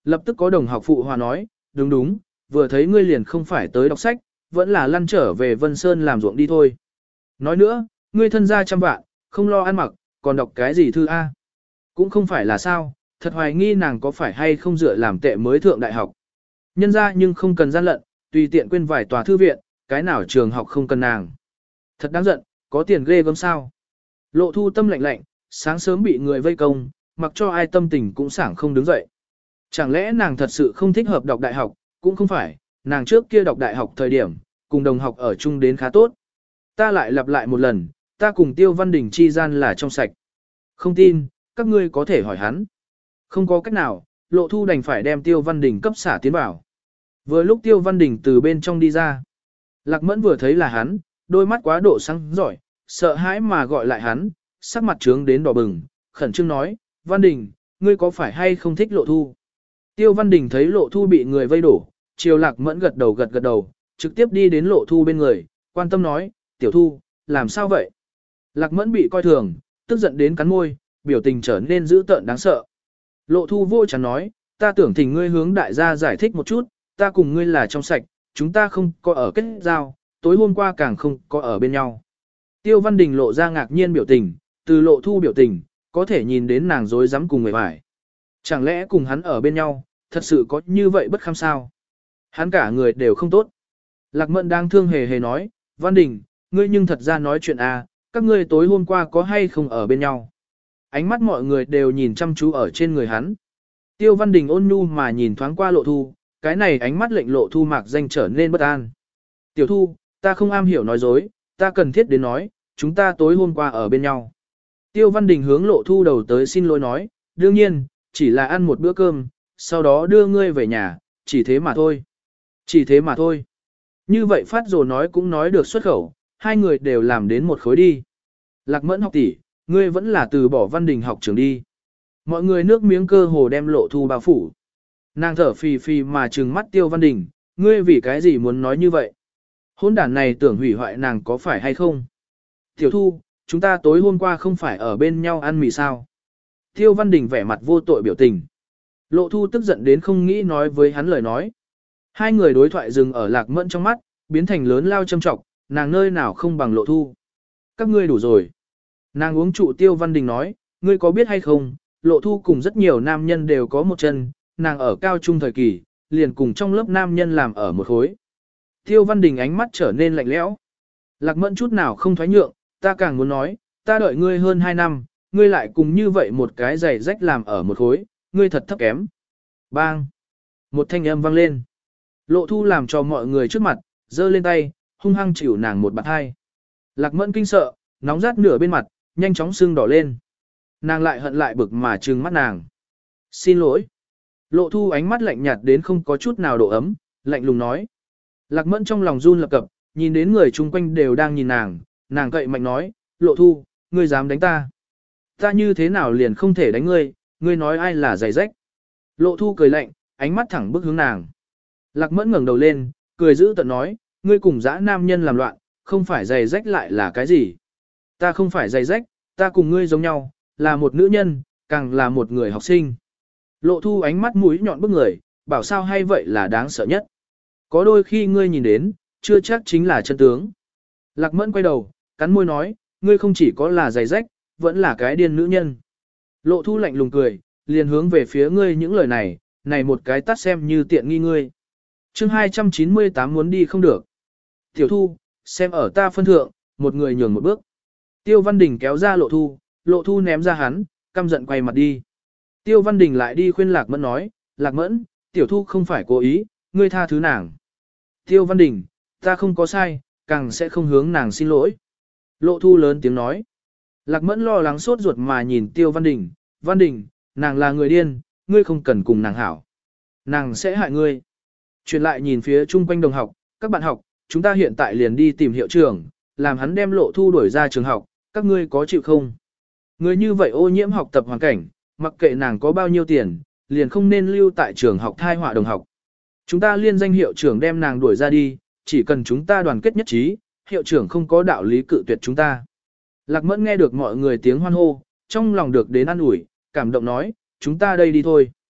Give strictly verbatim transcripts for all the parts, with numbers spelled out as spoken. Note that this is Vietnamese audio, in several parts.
Lập tức có đồng học phụ hòa nói, đúng đúng, vừa thấy ngươi liền không phải tới đọc sách, vẫn là lăn trở về Vân Sơn làm ruộng đi thôi. Nói nữa, ngươi thân gia trăm vạn, không lo ăn mặc, còn đọc cái gì thư A. Cũng không phải là sao, thật hoài nghi nàng có phải hay không dựa làm tệ mới thượng đại học. Nhân ra nhưng không cần gian lận, tùy tiện quên vài tòa thư viện, cái nào trường học không cần nàng. Thật đáng giận, có tiền ghê gớm sao. Lộ Thu tâm lạnh lạnh, sáng sớm bị người vây công, mặc cho ai tâm tình cũng sảng không đứng dậy. Chẳng lẽ nàng thật sự không thích hợp đọc đại học, cũng không phải, nàng trước kia đọc đại học thời điểm, cùng đồng học ở chung đến khá tốt. Ta lại lặp lại một lần, ta cùng Tiêu Văn Đình chi gian là trong sạch. Không tin, các ngươi có thể hỏi hắn. Không có cách nào, Lộ Thu đành phải đem Tiêu Văn Đình cấp xả tiến vào. Vừa lúc Tiêu Văn Đình từ bên trong đi ra, Lạc Mẫn vừa thấy là hắn, đôi mắt quá độ sáng giỏi, sợ hãi mà gọi lại hắn, sắc mặt trướng đến đỏ bừng, khẩn trương nói, Văn Đình, ngươi có phải hay không thích Lộ Thu? Tiêu Văn Đình thấy Lộ Thu bị người vây đổ, chiều Lạc Mẫn gật đầu gật gật đầu, trực tiếp đi đến Lộ Thu bên người, quan tâm nói, Tiểu Thu, làm sao vậy? Lạc Mẫn bị coi thường, tức giận đến cắn môi, biểu tình trở nên dữ tợn đáng sợ. Lộ Thu vô chán nói, ta tưởng thỉnh ngươi hướng đại gia giải thích một chút, ta cùng ngươi là trong sạch, chúng ta không có ở kết giao, tối hôm qua càng không có ở bên nhau. Tiêu Văn Đình lộ ra ngạc nhiên biểu tình, từ Lộ Thu biểu tình, có thể nhìn đến nàng dối rắm cùng người vải. Chẳng lẽ cùng hắn ở bên nhau, thật sự có như vậy bất kham sao? Hắn cả người đều không tốt. Lạc Mẫn đang thương hề hề nói, Văn Đình, ngươi nhưng thật ra nói chuyện à, các ngươi tối hôm qua có hay không ở bên nhau? Ánh mắt mọi người đều nhìn chăm chú ở trên người hắn. Tiêu Văn Đình ôn nhu mà nhìn thoáng qua Lộ Thu, cái này ánh mắt lệnh Lộ Thu mạc danh trở nên bất an. Tiểu Thu, ta không am hiểu nói dối, ta cần thiết đến nói, chúng ta tối hôm qua ở bên nhau. Tiêu Văn Đình hướng Lộ Thu đầu tới xin lỗi nói, đương nhiên, chỉ là ăn một bữa cơm, sau đó đưa ngươi về nhà, chỉ thế mà thôi. Chỉ thế mà thôi. Như vậy phát rồ nói cũng nói được xuất khẩu, hai người đều làm đến một khối đi. Lạc Mẫn học tỷ, ngươi vẫn là từ bỏ Văn Đình học trường đi. Mọi người nước miếng cơ hồ đem Lộ Thu bao phủ. Nàng thở phì phì mà trừng mắt Tiêu Văn Đình, ngươi vì cái gì muốn nói như vậy? Hôn đản này tưởng hủy hoại nàng có phải hay không? Tiểu Thu, chúng ta tối hôm qua không phải ở bên nhau ăn mì sao? Tiêu Văn Đình vẻ mặt vô tội biểu tình. Lộ Thu tức giận đến không nghĩ nói với hắn lời nói. Hai người đối thoại dừng ở Lạc Mẫn trong mắt, biến thành lớn lao châm trọng, nàng nơi nào không bằng Lộ Thu. Các ngươi đủ rồi. Nàng uống trụ Tiêu Văn Đình nói, ngươi có biết hay không, Lộ Thu cùng rất nhiều nam nhân đều có một chân, nàng ở cao trung thời kỳ, liền cùng trong lớp nam nhân làm ở một khối. Tiêu Văn Đình ánh mắt trở nên lạnh lẽo. Lạc Mẫn chút nào không thoái nhượng, ta càng muốn nói, ta đợi ngươi hơn hai năm, ngươi lại cùng như vậy một cái giày rách làm ở một khối, ngươi thật thấp kém. Bang! Một thanh âm vang lên. Lộ Thu làm cho mọi người trước mặt, giơ lên tay, hung hăng chịu nàng một bạt hai. Lạc Mẫn kinh sợ, nóng rát nửa bên mặt, nhanh chóng sưng đỏ lên. Nàng lại hận lại bực mà trừng mắt nàng. Xin lỗi. Lộ Thu ánh mắt lạnh nhạt đến không có chút nào độ ấm, lạnh lùng nói. Lạc Mẫn trong lòng run lập cập, nhìn đến người chung quanh đều đang nhìn nàng, nàng cậy mạnh nói, Lộ Thu, ngươi dám đánh ta. Ta như thế nào liền không thể đánh ngươi, ngươi nói ai là giày rách. Lộ Thu cười lạnh, ánh mắt thẳng bức hướng nàng. Lạc Mẫn ngẩng đầu lên, cười giữ tận nói, ngươi cùng dã nam nhân làm loạn, không phải giày rách lại là cái gì. Ta không phải giày rách, ta cùng ngươi giống nhau, là một nữ nhân, càng là một người học sinh. Lộ Thu ánh mắt mũi nhọn bức người, bảo sao hay vậy là đáng sợ nhất. Có đôi khi ngươi nhìn đến, chưa chắc chính là chân tướng. Lạc Mẫn quay đầu, cắn môi nói, ngươi không chỉ có là giày rách, vẫn là cái điên nữ nhân. Lộ Thu lạnh lùng cười, liền hướng về phía ngươi những lời này, này một cái tắt xem như tiện nghi ngươi. chương hai trăm chín mươi tám muốn đi không được. Tiểu Thu, xem ở ta phân thượng, một người nhường một bước. Tiêu Văn Đình kéo ra Lộ Thu, Lộ Thu ném ra hắn, căm giận quay mặt đi. Tiêu Văn Đình lại đi khuyên Lạc Mẫn nói, Lạc Mẫn, Tiểu Thu không phải cố ý, ngươi tha thứ nàng. Tiêu Văn Đình, ta không có sai, càng sẽ không hướng nàng xin lỗi. Lộ Thu lớn tiếng nói. Lạc Mẫn lo lắng sốt ruột mà nhìn Tiêu Văn Đình, Văn Đình, nàng là người điên, ngươi không cần cùng nàng hảo. Nàng sẽ hại ngươi. Chuyển lại nhìn phía chung quanh đồng học, các bạn học, chúng ta hiện tại liền đi tìm hiệu trưởng, làm hắn đem Lộ Thu đuổi ra trường học, các ngươi có chịu không? Người như vậy ô nhiễm học tập hoàn cảnh, mặc kệ nàng có bao nhiêu tiền, liền không nên lưu tại trường học thai họa đồng học. Chúng ta liên danh hiệu trưởng đem nàng đuổi ra đi, chỉ cần chúng ta đoàn kết nhất trí, hiệu trưởng không có đạo lý cự tuyệt chúng ta. Lạc Mẫn nghe được mọi người tiếng hoan hô, trong lòng được đến an ủi, cảm động nói, chúng ta đây đi thôi.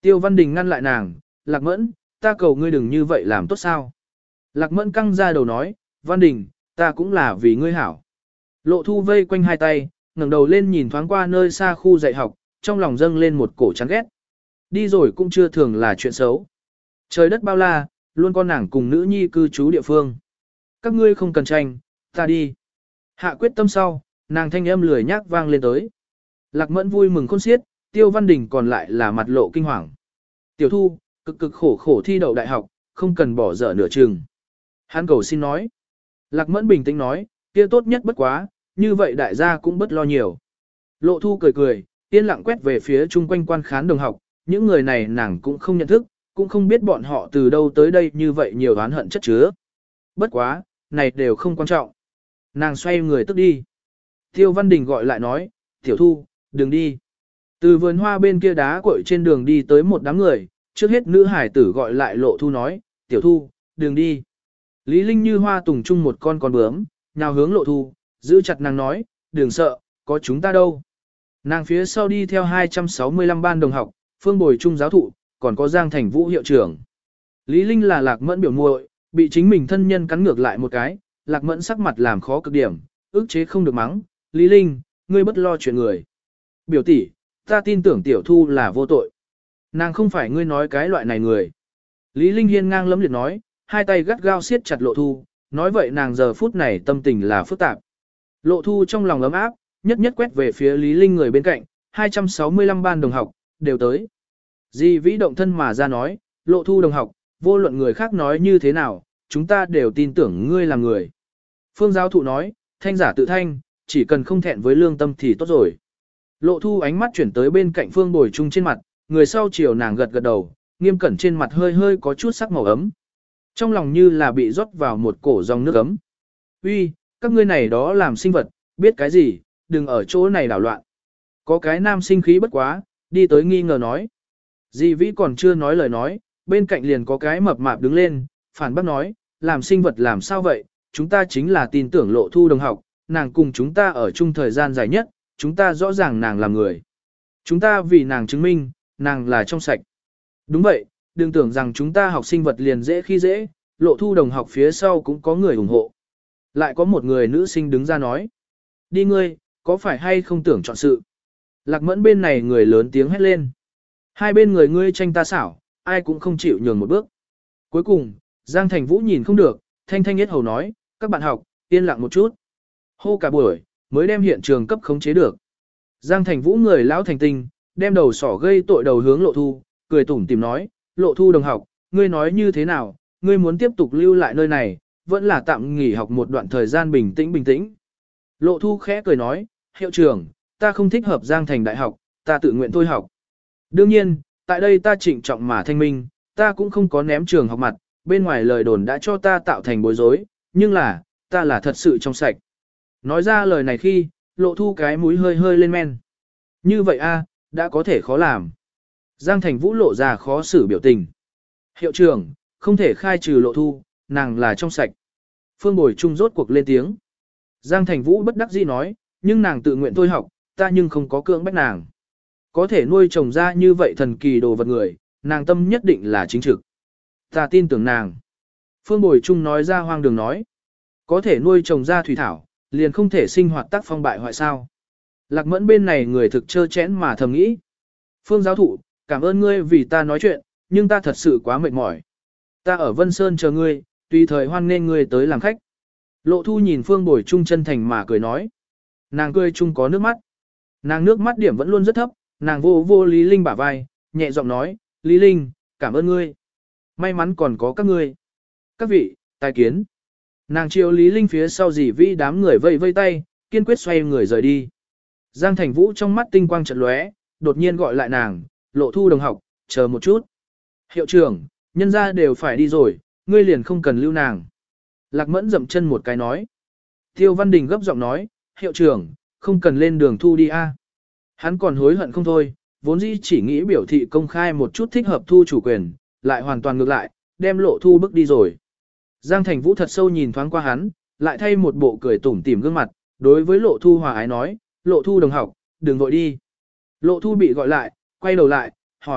Tiêu Văn Đình ngăn lại nàng, Lạc Mẫn, ta cầu ngươi đừng như vậy làm tốt sao. Lạc Mẫn căng ra đầu nói, Văn Đình, ta cũng là vì ngươi hảo. Lộ Thu vây quanh hai tay, ngẩng đầu lên nhìn thoáng qua nơi xa khu dạy học, trong lòng dâng lên một cổ chán ghét. Đi rồi cũng chưa thường là chuyện xấu. Trời đất bao la, luôn con nàng cùng nữ nhi cư trú địa phương. Các ngươi không cần tranh, ta đi. Hạ quyết tâm sau, nàng thanh âm lười nhác vang lên tới. Lạc Mẫn vui mừng khôn xiết, Tiêu Văn Đình còn lại là mặt lộ kinh hoàng. Tiểu Thu, cực cực khổ khổ thi đậu đại học, không cần bỏ dở nửa chừng. Hắn cầu xin nói. Lạc Mẫn bình tĩnh nói, kia tốt nhất bất quá, như vậy đại gia cũng bất lo nhiều. Lộ Thu cười cười, yên lặng quét về phía chung quanh quan khán đồng học, những người này nàng cũng không nhận thức, cũng không biết bọn họ từ đâu tới đây như vậy nhiều oán hận chất chứa. Bất quá, này đều không quan trọng. Nàng xoay người tức đi. Tiêu Văn Đình gọi lại nói, Tiểu Thu, đừng đi. Từ vườn hoa bên kia đá cội trên đường đi tới một đám người, trước hết nữ hải tử gọi lại Lộ Thu nói, Tiểu Thu, đừng đi. Lý Linh như hoa tùng chung một con con bướm, nhào hướng Lộ Thu, giữ chặt nàng nói, đừng sợ, có chúng ta đâu. Nàng phía sau đi theo hai trăm sáu mươi lăm ban đồng học, Phương Bồi Trung giáo thụ, còn có Giang Thành Vũ hiệu trưởng. Lý Linh là Lạc Mẫn biểu muội, bị chính mình thân nhân cắn ngược lại một cái, Lạc Mẫn sắc mặt làm khó cực điểm, ức chế không được mắng, Lý Linh, ngươi bất lo chuyện người. Biểu tỷ, ta tin tưởng Tiểu Thu là vô tội. Nàng không phải ngươi nói cái loại này người. Lý Linh hiên ngang lấm liệt nói, hai tay gắt gao siết chặt Lộ Thu, nói vậy nàng giờ phút này tâm tình là phức tạp. Lộ Thu trong lòng ấm áp, nhất nhất quét về phía Lý Linh người bên cạnh, hai trăm sáu mươi lăm ban đồng học, đều tới. Di Vĩ động thân mà ra nói, Lộ Thu đồng học, vô luận người khác nói như thế nào, chúng ta đều tin tưởng ngươi là người. Phương giáo thụ nói, thanh giả tự thanh, chỉ cần không thẹn với lương tâm thì tốt rồi. Lộ Thu ánh mắt chuyển tới bên cạnh Phương Bồi Trung trên mặt, người sau chiều nàng gật gật đầu, nghiêm cẩn trên mặt hơi hơi có chút sắc màu ấm. Trong lòng như là bị rót vào một cổ dòng nước ấm. Uy, các ngươi này đó làm sinh vật, biết cái gì, đừng ở chỗ này đảo loạn. Có cái nam sinh khí bất quá, đi tới nghi ngờ nói. Di Vĩ còn chưa nói lời nói, bên cạnh liền có cái mập mạp đứng lên, phản bác nói, làm sinh vật làm sao vậy, chúng ta chính là tin tưởng Lộ Thu đồng học, nàng cùng chúng ta ở chung thời gian dài nhất, chúng ta rõ ràng nàng là người. Chúng ta vì nàng chứng minh, nàng là trong sạch. Đúng vậy, đừng tưởng rằng chúng ta học sinh vật liền dễ khi dễ, Lộ Thu đồng học phía sau cũng có người ủng hộ. Lại có một người nữ sinh đứng ra nói, đi ngươi, có phải hay không tưởng chọn sự. Lạc Mẫn bên này người lớn tiếng hét lên. Hai bên người ngươi tranh ta xảo, ai cũng không chịu nhường một bước. Cuối cùng, Giang Thành Vũ nhìn không được, thanh thanh nhất hầu nói, các bạn học, yên lặng một chút. Hô cả buổi, mới đem hiện trường cấp khống chế được. Giang Thành Vũ người lão thành tinh, đem đầu sỏ gây tội đầu hướng Lộ Thu, cười tủm tìm nói, Lộ Thu đồng học, ngươi nói như thế nào, ngươi muốn tiếp tục lưu lại nơi này, vẫn là tạm nghỉ học một đoạn thời gian bình tĩnh bình tĩnh. Lộ Thu khẽ cười nói, hiệu trưởng, ta không thích hợp Giang Thành Đại học, ta tự nguyện thôi học. Đương nhiên, tại đây ta trịnh trọng mà thanh minh, ta cũng không có ném trường học mặt, bên ngoài lời đồn đã cho ta tạo thành bối rối, nhưng là, ta là thật sự trong sạch. Nói ra lời này khi, Lộ Thu cái mũi hơi hơi lên men. Như vậy a, đã có thể khó làm. Giang Thành Vũ lộ ra khó xử biểu tình. Hiệu trưởng, không thể khai trừ Lộ Thu, nàng là trong sạch. Phương Bồi Trung rốt cuộc lên tiếng. Giang Thành Vũ bất đắc dĩ nói, nhưng nàng tự nguyện thôi học, ta nhưng không có cưỡng bách nàng. Có thể nuôi trồng ra như vậy thần kỳ đồ vật người, nàng tâm nhất định là chính trực. Ta tin tưởng nàng. Phương Bồi Trung nói ra hoang đường nói. Có thể nuôi trồng ra thủy thảo, liền không thể sinh hoạt tác phong bại hoại sao. Lạc Mẫn bên này người thực chơ chẽn mà thầm nghĩ. Phương giáo thụ, cảm ơn ngươi vì ta nói chuyện, nhưng ta thật sự quá mệt mỏi. Ta ở Vân Sơn chờ ngươi, tùy thời hoan nên ngươi tới làm khách. Lộ Thu nhìn Phương Bồi Trung chân thành mà cười nói. Nàng cười chung có nước mắt. Nàng nước mắt điểm vẫn luôn rất thấp, nàng vô vô Lý Linh bả vai, nhẹ giọng nói, Lý Linh, cảm ơn ngươi. May mắn còn có các ngươi. Các vị, tài kiến. Nàng chiều Lý Linh phía sau dì vi đám người vây vây tay, kiên quyết xoay người rời đi. Giang Thành Vũ trong mắt tinh quang chợt lóe, đột nhiên gọi lại nàng, Lộ Thu đồng học, chờ một chút. Hiệu trưởng, nhân gia đều phải đi rồi, ngươi liền không cần lưu nàng. Lạc Mẫn dậm chân một cái nói. Tiêu Văn Đình gấp giọng nói, hiệu trưởng, không cần lên đường thu đi a. Hắn còn hối hận không thôi, vốn dĩ chỉ nghĩ biểu thị công khai một chút thích hợp thu chủ quyền, lại hoàn toàn ngược lại, đem Lộ Thu bước đi rồi. Giang Thành Vũ thật sâu nhìn thoáng qua hắn, lại thay một bộ cười tủm tỉm gương mặt, đối với Lộ Thu hòa ái nói, Lộ Thu đồng học, đừng vội đi. Lộ Thu bị gọi lại, quay đầu lại, hỏi,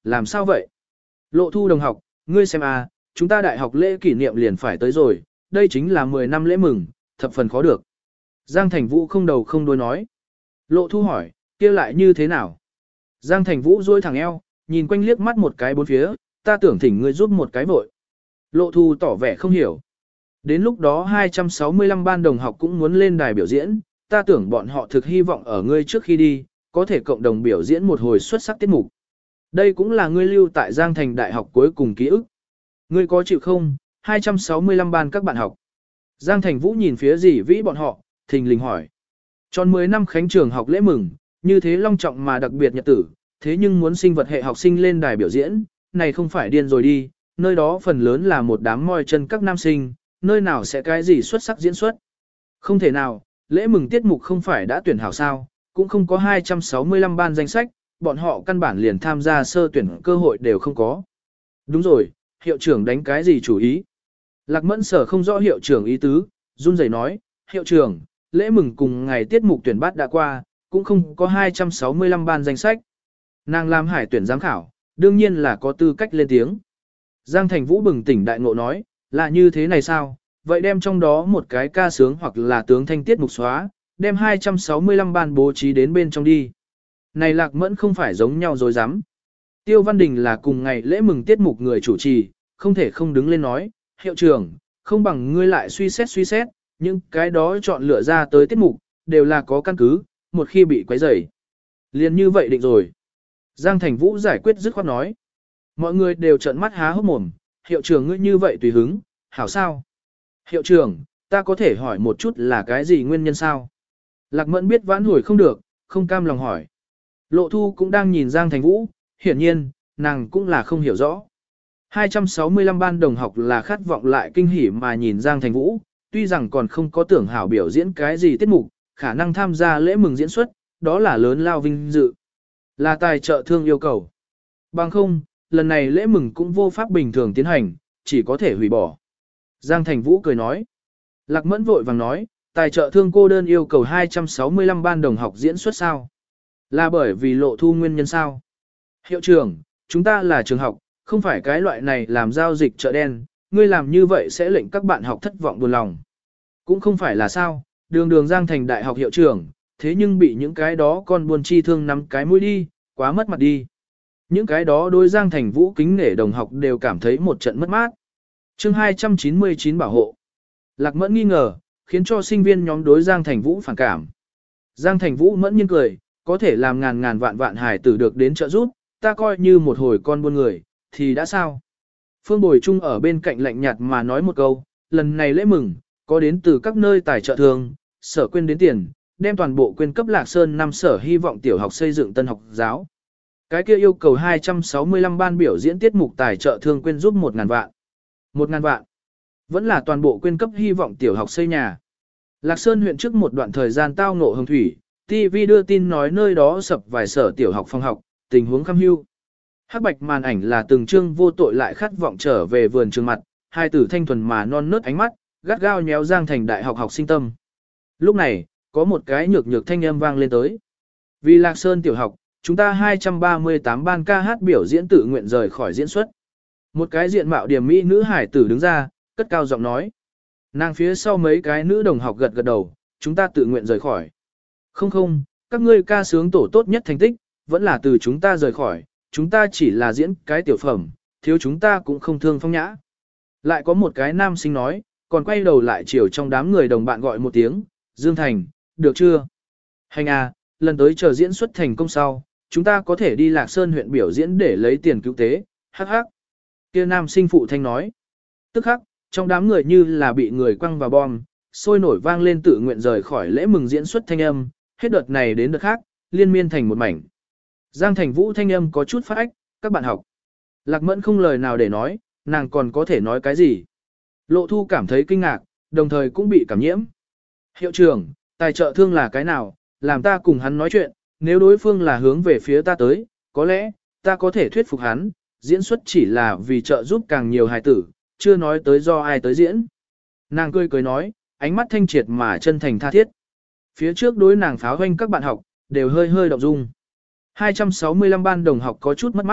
làm sao vậy? Lộ Thu đồng học, ngươi xem à, chúng ta đại học lễ kỷ niệm liền phải tới rồi, đây chính là mười năm lễ mừng, thập phần khó được. Giang Thành Vũ không đầu không đuôi nói. Lộ Thu hỏi, kia lại như thế nào? Giang Thành Vũ duỗi thẳng eo, nhìn quanh liếc mắt một cái bốn phía, ta tưởng thỉnh ngươi giúp một cái vội. Lộ Thu tỏ vẻ không hiểu. Đến lúc đó hai trăm sáu mươi lăm ban đồng học cũng muốn lên đài biểu diễn, ta tưởng bọn họ thực hy vọng ở ngươi trước khi đi, có thể cộng đồng biểu diễn một hồi xuất sắc tiết mục. Đây cũng là ngươi lưu tại Giang Thành Đại học cuối cùng ký ức. Ngươi có chịu không? hai trăm sáu mươi lăm ban các bạn học. Giang Thành Vũ nhìn phía dì vĩ bọn họ, thình lình hỏi. Tròn mười năm khánh trường học lễ mừng, như thế long trọng mà đặc biệt nhật tử, thế nhưng muốn sinh vật hệ học sinh lên đài biểu diễn, này không phải điên rồi đi, nơi đó phần lớn là một đám moi chân các nam sinh, nơi nào sẽ cái gì xuất sắc diễn xuất. Không thể nào, lễ mừng tiết mục không phải đã tuyển hảo sao, cũng không có hai trăm sáu mươi lăm ban danh sách, bọn họ căn bản liền tham gia sơ tuyển cơ hội đều không có. Đúng rồi, hiệu trưởng đánh cái gì chủ ý? Lạc Mẫn Sở không rõ hiệu trưởng ý tứ, run rẩy nói, hiệu trưởng, lễ mừng cùng ngày tiết mục tuyển bát đã qua, cũng không có hai trăm sáu mươi lăm ban danh sách. Nàng làm hải tuyển giám khảo, đương nhiên là có tư cách lên tiếng. Giang Thành Vũ bừng tỉnh đại ngộ nói, là như thế này sao? Vậy đem trong đó một cái ca sướng hoặc là tướng thanh tiết mục xóa, đem hai trăm sáu mươi lăm ban bố trí đến bên trong đi. Này Lạc Mẫn không phải giống nhau rồi dám. Tiêu Văn Đình là cùng ngày lễ mừng tiết mục người chủ trì, không thể không đứng lên nói, hiệu trưởng, không bằng ngươi lại suy xét suy xét, những cái đó chọn lựa ra tới tiết mục, đều là có căn cứ, một khi bị quấy rầy. Liền như vậy định rồi. Giang Thành Vũ giải quyết dứt khoát nói. Mọi người đều trợn mắt há hốc mồm, hiệu trưởng ngươi như vậy tùy hứng, hảo sao? Hiệu trưởng, ta có thể hỏi một chút là cái gì nguyên nhân sao? Lạc Mẫn biết vãn hồi không được, không cam lòng hỏi. Lộ Thu cũng đang nhìn Giang Thành Vũ, hiển nhiên, nàng cũng là không hiểu rõ. hai trăm sáu mươi lăm ban đồng học là khát vọng lại kinh hỉ mà nhìn Giang Thành Vũ, tuy rằng còn không có tưởng hảo biểu diễn cái gì tiết mục, khả năng tham gia lễ mừng diễn xuất, đó là lớn lao vinh dự. Là tài trợ thương yêu cầu. Bằng không, lần này lễ mừng cũng vô pháp bình thường tiến hành, chỉ có thể hủy bỏ. Giang Thành Vũ cười nói. Lạc Mẫn vội vàng nói, tài trợ thương cô đơn yêu cầu hai trăm sáu mươi lăm ban đồng học diễn xuất sao? Là bởi vì Lộ Thu nguyên nhân sao? Hiệu trưởng, chúng ta là trường học, không phải cái loại này làm giao dịch chợ đen, ngươi làm như vậy sẽ lệnh các bạn học thất vọng buồn lòng. Cũng không phải là sao, đường đường Giang Thành Đại học hiệu trưởng, thế nhưng bị những cái đó con buôn chi thương nắm cái mũi đi, quá mất mặt đi. Những cái đó đối Giang Thành Vũ kính nể đồng học đều cảm thấy một trận mất mát. Chương hai trăm chín mươi chín bảo hộ. Lạc Mẫn nghi ngờ, khiến cho sinh viên nhóm đối Giang Thành Vũ phản cảm. Giang Thành Vũ mẫn nhiên cười, có thể làm ngàn ngàn vạn vạn hải tử được đến trợ giúp, ta coi như một hồi con buôn người, thì đã sao? Phương Bồi Trung ở bên cạnh lạnh nhạt mà nói một câu, lần này lễ mừng, có đến từ các nơi tài trợ thường, sở quên đến tiền, đem toàn bộ quyên cấp Lạc Sơn năm sở hy vọng tiểu học xây dựng tân học giáo. Cái kia yêu cầu hai trăm sáu mươi lăm ban biểu diễn tiết mục tài trợ thương quyên giúp một ngàn vạn. một ngàn vạn. Vẫn là toàn bộ quyên cấp hy vọng tiểu học xây nhà. Lạc Sơn huyện trước một đoạn thời gian tao ngộ hồng thủy, ti vi đưa tin nói nơi đó sập vài sở tiểu học phòng học, tình huống kham hưu. Hắc bạch màn ảnh là từng chương vô tội lại khát vọng trở về vườn trường mặt, hai tử thanh thuần mà non nớt ánh mắt, gắt gao nhéo Giang Thành Đại học học sinh tâm. Lúc này, có một cái nhược nhược thanh âm vang lên tới. Vì Lạc Sơn tiểu học, chúng ta hai trăm ba mươi tám ban ca hát biểu diễn tự nguyện rời khỏi diễn xuất. Một cái diện mạo điểm mỹ nữ hải tử đứng ra, cất cao giọng nói. Nàng phía sau mấy cái nữ đồng học gật gật đầu, chúng ta tự nguyện rời khỏi. Không không, các ngươi ca sướng tổ tốt nhất thành tích, vẫn là từ chúng ta rời khỏi, chúng ta chỉ là diễn cái tiểu phẩm, thiếu chúng ta cũng không thương phong nhã. Lại có một cái nam sinh nói, còn quay đầu lại chiều trong đám người đồng bạn gọi một tiếng, Dương Thành, được chưa? Hành à, lần tới chờ diễn xuất thành công sau, chúng ta có thể đi Lạc Sơn huyện biểu diễn để lấy tiền cứu tế, hắc hắc. Kia nam sinh phụ thanh nói. Tức khắc, trong đám người như là bị người quăng vào bom, sôi nổi vang lên tự nguyện rời khỏi lễ mừng diễn xuất thanh âm, hết đợt này đến đợt khác, liên miên thành một mảnh. Giang Thành Vũ thanh âm có chút phát ách, các bạn học. Lạc Mẫn không lời nào để nói, nàng còn có thể nói cái gì. Lộ Thu cảm thấy kinh ngạc, đồng thời cũng bị cảm nhiễm. Hiệu trưởng, tài trợ thương là cái nào, làm ta cùng hắn nói chuyện, nếu đối phương là hướng về phía ta tới, có lẽ, ta có thể thuyết phục hắn, diễn xuất chỉ là vì trợ giúp càng nhiều hài tử, chưa nói tới do ai tới diễn. Nàng cười cười nói, ánh mắt thanh triệt mà chân thành tha thiết. Phía trước đối nàng pháo hoanh các bạn học, đều hơi hơi động dung. hai trăm sáu mươi lăm ban đồng học có chút mất mát,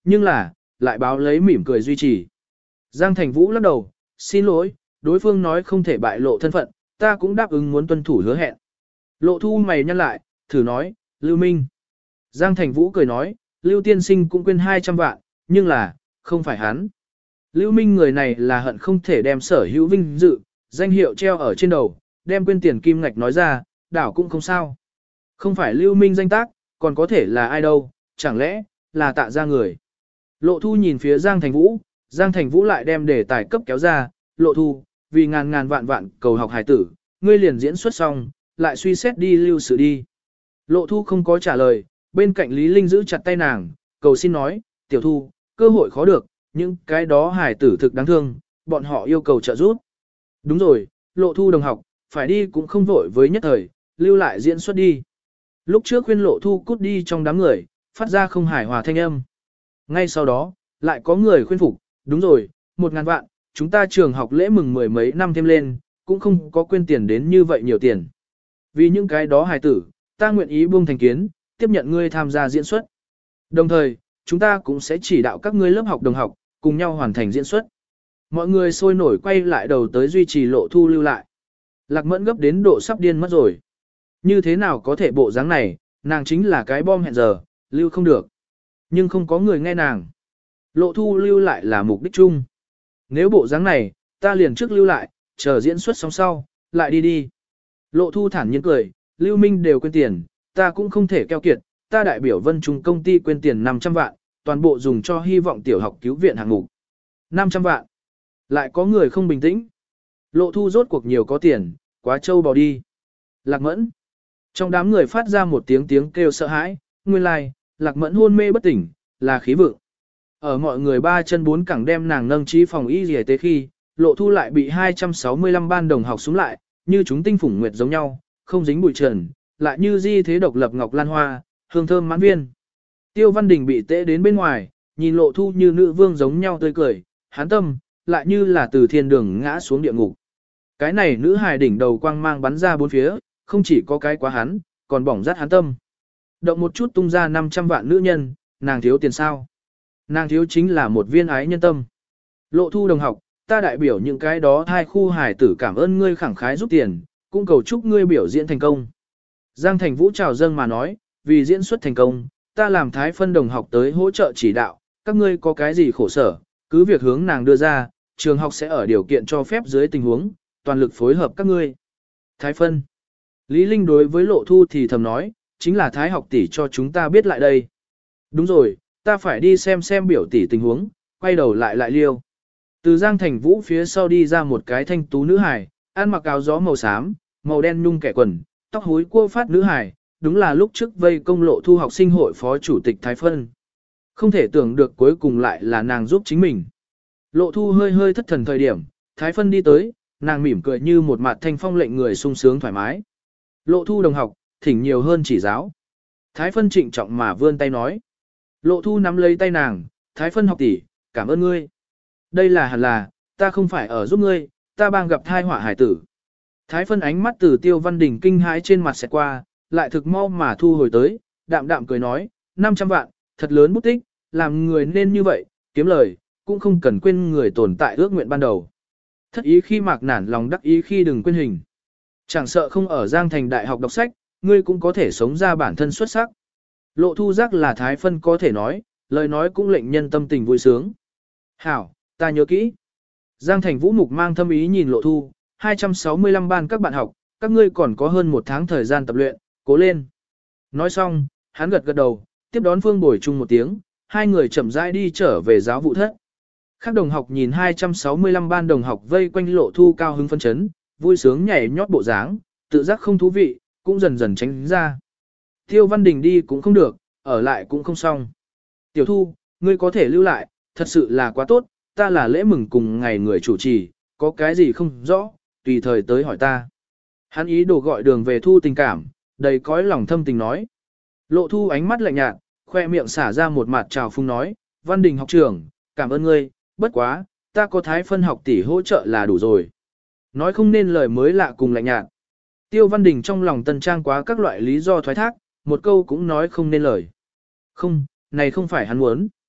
nhưng là, lại báo lấy mỉm cười duy trì. Giang Thành Vũ lắc đầu, xin lỗi, đối phương nói không thể bại lộ thân phận, ta cũng đáp ứng muốn tuân thủ hứa hẹn. Lộ Thu mày nhăn lại, thử nói, Lưu Minh. Giang Thành Vũ cười nói, Lưu Tiên Sinh cũng quên hai trăm vạn, nhưng là, không phải hắn. Lưu Minh người này là hận không thể đem sở hữu vinh dự, danh hiệu treo ở trên đầu, đem quên tiền kim ngạch nói ra, đảo cũng không sao. Không phải Lưu Minh danh tác, còn có thể là ai đâu, chẳng lẽ, là tạ ra người. Lộ Thu nhìn phía Giang Thành Vũ, Giang Thành Vũ lại đem đề tài cấp kéo ra, Lộ Thu, vì ngàn ngàn vạn vạn cầu học hải tử, ngươi liền diễn xuất xong, lại suy xét đi lưu sự đi. Lộ Thu không có trả lời, bên cạnh Lý Linh giữ chặt tay nàng, cầu xin nói, tiểu Thu, cơ hội khó được, những cái đó hải tử thực đáng thương, bọn họ yêu cầu trợ giúp. Đúng rồi, Lộ Thu đồng học, phải đi cũng không vội với nhất thời, lưu lại diễn xuất đi. Lúc trước khuyên Lộ Thu cút đi trong đám người, phát ra không hài hòa thanh âm. Ngay sau đó, lại có người khuyên phục, đúng rồi, một ngàn vạn, chúng ta trường học lễ mừng mười mấy năm thêm lên, cũng không có quên tiền đến như vậy nhiều tiền. Vì những cái đó hài tử, ta nguyện ý buông thành kiến, tiếp nhận ngươi tham gia diễn xuất. Đồng thời, chúng ta cũng sẽ chỉ đạo các ngươi lớp học đồng học, cùng nhau hoàn thành diễn xuất. Mọi người sôi nổi quay lại đầu tới duy trì Lộ Thu lưu lại. Lạc Mẫn gấp đến độ sắp điên mất rồi. Như thế nào có thể bộ dáng này, nàng chính là cái bom hẹn giờ, lưu không được. Nhưng không có người nghe nàng. Lộ Thu lưu lại là mục đích chung. Nếu bộ dáng này, ta liền trước lưu lại, chờ diễn xuất xong sau, lại đi đi. Lộ Thu thản nhiên cười, Lưu Minh đều quên tiền, ta cũng không thể keo kiệt, ta đại biểu Vân Trung công ty quên tiền năm trăm vạn, toàn bộ dùng cho hy vọng tiểu học cứu viện hạng mục. năm trăm vạn. Lại có người không bình tĩnh. Lộ Thu rốt cuộc nhiều có tiền, quá trâu bò đi. Lạc Mẫn. Trong đám người phát ra một tiếng tiếng kêu sợ hãi, nguyên lai, like, Lạc Mẫn hôn mê bất tỉnh, là khí vượng. Ở mọi người ba chân bốn cẳng đem nàng nâng trí phòng y y tế khi, Lộ Thu lại bị hai trăm sáu mươi lăm ban đồng học xuống lại, như chúng tinh phủng nguyệt giống nhau, không dính bụi trần, lại như di thế độc lập ngọc lan hoa, hương thơm mãn viên. Tiêu Văn Đình bị tễ đến bên ngoài, nhìn Lộ Thu như nữ vương giống nhau tươi cười, hán tâm, lại như là từ thiên đường ngã xuống địa ngục. Cái này nữ hài đỉnh đầu quang mang bắn ra bốn phía, không chỉ có cái quá hắn, còn bỏng rát hắn tâm. Động một chút tung ra năm trăm vạn nữ nhân, nàng thiếu tiền sao? Nàng thiếu chính là một viên ái nhân tâm. Lộ Thu đồng học, ta đại biểu những cái đó hai khu hải tử cảm ơn ngươi khẳng khái giúp tiền, cũng cầu chúc ngươi biểu diễn thành công. Giang Thành Vũ chào dâng mà nói, vì diễn xuất thành công, ta làm thái phân đồng học tới hỗ trợ chỉ đạo, các ngươi có cái gì khổ sở, cứ việc hướng nàng đưa ra, trường học sẽ ở điều kiện cho phép dưới tình huống, toàn lực phối hợp các ngươi. Thái phân. Lý Linh đối với Lộ Thu thì thầm nói, chính là thái học tỷ cho chúng ta biết lại đây. Đúng rồi, ta phải đi xem xem biểu tỷ tình huống, quay đầu lại lại liêu. Từ Giang Thành Vũ phía sau đi ra một cái thanh tú nữ hài, ăn mặc áo gió màu xám, màu đen nhung kẻ quần, tóc húi cua phát nữ hài, đúng là lúc trước vây công Lộ Thu học sinh hội phó chủ tịch Thái Phân. Không thể tưởng được cuối cùng lại là nàng giúp chính mình. Lộ Thu hơi hơi thất thần thời điểm, Thái Phân đi tới, nàng mỉm cười như một mặt thanh phong lệnh người sung sướng thoải mái. Lộ Thu đồng học, thỉnh nhiều hơn chỉ giáo. Thái Phân trịnh trọng mà vươn tay nói. Lộ Thu nắm lấy tay nàng, Thái Phân học tỷ, cảm ơn ngươi. Đây là hẳn là, ta không phải ở giúp ngươi, ta đang gặp thai họa hải tử. Thái Phân ánh mắt từ Tiêu Văn Đình kinh hãi trên mặt xẹt qua, lại thực mau mà thu hồi tới, đạm đạm cười nói, năm trăm vạn, thật lớn bút tích, làm người nên như vậy, kiếm lời, cũng không cần quên người tồn tại ước nguyện ban đầu. Thất ý khi mạc nản lòng đắc ý khi đừng quên hình. Chẳng sợ không ở Giang Thành Đại học đọc sách, ngươi cũng có thể sống ra bản thân xuất sắc. Lộ Thu giác là Thái Phân có thể nói, lời nói cũng lệnh nhân tâm tình vui sướng. Hảo, ta nhớ kỹ. Giang Thành Vũ mục mang thâm ý nhìn Lộ Thu, hai trăm sáu mươi lăm ban các bạn học, các ngươi còn có hơn một tháng thời gian tập luyện, cố lên. Nói xong, hắn gật gật đầu, tiếp đón Phương Bồi chung một tiếng, hai người chậm rãi đi trở về giáo vụ thất. Các đồng học nhìn hai trăm sáu mươi lăm ban đồng học vây quanh Lộ Thu cao hứng phấn chấn, vui sướng nhảy nhót bộ dáng, tự giác không thú vị, cũng dần dần tránh ra. Tiêu Văn Đình đi cũng không được, ở lại cũng không xong. Tiểu Thu, ngươi có thể lưu lại, thật sự là quá tốt, ta là lễ mừng cùng ngày người chủ trì, có cái gì không rõ, tùy thời tới hỏi ta. Hắn ý đồ gọi đường về Thu tình cảm, đầy cõi lòng thâm tình nói. Lộ Thu ánh mắt lạnh nhạt, khoe miệng xả ra một mặt trào phung nói, Văn Đình học trưởng, cảm ơn ngươi, bất quá, ta có Thái Phân học tỷ hỗ trợ là đủ rồi. Nói không nên lời mới lạ cùng lạnh nhạt. Tiêu Văn Đình trong lòng tân trang quá các loại lý do thoái thác, một câu cũng nói không nên lời. Không, này không phải hắn muốn.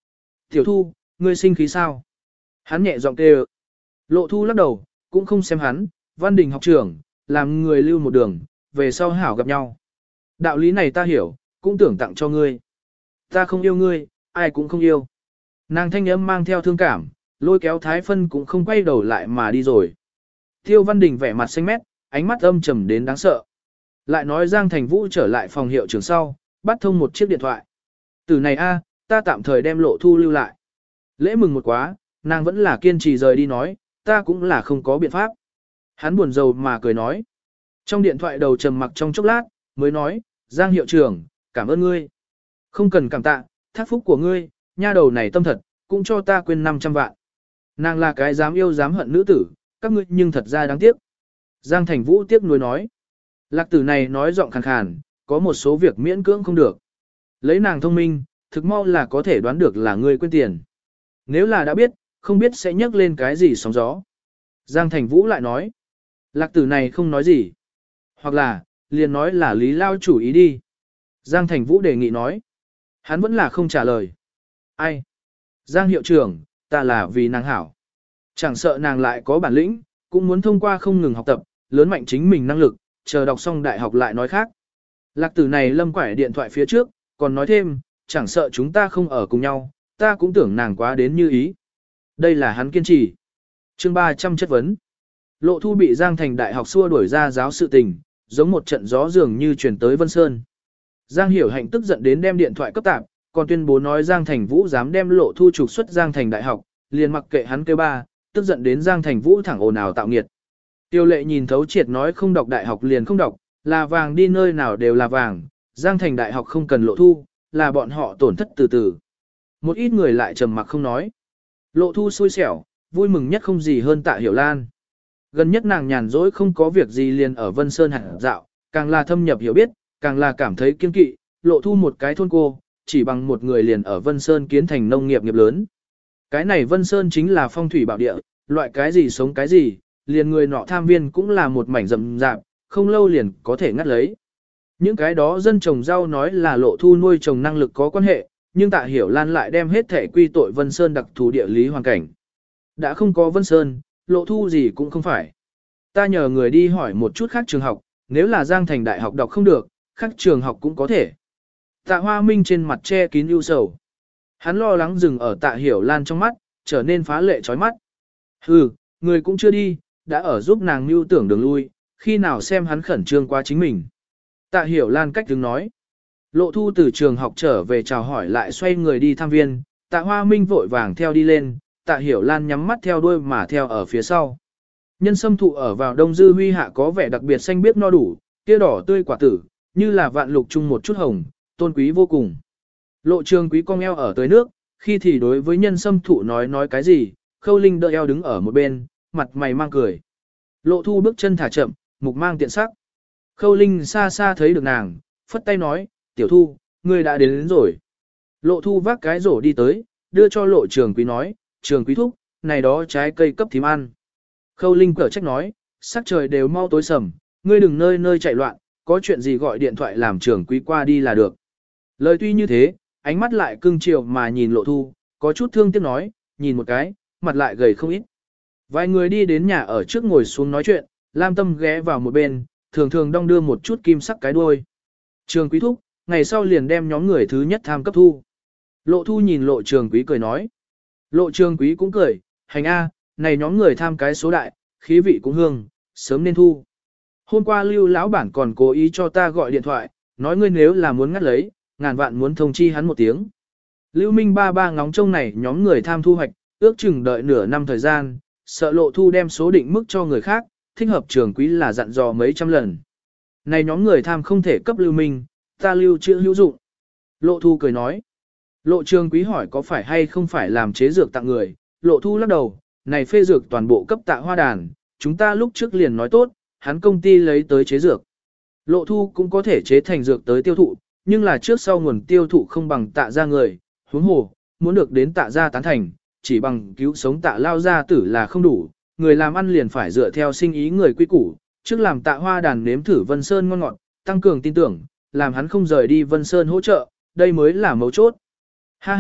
Tiểu Thu, ngươi sinh khí sao? Hắn nhẹ giọng kêu. Lộ Thu lắc đầu, cũng không xem hắn, Văn Đình học trưởng, làm người lưu một đường, về sau hảo gặp nhau. Đạo lý này ta hiểu, cũng tưởng tặng cho ngươi. Ta không yêu ngươi, ai cũng không yêu. Nàng thanh âm mang theo thương cảm, lôi kéo Thái Phân cũng không quay đầu lại mà đi rồi. Tiêu Văn Đình vẻ mặt xanh mét, ánh mắt âm trầm đến đáng sợ. Lại nói Giang Thành Vũ trở lại phòng hiệu trưởng sau, bắt thông một chiếc điện thoại. Từ này a, ta tạm thời đem Lộ Thu lưu lại. Lễ mừng một quá, nàng vẫn là kiên trì rời đi nói, ta cũng là không có biện pháp. Hắn buồn rầu mà cười nói. Trong điện thoại đầu trầm mặc trong chốc lát, mới nói, Giang hiệu trưởng, cảm ơn ngươi. Không cần cảm tạ, thác phúc của ngươi, nha đầu này tâm thật, cũng cho ta quên năm trăm vạn. Nàng là cái dám yêu dám hận nữ tử, các ngươi nhưng thật ra đáng tiếc. Giang Thành Vũ tiếc nuối nói. Lạc tử này nói giọng khàn khàn, có một số việc miễn cưỡng không được. Lấy nàng thông minh, thực mau là có thể đoán được là ngươi quên tiền. Nếu là đã biết, không biết sẽ nhắc lên cái gì sóng gió. Giang Thành Vũ lại nói. Lạc tử này không nói gì. Hoặc là, liền nói là Lý Lao chủ ý đi. Giang Thành Vũ đề nghị nói. Hắn vẫn là không trả lời. Ai? Giang hiệu trưởng, ta là vì nàng hảo. Chẳng sợ nàng lại có bản lĩnh, cũng muốn thông qua không ngừng học tập, lớn mạnh chính mình năng lực, chờ đọc xong đại học lại nói khác. Lạc tử này lâm quải điện thoại phía trước, còn nói thêm, chẳng sợ chúng ta không ở cùng nhau, ta cũng tưởng nàng quá đến như ý. Đây là hắn kiên trì. Chương ba trăm chất vấn. Lộ Thu bị Giang Thành Đại học xua đuổi ra giáo sự tình, giống một trận gió dường như chuyển tới Vân Sơn. Giang Hiểu Hạnh tức giận đến đem điện thoại cấp tạp, còn tuyên bố nói Giang Thành Vũ dám đem Lộ Thu trục xuất Giang Thành Đại học, liền mặc kệ hắn kêu ba, tức giận đến Giang Thành Vũ thẳng ồn ào tạo nghiệt. Tiêu Lệ nhìn thấu triệt nói không đọc đại học liền không đọc, là vàng đi nơi nào đều là vàng, Giang Thành Đại học không cần Lộ Thu, là bọn họ tổn thất từ từ. Một ít người lại trầm mặc không nói. Lộ Thu xui xẻo, vui mừng nhất không gì hơn Tạ Hiểu Lan. Gần nhất nàng nhàn rỗi không có việc gì liền ở Vân Sơn hạt dạo, càng là thâm nhập hiểu biết, càng là cảm thấy kiên kỵ, Lộ Thu một cái thôn cô, chỉ bằng một người liền ở Vân Sơn kiến thành nông nghiệp nghiệp lớn. Cái này Vân Sơn chính là phong thủy bảo địa, loại cái gì sống cái gì, liền người nọ tham viên cũng là một mảnh rậm rạp, không lâu liền có thể ngắt lấy. Những cái đó dân trồng rau nói là Lộ Thu nuôi trồng năng lực có quan hệ, nhưng Tạ Hiểu Lan lại đem hết thể quy tội Vân Sơn đặc thù địa lý hoàn cảnh. Đã không có Vân Sơn, Lộ Thu gì cũng không phải. Ta nhờ người đi hỏi một chút khác trường học, nếu là Giang Thành Đại học đọc không được, khác trường học cũng có thể. Tạ Hoa Minh trên mặt che kín ưu sầu. Hắn lo lắng dừng ở Tạ Hiểu Lan trong mắt, trở nên phá lệ chói mắt. Hừ, người cũng chưa đi, đã ở giúp nàng mưu tưởng đường lui, khi nào xem hắn khẩn trương qua chính mình. Tạ Hiểu Lan cách đứng nói. Lộ Thu từ trường học trở về chào hỏi lại xoay người đi thăm viên, Tạ Hoa Minh vội vàng theo đi lên, Tạ Hiểu Lan nhắm mắt theo đuôi mà theo ở phía sau. Nhân sâm thụ ở vào đông dư huy hạ có vẻ đặc biệt xanh biếc no đủ, kia đỏ tươi quả tử, như là vạn lục chung một chút hồng, tôn quý vô cùng. Lộ Trường Quý cong eo ở tới nước, khi thì đối với nhân sâm thụ nói nói cái gì, Khâu Linh đỡ eo đứng ở một bên, mặt mày mang cười. Lộ Thu bước chân thả chậm, mục mang tiện sắc. Khâu Linh xa xa thấy được nàng, phất tay nói, tiểu Thu, ngươi đã đến, đến rồi. Lộ Thu vác cái rổ đi tới, đưa cho Lộ Trường Quý nói, Trường Quý thúc, này đó trái cây cấp thím ăn. Khâu Linh cở trách nói, sắc trời đều mau tối sầm, ngươi đừng nơi nơi chạy loạn, có chuyện gì gọi điện thoại làm Trường Quý qua đi là được. Lời tuy như thế, ánh mắt lại cưng chiều mà nhìn Lộ Thu, có chút thương tiếc nói, nhìn một cái, mặt lại gầy không ít. Vài người đi đến nhà ở trước ngồi xuống nói chuyện, Lam Tâm ghé vào một bên, thường thường đong đưa một chút kim sắc cái đuôi. Trường Quý thúc, ngày sau liền đem nhóm người thứ nhất tham cấp thu. Lộ Thu nhìn Lộ Trường Quý cười nói. Lộ Trường Quý cũng cười, hành a, này nhóm người tham cái số đại, khí vị cũng hương, sớm nên thu. Hôm qua Lưu lão bản còn cố ý cho ta gọi điện thoại, nói ngươi nếu là muốn ngắt lấy, ngàn vạn muốn thông chi hắn một tiếng. Lưu Minh ba ba ngóng trông này nhóm người tham thu hoạch, ước chừng đợi nửa năm thời gian, sợ Lộ Thu đem số định mức cho người khác, thích hợp Trường Quý là dặn dò mấy trăm lần. Này nhóm người tham không thể cấp Lưu Minh, ta lưu chưa hữu dụng. Lộ Thu cười nói. Lộ Trường Quý hỏi có phải hay không phải làm chế dược tặng người, Lộ Thu lắc đầu, này phê dược toàn bộ cấp Tạ Hoa Đàn, chúng ta lúc trước liền nói tốt, hắn công ty lấy tới chế dược. Lộ Thu cũng có thể chế thành dược tới tiêu thụ, nhưng là trước sau nguồn tiêu thụ không bằng Tạ gia người, huống hồ, muốn được đến Tạ gia tán thành, chỉ bằng cứu sống Tạ lao gia tử là không đủ, người làm ăn liền phải dựa theo sinh ý người quy củ, trước làm Tạ Hoa Đàn nếm thử Vân Sơn ngon ngọt, tăng cường tin tưởng, làm hắn không rời đi Vân Sơn hỗ trợ, đây mới là mấu chốt. Ha ha,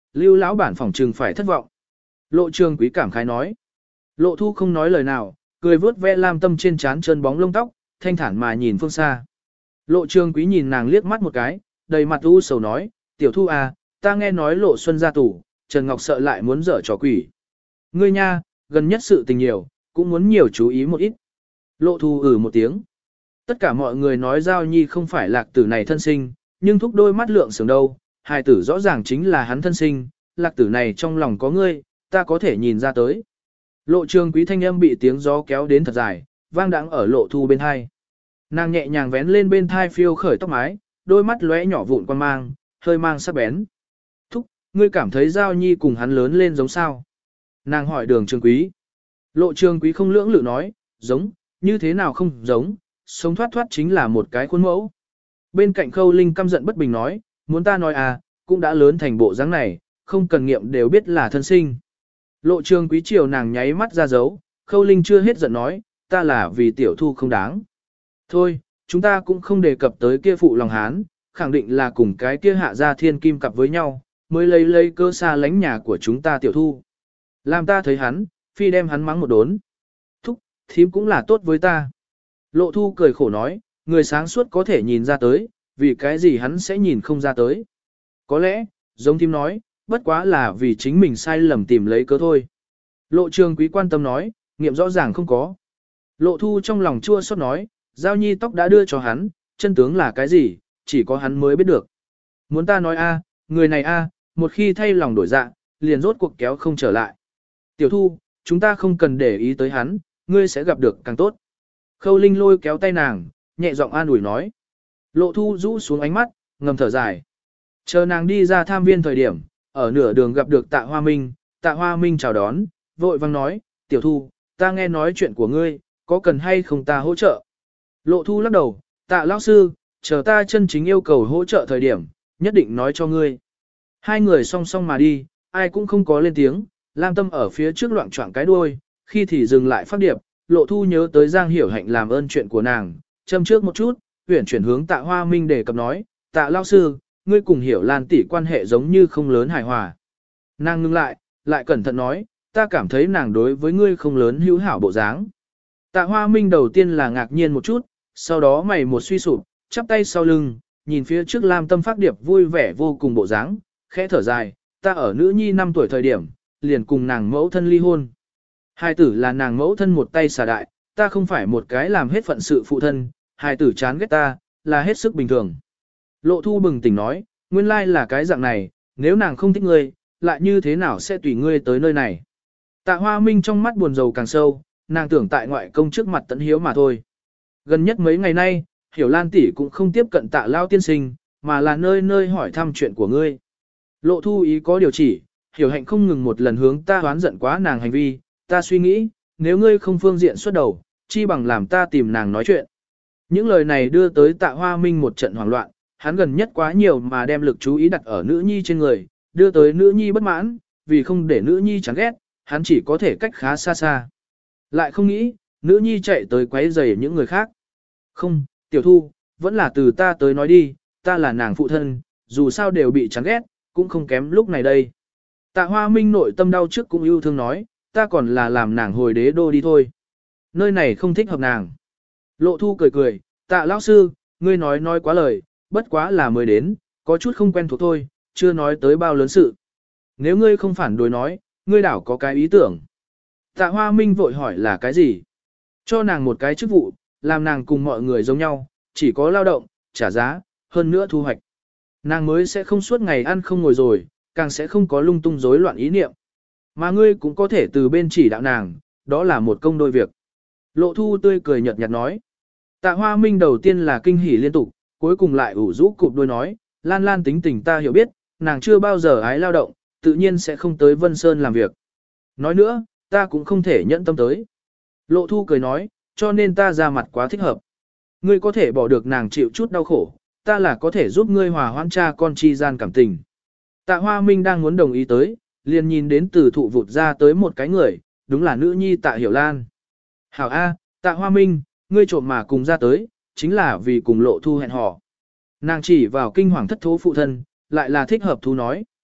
lưu lão bản phỏng trừng phải thất vọng. Lộ trường quý cảm khái nói. Lộ thu không nói lời nào, cười vớt ve lam tâm trên trán trơn bóng lông tóc, thanh thản mà nhìn phương xa. Lộ trường quý nhìn nàng liếc mắt một cái, đầy mặt u sầu nói, tiểu thu à, ta nghe nói lộ xuân ra tù, Trần Ngọc sợ lại muốn dở trò quỷ. Ngươi nha, gần nhất sự tình nhiều, cũng muốn nhiều chú ý một ít. Lộ thu ử một tiếng. Tất cả mọi người nói Giao Nhi không phải lạc tử này thân sinh, nhưng thúc đôi mắt lượng sướng đâu, hài tử rõ ràng chính là hắn thân sinh, lạc tử này trong lòng có ngươi, ta có thể nhìn ra tới. Lộ trường quý thanh âm bị tiếng gió kéo đến thật dài, vang đãng ở lộ thu bên thai. Nàng nhẹ nhàng vén lên bên thai phiêu khởi tóc mái, đôi mắt lóe nhỏ vụn quan mang, hơi mang sắc bén. Thúc, ngươi cảm thấy Giao Nhi cùng hắn lớn lên giống sao? Nàng hỏi đường trường quý. Lộ trường quý không lưỡng lự nói, giống, như thế nào không giống, sống thoát thoát chính là một cái khuôn mẫu. Bên cạnh Khâu Linh căm giận bất bình nói, muốn ta nói à, cũng đã lớn thành bộ dáng này, không cần nghiệm đều biết là thân sinh. Lộ trường quý chiều nàng nháy mắt ra dấu, Khâu Linh chưa hết giận nói, ta là vì tiểu thu không đáng. Thôi, chúng ta cũng không đề cập tới kia phụ lòng hán, khẳng định là cùng cái kia hạ gia thiên kim cặp với nhau, mới lấy lấy cơ xa lánh nhà của chúng ta tiểu thu. Làm ta thấy hắn, phi đem hắn mắng một đốn. Thúc, thím cũng là tốt với ta. Lộ thu cười khổ nói, người sáng suốt có thể nhìn ra tới, vì cái gì hắn sẽ nhìn không ra tới. Có lẽ, giống thím nói, bất quá là vì chính mình sai lầm tìm lấy cớ thôi. Lộ trường quý quan tâm nói, nghiệm rõ ràng không có. Lộ thu trong lòng chua xót nói, Giao Nhi tóc đã đưa cho hắn, chân tướng là cái gì, chỉ có hắn mới biết được. Muốn ta nói a, người này a, một khi thay lòng đổi dạ, liền rốt cuộc kéo không trở lại. Tiểu thu, chúng ta không cần để ý tới hắn, ngươi sẽ gặp được càng tốt. Khâu Linh lôi kéo tay nàng, nhẹ giọng an ủi nói. Lộ thu rũ xuống ánh mắt, ngầm thở dài. Chờ nàng đi ra tham viên thời điểm, ở nửa đường gặp được Tạ Hoa Minh, Tạ Hoa Minh chào đón, vội vang nói, tiểu thu, ta nghe nói chuyện của ngươi, có cần hay không ta hỗ trợ? Lộ thu lắc đầu, Tạ lão sư, chờ ta chân chính yêu cầu hỗ trợ thời điểm, nhất định nói cho ngươi. Hai người song song mà đi, ai cũng không có lên tiếng, Lam Tâm ở phía trước loạn choạng cái đuôi, khi thì dừng lại phát điệp, Lộ thu nhớ tới Giang Hiểu Hạnh làm ơn chuyện của nàng, châm trước một chút, huyển chuyển hướng Tạ Hoa Minh để cập nói, Tạ lão sư, ngươi cùng Hiểu Lan tỷ quan hệ giống như không lớn hài hòa. Nàng ngưng lại, lại cẩn thận nói, ta cảm thấy nàng đối với ngươi không lớn hữu hảo bộ dáng. Tạ Hoa Minh đầu tiên là ngạc nhiên một chút, sau đó mày một suy sụp, chắp tay sau lưng, nhìn phía trước Lam Tâm phát điệp vui vẻ vô cùng bộ dáng, khẽ thở dài, ta ở nữ nhi năm tuổi thời điểm, liền cùng nàng mẫu thân ly hôn. Hai tử là nàng mẫu thân một tay xả đại, ta không phải một cái làm hết phận sự phụ thân, hai tử chán ghét ta, là hết sức bình thường. Lộ thu bừng tỉnh nói, nguyên lai là cái dạng này, nếu nàng không thích ngươi, lại như thế nào sẽ tùy ngươi tới nơi này. Tạ Hoa Minh trong mắt buồn rầu càng sâu, nàng tưởng tại ngoại công trước mặt tận hiếu mà thôi. Gần nhất mấy ngày nay, Hiểu Lan tỷ cũng không tiếp cận Tạ Lao tiên sinh, mà là nơi nơi hỏi thăm chuyện của ngươi. Lộ thu ý có điều chỉ, Hiểu Hạnh không ngừng một lần hướng ta oán giận quá nàng hành vi, ta suy nghĩ, nếu ngươi không phương diện xuất đầu, chi bằng làm ta tìm nàng nói chuyện. Những lời này đưa tới Tạ Hoa Minh một trận hoảng loạn, hắn gần nhất quá nhiều mà đem lực chú ý đặt ở nữ nhi trên người, đưa tới nữ nhi bất mãn, vì không để nữ nhi chán ghét, hắn chỉ có thể cách khá xa xa. Lại không nghĩ, nữ nhi chạy tới quấy rầy những người khác. Không, tiểu thu, vẫn là từ ta tới nói đi, ta là nàng phụ thân, dù sao đều bị chán ghét, cũng không kém lúc này đây. Tạ Hoa Minh nội tâm đau trước cũng yêu thương nói, ta còn là làm nàng hồi đế đô đi thôi. Nơi này không thích hợp nàng. Lộ thu cười cười, Tạ lão sư, ngươi nói nói quá lời, bất quá là mới đến, có chút không quen thuộc thôi, chưa nói tới bao lớn sự. Nếu ngươi không phản đối nói, ngươi đảo có cái ý tưởng. Tạ Hoa Minh vội hỏi là cái gì? Cho nàng một cái chức vụ, làm nàng cùng mọi người giống nhau, chỉ có lao động, trả giá, hơn nữa thu hoạch. Nàng mới sẽ không suốt ngày ăn không ngồi rồi, càng sẽ không có lung tung rối loạn ý niệm. Mà ngươi cũng có thể từ bên chỉ đạo nàng, đó là một công đôi việc. Lộ thu tươi cười nhợt nhạt nói. Tạ Hoa Minh đầu tiên là kinh hỉ liên tục, cuối cùng lại ủ rũ cụp đôi nói, Lan Lan tính tình ta hiểu biết, nàng chưa bao giờ ái lao động, tự nhiên sẽ không tới Vân Sơn làm việc. Nói nữa, ta cũng không thể nhẫn tâm tới. Lộ thu cười nói, cho nên ta ra mặt quá thích hợp. Ngươi có thể bỏ được nàng chịu chút đau khổ, ta là có thể giúp ngươi hòa hoãn cha con chi gian cảm tình. Tạ Hoa Minh đang muốn đồng ý tới, liền nhìn đến từ thụ vụt ra tới một cái người, đúng là nữ nhi Tạ Hiểu Lan. Hảo A, Tạ Hoa Minh, ngươi trộm mà cùng ra tới, chính là vì cùng lộ thu hẹn hò. Nàng chỉ vào kinh hoàng thất thố phụ thân, lại là thích hợp thú nói.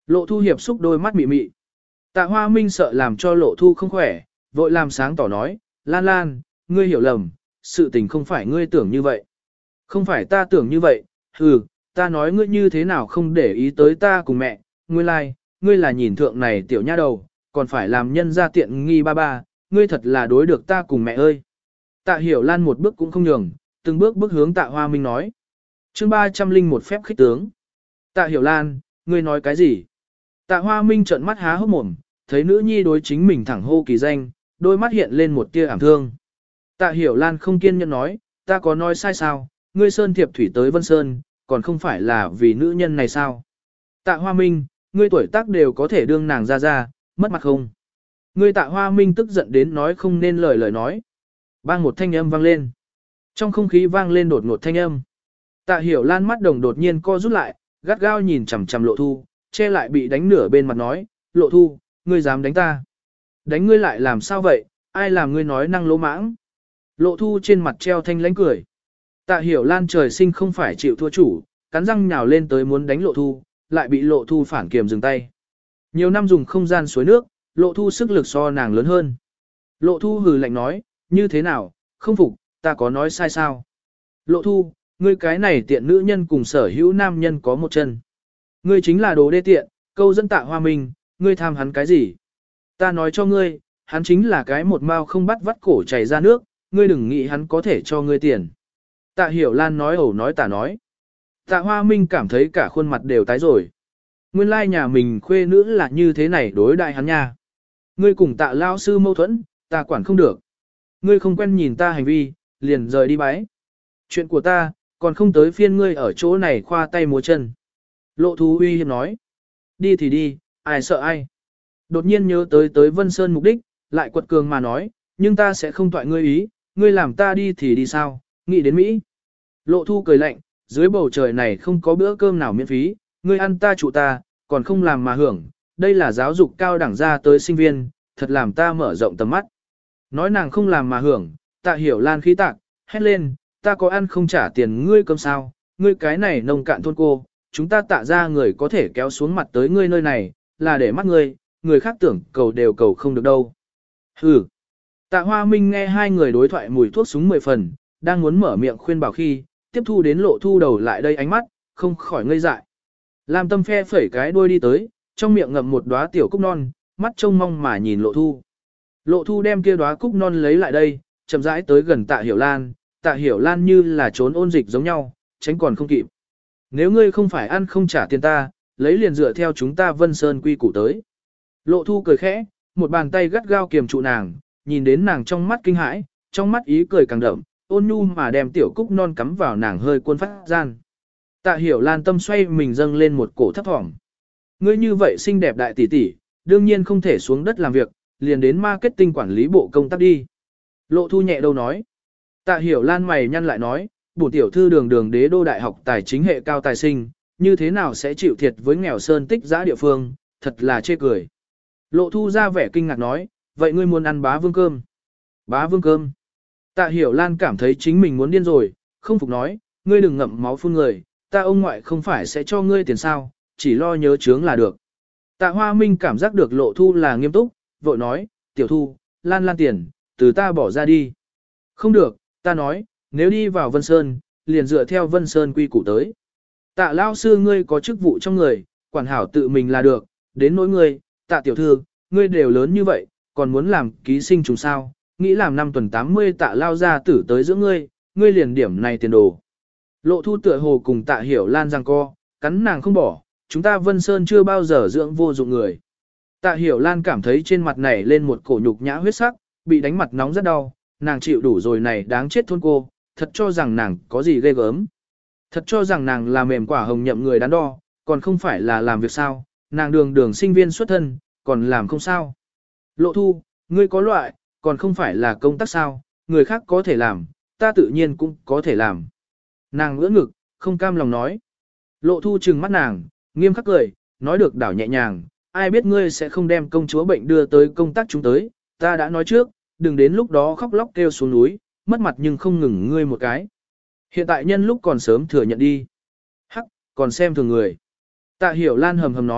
Lộ thu hiệp xúc đôi mắt mị mị. Tạ Hoa Minh sợ làm cho lộ thu không khỏe, vội làm sáng tỏ nói, Lan Lan, ngươi hiểu lầm, sự tình không phải ngươi tưởng như vậy. Không phải ta tưởng như vậy, hừ, ta nói ngươi như thế nào không để ý tới ta cùng mẹ, ngươi lai, like, ngươi là nhìn thượng này tiểu nha đầu, còn phải làm nhân ra tiện nghi ba ba, ngươi thật là đối được ta cùng mẹ ơi. Tạ Hiểu Lan một bước cũng không nhường, từng bước bước hướng Tạ Hoa Minh nói. Chương ba trăm linh một phép khích tướng. Tạ Hiểu Lan, ngươi nói cái gì? Tạ Hoa Minh trợn mắt há hốc mồm, thấy nữ nhi đối chính mình thẳng hô kỳ danh, đôi mắt hiện lên một tia ảm thương. Tạ Hiểu Lan không kiên nhẫn nói, ta có nói sai sao, ngươi Sơn Thiệp Thủy tới Vân Sơn, còn không phải là vì nữ nhân này sao? Tạ Hoa Minh, ngươi tuổi tác đều có thể đương nàng ra ra, mất mặt không? Ngươi Tạ Hoa Minh tức giận đến nói không nên lời lời nói. Bang một thanh âm vang lên. Trong không khí vang lên đột ngột thanh âm. Tạ Hiểu Lan mắt đồng đột nhiên co rút lại, gắt gao nhìn chằm chằm Lộ Thu, che lại bị đánh nửa bên mặt nói, Lộ Thu, ngươi dám đánh ta? Đánh ngươi lại làm sao vậy, ai làm ngươi nói năng lỗ mãng? Lộ Thu trên mặt treo thanh lãnh cười. Tạ Hiểu Lan trời sinh không phải chịu thua chủ, cắn răng nhào lên tới muốn đánh Lộ Thu, lại bị Lộ Thu phản kiềm dừng tay. Nhiều năm dùng không gian suối nước, Lộ Thu sức lực so nàng lớn hơn. Lộ Thu hừ lạnh nói, như thế nào, không phục, ta có nói sai sao? Lộ Thu, ngươi cái này tiện nữ nhân cùng sở hữu nam nhân có một chân. Ngươi chính là đồ đê tiện, câu dẫn Tạ Hoa Minh, ngươi tham hắn cái gì? Ta nói cho ngươi, hắn chính là cái một mao không bắt vắt cổ chảy ra nước, ngươi đừng nghĩ hắn có thể cho ngươi tiền. Tạ Hiểu Lan nói ẩu nói tả nói. Tạ Hoa Minh cảm thấy cả khuôn mặt đều tái rồi. Nguyên lai nhà mình khuê nữ là như thế này đối đại hắn nha. Ngươi cùng Tạ lao sư mâu thuẫn, ta quản không được. Ngươi không quen nhìn ta hành vi, liền rời đi bái. Chuyện của ta, còn không tới phiên ngươi ở chỗ này khoa tay múa chân. Lộ Thu uy hiếp nói. Đi thì đi, ai sợ ai. Đột nhiên nhớ tới tới Vân Sơn mục đích, lại quật cường mà nói, nhưng ta sẽ không toại ngươi ý, ngươi làm ta đi thì đi sao, nghĩ đến Mỹ. Lộ Thu cười lạnh, dưới bầu trời này không có bữa cơm nào miễn phí, ngươi ăn ta trụ ta, còn không làm mà hưởng, đây là giáo dục cao đẳng ra tới sinh viên, thật làm ta mở rộng tầm mắt. Nói nàng không làm mà hưởng, Tạ Hiểu Lan khí tạc, hét lên, ta có ăn không trả tiền ngươi cơm sao, ngươi cái này nông cạn thôn cô, chúng ta Tạ ra người có thể kéo xuống mặt tới ngươi nơi này, là để mắt ngươi, người khác tưởng cầu đều cầu không được đâu. Hừ. Tạ Hoa Minh nghe hai người đối thoại mùi thuốc súng mười phần, đang muốn mở miệng khuyên bảo khi, tiếp thu đến Lộ Thu đầu lại đây ánh mắt, không khỏi ngây dại. Lam Tâm phe phẩy cái đuôi đi tới, trong miệng ngậm một đóa tiểu cúc non, mắt trông mong mà nhìn Lộ Thu. Lộ Thu đem kia đóa cúc non lấy lại đây, chậm rãi tới gần Tạ Hiểu Lan, Tạ Hiểu Lan như là trốn ôn dịch giống nhau, tránh còn không kịp. Nếu ngươi không phải ăn không trả tiền ta, lấy liền dựa theo chúng ta Vân Sơn quy củ tới. Lộ Thu cười khẽ, một bàn tay gắt gao kiềm trụ nàng, nhìn đến nàng trong mắt kinh hãi, trong mắt ý cười càng đậm, ôn nhu mà đem tiểu cúc non cắm vào nàng hơi cuốn phát gian. Tạ Hiểu Lan tâm xoay mình dâng lên một cổ thấp thỏm. Ngươi như vậy xinh đẹp đại tỷ tỷ, đương nhiên không thể xuống đất làm việc, liền đến marketing quản lý bộ công tác đi. Lộ Thu nhẹ đâu nói. Tạ Hiểu Lan mày nhăn lại nói, bổn tiểu thư đường đường đế đô đại học tài chính hệ cao tài sinh, như thế nào sẽ chịu thiệt với nghèo sơn tích giã địa phương, thật là chê cười. Lộ Thu ra vẻ kinh ngạc nói, vậy ngươi muốn ăn bá vương cơm? Bá vương cơm. Tạ Hiểu Lan cảm thấy chính mình muốn điên rồi, không phục nói, ngươi đừng ngậm máu phun người, ta ông ngoại không phải sẽ cho ngươi tiền sao, chỉ lo nhớ chướng là được. Tạ Hoa Minh cảm giác được Lộ Thu là nghiêm túc, vội nói, tiểu Thu, Lan Lan tiền, từ ta bỏ ra đi. Không được, ta nói, nếu đi vào Vân Sơn, liền dựa theo Vân Sơn quy củ tới. Tạ lao sư ngươi có chức vụ trong người, quản hảo tự mình là được, đến nỗi ngươi, Tạ tiểu thư, ngươi đều lớn như vậy, còn muốn làm ký sinh trùng sao, nghĩ làm năm tuần tám mươi Tạ lao ra tử tới giữa ngươi, ngươi liền điểm này tiền đồ. Lộ Thu tựa hồ cùng Tạ Hiểu Lan giằng co, cắn nàng không bỏ, chúng ta Vân Sơn chưa bao giờ dưỡng vô dụng người. Tạ Hiểu Lan cảm thấy trên mặt này lên một cổ nhục nhã huyết sắc, bị đánh mặt nóng rất đau, nàng chịu đủ rồi này đáng chết thôn cô, thật cho rằng nàng có gì ghê gớm. Thật cho rằng nàng là mềm quả hồng nhậm người đắn đo, còn không phải là làm việc sao, nàng đường đường sinh viên xuất thân, còn làm không sao. Lộ Thu, ngươi có loại, còn không phải là công tác sao, người khác có thể làm, ta tự nhiên cũng có thể làm. Nàng ngỡ ngực, không cam lòng nói. Lộ Thu trừng mắt nàng, nghiêm khắc cười, nói được đảo nhẹ nhàng, ai biết ngươi sẽ không đem công chúa bệnh đưa tới công tác chúng tới, ta đã nói trước, đừng đến lúc đó khóc lóc kêu xuống núi, mất mặt nhưng không ngừng ngươi một cái. Hiện tại nhân lúc còn sớm thừa nhận đi. Hắc, còn xem thường người. Tạ Hiểu Lan hầm hầm nói,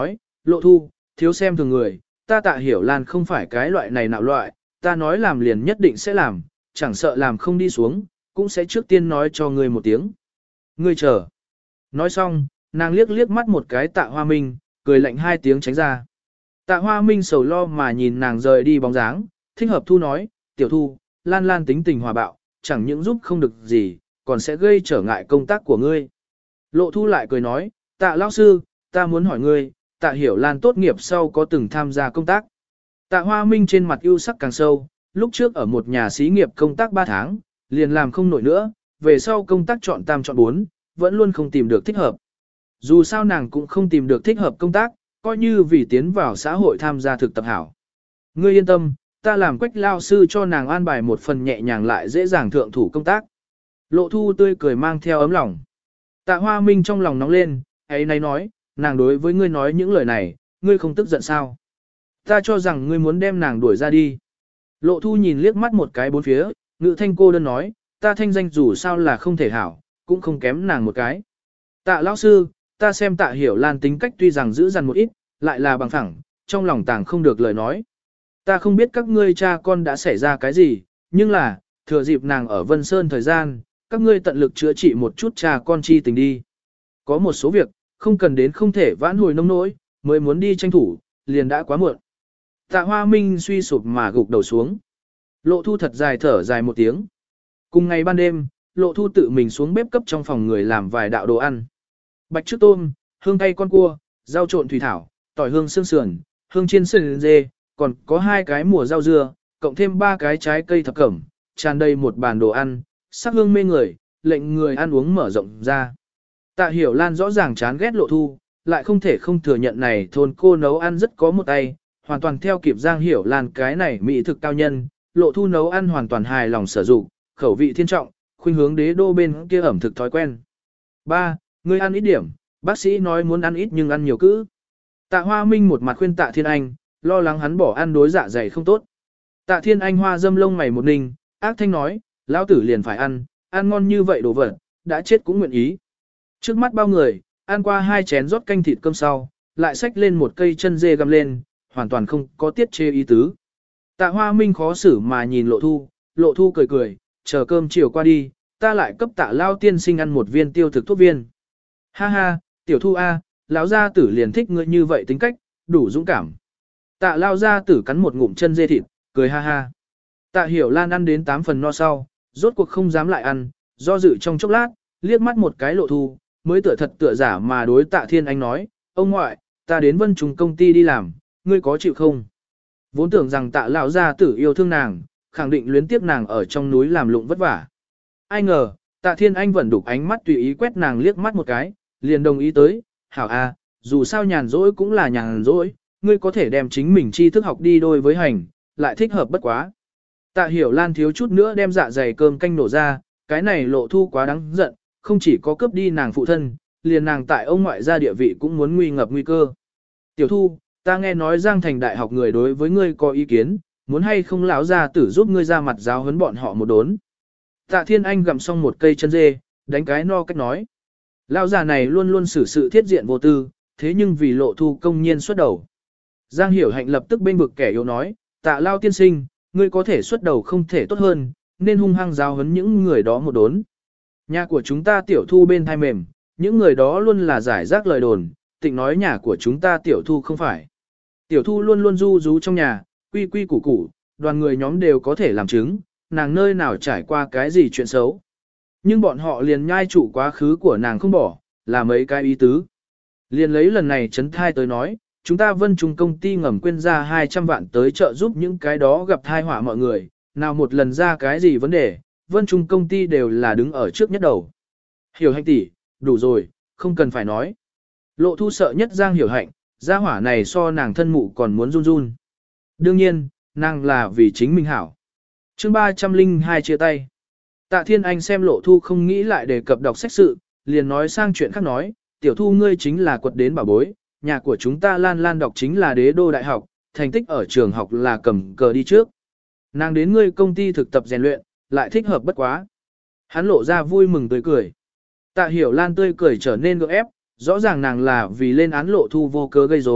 Lộ Thu, thiếu xem thường người, ta Tạ Hiểu Lan không phải cái loại này nạo loại, ta nói làm liền nhất định sẽ làm, chẳng sợ làm không đi xuống, cũng sẽ trước tiên nói cho ngươi một tiếng. Ngươi chờ. Nói xong, nàng liếc liếc mắt một cái Tạ Hoa Minh, cười lạnh hai tiếng tránh ra. Tạ Hoa Minh sầu lo mà nhìn nàng rời đi bóng dáng, thích hợp thu nói, tiểu thu, Lan Lan tính tình hòa bạo, chẳng những giúp không được gì, còn sẽ gây trở ngại công tác của ngươi. Lộ Thu lại cười nói, Tạ lão sư, ta muốn hỏi ngươi, Tạ Hiểu Lan tốt nghiệp sau có từng tham gia công tác. Tạ Hoa Minh trên mặt ưu sắc càng sâu, lúc trước ở một nhà xí nghiệp công tác ba tháng, liền làm không nổi nữa, về sau công tác chọn tam chọn bốn, vẫn luôn không tìm được thích hợp. Dù sao nàng cũng không tìm được thích hợp công tác, coi như vì tiến vào xã hội tham gia thực tập hảo. Ngươi yên tâm, ta làm Quách lao sư cho nàng an bài một phần nhẹ nhàng lại dễ dàng thượng thủ công tác. Lộ Thu tươi cười mang theo ấm lòng. Tạ Hoa Minh trong lòng nóng lên, ấy nay nói, nàng đối với ngươi nói những lời này, ngươi không tức giận sao? Ta cho rằng ngươi muốn đem nàng đuổi ra đi. Lộ Thu nhìn liếc mắt một cái bốn phía, ngự thanh cô đơn nói, ta thanh danh dù sao là không thể hảo, cũng không kém nàng một cái. Tạ lão sư, ta xem Tạ Hiểu Lan tính cách tuy rằng giữ dằn một ít, lại là bằng phẳng, trong lòng tàng không được lời nói. Ta không biết các ngươi cha con đã xảy ra cái gì, nhưng là, thừa dịp nàng ở Vân Sơn thời gian, các ngươi tận lực chữa trị một chút cha con chi tình đi. Có một số việc, không cần đến không thể vãn hồi nông nỗi, mới muốn đi tranh thủ, liền đã quá muộn. Tạ Hoa Minh suy sụp mà gục đầu xuống. Lộ Thu thật dài thở dài một tiếng. Cùng ngày ban đêm, Lộ Thu tự mình xuống bếp cấp trong phòng người làm vài đạo đồ ăn. Bạch trước tôm, hương cay con cua, rau trộn thủy thảo, tỏi hương xương sườn, hương chiên sườn dê, còn có hai cái mùa rau dưa, cộng thêm ba cái trái cây thập cẩm, tràn đầy một bàn đồ ăn, sắc hương mê người, lệnh người ăn uống mở rộng ra. Tạ Hiểu Lan rõ ràng chán ghét Lộ Thu, lại không thể không thừa nhận này thôn cô nấu ăn rất có một tay, hoàn toàn theo kịp Giang Hiểu Lan cái này mỹ thực cao nhân, Lộ Thu nấu ăn hoàn toàn hài lòng sử dụng, khẩu vị thiên trọng, khuynh hướng đế đô bên kia ẩm thực thói quen. ba. Ngươi ăn ít điểm, bác sĩ nói muốn ăn ít nhưng ăn nhiều cữ. Tạ Hoa Minh một mặt khuyên Tạ Thiên Anh, lo lắng hắn bỏ ăn đối dạ dày không tốt. Tạ Thiên Anh hoa dâm lông mày một ninh, ác thanh nói, lão tử liền phải ăn, ăn ngon như vậy đồ vật, đã chết cũng nguyện ý. Trước mắt bao người, ăn qua hai chén rót canh thịt cơm sau, lại xách lên một cây chân dê găm lên, hoàn toàn không có tiết chê ý tứ. Tạ Hoa Minh khó xử mà nhìn Lộ Thu, Lộ Thu cười cười, chờ cơm chiều qua đi, ta lại cấp Tạ lao tiên sinh ăn một viên tiêu thực thuốc viên. Ha ha, tiểu Thu A, lão gia tử liền thích ngươi như vậy tính cách, đủ dũng cảm. Tạ lao gia tử cắn một ngụm chân dê thịt, cười ha ha. Tạ Hiểu Lan ăn đến tám phần no sau, rốt cuộc không dám lại ăn, do dự trong chốc lát, liếc mắt một cái Lộ Thu, mới tựa thật tựa giả mà đối Tạ Thiên Anh nói, ông ngoại, ta đến Vân Trùng công ty đi làm, ngươi có chịu không? Vốn tưởng rằng Tạ lão gia tử yêu thương nàng, khẳng định luyến tiếp nàng ở trong núi làm lụng vất vả. Ai ngờ, Tạ Thiên Anh vẫn đục ánh mắt tùy ý quét nàng liếc mắt một cái, liền đồng ý tới, hảo a, dù sao nhàn rỗi cũng là nhàn rỗi, ngươi có thể đem chính mình tri thức học đi đôi với hành, lại thích hợp bất quá. Tạ Hiểu Lan thiếu chút nữa đem dạ dày cơm canh nổ ra, cái này Lộ Thu quá đáng giận, không chỉ có cướp đi nàng phụ thân, liền nàng tại ông ngoại gia địa vị cũng muốn nguy ngập nguy cơ. Tiểu Thu, ta nghe nói Giang Thành Đại học người đối với ngươi có ý kiến, muốn hay không lão gia tử giúp ngươi ra mặt giáo huấn bọn họ một đốn. Tạ Thiên Anh gặm xong một cây chân dê, đánh cái no cách nói. Lão già này luôn luôn xử sự thiết diện vô tư, thế nhưng vì Lộ Thu công nhiên xuất đầu. Giang Hiểu Hạnh lập tức bên vực kẻ yếu nói, Tạ lao tiên sinh, ngươi có thể xuất đầu không thể tốt hơn, nên hung hăng giáo huấn những người đó một đốn. Nhà của chúng ta Tiểu Thu bên thai mềm, những người đó luôn là giải rác lời đồn, tịnh nói nhà của chúng ta Tiểu Thu không phải. Tiểu Thu luôn luôn du rú trong nhà, quy quy củ củ, đoàn người nhóm đều có thể làm chứng, nàng nơi nào trải qua cái gì chuyện xấu. Nhưng bọn họ liền nhai trụ quá khứ của nàng không bỏ, là mấy cái ý tứ. Liền lấy lần này chấn thai tới nói, chúng ta Vân Trung công ty ngầm quyên ra hai trăm vạn tới trợ giúp những cái đó gặp thai họa mọi người, nào một lần ra cái gì vấn đề, Vân Trung công ty đều là đứng ở trước nhất đầu. Hiểu Hạnh tỷ, đủ rồi, không cần phải nói. Lộ Thu sợ nhất Giang Hiểu Hạnh, gia hỏa này so nàng thân mụ còn muốn run run. Đương nhiên, nàng là vì chính mình hảo. Chương ba trăm linh hai chia tay. Tạ Thiên Anh xem Lộ Thu không nghĩ lại đề cập đọc sách sự, liền nói sang chuyện khác nói, Tiểu Thu ngươi chính là quật đến bảo bối, nhà của chúng ta Lan Lan đọc chính là đế đô đại học, thành tích ở trường học là cầm cờ đi trước. Nàng đến ngươi công ty thực tập rèn luyện, lại thích hợp bất quá. Hắn lộ ra vui mừng tươi cười. Tạ Hiểu Lan tươi cười trở nên gượng ép, rõ ràng nàng là vì lên án Lộ Thu vô cớ gây rối,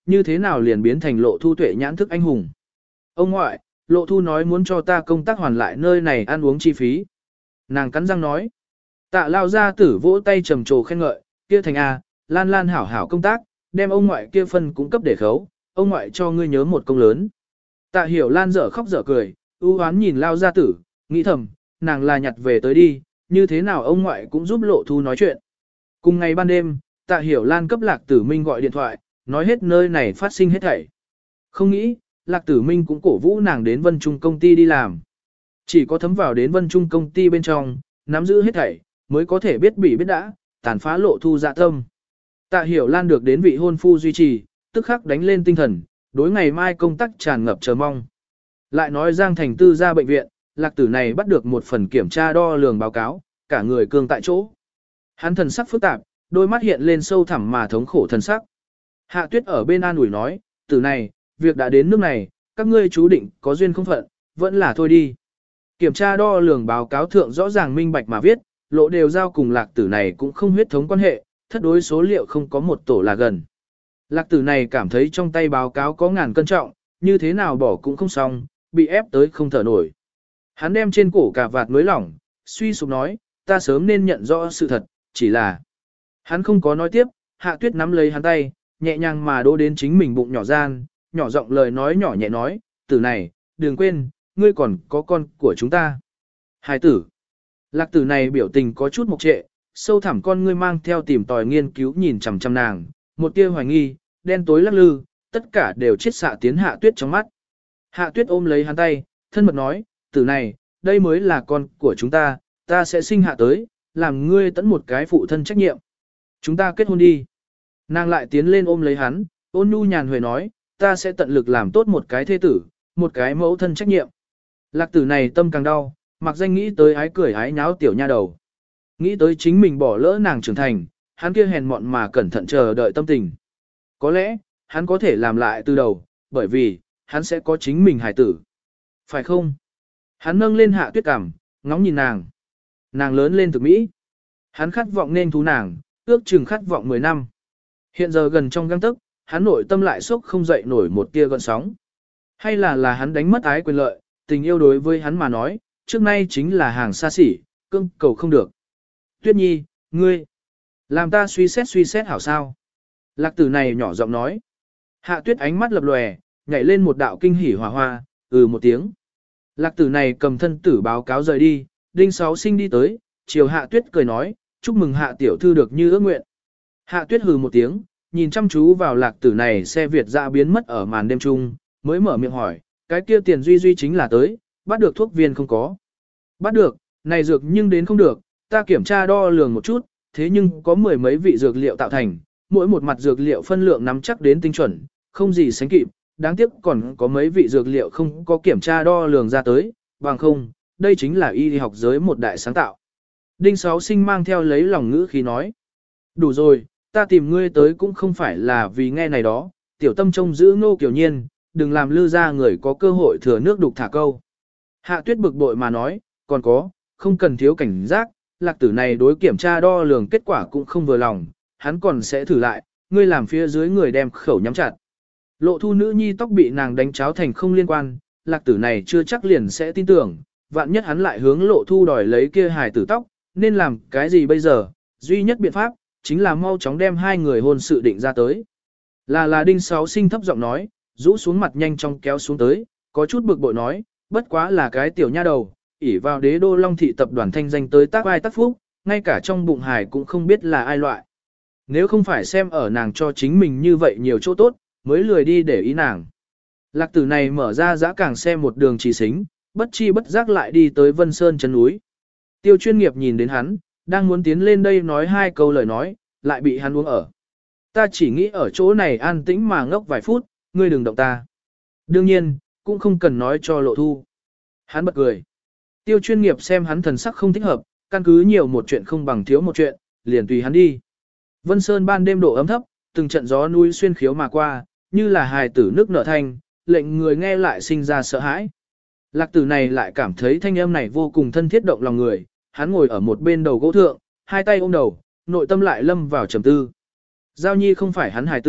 như thế nào liền biến thành Lộ Thu tuệ nhãn thức anh hùng. Ông ngoại, Lộ Thu nói muốn cho ta công tác hoàn lại nơi này ăn uống chi phí. Nàng cắn răng nói. Tạ lao gia tử vỗ tay trầm trồ khen ngợi, kia thành A, Lan Lan hảo hảo công tác, đem ông ngoại kia phân cũng cấp để khấu, ông ngoại cho ngươi nhớ một công lớn. Tạ Hiểu Lan dở khóc dở cười, ưu hoán nhìn lao gia tử, nghĩ thầm, nàng là nhặt về tới đi, như thế nào ông ngoại cũng giúp Lộ Thu nói chuyện. Cùng ngày ban đêm, Tạ Hiểu Lan cấp Lạc Tử Minh gọi điện thoại, nói hết nơi này phát sinh hết thảy. Không nghĩ, Lạc Tử Minh cũng cổ vũ nàng đến Vân Trung công ty đi làm. Chỉ có thấm vào đến Vân Trung công ty bên trong, nắm giữ hết thảy, mới có thể biết bỉ biết đã, tàn phá Lộ Thu dạ tâm. Tạ Hiểu Lan được đến vị hôn phu duy trì, tức khắc đánh lên tinh thần, đối ngày mai công tác tràn ngập chờ mong. Lại nói Giang Thành Tư ra bệnh viện, Lạc Tử này bắt được một phần kiểm tra đo lường báo cáo, cả người cương tại chỗ. Hắn thần sắc phức tạp, đôi mắt hiện lên sâu thẳm mà thống khổ thần sắc. Hạ Tuyết ở bên an ủi nói, Tử này, việc đã đến nước này, các ngươi chú định có duyên không phận, vẫn là thôi đi. Kiểm tra đo lường báo cáo thượng rõ ràng minh bạch mà viết, Lộ đều giao cùng Lạc Tử này cũng không huyết thống quan hệ, thất đối số liệu không có một tổ là gần. Lạc Tử này cảm thấy trong tay báo cáo có ngàn cân trọng, như thế nào bỏ cũng không xong, bị ép tới không thở nổi. Hắn đem trên cổ cà vạt nối lỏng, suy sụp nói, ta sớm nên nhận rõ sự thật, chỉ là... Hắn không có nói tiếp, Hạ Tuyết nắm lấy hắn tay, nhẹ nhàng mà đô đến chính mình bụng nhỏ gian, nhỏ giọng lời nói nhỏ nhẹ nói, Tử này, đừng quên, ngươi còn có con của chúng ta. Hài tử. Lạc Tử này biểu tình có chút mộc trệ, sâu thẳm con ngươi mang theo tìm tòi nghiên cứu nhìn chằm chằm nàng, một tia hoài nghi, đen tối lắc lư, tất cả đều chiết xạ tiến Hạ Tuyết trong mắt. Hạ Tuyết ôm lấy hắn tay, thân mật nói, Tử này, đây mới là con của chúng ta, ta sẽ sinh hạ tới, làm ngươi tẫn một cái phụ thân trách nhiệm. Chúng ta kết hôn đi. Nàng lại tiến lên ôm lấy hắn, ôn nhu nhàn huệ nói, ta sẽ tận lực làm tốt một cái thê tử, một cái mẫu thân trách nhiệm. Lạc Tử này tâm càng đau, mặc danh nghĩ tới ái cười ái nháo tiểu nha đầu. Nghĩ tới chính mình bỏ lỡ nàng trưởng thành, hắn kia hèn mọn mà cẩn thận chờ đợi tâm tình. Có lẽ, hắn có thể làm lại từ đầu, bởi vì, hắn sẽ có chính mình hài tử. Phải không? Hắn nâng lên Hạ Tuyết cằm, ngóng nhìn nàng. Nàng lớn lên thực mỹ. Hắn khát vọng nên thú nàng, ước chừng khát vọng mười năm. Hiện giờ gần trong găng tức, hắn nội tâm lại sốc không dậy nổi một tia gợn sóng. Hay là là hắn đánh mất ái quyền lợi, tình yêu đối với hắn mà nói, trước nay chính là hàng xa xỉ, cưng cầu không được. Tuyết Nhi, ngươi, làm ta suy xét suy xét hảo sao. Lạc Tử này nhỏ giọng nói. Hạ Tuyết ánh mắt lập lòe, nhảy lên một đạo kinh hỉ hòa hoa, ừ một tiếng. Lạc Tử này cầm thân tử báo cáo rời đi, Đinh Sáu Sinh đi tới, chiều Hạ Tuyết cười nói, chúc mừng Hạ tiểu thư được như ước nguyện. Hạ Tuyết hừ một tiếng, nhìn chăm chú vào Lạc Tử này xe Việt dã biến mất ở màn đêm trung, mới mở miệng hỏi, cái kia tiền duy duy chính là tới, bắt được thuốc viên không có. Bắt được, này dược nhưng đến không được, ta kiểm tra đo lường một chút, thế nhưng có mười mấy vị dược liệu tạo thành, mỗi một mặt dược liệu phân lượng nắm chắc đến tinh chuẩn, không gì sánh kịp, đáng tiếc còn có mấy vị dược liệu không có kiểm tra đo lường ra tới, bằng không, đây chính là y học giới một đại sáng tạo. Đinh Sáu Sinh mang theo lấy lòng ngữ khí nói, đủ rồi, ta tìm ngươi tới cũng không phải là vì nghe này đó, tiểu tâm trông giữ Ngô Kiều Nhiên, đừng làm lư ra người có cơ hội thừa nước đục thả câu. Hạ Tuyết bực bội mà nói, còn có, không cần thiếu cảnh giác, Lạc Tử này đối kiểm tra đo lường kết quả cũng không vừa lòng, hắn còn sẽ thử lại, ngươi làm phía dưới người đem khẩu nhắm chặt. Lộ Thu nữ nhi tóc bị nàng đánh cháo thành không liên quan, Lạc Tử này chưa chắc liền sẽ tin tưởng, vạn nhất hắn lại hướng Lộ Thu đòi lấy kia hài tử tóc, nên làm cái gì bây giờ, duy nhất biện pháp, chính là mau chóng đem hai người hôn sự định ra tới. Là là Đinh Sáu Sinh thấp giọng nói, rũ xuống mặt nhanh chóng kéo xuống tới, có chút bực bội nói, bất quá là cái tiểu nha đầu, ỷ vào Đế Đô Long Thị tập đoàn thanh danh tới tác vai tác phúc, ngay cả trong bụng hài cũng không biết là ai loại. Nếu không phải xem ở nàng cho chính mình như vậy nhiều chỗ tốt, mới lười đi để ý nàng. Lạc Tử này mở ra giã càng xe một đường chỉ xính, bất chi bất giác lại đi tới Vân Sơn chân núi. Tiêu chuyên nghiệp nhìn đến hắn, đang muốn tiến lên đây nói hai câu lời nói, lại bị hắn uống ở. Ta chỉ nghĩ ở chỗ này an tĩnh mà ngốc vài phút, ngươi đừng động ta. Đương nhiên, cũng không cần nói cho Lộ Thu. Hắn bật cười. Tiêu chuyên nghiệp xem hắn thần sắc không thích hợp, căn cứ nhiều một chuyện không bằng thiếu một chuyện, liền tùy hắn đi. Vân Sơn ban đêm độ ấm thấp, từng trận gió núi xuyên khiếu mà qua, như là hài tử nước nở thanh, lệnh người nghe lại sinh ra sợ hãi. Lạc Tử này lại cảm thấy thanh âm này vô cùng thân thiết động lòng người, hắn ngồi ở một bên đầu gỗ thượng, hai tay ôm đầu, nội tâm lại lâm vào trầm tư. Giao Nhi không phải hắn hài tử,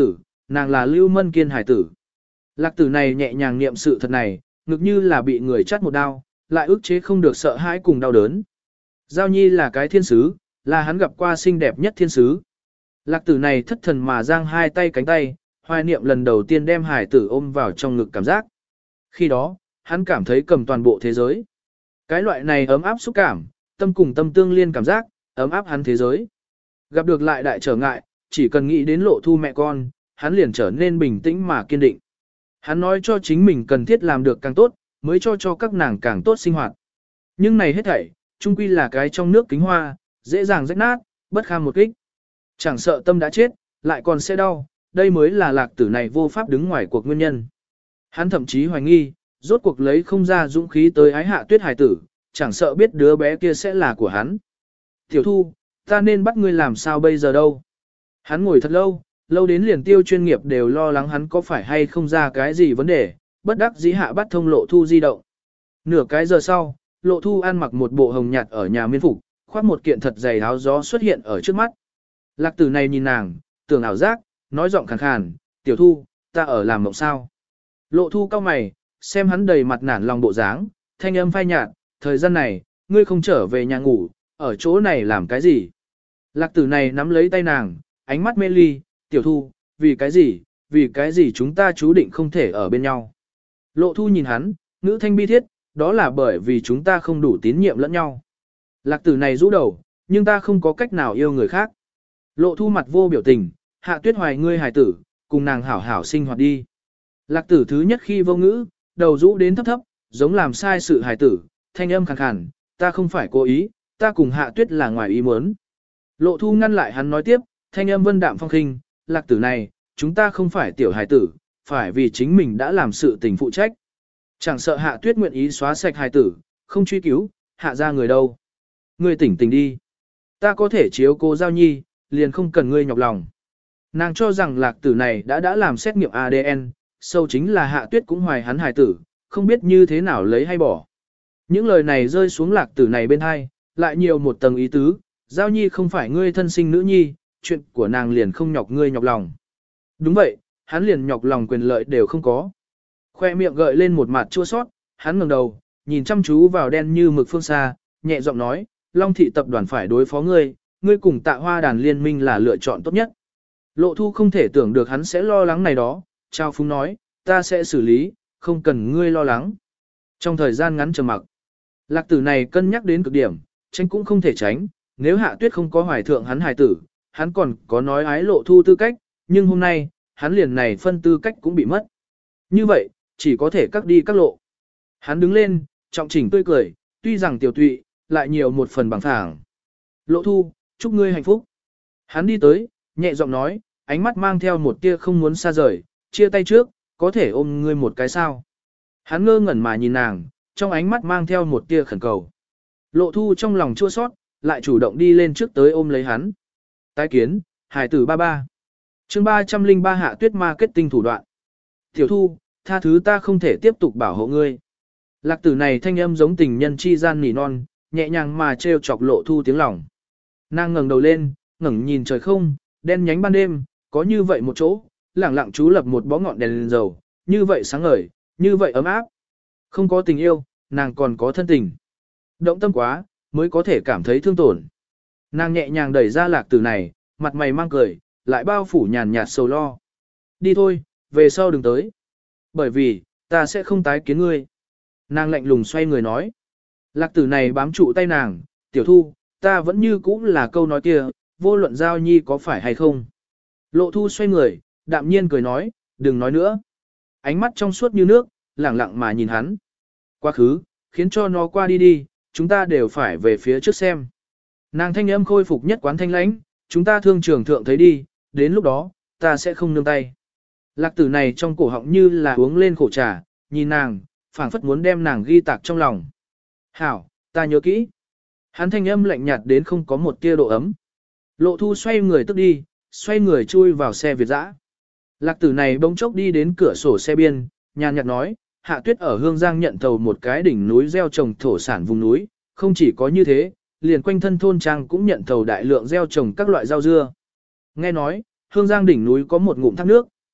nàng là Lưu Mân Kiên hải tử. Lạc tử này nhẹ nhàng niệm sự thật này, ngực như là bị người chắt một đao, lại ức chế không được sợ hãi cùng đau đớn. Giao Nhi là cái thiên sứ, là hắn gặp qua xinh đẹp nhất thiên sứ. Lạc tử này thất thần mà giang hai tay cánh tay, hoài niệm lần đầu tiên đem hải tử ôm vào trong ngực cảm giác. Khi đó, hắn cảm thấy cầm toàn bộ thế giới. Cái loại này ấm áp xúc cảm, tâm cùng tâm tương liên cảm giác, ấm áp hắn thế giới. Gặp được lại đại trở ngại, chỉ cần nghĩ đến Lộ Thu mẹ con, hắn liền trở nên bình tĩnh mà kiên định. Hắn nói cho chính mình cần thiết làm được càng tốt, mới cho cho các nàng càng tốt sinh hoạt. Nhưng này hết thảy, chung quy là cái trong nước kính hoa, dễ dàng rách nát, bất kham một kích. Chẳng sợ tâm đã chết, lại còn sẽ đau, đây mới là lạc tử này vô pháp đứng ngoài cuộc nguyên nhân. Hắn thậm chí hoài nghi, rốt cuộc lấy không ra dũng khí tới ái Hạ Tuyết hài tử, chẳng sợ biết đứa bé kia sẽ là của hắn. Tiểu Thu, ta nên bắt ngươi làm sao bây giờ đâu? Hắn ngồi thật lâu, lâu đến liền tiêu chuyên nghiệp đều lo lắng hắn có phải hay không ra cái gì vấn đề, bất đắc dĩ hạ bắt thông Lộ Thu di động. Nửa cái giờ sau, Lộ Thu ăn mặc một bộ hồng nhạt ở nhà miên phục, khoác một kiện thật dày áo gió xuất hiện ở trước mắt. Lạc tử này nhìn nàng, tưởng ảo giác, nói giọng khàn khàn, Tiểu Thu, ta ở làm mộng sao? Lộ Thu cau mày, xem hắn đầy mặt nản lòng bộ dáng, thanh âm phai nhạt, thời gian này, ngươi không trở về nhà ngủ, ở chỗ này làm cái gì? Lạc tử này nắm lấy tay nàng, ánh mắt mê ly, Tiểu Thu, vì cái gì, vì cái gì chúng ta chú định không thể ở bên nhau? Lộ Thu nhìn hắn, ngữ thanh bi thiết, đó là bởi vì chúng ta không đủ tín nhiệm lẫn nhau. Lạc tử này rũ đầu, nhưng ta không có cách nào yêu người khác. Lộ Thu mặt vô biểu tình, Hạ Tuyết hoài ngươi hài tử, cùng nàng hảo hảo sinh hoạt đi. Lạc tử thứ nhất khi vô ngữ, đầu rũ đến thấp thấp, giống làm sai sự hài tử, thanh âm khàn khàn, ta không phải cố ý, ta cùng Hạ Tuyết là ngoài ý muốn. Lộ Thu ngăn lại hắn nói tiếp, thanh âm vân đạm phong khinh, lạc tử này, chúng ta không phải tiểu hài tử, phải vì chính mình đã làm sự tình phụ trách. Chẳng sợ Hạ Tuyết nguyện ý xóa sạch hài tử, không truy cứu, hạ ra người đâu. Ngươi tỉnh tỉnh đi. Ta có thể chiếu cô Giao Nhi, liền không cần ngươi nhọc lòng. Nàng cho rằng lạc tử này đã đã làm xét nghiệm a đê en, sâu chính là Hạ Tuyết cũng hoài hắn hài tử, không biết như thế nào lấy hay bỏ. Những lời này rơi xuống lạc tử này bên hai, lại nhiều một tầng ý tứ, Giao Nhi không phải ngươi thân sinh nữ nhi, chuyện của nàng liền không nhọc ngươi nhọc lòng. Đúng vậy, hắn liền nhọc lòng quyền lợi đều không có. Khoe miệng gợi lên một mặt chua sót, hắn ngẩng đầu, nhìn chăm chú vào đen như mực phương xa, nhẹ giọng nói, Long thị tập đoàn phải đối phó ngươi, ngươi cùng Tạ Hoa đàn liên minh là lựa chọn tốt nhất. Lộ Thu không thể tưởng được hắn sẽ lo lắng này đó, Trao Phúng nói, ta sẽ xử lý, không cần ngươi lo lắng. Trong thời gian ngắn trầm mặc, lạc tử này cân nhắc đến cực điểm, tránh cũng không thể tránh, nếu Hạ Tuyết không có hoài thượng hắn hài tử, hắn còn có nói ái Lộ Thu tư cách, nhưng hôm nay, hắn liền này phân tư cách cũng bị mất. Như vậy, chỉ có thể cắt đi các lộ. Hắn đứng lên, trọng chỉnh tươi cười, tuy rằng tiểu tụy, lại nhiều một phần bằng phẳng. Lộ Thu, chúc ngươi hạnh phúc. Hắn đi tới, nhẹ giọng nói, ánh mắt mang theo một tia không muốn xa rời, chia tay trước, có thể ôm ngươi một cái sao. Hắn ngơ ngẩn mà nhìn nàng, trong ánh mắt mang theo một tia khẩn cầu. Lộ Thu trong lòng chua sót, lại chủ động đi lên trước tới ôm lấy hắn. Tái kiến, hài tử ba ba. chương ba trăm lẻ ba Hạ Tuyết marketing thủ đoạn. Tiểu Thu, tha thứ ta không thể tiếp tục bảo hộ ngươi. Lạc tử này thanh âm giống tình nhân chi gian nỉ non, nhẹ nhàng mà trêu chọc Lộ Thu tiếng lòng. Nàng ngẩng đầu lên, ngẩng nhìn trời không, đen nhánh ban đêm, có như vậy một chỗ, lẳng lặng chú lập một bó ngọn đèn lên dầu, như vậy sáng ngời, như vậy ấm áp. Không có tình yêu, nàng còn có thân tình. Động tâm quá, mới có thể cảm thấy thương tổn. Nàng nhẹ nhàng đẩy ra lạc tử này, mặt mày mang cười, lại bao phủ nhàn nhạt sầu lo. Đi thôi, về sau đừng tới. Bởi vì, ta sẽ không tái kiến ngươi. Nàng lạnh lùng xoay người nói. Lạc tử này bám trụ tay nàng, Tiểu Thu, ta vẫn như cũ là câu nói kia, vô luận Giao Nhi có phải hay không. Lộ Thu xoay người, đạm nhiên cười nói, đừng nói nữa. Ánh mắt trong suốt như nước, lẳng lặng mà nhìn hắn. Quá khứ, khiến cho nó qua đi đi, chúng ta đều phải về phía trước xem. Nàng thanh âm khôi phục nhất quán thanh lãnh, chúng ta thương trường thượng thấy đi, đến lúc đó, ta sẽ không nương tay. Lạc tử này trong cổ họng như là uống lên khổ trà, nhìn nàng, phảng phất muốn đem nàng ghi tạc trong lòng. Hảo, ta nhớ kỹ. Hắn thanh âm lạnh nhạt đến không có một tia độ ấm. Lộ Thu xoay người tức đi, xoay người chui vào xe Việt dã. Lạc tử này bỗng chốc đi đến cửa sổ xe biên, nhàn nhạt nói, Hạ Tuyết ở Hương Giang nhận thầu một cái đỉnh núi gieo trồng thổ sản vùng núi, không chỉ có như thế, liền quanh thân thôn trang cũng nhận thầu đại lượng gieo trồng các loại rau dưa. Nghe nói, Hương Giang đỉnh núi có một ngụm thác nước,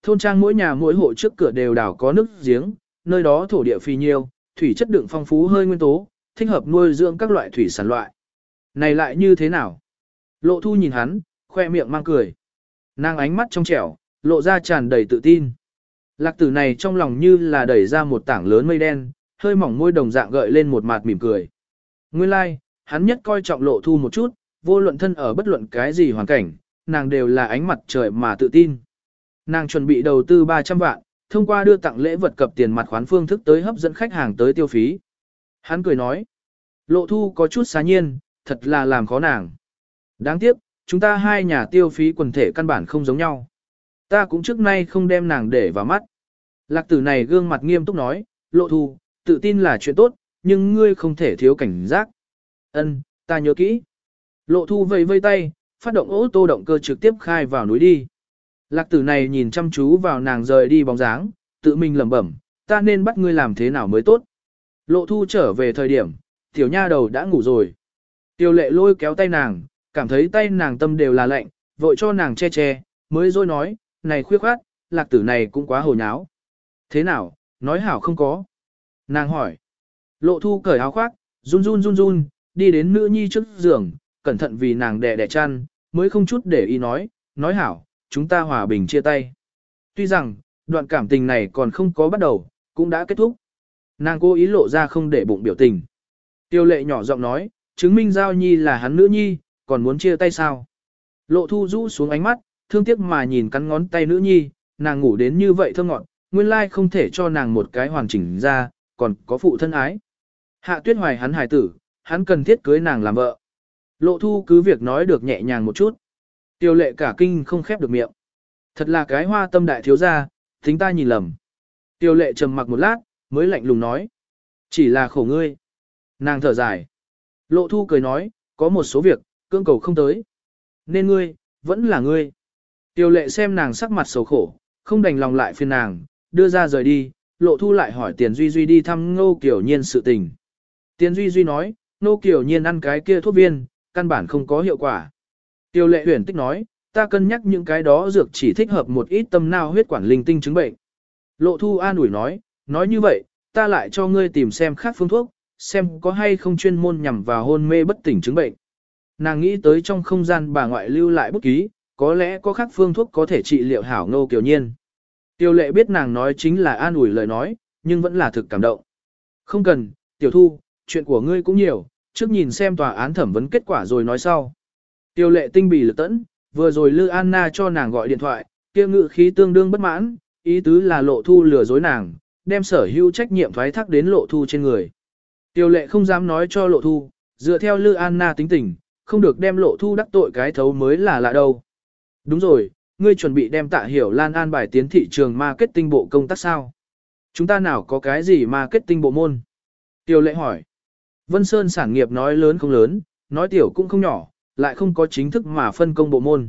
thôn trang mỗi nhà mỗi hộ trước cửa đều đảo có nước giếng, nơi đó thổ địa phì nhiêu, thủy chất đựng phong phú hơi nguyên tố, thích hợp nuôi dưỡng các loại thủy sản loại. Này lại như thế nào? Lộ Thu nhìn hắn, khoe miệng mang cười. Nàng ánh mắt trong trẻo, lộ ra tràn đầy tự tin. Lạc tử này trong lòng như là đẩy ra một tảng lớn mây đen, hơi mỏng môi đồng dạng gợi lên một mặt mỉm cười. Nguyên lai, like, hắn nhất coi trọng Lộ Thu một chút, vô luận thân ở bất luận cái gì hoàn cảnh, nàng đều là ánh mặt trời mà tự tin. Nàng chuẩn bị đầu tư ba trăm vạn, thông qua đưa tặng lễ vật cập tiền mặt khoán phương thức tới hấp dẫn khách hàng tới tiêu phí. Hắn cười nói, Lộ Thu có chút xá nhiên, thật là làm khó nàng. Đáng tiếc, chúng ta hai nhà tiêu phí quần thể căn bản không giống nhau. Ta cũng trước nay không đem nàng để vào mắt. Lạc tử này gương mặt nghiêm túc nói, Lộ Thu, tự tin là chuyện tốt, nhưng ngươi không thể thiếu cảnh giác. Ân, ta nhớ kỹ. Lộ Thu vây vây tay, phát động ô tô động cơ trực tiếp khai vào núi đi. Lạc tử này nhìn chăm chú vào nàng rời đi bóng dáng, tự mình lẩm bẩm, ta nên bắt ngươi làm thế nào mới tốt. Lộ Thu trở về thời điểm, tiểu nha đầu đã ngủ rồi. Tiêu lệ lôi kéo tay nàng, cảm thấy tay nàng tâm đều là lạnh, vội cho nàng che che, mới rồi nói, này khuyết khoát, lạc tử này cũng quá hồ nháo. Thế nào, nói hảo không có. Nàng hỏi. Lộ Thu cởi áo khoác, run run run run, đi đến nữ nhi trước giường, cẩn thận vì nàng đè đè chăn, mới không chút để ý nói, nói hảo, chúng ta hòa bình chia tay. Tuy rằng, đoạn cảm tình này còn không có bắt đầu, cũng đã kết thúc. Nàng cố ý lộ ra không để bụng biểu tình. Tiêu lệ nhỏ giọng nói, chứng minh Giao Nhi là hắn nữ nhi, còn muốn chia tay sao? Lộ Thu rũ xuống ánh mắt, thương tiếc mà nhìn cắn ngón tay nữ nhi, nàng ngủ đến như vậy thơ ngọn, nguyên lai không thể cho nàng một cái hoàn chỉnh ra, còn có phụ thân ái. Hạ Tuyết hoài hắn hài tử, hắn cần thiết cưới nàng làm vợ. Lộ Thu cứ việc nói được nhẹ nhàng một chút. Tiêu lệ cả kinh không khép được miệng. Thật là cái hoa tâm đại thiếu gia, tính ta nhìn lầm. Tiêu lệ trầm mặc một lát, mới lạnh lùng nói. Chỉ là khổ ngươi. Nàng thở dài. Lộ Thu cười nói, có một số việc, cưỡng cầu không tới. Nên ngươi, vẫn là ngươi. Tiêu lệ xem nàng sắc mặt xấu khổ, không đành lòng lại phiền nàng, đưa ra rời đi. Lộ Thu lại hỏi Tiền Duy Duy đi thăm Ngô Kiều Nhiên sự tình. Tiền Duy Duy nói, Ngô Kiều Nhiên ăn cái kia thuốc viên, căn bản không có hiệu quả. Tiêu lệ huyền tích nói, ta cân nhắc những cái đó dược chỉ thích hợp một ít tâm não huyết quản linh tinh chứng bệnh. Lộ Thu an ủi nói, nói như vậy, ta lại cho ngươi tìm xem khác phương thuốc, xem có hay không chuyên môn nhằm vào hôn mê bất tỉnh chứng bệnh. Nàng nghĩ tới trong không gian bà ngoại lưu lại bút ký, có lẽ có khác phương thuốc có thể trị liệu hảo Ngô Kiều Nhiên. Tiêu lệ biết nàng nói chính là an ủi lời nói, nhưng vẫn là thực cảm động. Không cần, Tiểu Thu, chuyện của ngươi cũng nhiều, trước nhìn xem tòa án thẩm vấn kết quả rồi nói sau. Tiêu lệ tinh bì lực tẫn, vừa rồi Lư Anna cho nàng gọi điện thoại, kia ngự khí tương đương bất mãn, ý tứ là Lộ Thu lừa dối nàng, đem sở hữu trách nhiệm thoái thác đến Lộ Thu trên người. Tiêu lệ không dám nói cho Lộ Thu, dựa theo Lư Anna tính tình, không được đem Lộ Thu đắc tội cái thấu mới là lạ đâu. Đúng rồi, ngươi chuẩn bị đem Tạ Hiểu Lan an bài tiến thị trường marketing bộ công tác sao? Chúng ta nào có cái gì marketing bộ môn? Tiêu lệ hỏi. Vân Sơn sản nghiệp nói lớn không lớn, nói tiểu cũng không nhỏ, lại không có chính thức mà phân công bộ môn.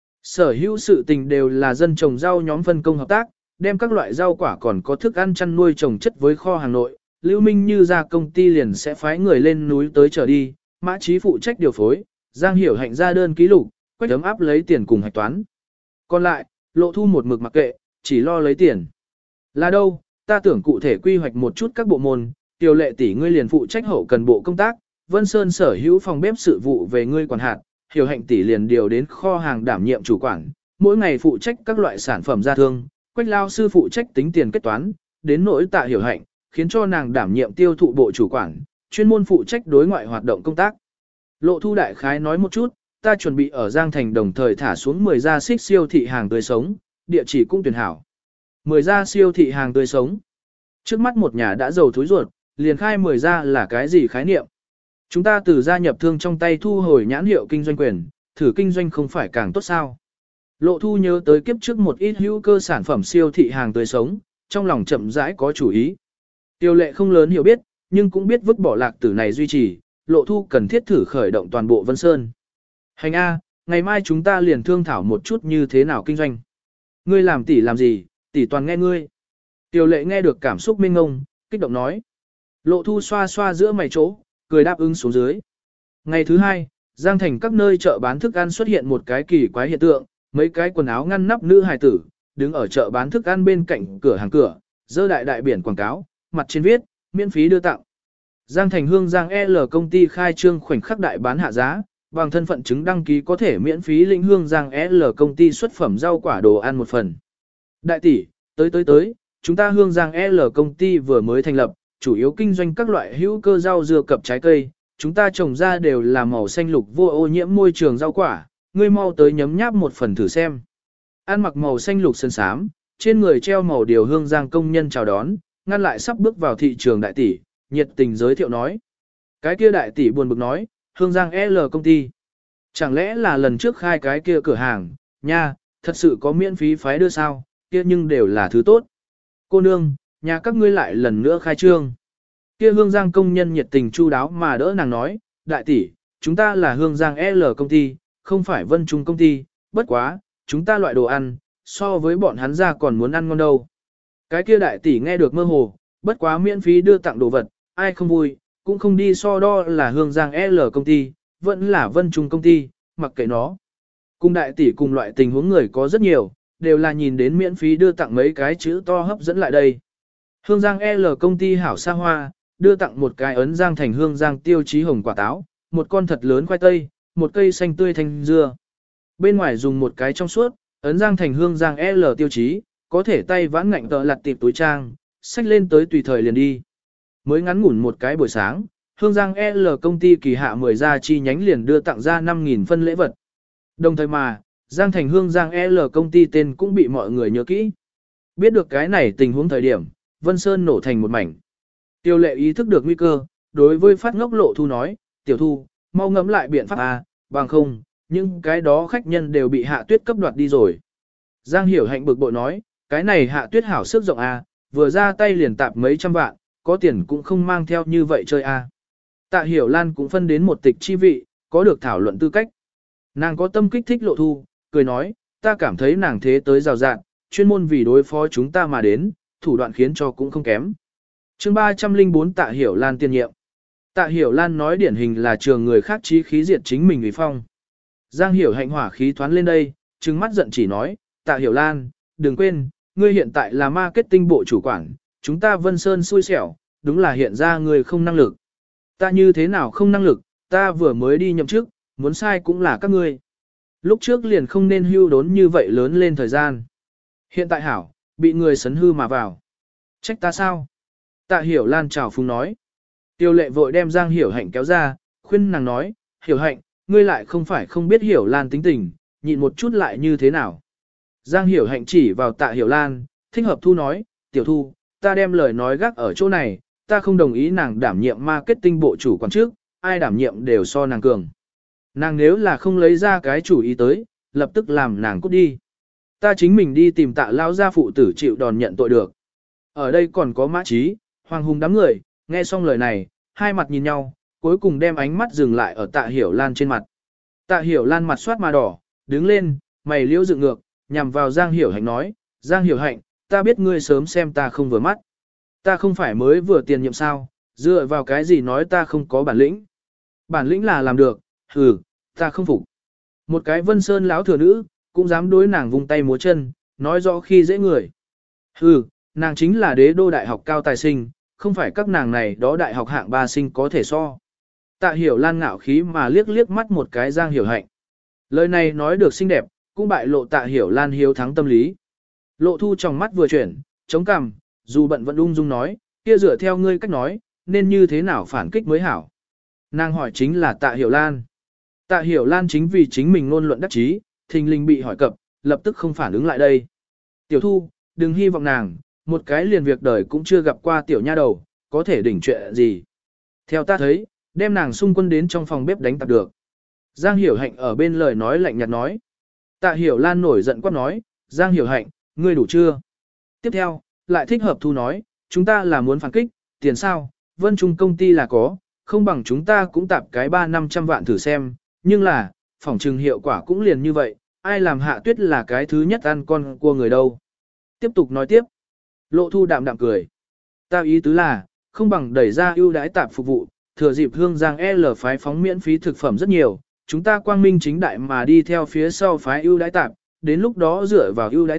Sở hữu sự tình đều là dân trồng rau nhóm phân công hợp tác, đem các loại rau quả còn có thức ăn chăn nuôi trồng chất với kho hàng nội. Lưu Minh Như ra công ty liền sẽ phái người lên núi tới trở đi, Mã Chí phụ trách điều phối, Giang Hiểu Hạnh ra đơn ký lục, Quách ấm áp lấy tiền cùng hạch toán. Còn lại, Lộ Thu một mực mặc kệ, chỉ lo lấy tiền. Là đâu, ta tưởng cụ thể quy hoạch một chút các bộ môn, Tiêu lệ tỷ ngươi liền phụ trách hậu cần bộ công tác, Vân Sơn sở hữu phòng bếp sự vụ về ngươi quản hạt, Hiểu Hạnh tỷ liền điều đến kho hàng đảm nhiệm chủ quản, mỗi ngày phụ trách các loại sản phẩm gia thương, Quách lao sư phụ trách tính tiền kết toán, đến nỗi Tạ Hiểu Hạnh, khiến cho nàng đảm nhiệm tiêu thụ bộ chủ quản, chuyên môn phụ trách đối ngoại hoạt động công tác. Lộ Thu đại khái nói một chút, ta chuẩn bị ở Giang Thành đồng thời thả xuống mười gia xích siêu thị hàng tươi sống, địa chỉ cũng tuyển hảo. mười gia siêu thị hàng tươi sống. Trước mắt một nhà đã giàu thối ruột, liền khai mười gia là cái gì khái niệm? Chúng ta từ gia nhập thương trong tay thu hồi nhãn hiệu kinh doanh quyền, thử kinh doanh không phải càng tốt sao? Lộ Thu nhớ tới kiếp trước một ít hữu cơ sản phẩm siêu thị hàng tươi sống, trong lòng chậm rãi có chủ ý. Tiêu lệ không lớn hiểu biết, nhưng cũng biết vứt bỏ Lạc tử này duy trì, Lộ Thu cần thiết thử khởi động toàn bộ Vân Sơn. Hành A, ngày mai chúng ta liền thương thảo một chút như thế nào kinh doanh. Ngươi làm tỷ làm gì, tỷ toàn nghe ngươi. Tiêu lệ nghe được cảm xúc mênh ngông, kích động nói. Lộ Thu xoa xoa giữa mày chỗ, cười đáp ứng xuống dưới. Ngày thứ hai, Giang Thành các nơi chợ bán thức ăn xuất hiện một cái kỳ quái hiện tượng, mấy cái quần áo ngăn nắp nữ hài tử, đứng ở chợ bán thức ăn bên cạnh cửa hàng cửa, dơ đại đại biển quảng cáo, mặt trên viết, miễn phí đưa tặng. Giang Thành Hương Giang L công ty khai trương khoảnh khắc đại bán hạ giá, bằng thân phận chứng đăng ký có thể miễn phí lĩnh Hương Giang L công ty xuất phẩm rau quả đồ ăn một phần. Đại tỷ, tới tới tới, chúng ta Hương Giang L công ty vừa mới thành lập, chủ yếu kinh doanh các loại hữu cơ rau dưa cập trái cây, chúng ta trồng ra đều là màu xanh lục vô ô nhiễm môi trường rau quả, ngươi mau tới nhấm nháp một phần thử xem. Ăn mặc màu xanh lục sơn sám, trên người treo màu điều Hương Giang công nhân chào đón, ngăn lại sắp bước vào thị trường đại tỷ, nhiệt tình giới thiệu nói. Cái kia đại tỷ buồn bực nói, Hương Giang L công ty. Chẳng lẽ là lần trước khai cái kia cửa hàng, nha, thật sự có miễn phí phái đưa sao, kia nhưng đều là thứ tốt. Cô nương, nhà các ngươi lại lần nữa khai trương. Kia Hương Giang công nhân nhiệt tình chu đáo mà đỡ nàng nói, đại tỷ, chúng ta là Hương Giang L công ty, không phải Vân Trung công ty, bất quá, chúng ta loại đồ ăn, so với bọn hắn ra còn muốn ăn ngon đâu. Cái kia đại tỷ nghe được mơ hồ, bất quá miễn phí đưa tặng đồ vật, ai không vui, cũng không đi so đo là Hương Giang L công ty, vẫn là Vân Trung công ty, mặc kệ nó. Cùng đại tỷ cùng loại tình huống người có rất nhiều, đều là nhìn đến miễn phí đưa tặng mấy cái chữ to hấp dẫn lại đây. Hương Giang L công ty hảo xa hoa, đưa tặng một cái ấn Giang Thành Hương Giang tiêu chí hồng quả táo, một con thật lớn khoai tây, một cây xanh tươi thanh dưa. Bên ngoài dùng một cái trong suốt, ấn Giang Thành Hương Giang L tiêu chí, có thể tay vãn ngạnh tợ lặt tiệp túi trang, xách lên tới tùy thời liền đi. Mới ngắn ngủn một cái buổi sáng, Hương Giang L công ty kỳ hạ mười gia chi nhánh liền đưa tặng ra năm nghìn phân lễ vật. Đồng thời mà, Giang Thành Hương Giang L công ty tên cũng bị mọi người nhớ kỹ. Biết được cái này tình huống thời điểm, Vân Sơn nổ thành một mảnh. Tiêu lệ ý thức được nguy cơ, đối với phát ngốc Lộ Thu nói, tiểu thu, mau ngẫm lại biện pháp A, bằng không, nhưng cái đó khách nhân đều bị hạ tuyết cấp đoạt đi rồi. Giang Hiểu Hạnh bực bội nói, cái này hạ tuyết hảo sức rộng A, vừa ra tay liền tạp mấy trăm vạn, có tiền cũng không mang theo như vậy chơi A. Tạ Hiểu Lan cũng phân đến một tịch chi vị, có được thảo luận tư cách. Nàng có tâm kích thích Lộ Thu, cười nói, ta cảm thấy nàng thế tới rào rạng, chuyên môn vì đối phó chúng ta mà đến, thủ đoạn khiến cho cũng không kém. chương ba trăm lẻ bốn Tạ Hiểu Lan tiên nhiệm. Tạ Hiểu Lan nói điển hình là trường người khác chí khí diệt chính mình vì phong. Giang Hiểu Hạnh hỏa khí thoán lên đây, trừng mắt giận chỉ nói, Tạ Hiểu Lan, đừng quên, ngươi hiện tại là marketing bộ chủ quản, chúng ta Vân Sơn xui xẻo, đúng là hiện ra ngươi không năng lực. Ta như thế nào không năng lực, ta vừa mới đi nhậm chức, muốn sai cũng là các ngươi. Lúc trước liền không nên hưu đốn như vậy lớn lên thời gian. Hiện tại hảo, bị người sấn hư mà vào. Trách ta sao? Tạ Hiểu Lan chào phúng nói. Tiêu lệ vội đem Giang Hiểu Hạnh kéo ra, khuyên nàng nói, Hiểu Hạnh, ngươi lại không phải không biết Hiểu Lan tính tình, nhịn một chút lại như thế nào. Giang Hiểu Hạnh chỉ vào Tạ Hiểu Lan, thích hợp thu nói, tiểu thu, ta đem lời nói gác ở chỗ này, ta không đồng ý nàng đảm nhiệm marketing bộ chủ quản trước, ai đảm nhiệm đều so nàng cường. Nàng nếu là không lấy ra cái chủ ý tới, lập tức làm nàng cút đi. Ta chính mình đi tìm Tạ lao gia phụ tử chịu đòn nhận tội được. Ở đây còn có Mã Trí, Hoàng Hùng đám người, nghe xong lời này, hai mặt nhìn nhau, cuối cùng đem ánh mắt dừng lại ở Tạ Hiểu Lan trên mặt. Tạ Hiểu Lan mặt soát mà đỏ, đứng lên, mày liễu dựng ngược, nhằm vào Giang Hiểu Hạnh nói, Giang Hiểu Hạnh, ta biết ngươi sớm xem ta không vừa mắt. Ta không phải mới vừa tiền nhiệm sao, dựa vào cái gì nói ta không có bản lĩnh. Bản lĩnh là làm được, hừ, ta không phục. Một cái Vân Sơn lão thừa nữ, cũng dám đối nàng vung tay múa chân, nói rõ khi dễ người. Hừ, nàng chính là đế đô đại học cao tài sinh, không phải các nàng này đó đại học hạng ba sinh có thể so. Tạ Hiểu Lan ngạo khí mà liếc liếc mắt một cái Giang Hiểu Hạnh. Lời này nói được xinh đẹp, cũng bại lộ Tạ Hiểu Lan hiếu thắng tâm lý. Lộ Thu trong mắt vừa chuyển, chống cằm, dù bận vẫn ung dung nói, kia dựa theo ngươi cách nói, nên như thế nào phản kích mới hảo. Nàng hỏi chính là Tạ Hiểu Lan. Tạ Hiểu Lan chính vì chính mình ngôn luận đắc chí, thình lình bị hỏi cập, lập tức không phản ứng lại đây. Tiểu Thu, đừng hy vọng nàng, một cái liền việc đời cũng chưa gặp qua tiểu nha đầu, có thể đỉnh chuyện gì. Theo ta thấy, đem nàng xung quân đến trong phòng bếp đánh tạp được. Giang Hiểu Hạnh ở bên lời nói lạnh nhạt nói. Tạ Hiểu Lan nổi giận quát nói, Giang Hiểu Hạnh, ngươi đủ chưa? Tiếp theo, lại thích hợp thu nói, chúng ta là muốn phản kích, tiền sao, Vân Trung công ty là có, không bằng chúng ta cũng tạp cái ba năm trăm vạn thử xem, nhưng là, phỏng trừng hiệu quả cũng liền như vậy, ai làm Hạ Tuyết là cái thứ nhất ăn con cua người đâu. Tiếp tục nói tiếp. Lộ Thu đạm đạm cười. Ta ý tứ là, không bằng đẩy ra ưu đãi tạp phục vụ, thừa dịp Hương Giang L phái phóng miễn phí thực phẩm rất nhiều, chúng ta quang minh chính đại mà đi theo phía sau phái ưu đãi tạp, đến lúc đó dựa vào ưu đãi tạp,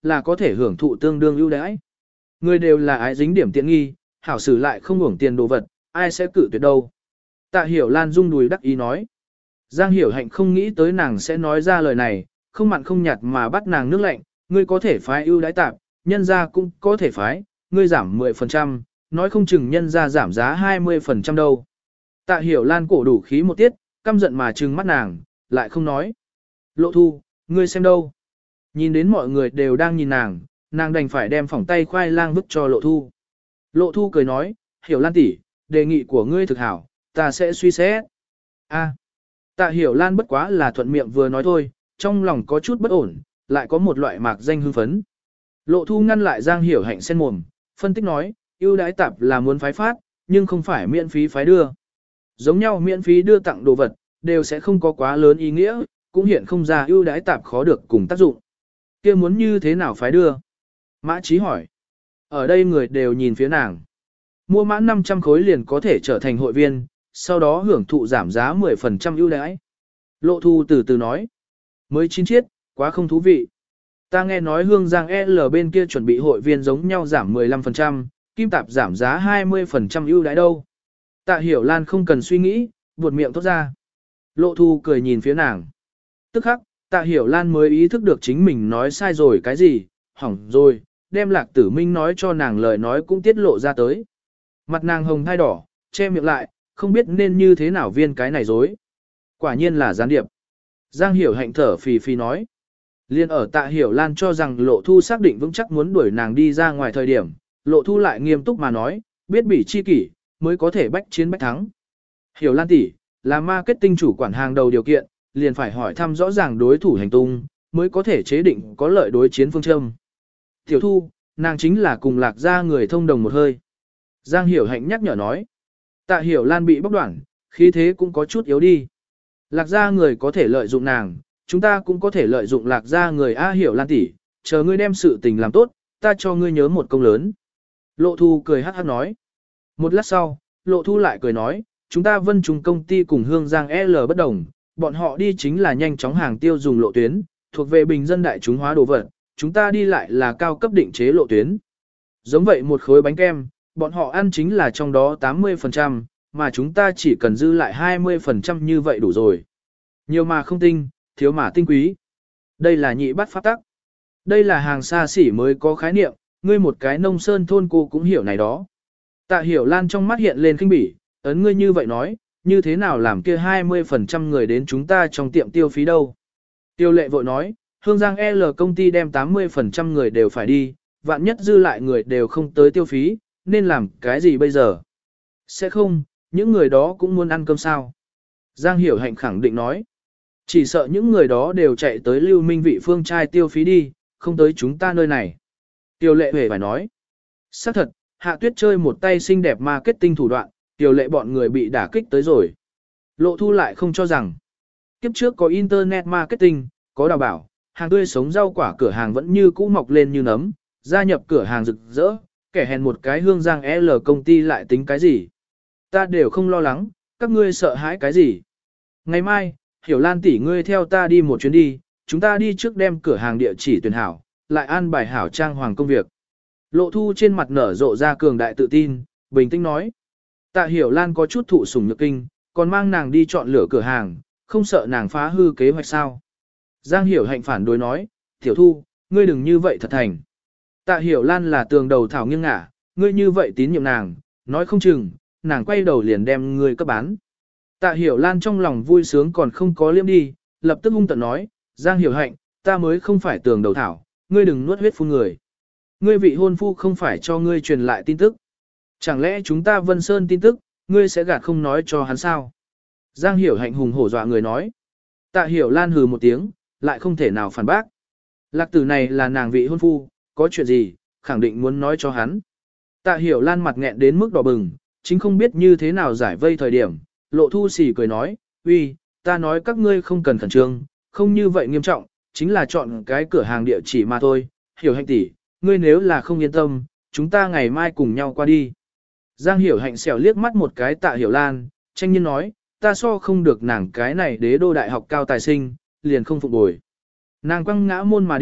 là có thể hưởng thụ tương đương ưu đãi. Người đều là ái dính điểm tiện nghi, hảo xử lại không hưởng tiền đồ vật, ai sẽ cự tuyệt đâu. Tạ Hiểu Lan rung đùi đắc ý nói. Giang Hiểu Hạnh không nghĩ tới nàng sẽ nói ra lời này, không mặn không nhạt mà bắt nàng nước lạnh, ngươi có thể phái ưu đãi tạp, nhân ra cũng có thể phái, ngươi giảm mười phần trăm, nói không chừng nhân ra giảm giá hai mươi phần trăm đâu. Tạ Hiểu Lan cổ đủ khí một tiết, căm giận mà trừng mắt nàng, lại không nói. Lộ Thu, ngươi xem đâu? Nhìn đến mọi người đều đang nhìn nàng, nàng đành phải đem phỏng tay khoai lang vứt cho Lộ Thu. Lộ Thu cười nói, Hiểu Lan tỷ, đề nghị của ngươi thực hảo, ta sẽ suy xét. A, Tạ Hiểu Lan bất quá là thuận miệng vừa nói thôi, trong lòng có chút bất ổn, lại có một loại mạc danh hưng phấn. Lộ Thu ngăn lại Giang Hiểu Hạnh sen mồm, phân tích nói, ưu đãi tạp là muốn phái phát, nhưng không phải miễn phí phái đưa. Giống nhau miễn phí đưa tặng đồ vật, đều sẽ không có quá lớn ý nghĩa, cũng hiện không ra ưu đãi tạp khó được cùng tác dụng. Kia muốn như thế nào phái đưa? Mã Chí hỏi. Ở đây người đều nhìn phía nàng. Mua mãn năm trăm khối liền có thể trở thành hội viên, sau đó hưởng thụ giảm giá mười phần trăm ưu đãi. Lộ Thu từ từ nói. Mới chín chiết, quá không thú vị. Ta nghe nói Hương Giang L bên kia chuẩn bị hội viên giống nhau giảm mười lăm phần trăm, Kim Tạp giảm giá hai mươi phần trăm ưu đãi đâu. Tạ Hiểu Lan không cần suy nghĩ, buột miệng thốt ra. Lộ Thu cười nhìn phía nàng. Tức khắc, Tạ Hiểu Lan mới ý thức được chính mình nói sai rồi cái gì, hỏng rồi, đem Lạc Tử Minh nói cho nàng lời nói cũng tiết lộ ra tới. Mặt nàng hồng thai đỏ, che miệng lại, không biết nên như thế nào viên cái này dối. Quả nhiên là gián điệp. Giang Hiểu Hạnh thở phì phì nói. Liên ở Tạ Hiểu Lan cho rằng Lộ Thu xác định vững chắc muốn đuổi nàng đi ra ngoài thời điểm, Lộ Thu lại nghiêm túc mà nói, biết bỉ chi kỷ, mới có thể bách chiến bách thắng. Hiểu Lan tỷ, là marketing chủ quản hàng đầu điều kiện, liền phải hỏi thăm rõ ràng đối thủ hành tung, mới có thể chế định có lợi đối chiến phương châm. Tiểu Thu, nàng chính là cùng Lạc gia người thông đồng một hơi. Giang Hiểu Hạnh nhắc nhở nói. Tạ Hiểu Lan bị bóc đoạn, khí thế cũng có chút yếu đi. Lạc gia người có thể lợi dụng nàng, chúng ta cũng có thể lợi dụng Lạc gia người. A Hiểu Lan tỷ, chờ ngươi đem sự tình làm tốt, ta cho ngươi nhớ một công lớn. Lộ Thu cười hắc hắc nói. Một lát sau, Lộ Thu lại cười nói, chúng ta Vân Trung công ty cùng Hương Giang L bất đồng, bọn họ đi chính là nhanh chóng hàng tiêu dùng lộ tuyến, thuộc về bình dân đại chúng hóa đồ vật, chúng ta đi lại là cao cấp định chế lộ tuyến. Giống vậy một khối bánh kem, bọn họ ăn chính là trong đó tám mươi phần trăm, mà chúng ta chỉ cần dư lại hai mươi phần trăm như vậy đủ rồi. Nhiều mà không tinh, thiếu mà tinh quý. Đây là nhị bát pháp tắc. Đây là hàng xa xỉ mới có khái niệm, ngươi một cái nông sơn thôn cô cũng hiểu này đó. Tạ Hiểu Lan trong mắt hiện lên khinh bỉ, ấn ngươi như vậy nói, như thế nào làm kia hai mươi phần trăm người đến chúng ta trong tiệm tiêu phí đâu. Tiêu lệ vội nói, Hương Giang L công ty đem tám mươi phần trăm người đều phải đi, vạn nhất dư lại người đều không tới tiêu phí, nên làm cái gì bây giờ? Sẽ không, những người đó cũng muốn ăn cơm sao? Giang Hiểu Hạnh khẳng định nói, chỉ sợ những người đó đều chạy tới Lưu Minh vị phương trai tiêu phí đi, không tới chúng ta nơi này. Tiêu lệ hề phải nói, xác thật, Hạ Tuyết chơi một tay xinh đẹp marketing thủ đoạn, Tiêu lệ bọn người bị đả kích tới rồi. Lộ Thu lại không cho rằng, kiếp trước có internet marketing, có đào bảo, hàng tươi sống rau quả cửa hàng vẫn như cũ mọc lên như nấm, gia nhập cửa hàng rực rỡ, kẻ hèn một cái Hương Giang L công ty lại tính cái gì. Ta đều không lo lắng, các ngươi sợ hãi cái gì. Ngày mai, Hiểu Lan tỷ ngươi theo ta đi một chuyến đi, chúng ta đi trước đem cửa hàng địa chỉ tuyển hảo, lại an bài hảo trang hoàng công việc. Lộ Thu trên mặt nở rộ ra cường đại tự tin, bình tĩnh nói. Tạ Hiểu Lan có chút thụ sủng nhược kinh, còn mang nàng đi chọn lựa cửa hàng, không sợ nàng phá hư kế hoạch sao. Giang Hiểu Hạnh phản đối nói, Tiểu Thu, ngươi đừng như vậy thật thành. Tạ Hiểu Lan là tường đầu thảo nghiêng ngả, ngươi như vậy tín nhiệm nàng, nói không chừng, nàng quay đầu liền đem ngươi cấp bán. Tạ Hiểu Lan trong lòng vui sướng còn không có liêm đi, lập tức hung tận nói, Giang Hiểu Hạnh, ta mới không phải tường đầu thảo, ngươi đừng nuốt huyết phun người. Ngươi vị hôn phu không phải cho ngươi truyền lại tin tức. Chẳng lẽ chúng ta Vân Sơn tin tức, ngươi sẽ gạt không nói cho hắn sao? Giang Hiểu Hạnh hùng hổ dọa người nói. Tạ Hiểu Lan hừ một tiếng, lại không thể nào phản bác. Lạc tử này là nàng vị hôn phu, có chuyện gì, khẳng định muốn nói cho hắn. Tạ Hiểu Lan mặt nghẹn đến mức đỏ bừng, chính không biết như thế nào giải vây thời điểm. Lộ Thu xỉ cười nói, uy, ta nói các ngươi không cần khẩn trương, không như vậy nghiêm trọng, chính là chọn cái cửa hàng địa chỉ mà thôi. Hiểu Hạnh tỷ, ngươi nếu là không yên tâm, chúng ta ngày mai cùng nhau qua đi. Giang Hiểu Hạnh xẻo liếc mắt một cái Tạ Hiểu Lan, tranh nhiên nói, ta so không được nàng cái này đế đô đại học cao tài sinh, liền không phục bồi. Nàng quăng ngã môn mà đi,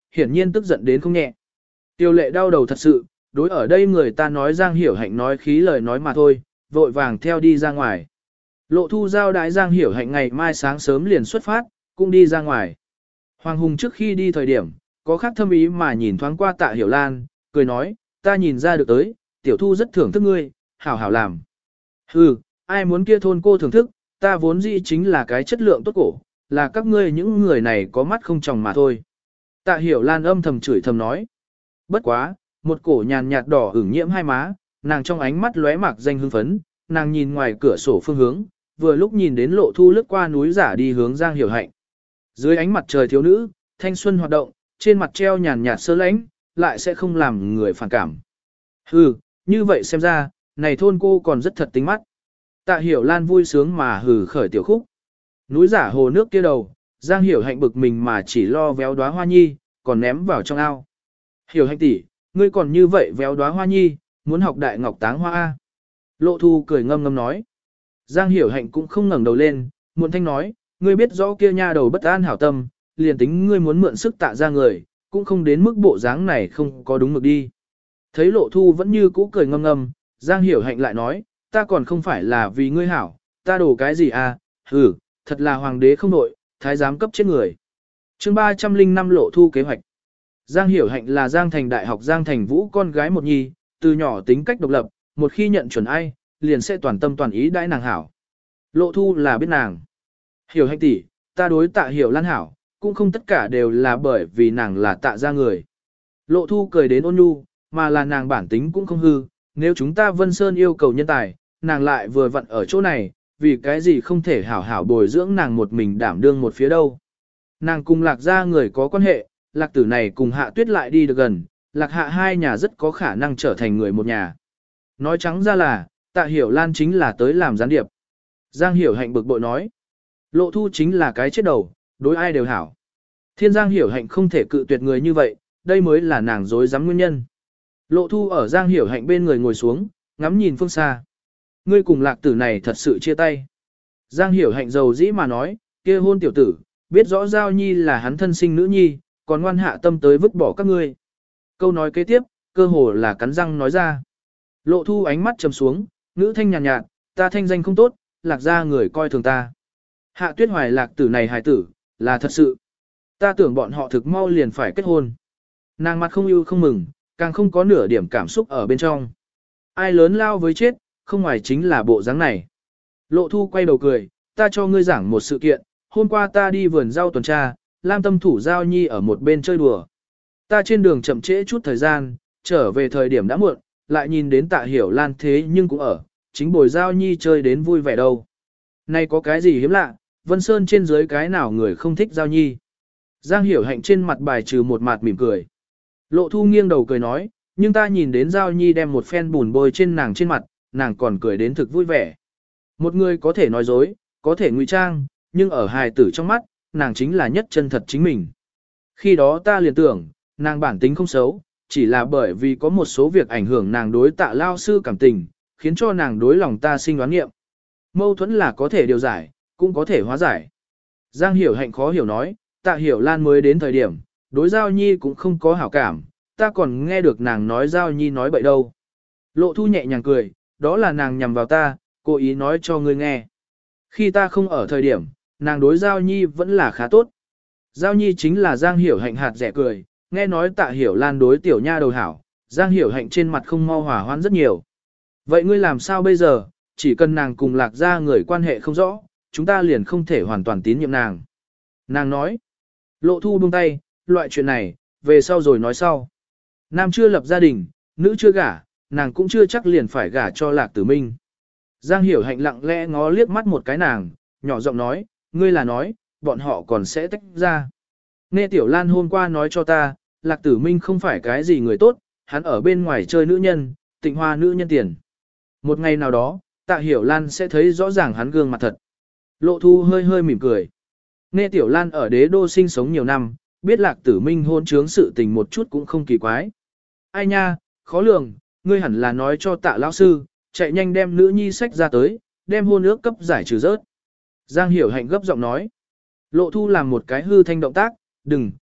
hiển nhiên tức giận đến không nhẹ. Tiêu lệ đau đầu thật sự, đối ở đây người ta nói Giang Hiểu Hạnh nói khí lời nói mà thôi, vội vàng theo đi ra ngoài. Lộ Thu giao đái Giang Hiểu Hạnh ngày mai sáng sớm liền xuất phát, cũng đi ra ngoài. Hoàng Hùng trước khi đi thời điểm, có khác thâm ý mà nhìn thoáng qua Tạ Hiểu Lan, cười nói, ta nhìn ra được tới, tiểu Thu rất thưởng thức ngươi, hảo hảo làm. Hừ, ai muốn kia thôn cô thưởng thức, ta vốn dĩ chính là cái chất lượng tốt cổ, là các ngươi những người này có mắt không tròng mà thôi. Tạ Hiểu Lan âm thầm chửi thầm nói. Bất quá, một cổ nhàn nhạt đỏ ửng nhiễm hai má, nàng trong ánh mắt lóe mạc danh hưng phấn, nàng nhìn ngoài cửa sổ phương hướng, vừa lúc nhìn đến Lộ Thu lướt qua núi giả đi hướng Giang Hiểu Hạnh. Dưới ánh mặt trời thiếu nữ, thanh xuân hoạt động, trên mặt treo nhàn nhạt sơ lãnh, lại sẽ không làm người phản cảm. Hừ, như vậy xem ra, này thôn cô còn rất thật tính mắt. Tạ Hiểu Lan vui sướng mà hừ khởi tiểu khúc. Núi giả hồ nước kia đầu, Giang Hiểu Hạnh bực mình mà chỉ lo véo đóa hoa nhi, còn ném vào trong ao. Hiểu Hạnh tỷ, ngươi còn như vậy véo đóa hoa nhi, muốn học đại ngọc táng hoa a? Lộ Thu cười ngâm ngâm nói. Giang Hiểu Hạnh cũng không ngẩng đầu lên, muộn thanh nói, ngươi biết rõ kia nha đầu bất an hảo tâm, liền tính ngươi muốn mượn sức tạ ra người, cũng không đến mức bộ dáng này không có đúng mực đi. Thấy Lộ Thu vẫn như cũ cười ngâm ngâm, Giang Hiểu Hạnh lại nói, ta còn không phải là vì ngươi hảo, ta đổ cái gì à, hừ, thật là hoàng đế không nội, thái giám cấp chết người. chương ba trăm linh năm Lộ Thu kế hoạch. Giang Hiểu Hạnh là Giang Thành Đại học Giang Thành Vũ con gái một nhi, từ nhỏ tính cách độc lập, một khi nhận chuẩn ai, liền sẽ toàn tâm toàn ý đãi nàng hảo. Lộ Thu là biết nàng. Hiểu Hạnh tỷ, ta đối Tạ Hiểu Lan hảo, cũng không tất cả đều là bởi vì nàng là Tạ gia người. Lộ Thu cười đến ôn nhu, mà là nàng bản tính cũng không hư, nếu chúng ta Vân Sơn yêu cầu nhân tài, nàng lại vừa vặn ở chỗ này, vì cái gì không thể hảo hảo bồi dưỡng nàng một mình đảm đương một phía đâu. Nàng cùng Lạc gia người có quan hệ, Lạc tử này cùng Hạ Tuyết lại đi được gần, Lạc Hạ hai nhà rất có khả năng trở thành người một nhà. Nói trắng ra là, Tạ Hiểu Lan chính là tới làm gián điệp. Giang Hiểu Hạnh bực bội nói. Lộ Thu chính là cái chết đầu, đối ai đều hảo. Thiên Giang Hiểu Hạnh không thể cự tuyệt người như vậy, đây mới là nàng dối dám nguyên nhân. Lộ Thu ở Giang Hiểu Hạnh bên người ngồi xuống, ngắm nhìn phương xa. Ngươi cùng Lạc tử này thật sự chia tay. Giang Hiểu Hạnh dầu dĩ mà nói, kia hôn tiểu tử, biết rõ Giao Nhi là hắn thân sinh nữ nhi, còn ngoan hạ tâm tới vứt bỏ các ngươi. Câu nói kế tiếp, cơ hồ là cắn răng nói ra. Lộ Thu ánh mắt trầm xuống, ngữ thanh nhàn nhạt, nhạt, ta thanh danh không tốt, Lạc gia người coi thường ta. Hạ Tuyết hoài Lạc tử này hài tử, là thật sự. Ta tưởng bọn họ thực mau liền phải kết hôn. Nàng mặt không ưu không mừng, càng không có nửa điểm cảm xúc ở bên trong. Ai lớn lao với chết, không ngoài chính là bộ dáng này. Lộ Thu quay đầu cười, ta cho ngươi giảng một sự kiện, hôm qua ta đi vườn rau tuần tra, Lam Tâm thủ Giao Nhi ở một bên chơi đùa. Ta trên đường chậm trễ chút thời gian, trở về thời điểm đã muộn, lại nhìn đến Tạ Hiểu Lan thế nhưng cũng ở, chính bồi Giao Nhi chơi đến vui vẻ đâu. Nay có cái gì hiếm lạ, Vân Sơn trên dưới cái nào người không thích Giao Nhi. Giang Hiểu Hạnh trên mặt bài trừ một mặt mỉm cười. Lộ Thu nghiêng đầu cười nói, nhưng ta nhìn đến Giao Nhi đem một phen bùn bôi trên nàng trên mặt, nàng còn cười đến thực vui vẻ. Một người có thể nói dối, có thể ngụy trang, nhưng ở hài tử trong mắt, nàng chính là nhất chân thật chính mình. Khi đó ta liền tưởng, nàng bản tính không xấu, chỉ là bởi vì có một số việc ảnh hưởng nàng đối Tạ lao sư cảm tình, khiến cho nàng đối lòng ta sinh đoán nghiệm. Mâu thuẫn là có thể điều giải, cũng có thể hóa giải. Giang Hiểu Hạnh khó hiểu nói, Tạ Hiểu Lan mới đến thời điểm, đối Giao Nhi cũng không có hảo cảm, ta còn nghe được nàng nói Giao Nhi nói bậy đâu. Lộ Thu nhẹ nhàng cười, đó là nàng nhằm vào ta, cố ý nói cho ngươi nghe. Khi ta không ở thời điểm, nàng đối Giao Nhi vẫn là khá tốt. Giao Nhi chính là Giang Hiểu Hạnh hạt rẻ cười, nghe nói Tạ Hiểu Lan đối tiểu nha đầu hảo, Giang Hiểu Hạnh trên mặt không mau hỏa hoãn rất nhiều. Vậy ngươi làm sao bây giờ, chỉ cần nàng cùng Lạc gia người quan hệ không rõ, chúng ta liền không thể hoàn toàn tín nhiệm nàng. Nàng nói, Lộ Thu buông tay, loại chuyện này, về sau rồi nói sau. Nam chưa lập gia đình, nữ chưa gả, nàng cũng chưa chắc liền phải gả cho Lạc Tử Minh. Giang Hiểu Hạnh lặng lẽ ngó liếc mắt một cái nàng, nhỏ giọng nói, ngươi là nói, bọn họ còn sẽ tách ra. Nghe Tiểu Lan hôm qua nói cho ta, Lạc Tử Minh không phải cái gì người tốt, hắn ở bên ngoài chơi nữ nhân, tịnh hoa nữ nhân tiền. Một ngày nào đó, Tạ Hiểu Lan sẽ thấy rõ ràng hắn gương mặt thật. Lộ Thu hơi hơi mỉm cười. Nghe Tiểu Lan ở đế đô sinh sống nhiều năm, biết Lạc Tử Minh hôn trướng sự tình một chút cũng không kỳ quái. Ai nha, khó lường, ngươi hẳn là nói cho Tạ lão sư, chạy nhanh đem nữ nhi sách ra tới, đem hôn ước cấp giải trừ rớt. Giang Hiểu Hạnh gấp giọng nói. Lộ Thu làm một cái hư thanh động tác, đừng,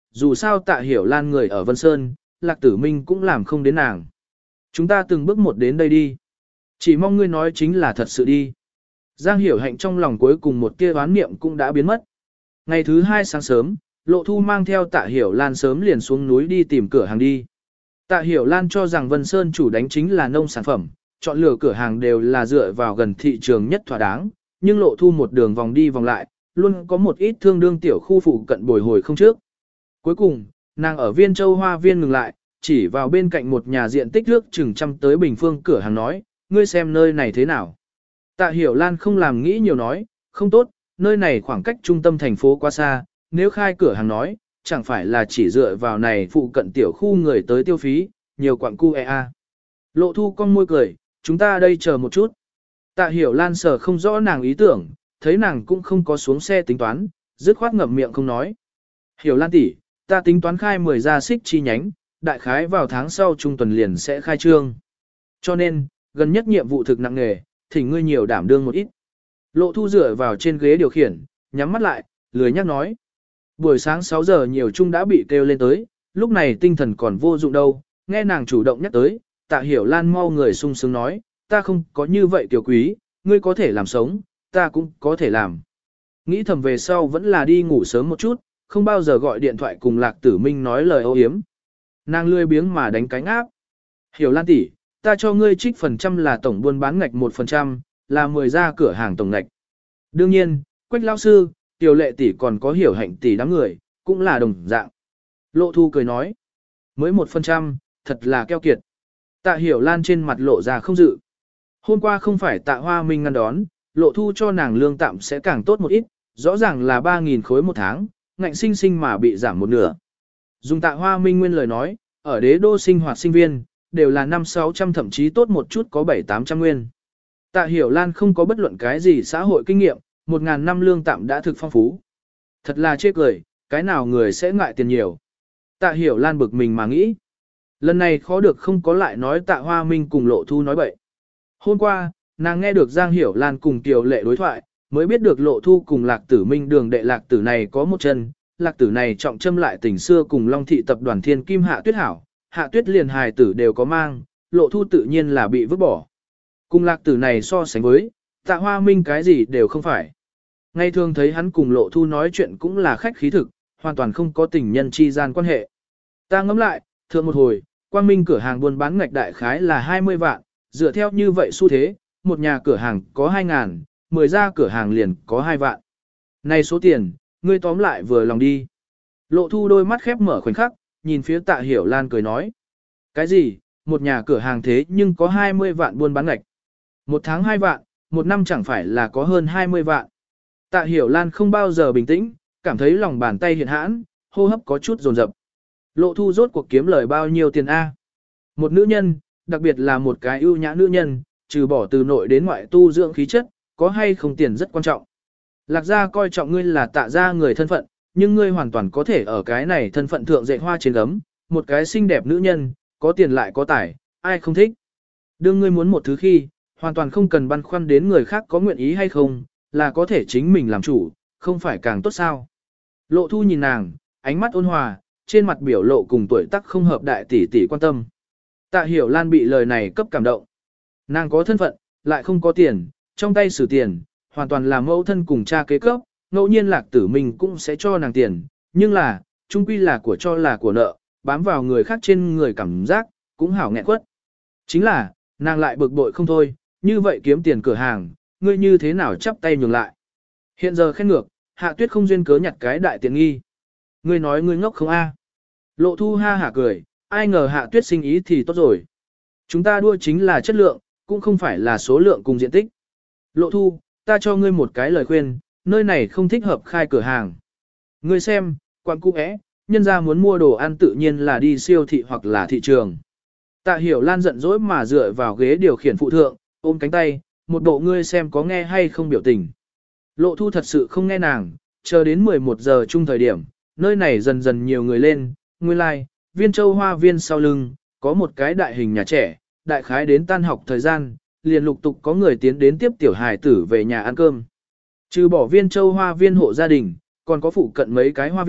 dù sao Tạ Hiểu Lan người ở Vân Sơn, Lạc Tử Minh cũng làm không đến nàng. Chúng ta từng bước một đến đây đi. Chỉ mong ngươi nói chính là thật sự đi. Giang Hiểu Hạnh trong lòng cuối cùng một tia oán niệm cũng đã biến mất. Ngày thứ hai sáng sớm, Lộ Thu mang theo Tạ Hiểu Lan sớm liền xuống núi đi tìm cửa hàng đi. Tạ Hiểu Lan cho rằng Vân Sơn chủ đánh chính là nông sản phẩm, chọn lựa cửa hàng đều là dựa vào gần thị trường nhất thỏa đáng, nhưng Lộ Thu một đường vòng đi vòng lại, luôn có một ít thương đương tiểu khu phụ cận bồi hồi không trước. Cuối cùng, nàng ở Viên Châu Hoa Viên ngừng lại, chỉ vào bên cạnh một nhà diện tích nước chừng trăm tới bình phương cửa hàng nói, ngươi xem nơi này thế nào. Tạ Hiểu Lan không làm nghĩ nhiều nói, không tốt, nơi này khoảng cách trung tâm thành phố quá xa, nếu khai cửa hàng nói, chẳng phải là chỉ dựa vào này phụ cận tiểu khu người tới tiêu phí, nhiều quặng cu e a. Lộ Thu con môi cười, chúng ta đây chờ một chút. Tạ Hiểu Lan sở không rõ nàng ý tưởng, thấy nàng cũng không có xuống xe tính toán, dứt khoát ngậm miệng không nói. Hiểu Lan tỷ, ta tính toán khai mười gia xích chi nhánh, đại khái vào tháng sau trung tuần liền sẽ khai trương. Cho nên, gần nhất nhiệm vụ thực nặng nề, thỉnh ngươi nhiều đảm đương một ít. Lộ Thu dựa vào trên ghế điều khiển, nhắm mắt lại, lười nhắc nói. Buổi sáng sáu giờ nhiều chung đã bị kêu lên tới, lúc này tinh thần còn vô dụng đâu, nghe nàng chủ động nhắc tới, Tạ Hiểu Lan mau người sung sướng nói, ta không có như vậy tiểu quý, ngươi có thể làm sống, ta cũng có thể làm. Nghĩ thầm về sau vẫn là đi ngủ sớm một chút, không bao giờ gọi điện thoại cùng Lạc Tử Minh nói lời âu yếm. Nàng lười biếng mà đánh cánh áp. Hiểu Lan tỷ, ta cho ngươi trích phần trăm là tổng buôn bán ngạch một phần trăm, là mười gia cửa hàng tổng ngạch. Đương nhiên, Quách lão sư, Tiểu Lệ tỷ còn có Hiểu Hạnh tỷ đám người, cũng là đồng dạng. Lộ Thu cười nói, mới một phần trăm, thật là keo kiệt. Tạ Hiểu Lan trên mặt lộ ra không dự. Hôm qua không phải Tạ Hoa Minh ngăn đón, Lộ Thu cho nàng lương tạm sẽ càng tốt một ít, rõ ràng là ba nghìn khối một tháng, ngạnh sinh sinh mà bị giảm một nửa. Dùng Tạ Hoa Minh nguyên lời nói, ở đế đô sinh hoạt sinh viên, đều là năm sáu trăm thậm chí tốt một chút có bảy tám trăm nguyên. Tạ Hiểu Lan không có bất luận cái gì xã hội kinh nghiệm, một ngàn năm lương tạm đã thực phong phú. Thật là chê cười, cái nào người sẽ ngại tiền nhiều. Tạ Hiểu Lan bực mình mà nghĩ. Lần này khó được không có lại nói Tạ Hoa Minh cùng Lộ Thu nói bậy. Hôm qua, nàng nghe được Giang Hiểu Lan cùng Tiểu Lệ đối thoại, mới biết được Lộ Thu cùng Lạc Tử Minh đường đệ Lạc Tử này có một chân, Lạc Tử này trọng châm lại tình xưa cùng Long Thị tập đoàn Thiên Kim Hạ Tuyết hảo, Hạ Tuyết liền hài tử đều có mang, Lộ Thu tự nhiên là bị vứt bỏ. Cùng Lạc Tử này so sánh với, Tạ Hoa Minh cái gì đều không phải. Ngay thường thấy hắn cùng Lộ Thu nói chuyện cũng là khách khí thực, hoàn toàn không có tình nhân chi gian quan hệ. Ta ngẫm lại, thượng một hồi, Quang Minh cửa hàng buôn bán ngạch đại khái là hai mươi vạn, dựa theo như vậy xu thế, một nhà cửa hàng có hai ngàn, mười gia cửa hàng liền có hai vạn. Này số tiền, ngươi tóm lại vừa lòng đi. Lộ Thu đôi mắt khép mở khoảnh khắc, nhìn phía Tạ Hiểu Lan cười nói. Cái gì, một nhà cửa hàng thế nhưng có hai mươi vạn buôn bán ngạch. Một tháng hai vạn, một năm chẳng phải là có hơn hai mươi vạn. Tạ Hiểu Lan không bao giờ bình tĩnh, cảm thấy lòng bàn tay hiện hãn, hô hấp có chút dồn dập. Lộ Thu rốt cuộc kiếm lời bao nhiêu tiền A. Một nữ nhân, đặc biệt là một cái ưu nhã nữ nhân, trừ bỏ từ nội đến ngoại tu dưỡng khí chất, có hay không tiền rất quan trọng. Lạc gia coi trọng ngươi là Tạ gia người thân phận, nhưng ngươi hoàn toàn có thể ở cái này thân phận thượng dạy hoa trên gấm, một cái xinh đẹp nữ nhân, có tiền lại có tài, ai không thích. Đương ngươi muốn một thứ khi, hoàn toàn không cần băn khoăn đến người khác có nguyện ý hay không, là có thể chính mình làm chủ, không phải càng tốt sao. Lộ Thu nhìn nàng, ánh mắt ôn hòa, trên mặt biểu lộ cùng tuổi tác không hợp đại tỷ tỷ quan tâm. Tạ Hiểu Lan bị lời này cấp cảm động. Nàng có thân phận, lại không có tiền, trong tay sử tiền, hoàn toàn là mẫu thân cùng cha kế cấp, ngẫu nhiên Lạc Tử Minh cũng sẽ cho nàng tiền, nhưng là, chung quy là của cho là của nợ, bám vào người khác trên người cảm giác, cũng hảo nghẹn quất. Chính là, nàng lại bực bội không thôi, như vậy kiếm tiền cửa hàng, ngươi như thế nào chắp tay nhường lại. Hiện giờ khen ngược, Hạ Tuyết không duyên cớ nhặt cái đại tiện nghi. Ngươi nói ngươi ngốc không a? Lộ Thu ha hả cười, ai ngờ Hạ Tuyết sinh ý thì tốt rồi. Chúng ta đua chính là chất lượng, cũng không phải là số lượng cùng diện tích. Lộ Thu, ta cho ngươi một cái lời khuyên, nơi này không thích hợp khai cửa hàng. Ngươi xem, quán cũ é, nhân ra muốn mua đồ ăn tự nhiên là đi siêu thị hoặc là thị trường. Tạ Hiểu Lan giận dỗi mà dựa vào ghế điều khiển phụ thượng, ôm cánh tay, một bộ ngươi xem có nghe hay không biểu tình. Lộ Thu thật sự không nghe nàng, chờ đến mười một giờ chung thời điểm, nơi này dần dần nhiều người lên, nguyên lai, like, Viên Châu Hoa Viên sau lưng, có một cái đại hình nhà trẻ, đại khái đến tan học thời gian, liền lục tục có người tiến đến tiếp tiểu hài tử về nhà ăn cơm. Trừ bỏ Viên Châu Hoa Viên hộ gia đình, còn có phụ cận mấy cái hoa viên,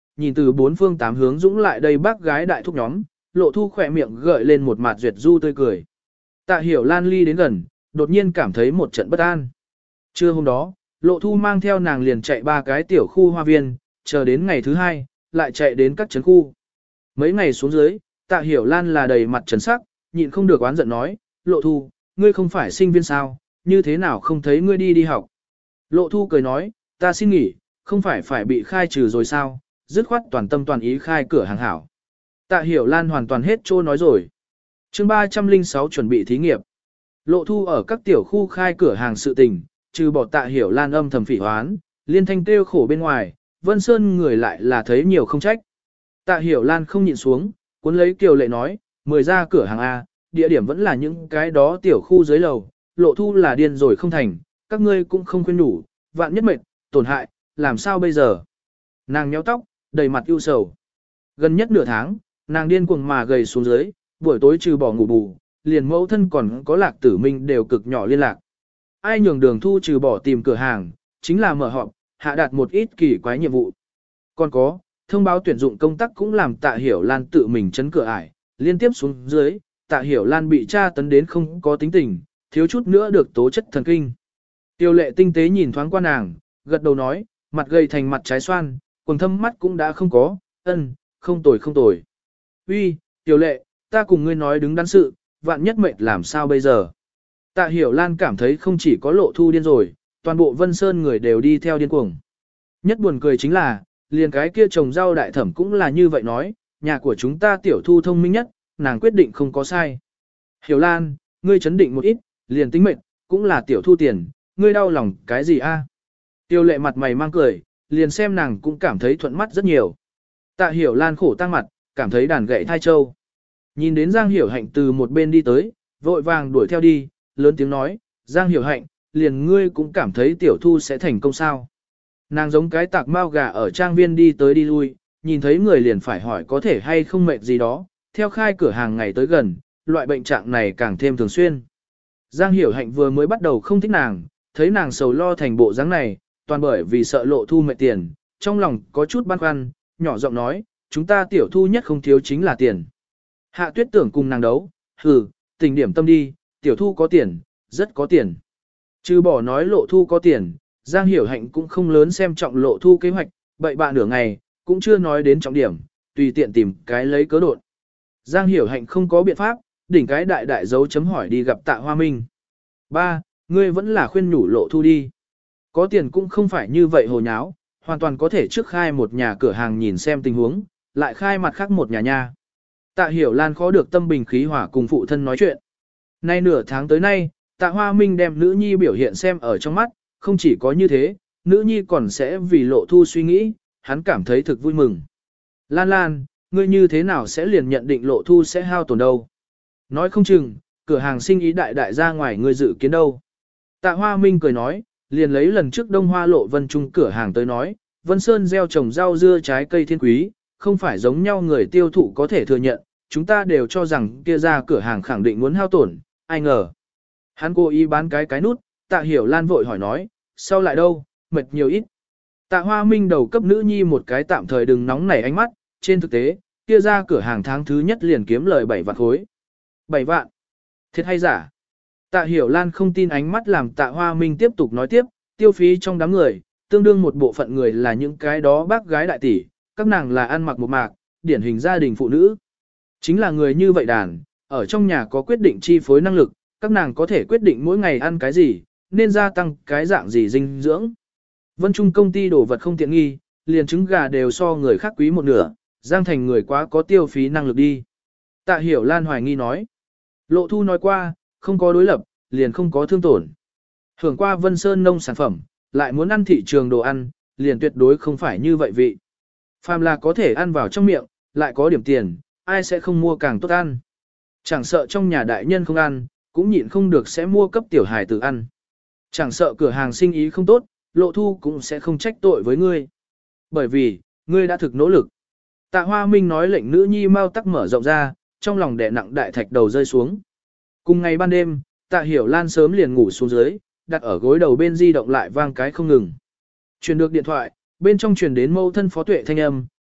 nhìn từ bốn phương tám hướng dũng lại đây bác gái đại thúc nhóm, Lộ Thu khỏe miệng gợi lên một mặt duyệt du tươi cười. Tạ Hiểu Lan ly đến gần, đột nhiên cảm thấy một trận bất an. Trưa hôm đó, Lộ Thu mang theo nàng liền chạy ba cái tiểu khu hoa viên, chờ đến ngày thứ hai, lại chạy đến các trấn khu. Mấy ngày xuống dưới, Tạ Hiểu Lan là đầy mặt trấn sắc, nhịn không được oán giận nói, Lộ Thu, ngươi không phải sinh viên sao, như thế nào không thấy ngươi đi đi học. Lộ Thu cười nói, ta xin nghỉ, không phải phải bị khai trừ rồi sao, dứt khoát toàn tâm toàn ý khai cửa hàng hảo. Tạ Hiểu Lan hoàn toàn hết trô nói rồi. chương ba trăm lẻ sáu chuẩn bị thí nghiệm. Lộ Thu ở các tiểu khu khai cửa hàng sự tình, trừ bỏ Tạ Hiểu Lan âm thầm phỉ hoán, liên thanh kêu khổ bên ngoài, Vân Sơn người lại là thấy nhiều không trách. Tạ Hiểu Lan không nhịn xuống, cuốn lấy Kiều Lệ nói, mời ra cửa hàng A, địa điểm vẫn là những cái đó tiểu khu dưới lầu, Lộ Thu là điên rồi không thành, các ngươi cũng không khuyên đủ, vạn nhất mệt, tổn hại, làm sao bây giờ? Nàng nhéo tóc, đầy mặt ưu sầu. Gần nhất nửa tháng, nàng điên cuồng mà gầy xuống dưới, buổi tối trừ bỏ ngủ bù, liền mẫu thân còn có Lạc Tử Minh đều cực nhỏ liên lạc. Ai nhường Đường Thu trừ bỏ tìm cửa hàng, chính là mở họp, hạ đạt một ít kỳ quái nhiệm vụ. Còn có, thông báo tuyển dụng công tác cũng làm Tạ Hiểu Lan tự mình chấn cửa ải, liên tiếp xuống dưới, Tạ Hiểu Lan bị tra tấn đến không có tính tình, thiếu chút nữa được tố chất thần kinh. Tiêu Lệ tinh tế nhìn thoáng qua nàng, gật đầu nói, mặt gầy thành mặt trái xoan, quầng thâm mắt cũng đã không có, ân, không tồi không tồi. Uy, Tiêu Lệ, ta cùng ngươi nói đứng đắn sự, vạn nhất mệt làm sao bây giờ. Tạ Hiểu Lan cảm thấy không chỉ có Lộ Thu điên rồi, toàn bộ Vân Sơn người đều đi theo điên cuồng. Nhất buồn cười chính là, liền cái kia trồng rau đại thẩm cũng là như vậy nói, nhà của chúng ta Tiểu Thu thông minh nhất, nàng quyết định không có sai. Hiểu Lan, ngươi chấn định một ít, liền tính mệt, cũng là Tiểu Thu tiền, ngươi đau lòng cái gì a? Tiêu Lệ mặt mày mang cười, liền xem nàng cũng cảm thấy thuận mắt rất nhiều. Tạ Hiểu Lan khổ tăng mặt, cảm thấy đàn gậy thai châu. Nhìn đến Giang Hiểu Hạnh từ một bên đi tới, vội vàng đuổi theo đi, lớn tiếng nói, Giang Hiểu Hạnh, liền ngươi cũng cảm thấy Tiểu Thu sẽ thành công sao. Nàng giống cái tạc mao gà ở trang viên đi tới đi lui, nhìn thấy người liền phải hỏi có thể hay không mệt gì đó, theo khai cửa hàng ngày tới gần, loại bệnh trạng này càng thêm thường xuyên. Giang Hiểu Hạnh vừa mới bắt đầu không thích nàng, thấy nàng sầu lo thành bộ dáng này, toàn bởi vì sợ Lộ Thu mệt tiền, trong lòng có chút băn khoăn, nhỏ giọng nói, chúng ta Tiểu Thu nhất không thiếu chính là tiền. Hạ Tuyết tưởng cùng nàng đấu, hừ, tình điểm tâm đi, Tiểu Thu có tiền, rất có tiền. Trừ bỏ nói Lộ Thu có tiền, Giang Hiểu Hạnh cũng không lớn xem trọng Lộ Thu kế hoạch, bậy bạ nửa ngày, cũng chưa nói đến trọng điểm, tùy tiện tìm cái lấy cớ đột. Giang Hiểu Hạnh không có biện pháp, đỉnh cái đại đại dấu chấm hỏi đi gặp Tạ Hoa Minh. Ba, ngươi vẫn là khuyên nhủ Lộ Thu đi. Có tiền cũng không phải như vậy hồ nháo, hoàn toàn có thể trước khai một nhà cửa hàng nhìn xem tình huống, lại khai mặt khác một nhà nha. Tạ Hiểu Lan khó được tâm bình khí hòa cùng phụ thân nói chuyện. Nay nửa tháng tới nay, Tạ Hoa Minh đem nữ nhi biểu hiện xem ở trong mắt, không chỉ có như thế, nữ nhi còn sẽ vì Lộ Thu suy nghĩ, hắn cảm thấy thực vui mừng. Lan Lan, ngươi như thế nào sẽ liền nhận định Lộ Thu sẽ hao tổn đâu? Nói không chừng, cửa hàng sinh ý đại đại ra ngoài ngươi dự kiến đâu. Tạ Hoa Minh cười nói, liền lấy lần trước Đông Hoa Lộ Vân Trung cửa hàng tới nói, Vân Sơn gieo trồng rau dưa trái cây thiên quý, không phải giống nhau người tiêu thụ có thể thừa nhận, chúng ta đều cho rằng kia ra cửa hàng khẳng định muốn hao tổn, ai ngờ. Hắn cố ý bán cái cái nút, Tạ Hiểu Lan vội hỏi nói, sau lại đâu, mệt nhiều ít. Tạ Hoa Minh đầu cấp nữ nhi một cái tạm thời đừng nóng nảy ánh mắt, trên thực tế, kia ra cửa hàng tháng thứ nhất liền kiếm lời bảy vạn khối. bảy vạn. Thiệt hay giả? Tạ Hiểu Lan không tin ánh mắt làm Tạ Hoa Minh tiếp tục nói tiếp, tiêu phí trong đám người, tương đương một bộ phận người là những cái đó bác gái đại tỷ, các nàng là ăn mặc một mạc, điển hình gia đình phụ nữ. Chính là người như vậy đàn, ở trong nhà có quyết định chi phối năng lực, các nàng có thể quyết định mỗi ngày ăn cái gì, nên gia tăng cái dạng gì dinh dưỡng. Vân Trung công ty đồ vật không tiện nghi, liền trứng gà đều so người khác quý một nửa, Giang Thành người quá có tiêu phí năng lực đi. Tạ Hiểu Lan hoài nghi nói. Lộ Thu nói qua, không có đối lập, liền không có thương tổn. Hưởng qua Vân Sơn nông sản phẩm, lại muốn ăn thị trường đồ ăn, liền tuyệt đối không phải như vậy vị. Phàm là có thể ăn vào trong miệng, lại có điểm tiền, ai sẽ không mua càng tốt ăn. Chẳng sợ trong nhà đại nhân không ăn, cũng nhịn không được sẽ mua cấp tiểu hài tử ăn. Chẳng sợ cửa hàng sinh ý không tốt, Lộ Thu cũng sẽ không trách tội với ngươi. Bởi vì, ngươi đã thực nỗ lực. Tạ Hoa Minh nói lệnh nữ nhi mau tắc mở rộng ra, trong lòng đè nặng đại thạch đầu rơi xuống. Cùng ngày ban đêm, Tạ Hiểu Lan sớm liền ngủ xuống dưới, đặt ở gối đầu bên di động lại vang cái không ngừng. Truyền được điện thoại, bên trong truyền đến mâu thân Phó Tuệ thanh âm,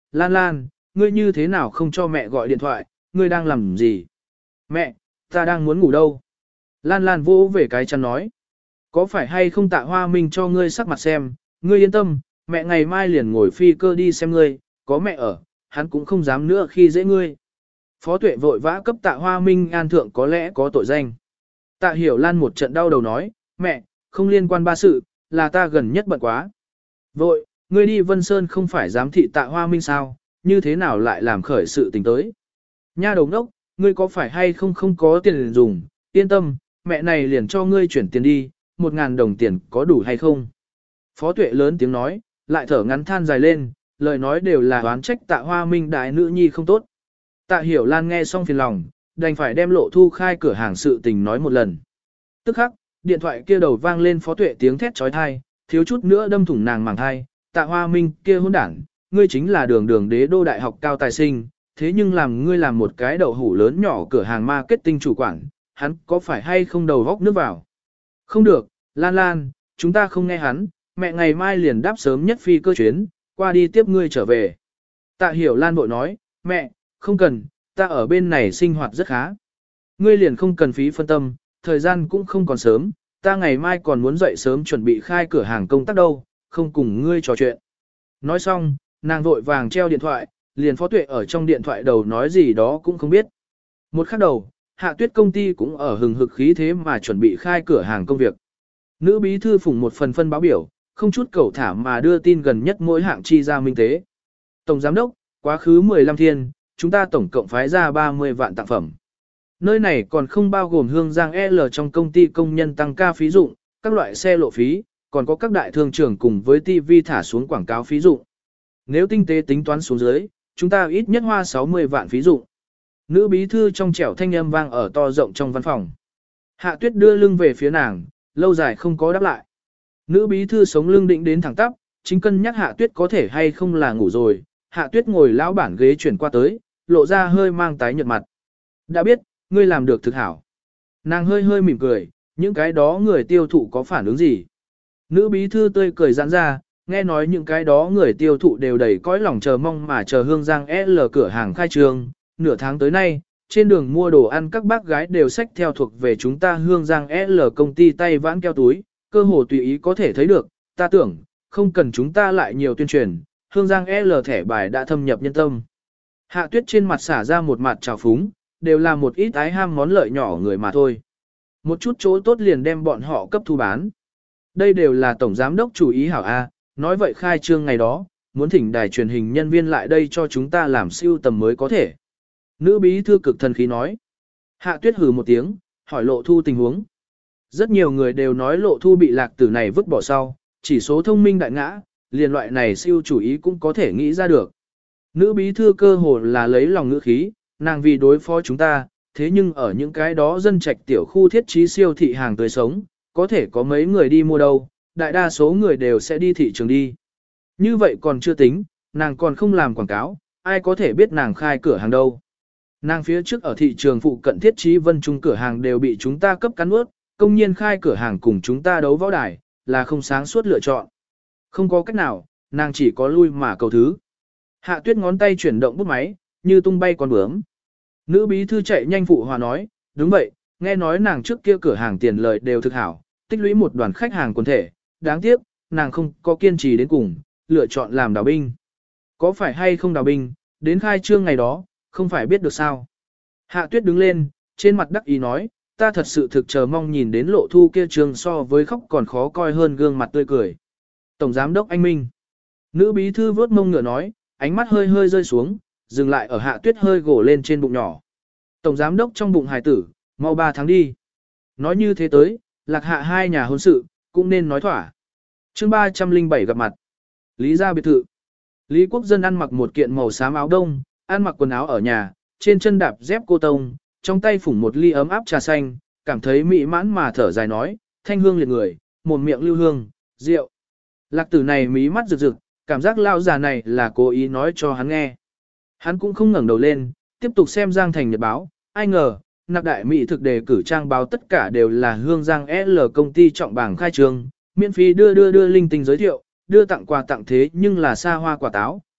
Lan Lan, ngươi như thế nào không cho mẹ gọi điện thoại, ngươi đang làm gì? Mẹ, ta đang muốn ngủ đâu? Lan Lan vỗ về cái chăn nói. Có phải hay không Tạ Hoa Minh cho ngươi sắc mặt xem, ngươi yên tâm, mẹ ngày mai liền ngồi phi cơ đi xem ngươi, có mẹ ở, hắn cũng không dám nữa khi dễ ngươi. Phó Tuệ vội vã cấp Tạ Hoa Minh an thượng có lẽ có tội danh. Tạ Hiểu Lan một trận đau đầu nói, mẹ, không liên quan ba sự, là ta gần nhất bận quá. Vội, ngươi đi Vân Sơn không phải giám thị Tạ Hoa Minh sao, như thế nào lại làm khởi sự tình tới. Nha đầu đốc, ngươi có phải hay không không có tiền dùng, yên tâm, mẹ này liền cho ngươi chuyển tiền đi, một ngàn đồng tiền có đủ hay không. Phó Tuệ lớn tiếng nói, lại thở ngắn than dài lên, lời nói đều là oán trách Tạ Hoa Minh đại nữ nhi không tốt. Tạ Hiểu Lan nghe xong phiền lòng, đành phải đem Lộ Thu khai cửa hàng sự tình nói một lần. Tức khắc, điện thoại kia đầu vang lên Phó Tuệ tiếng thét trói thai, thiếu chút nữa đâm thủng nàng màng thai, Tạ Hoa Minh kia hỗn đảng, ngươi chính là đường đường đế đô đại học cao tài sinh, thế nhưng làm ngươi làm một cái đậu hủ lớn nhỏ cửa hàng marketing chủ quản, hắn có phải hay không đầu góc nước vào? Không được, Lan Lan, chúng ta không nghe hắn, mẹ ngày mai liền đáp sớm nhất phi cơ chuyến, qua đi tiếp ngươi trở về. Tạ Hiểu Lan vội nói, mẹ, không cần, ta ở bên này sinh hoạt rất khá. Ngươi liền không cần phí phân tâm, thời gian cũng không còn sớm, ta ngày mai còn muốn dậy sớm chuẩn bị khai cửa hàng công tác đâu, không cùng ngươi trò chuyện. Nói xong, nàng vội vàng treo điện thoại, liền Phó Tuệ ở trong điện thoại đầu nói gì đó cũng không biết. Một khắc đầu, Hạ Tuyết công ty cũng ở hừng hực khí thế mà chuẩn bị khai cửa hàng công việc. Nữ bí thư phủng một phần phân báo biểu, không chút cầu thả mà đưa tin gần nhất mỗi hạng chi ra minh tế. Tổng giám đốc, quá khứ mười lăm thiên, chúng ta tổng cộng phái ra ba mươi vạn tặng phẩm. Nơi này còn không bao gồm Hương Giang L trong công ty công nhân tăng ca phí dụng, các loại xe lộ phí, còn có các đại thương trường cùng với ti vi thả xuống quảng cáo phí dụng. Nếu tinh tế tính toán xuống dưới, chúng ta ít nhất hoa sáu mươi vạn phí dụng. Nữ bí thư trong trẻo thanh âm vang ở to rộng trong văn phòng. Hạ Tuyết đưa lưng về phía nàng, lâu dài không có đáp lại. Nữ bí thư sống lưng định đến thẳng tắp, chính cân nhắc Hạ Tuyết có thể hay không là ngủ rồi. Hạ Tuyết ngồi lão bản ghế chuyển qua tới, lộ ra hơi mang tái nhợt mặt. Đã biết, ngươi làm được thực hảo. Nàng hơi hơi mỉm cười, những cái đó người tiêu thụ có phản ứng gì? Nữ bí thư tươi cười giãn ra, nghe nói những cái đó người tiêu thụ đều đầy cõi lòng chờ mong mà chờ Hương Giang L cửa hàng khai trương. Nửa tháng tới nay, trên đường mua đồ ăn các bác gái đều xách theo thuộc về chúng ta Hương Giang L công ty tay vãn keo túi, cơ hồ tùy ý có thể thấy được, ta tưởng, không cần chúng ta lại nhiều tuyên truyền, Hương Giang L thẻ bài đã thâm nhập nhân tâm. Hạ Tuyết trên mặt xả ra một mặt trào phúng, đều là một ít ái ham món lợi nhỏ người mà thôi. Một chút chỗ tốt liền đem bọn họ cấp thu bán. Đây đều là tổng giám đốc chủ ý hảo A, nói vậy khai trương ngày đó, muốn thỉnh đài truyền hình nhân viên lại đây cho chúng ta làm siêu tầm mới có thể. Nữ bí thư cực thần khí nói. Hạ Tuyết hừ một tiếng, hỏi Lộ Thu tình huống. Rất nhiều người đều nói Lộ Thu bị lạc tử này vứt bỏ sau, chỉ số thông minh đại ngã, liền loại này siêu chủ ý cũng có thể nghĩ ra được. Nữ bí thư cơ hồ là lấy lòng ngữ khí, nàng vì đối phó chúng ta, thế nhưng ở những cái đó dân trạch tiểu khu thiết trí siêu thị hàng tươi sống, có thể có mấy người đi mua đâu, đại đa số người đều sẽ đi thị trường đi. Như vậy còn chưa tính, nàng còn không làm quảng cáo, ai có thể biết nàng khai cửa hàng đâu. Nàng phía trước ở thị trường phụ cận thiết trí vân trung cửa hàng đều bị chúng ta cấp cắn ướt, công nhiên khai cửa hàng cùng chúng ta đấu võ đài, là không sáng suốt lựa chọn. Không có cách nào, nàng chỉ có lui mà cầu thứ. Hạ Tuyết ngón tay chuyển động bút máy, như tung bay con bướm. Nữ bí thư chạy nhanh phụ hòa nói, đúng vậy, nghe nói nàng trước kia cửa hàng tiền lợi đều thực hảo, tích lũy một đoàn khách hàng quần thể, đáng tiếc, nàng không có kiên trì đến cùng, lựa chọn làm đào binh. Có phải hay không đào binh, đến khai trương ngày đó, không phải biết được sao. Hạ Tuyết đứng lên, trên mặt đắc ý nói, ta thật sự thực chờ mong nhìn đến Lộ Thu kia trường so với khóc còn khó coi hơn gương mặt tươi cười. Tổng giám đốc anh Minh. Nữ bí thư vớt mông ngựa nói, ánh mắt hơi hơi rơi xuống, dừng lại ở Hạ Tuyết hơi gổ lên trên bụng nhỏ. Tổng giám đốc trong bụng hài tử, mau ba tháng đi. Nói như thế tới, lạc hạ hai nhà hôn sự, cũng nên nói thỏa. chương ba trăm lẻ bảy gặp mặt. Lý gia biệt thự. Lý Quốc Dân ăn mặc một kiện màu xám áo đông, ăn mặc quần áo ở nhà, trên chân đạp dép cô tông, trong tay phủng một ly ấm áp trà xanh, cảm thấy mỹ mãn mà thở dài nói, thanh hương liệt người, mồm miệng lưu hương, rượu. Lạc tử này mí mắt rực rực, cảm giác lao già này là cố ý nói cho hắn nghe. Hắn cũng không ngẩng đầu lên, tiếp tục xem Giang Thành Nhật báo, ai ngờ, nạc đại mỹ thực đề cử trang báo tất cả đều là Hương Giang L công ty trọng bảng khai trương, miễn phí đưa đưa đưa linh tinh giới thiệu, đưa tặng quà tặng thế nhưng là xa hoa quả táo,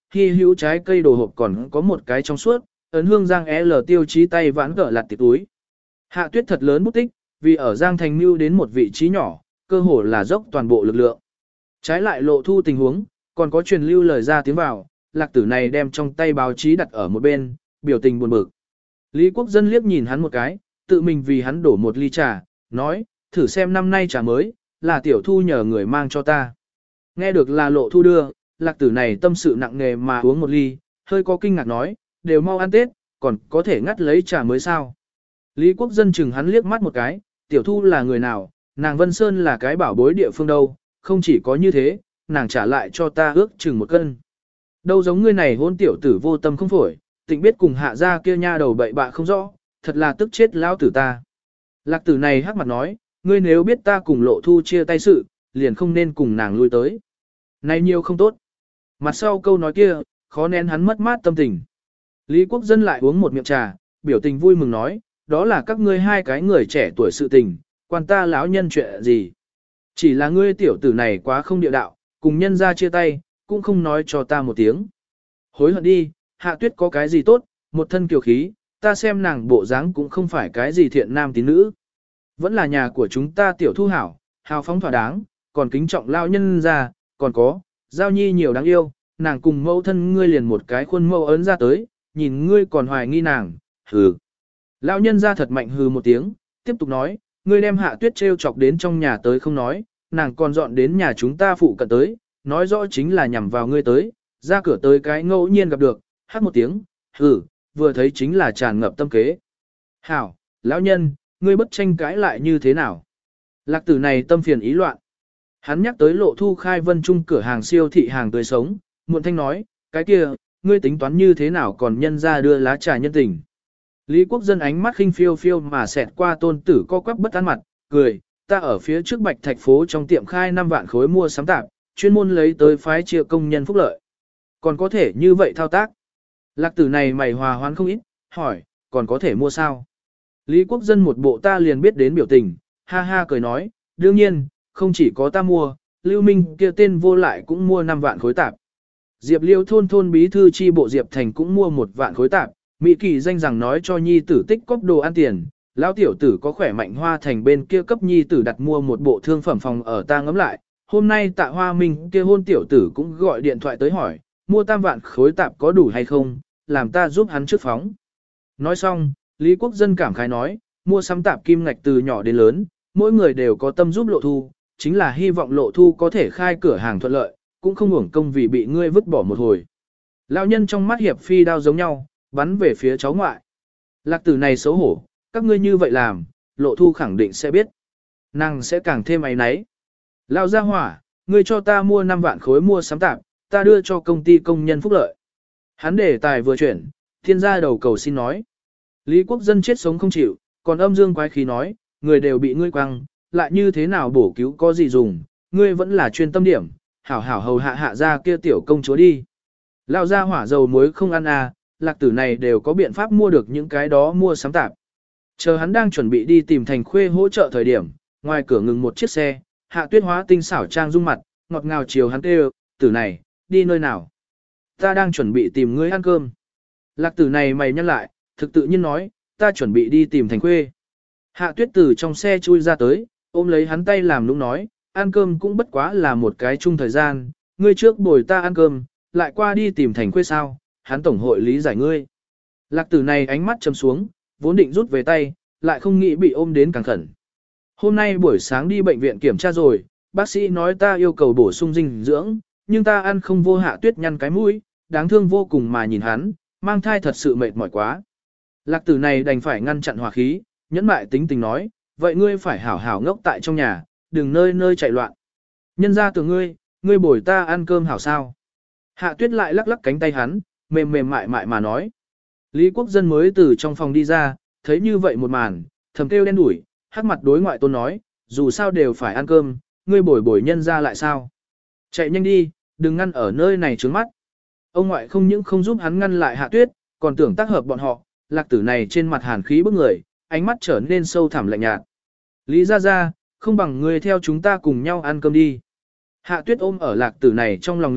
hy hữu trái cây đồ hộp còn có một cái trong suốt, ấn hương Giang L tiêu chí tay vãn cỡ lặt tiệp túi. Hạ Tuyết thật lớn bút tích, vì ở Giang Thành mưu đến một vị trí nhỏ, cơ hồ là dốc toàn bộ lực lượng. Trái lại Lộ Thu tình huống, còn có truyền lưu lời ra tiếng vào, Lạc Tử này đem trong tay báo chí đặt ở một bên, biểu tình buồn bực. Lý Quốc Dân liếc nhìn hắn một cái, tự mình vì hắn đổ một ly trà, nói, thử xem năm nay trà mới, là Tiểu Thu nhờ người mang cho ta. Nghe được là Lộ Thu đưa, Lạc Tử này tâm sự nặng nề mà uống một ly, hơi có kinh ngạc nói, đều mau ăn Tết, còn có thể ngắt lấy trà mới sao. Lý Quốc Dân chừng hắn liếc mắt một cái, Tiểu Thu là người nào, nàng Vân Sơn là cái bảo bối địa phương đâu, không chỉ có như thế, nàng trả lại cho ta ước chừng một cân. Đâu giống ngươi này hôn tiểu tử vô tâm không phổi, tịnh biết cùng hạ ra kia nha đầu bậy bạ không rõ, thật là tức chết lão tử ta. Lạc Tử này hắc mặt nói, ngươi nếu biết ta cùng Lộ Thu chia tay sự, liền không nên cùng nàng lui tới. Này nhiều không tốt. Mặt sau câu nói kia, khó nén hắn mất mát tâm tình. Lý Quốc Dân lại uống một miệng trà, biểu tình vui mừng nói, đó là các ngươi hai cái người trẻ tuổi sự tình, quan ta lão nhân chuyện gì. Chỉ là ngươi tiểu tử này quá không địa đạo, cùng nhân ra chia tay, cũng không nói cho ta một tiếng. Hối hận đi, Hạ Tuyết có cái gì tốt, một thân kiều khí, ta xem nàng bộ dáng cũng không phải cái gì thiện nam tín nữ. Vẫn là nhà của chúng ta Tiểu Thu hảo, hào phóng thỏa đáng, còn kính trọng lao nhân ra, còn có, giao nhi nhiều đáng yêu, nàng cùng mẫu thân ngươi liền một cái khuôn mẫu ấn ra tới, nhìn ngươi còn hoài nghi nàng, hừ. Lão nhân ra thật mạnh hừ một tiếng, tiếp tục nói, ngươi đem Hạ Tuyết trêu chọc đến trong nhà tới không nói, nàng còn dọn đến nhà chúng ta phụ cận tới, nói rõ chính là nhằm vào ngươi tới, ra cửa tới cái ngẫu nhiên gặp được, hát một tiếng, hừ, vừa thấy chính là tràn ngập tâm kế. Hảo, lão nhân, ngươi bất tranh cãi lại như thế nào? Lạc Tử này tâm phiền ý loạn. Hắn nhắc tới Lộ Thu khai Vân Trung cửa hàng siêu thị hàng tươi sống, muộn thanh nói, cái kia, ngươi tính toán như thế nào còn nhân ra đưa lá trà nhân tình. Lý Quốc Dân ánh mắt khinh phiêu phiêu mà xẹt qua tôn tử co quắp bất an mặt, cười, ta ở phía trước Bạch Thạch phố trong tiệm khai năm vạn khối mua sắm tạp, chuyên môn lấy tới phái chia công nhân phúc lợi. Còn có thể như vậy thao tác. Lạc Tử này mày hòa hoãn không ít, hỏi, còn có thể mua sao? Lý Quốc Dân một bộ ta liền biết đến biểu tình, ha ha cười nói, đương nhiên, không chỉ có ta mua, Lưu Minh kia tên vô lại cũng mua năm vạn khối tạp. Diệp Liêu thôn thôn bí thư chi bộ Diệp Thành cũng mua một vạn khối tạp, Mỹ Kỳ danh rằng nói cho nhi tử tích cóp đồ ăn tiền, lão tiểu tử có khỏe mạnh Hoa Thành bên kia cấp nhi tử đặt mua một bộ thương phẩm phòng ở ta ngấm lại, hôm nay Tạ Hoa Minh kia hôn tiểu tử cũng gọi điện thoại tới hỏi, mua tam vạn khối tạp có đủ hay không, làm ta giúp hắn trước phóng. Nói xong, Lý Quốc Dân cảm khái nói, mua sắm tạp kim ngạch từ nhỏ đến lớn, mỗi người đều có tâm giúp Lộ Thu, chính là hy vọng Lộ Thu có thể khai cửa hàng thuận lợi, cũng không hưởng công vì bị ngươi vứt bỏ một hồi. Lão nhân trong mắt hiệp phi đao giống nhau, bắn về phía cháu ngoại. Lạc Tử này xấu hổ, các ngươi như vậy làm, Lộ Thu khẳng định sẽ biết. Nàng sẽ càng thêm áy náy. Lão gia hỏa, ngươi cho ta mua năm vạn khối mua sắm tạp, ta đưa cho công ty công nhân phúc lợi. Hắn để tài vừa chuyển, thiên gia đầu cầu xin nói. Lý Quốc Dân chết sống không chịu, còn âm dương quái khí nói, người đều bị ngươi quăng, lại như thế nào bổ cứu có gì dùng, ngươi vẫn là chuyên tâm điểm, hảo hảo hầu hạ hạ ra kia tiểu công chúa đi. Lão gia hỏa dầu muối không ăn à, Lạc Tử này đều có biện pháp mua được những cái đó mua sắm tạp. Chờ hắn đang chuẩn bị đi tìm Thành Khuê hỗ trợ thời điểm, ngoài cửa ngừng một chiếc xe, Hạ Tuyết hóa tinh xảo trang dung mặt, ngọt ngào chiều hắn kêu, tử này, đi nơi nào? Ta đang chuẩn bị tìm ngươi ăn cơm. Lạc Tử này mày nhắc lại, thực tự nhiên nói, ta chuẩn bị đi tìm Thành Khuê. Hạ Tuyết từ trong xe chui ra tới, ôm lấy hắn tay làm nũng nói, ăn cơm cũng bất quá là một cái chung thời gian, ngươi trước bồi ta ăn cơm, lại qua đi tìm Thành Khuê sao, hắn tổng hội lý giải ngươi. Lạc Tử này ánh mắt trầm xuống, vốn định rút về tay, lại không nghĩ bị ôm đến càng khẩn. Hôm nay buổi sáng đi bệnh viện kiểm tra rồi, bác sĩ nói ta yêu cầu bổ sung dinh dưỡng, nhưng ta ăn không vô. Hạ Tuyết nhăn cái mũi, đáng thương vô cùng mà nhìn hắn, mang thai thật sự mệt mỏi quá. Lạc Tử này đành phải ngăn chặn hỏa khí, nhẫn mại tính tình nói, vậy ngươi phải hảo hảo ngốc tại trong nhà, đừng nơi nơi chạy loạn. Nhân ra từ ngươi, ngươi bồi ta ăn cơm hảo sao. Hạ Tuyết lại lắc lắc cánh tay hắn, mềm mềm mại mại mà nói. Lý Quốc Dân mới từ trong phòng đi ra, thấy như vậy một màn, thầm kêu đen đủi, hắc mặt đối ngoại tôn nói, dù sao đều phải ăn cơm, ngươi bồi bồi nhân ra lại sao. Chạy nhanh đi, đừng ngăn ở nơi này trướng mắt. Ông ngoại không những không giúp hắn ngăn lại Hạ Tuyết, còn tưởng tác hợp bọn họ, Lạc Tử này trên mặt hàn khí bức người, ánh mắt trở nên sâu thẳm lạnh nhạt. Lý ra ra, không bằng ngươi theo chúng ta cùng nhau ăn cơm đi. Hạ Tuyết ôm ở Lạc Tử này trong lòng ngực,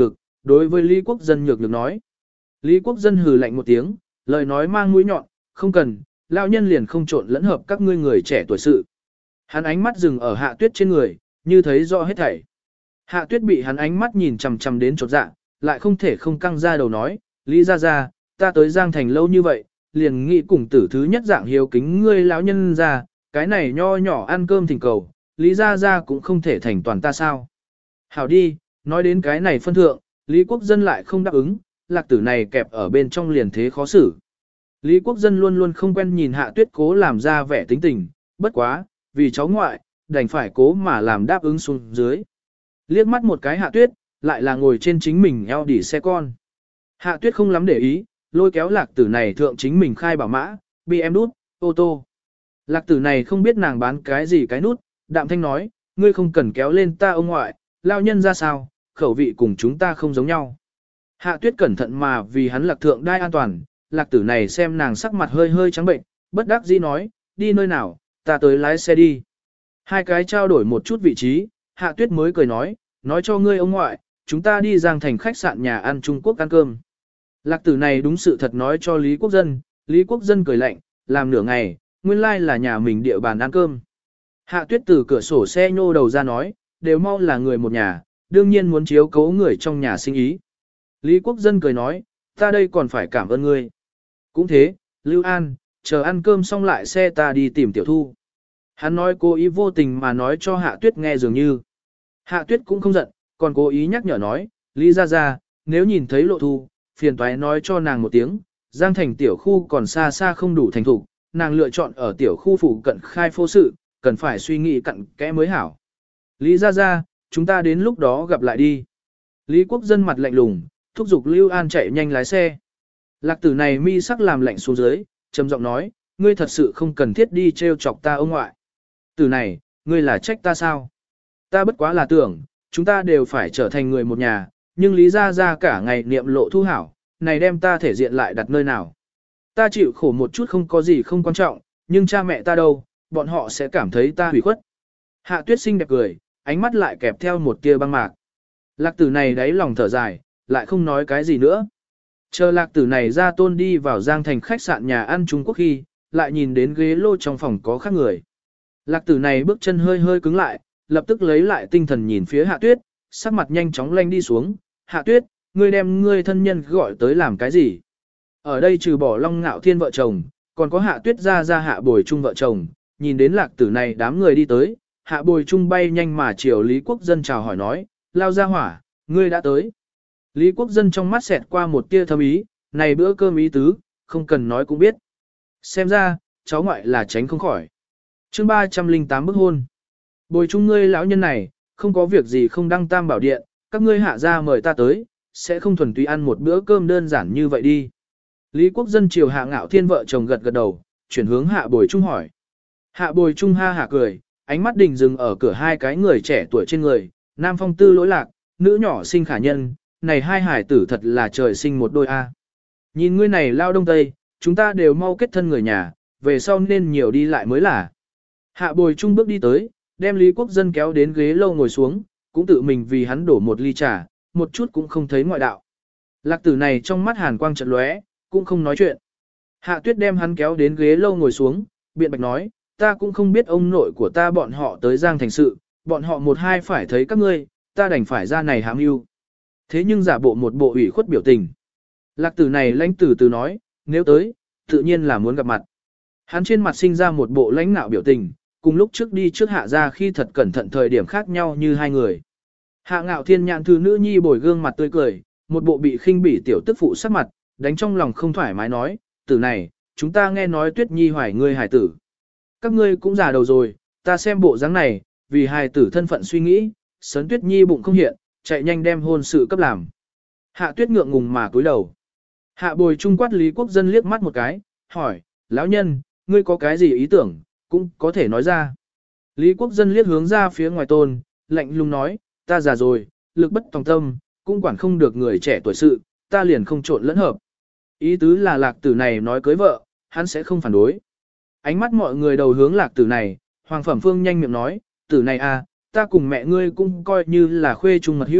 đối với Lý Quốc Dân nhược nhược nói. Lý Quốc Dân hừ lạnh một tiếng, lời nói mang mũi nhọn, không cần, lão nhân liền không trộn lẫn hợp các ngươi người trẻ tuổi sự. Hắn ánh mắt dừng ở Hạ Tuyết trên người, như thấy rõ hết thảy. Hạ Tuyết bị hắn ánh mắt nhìn chằm chằm đến chột dạ, lại không thể không căng ra đầu nói, Lý gia gia, ta tới Giang Thành lâu như vậy, liền nghĩ cùng tử thứ nhất dạng hiếu kính ngươi lão nhân ra, cái này nho nhỏ ăn cơm thỉnh cầu, Lý gia gia cũng không thể thành toàn ta sao. Hảo đi, nói đến cái này phân thượng, Lý Quốc Dân lại không đáp ứng, lạc tử này kẹp ở bên trong liền thế khó xử. Lý Quốc Dân luôn luôn không quen nhìn Hạ Tuyết cố làm ra vẻ tính tình, bất quá, vì cháu ngoại, đành phải cố mà làm đáp ứng xuống dưới. Liếc mắt một cái Hạ Tuyết, lại là ngồi trên chính mình eo đỉ xe con. Hạ Tuyết không lắm để ý, lôi kéo lạc tử này thượng chính mình khai bảo mã, bi em đút, ô tô. Lạc tử này không biết nàng bán cái gì cái nút, đạm thanh nói, ngươi không cần kéo lên ta ông ngoại, lao nhân ra sao, khẩu vị cùng chúng ta không giống nhau. Hạ Tuyết cẩn thận mà vì hắn lạc thượng đai an toàn, lạc tử này xem nàng sắc mặt hơi hơi trắng bệnh, bất đắc dĩ nói, đi nơi nào, ta tới lái xe đi. Hai cái trao đổi một chút vị trí, Hạ Tuyết mới cười nói, nói cho ngươi ông ngoại, chúng ta đi Giang Thành khách sạn nhà ăn Trung Quốc ăn cơm. Lạc tử này đúng sự thật nói cho Lý Quốc Dân, Lý Quốc Dân cười lạnh, làm nửa ngày, nguyên lai là nhà mình địa bàn ăn cơm. Hạ Tuyết từ cửa sổ xe nhô đầu ra nói, đều mau là người một nhà, đương nhiên muốn chiếu cố người trong nhà sinh ý. Lý Quốc Dân cười nói, ta đây còn phải cảm ơn ngươi. Cũng thế, Lưu An, chờ ăn cơm xong lại xe ta đi tìm Tiểu Thu. Hắn nói cố ý vô tình mà nói cho Hạ Tuyết nghe dường như. Hạ Tuyết cũng không giận, còn cố ý nhắc nhở nói, Lý ra ra, nếu nhìn thấy Lộ Thu, phiền toái nói cho nàng một tiếng, Giang Thành tiểu khu còn xa xa không đủ thành thục, nàng lựa chọn ở tiểu khu phụ cận khai phô sự, cần phải suy nghĩ cặn kẽ mới hảo. Lý ra ra, chúng ta đến lúc đó gặp lại đi. Lý Quốc Dân mặt lạnh lùng, thúc giục Lưu An chạy nhanh lái xe. Lạc tử này mi sắc làm lạnh xuống dưới, trầm giọng nói, ngươi thật sự không cần thiết đi trêu chọc ta ông ngoại. Tử này, ngươi là trách ta sao? Ta bất quá là tưởng, chúng ta đều phải trở thành người một nhà, nhưng Lý ra ra cả ngày niệm Lộ Thu hảo, này đem ta thể diện lại đặt nơi nào. Ta chịu khổ một chút không có gì không quan trọng, nhưng cha mẹ ta đâu, bọn họ sẽ cảm thấy ta hủy khuất. Hạ Tuyết xinh đẹp cười, ánh mắt lại kẹp theo một tia băng mạc. Lạc tử này đáy lòng thở dài, lại không nói cái gì nữa. Chờ lạc tử này ra tôn đi vào Giang Thành khách sạn nhà ăn Trung Quốc khi, lại nhìn đến ghế lô trong phòng có khác người. Lạc tử này bước chân hơi hơi cứng lại, lập tức lấy lại tinh thần nhìn phía Hạ Tuyết, sắc mặt nhanh chóng lanh đi xuống. Hạ Tuyết, ngươi đem ngươi thân nhân gọi tới làm cái gì? Ở đây trừ bỏ Long Ngạo Thiên vợ chồng, còn có Hạ Tuyết ra ra Hạ Bồi Trung vợ chồng, nhìn đến lạc tử này đám người đi tới, Hạ Bồi Trung bay nhanh mà chiều Lý Quốc Dân chào hỏi nói, lao ra hỏa, ngươi đã tới. Lý Quốc Dân trong mắt xẹt qua một tia thâm ý, này bữa cơm ý tứ, không cần nói cũng biết. Xem ra, cháu ngoại là tránh không khỏi. Chương ba trăm lẻ tám bức hôn. Bồi Trung ngươi lão nhân này, không có việc gì không đăng tam bảo điện, các ngươi hạ ra mời ta tới, sẽ không thuần túy ăn một bữa cơm đơn giản như vậy đi. Lý Quốc Dân chiều Hạ Ngạo Thiên vợ chồng gật gật đầu, chuyển hướng Hạ Bồi Trung hỏi. Hạ Bồi Trung ha hả cười, ánh mắt đình dừng ở cửa hai cái người trẻ tuổi trên người, nam phong tư lỗi lạc, nữ nhỏ sinh khả nhân, này hai hải tử thật là trời sinh một đôi a. Nhìn ngươi này lao đông tây, chúng ta đều mau kết thân người nhà, về sau nên nhiều đi lại mới là. Hạ Bồi Trung bước đi tới, đem Lý Quốc Dân kéo đến ghế lâu ngồi xuống, cũng tự mình vì hắn đổ một ly trà, một chút cũng không thấy ngoại đạo. Lạc tử này trong mắt hàn quang chợt lóe, cũng không nói chuyện. Hạ Tuyết đem hắn kéo đến ghế lâu ngồi xuống, biện bạch nói, ta cũng không biết ông nội của ta bọn họ tới Giang Thành sự, bọn họ một hai phải thấy các ngươi, ta đành phải ra này hãm mưu. Thế nhưng giả bộ một bộ ủy khuất biểu tình. Lạc tử này lãnh tử từ nói, nếu tới, tự nhiên là muốn gặp mặt. Hắn trên mặt sinh ra một bộ lãnh nạo biểu tình, cùng lúc trước đi trước hạ ra khi thật cẩn thận thời điểm khác nhau như hai người. Hạ Ngạo Thiên nhạn thư nữ nhi bồi gương mặt tươi cười, một bộ bị khinh bỉ tiểu tức phụ sắc mặt, đánh trong lòng không thoải mái nói, tử này, chúng ta nghe nói Tuyết Nhi hoài ngươi hài tử. Các ngươi cũng già đầu rồi, ta xem bộ dáng này, vì hài tử thân phận suy nghĩ, sấn Tuyết Nhi bụng không hiện, chạy nhanh đem hôn sự cấp làm. Hạ Tuyết ngượng ngùng mà cúi đầu. Hạ Bồi Trung quát Lý Quốc Dân liếc mắt một cái, hỏi, lão nhân, ngươi có cái gì ý tưởng, cũng có thể nói ra. Lý Quốc Dân liếc hướng ra phía ngoài tôn, lạnh lùng nói, ta già rồi, lực bất tòng tâm, cũng quản không được người trẻ tuổi sự, ta liền không trộn lẫn hợp. Ý tứ là lạc tử này nói cưới vợ, hắn sẽ không phản đối. Ánh mắt mọi người đầu hướng lạc tử này, Hoàng Phẩm Phương nhanh miệng nói, tử này à, ta cùng mẹ ngươi cũng coi như là khuê chung mật hữu,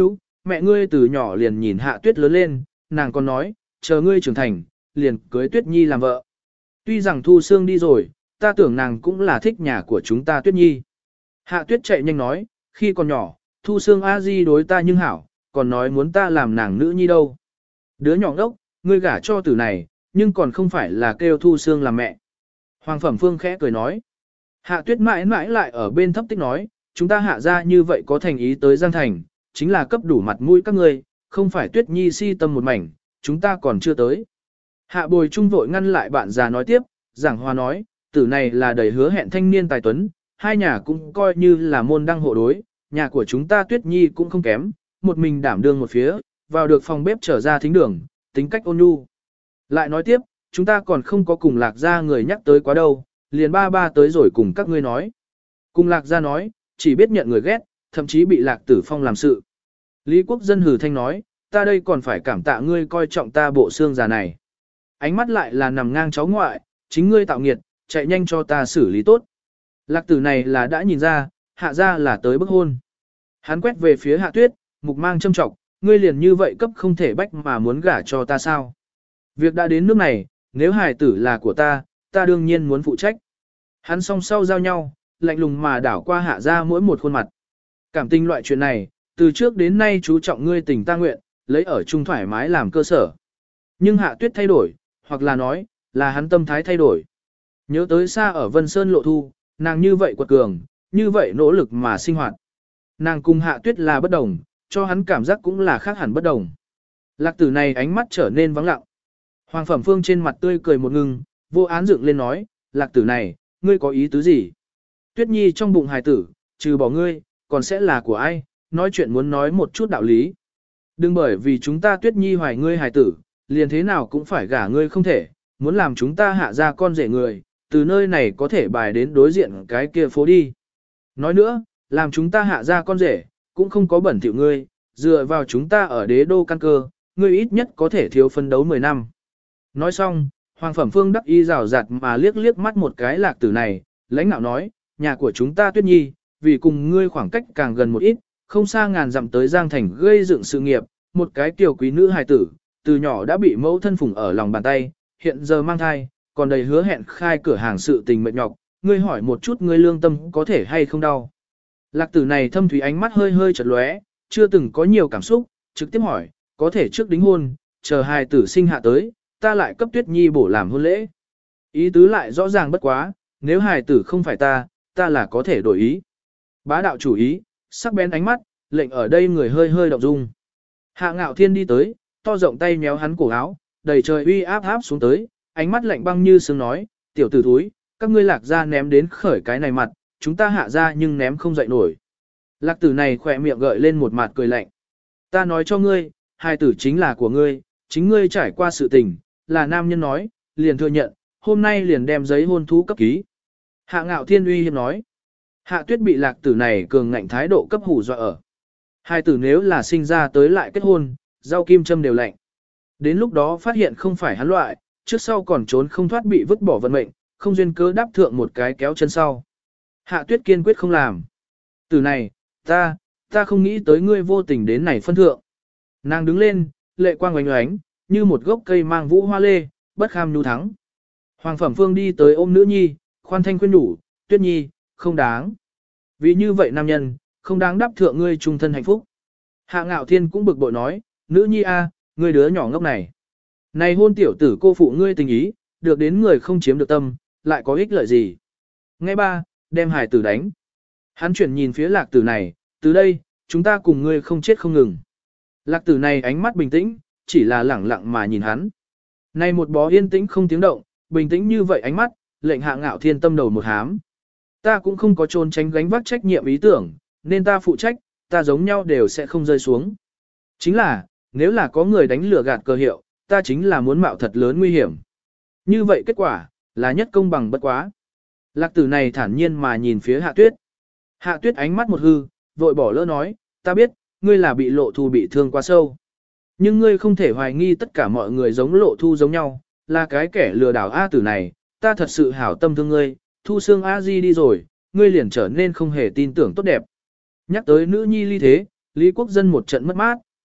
mẹ ngươi từ nhỏ liền nhìn Hạ Tuyết lớn lên, nàng còn nói, chờ ngươi trưởng thành, liền cưới Tuyết Nhi làm vợ. Tuy rằng Thu Sương đi rồi, ta tưởng nàng cũng là thích nhà của chúng ta Tuyết Nhi. Hạ Tuyết chạy nhanh nói, khi còn nhỏ, Thu Sương A Di đối ta nhưng hảo, còn nói muốn ta làm nàng nữ nhi đâu. Đứa nhỏ ngốc, ngươi gả cho tử này, nhưng còn không phải là kêu Thu Sương làm mẹ. Hoàng Phẩm Phương khẽ cười nói. Hạ Tuyết mãi mãi lại ở bên thấp tích nói, chúng ta hạ ra như vậy có thành ý tới Giang Thành, chính là cấp đủ mặt mũi các ngươi, không phải Tuyết Nhi si tâm một mảnh, chúng ta còn chưa tới. Hạ Bồi Trung vội ngăn lại bạn già nói tiếp, giảng hòa nói, tử này là đầy hứa hẹn thanh niên tài tuấn, hai nhà cũng coi như là môn đăng hộ đối, nhà của chúng ta Tuyết Nhi cũng không kém, một mình đảm đương một phía, vào được phòng bếp trở ra thính đường, tính cách ôn nhu. Lại nói tiếp, chúng ta còn không có cùng lạc gia người nhắc tới quá đâu, liền ba ba tới rồi cùng các ngươi nói. Cùng lạc gia nói, chỉ biết nhận người ghét, thậm chí bị lạc tử phong làm sự. Lý Quốc Dân hừ thanh nói, ta đây còn phải cảm tạ ngươi coi trọng ta bộ xương già này. Ánh mắt lại là nằm ngang cháu ngoại, chính ngươi tạo nghiệt, chạy nhanh cho ta xử lý tốt. Lạc tử này là đã nhìn ra, hạ gia là tới bức hôn. Hắn quét về phía Hạ Tuyết, mục mang châm trọng, ngươi liền như vậy cấp không thể bách mà muốn gả cho ta sao. Việc đã đến nước này, nếu hài tử là của ta, ta đương nhiên muốn phụ trách. Hắn song sau giao nhau, lạnh lùng mà đảo qua Hạ gia mỗi một khuôn mặt. Cảm tình loại chuyện này, từ trước đến nay chú trọng ngươi tình ta nguyện, lấy ở chung thoải mái làm cơ sở. Nhưng Hạ Tuyết thay đổi, hoặc là nói, là hắn tâm thái thay đổi. Nhớ tới xa ở Vân Sơn Lộ Thu, nàng như vậy quật cường, như vậy nỗ lực mà sinh hoạt. Nàng cùng Hạ Tuyết là bất đồng, cho hắn cảm giác cũng là khác hẳn bất đồng. Lạc tử này ánh mắt trở nên vắng lặng. Hoàng Phẩm Phương trên mặt tươi cười một ngừng, vô án dựng lên nói, lạc tử này, ngươi có ý tứ gì? Tuyết Nhi trong bụng hài tử, trừ bỏ ngươi, còn sẽ là của ai? Nói chuyện muốn nói một chút đạo lý. Đừng bởi vì chúng ta Tuyết Nhi hoài ngươi hài tử, liền thế nào cũng phải gả ngươi không thể, muốn làm chúng ta hạ ra con rể người, từ nơi này có thể bài đến đối diện cái kia phố đi. Nói nữa, làm chúng ta hạ ra con rể, cũng không có bẩn thỉu ngươi, dựa vào chúng ta ở đế đô căn cơ, ngươi ít nhất có thể thiếu phân đấu mười năm. Nói xong, Hoàng Phẩm Phương đắc y rào rạt mà liếc liếc mắt một cái lạc tử này, lãnh nạo nói, nhà của chúng ta Tuyết Nhi, vì cùng ngươi khoảng cách càng gần một ít, không xa ngàn dặm tới Giang Thành gây dựng sự nghiệp, một cái tiểu quý nữ hài tử, từ nhỏ đã bị mẫu thân phụng ở lòng bàn tay, hiện giờ mang thai, còn đầy hứa hẹn khai cửa hàng sự tình mệt nhọc, ngươi hỏi một chút ngươi lương tâm có thể hay không đau. Lạc tử này thâm thúy ánh mắt hơi hơi chật lóe, chưa từng có nhiều cảm xúc, trực tiếp hỏi, có thể trước đính hôn, chờ hài tử sinh hạ tới, ta lại cấp Tuyết Nhi bổ làm hôn lễ. Ý tứ lại rõ ràng bất quá, nếu hài tử không phải ta, ta là có thể đổi ý. Bá đạo chủ ý, sắc bén ánh mắt, lệnh ở đây người hơi hơi động dung. Hạ Ngạo Thiên đi tới, to rộng tay méo hắn cổ áo, đầy trời uy áp áp xuống tới, ánh mắt lạnh băng như sương nói, tiểu tử thúi, các ngươi lạc ra ném đến khởi cái này mặt, chúng ta hạ ra nhưng ném không dậy nổi. Lạc tử này khỏe miệng gợi lên một mặt cười lạnh. Ta nói cho ngươi, hai tử chính là của ngươi, chính ngươi trải qua sự tình, là nam nhân nói, liền thừa nhận, hôm nay liền đem giấy hôn thú cấp ký. Hạ Ngạo Thiên uy hiếp nói. Hạ Tuyết bị lạc tử này cường ngạnh thái độ cấp hù dọa ở. Hai tử nếu là sinh ra tới lại kết hôn, rau kim châm đều lạnh. Đến lúc đó phát hiện không phải hắn loại, trước sau còn trốn không thoát bị vứt bỏ vận mệnh, không duyên cớ đáp thượng một cái kéo chân sau. Hạ Tuyết kiên quyết không làm. Từ này, ta, ta không nghĩ tới ngươi vô tình đến này phân thượng. Nàng đứng lên, lệ quang oánh oánh, như một gốc cây mang vũ hoa lê, bất kham nhu thắng. Hoàng Phẩm Phương đi tới ôm nữ nhi, khoan thanh khuyên nhủ, Tuyết Nhi, không đáng. Vì như vậy nam nhân, không đáng đáp thượng ngươi trung thân hạnh phúc. Hạ Ngạo Thiên cũng bực bội nói, nữ nhi a, ngươi đứa nhỏ ngốc này. Này hôn tiểu tử cô phụ ngươi tình ý, được đến người không chiếm được tâm, lại có ích lợi gì. Ngay ba, đem hải tử đánh. Hắn chuyển nhìn phía lạc tử này, từ đây, chúng ta cùng ngươi không chết không ngừng. Lạc tử này ánh mắt bình tĩnh, chỉ là lẳng lặng mà nhìn hắn. Này một bó yên tĩnh không tiếng động, bình tĩnh như vậy ánh mắt, lệnh Hạ Ngạo Thiên tâm đầu một hám. Ta cũng không có trốn tránh gánh vác trách nhiệm ý tưởng, nên ta phụ trách, ta giống nhau đều sẽ không rơi xuống. Chính là, nếu là có người đánh lừa gạt cơ hiệu, ta chính là muốn mạo thật lớn nguy hiểm. Như vậy kết quả, là nhất công bằng bất quá. Lạc tử này thản nhiên mà nhìn phía Hạ Tuyết. Hạ Tuyết ánh mắt một hư, vội bỏ lỡ nói, ta biết, ngươi là bị lộ thu bị thương quá sâu. Nhưng ngươi không thể hoài nghi tất cả mọi người giống lộ thu giống nhau, là cái kẻ lừa đảo A tử này, ta thật sự hảo tâm thương ngươi, thu xương A Di đi rồi, ngươi liền trở nên không hề tin tưởng tốt đẹp. Nhắc tới nữ nhi ly thế, Lý Quốc Dân một trận mất mát,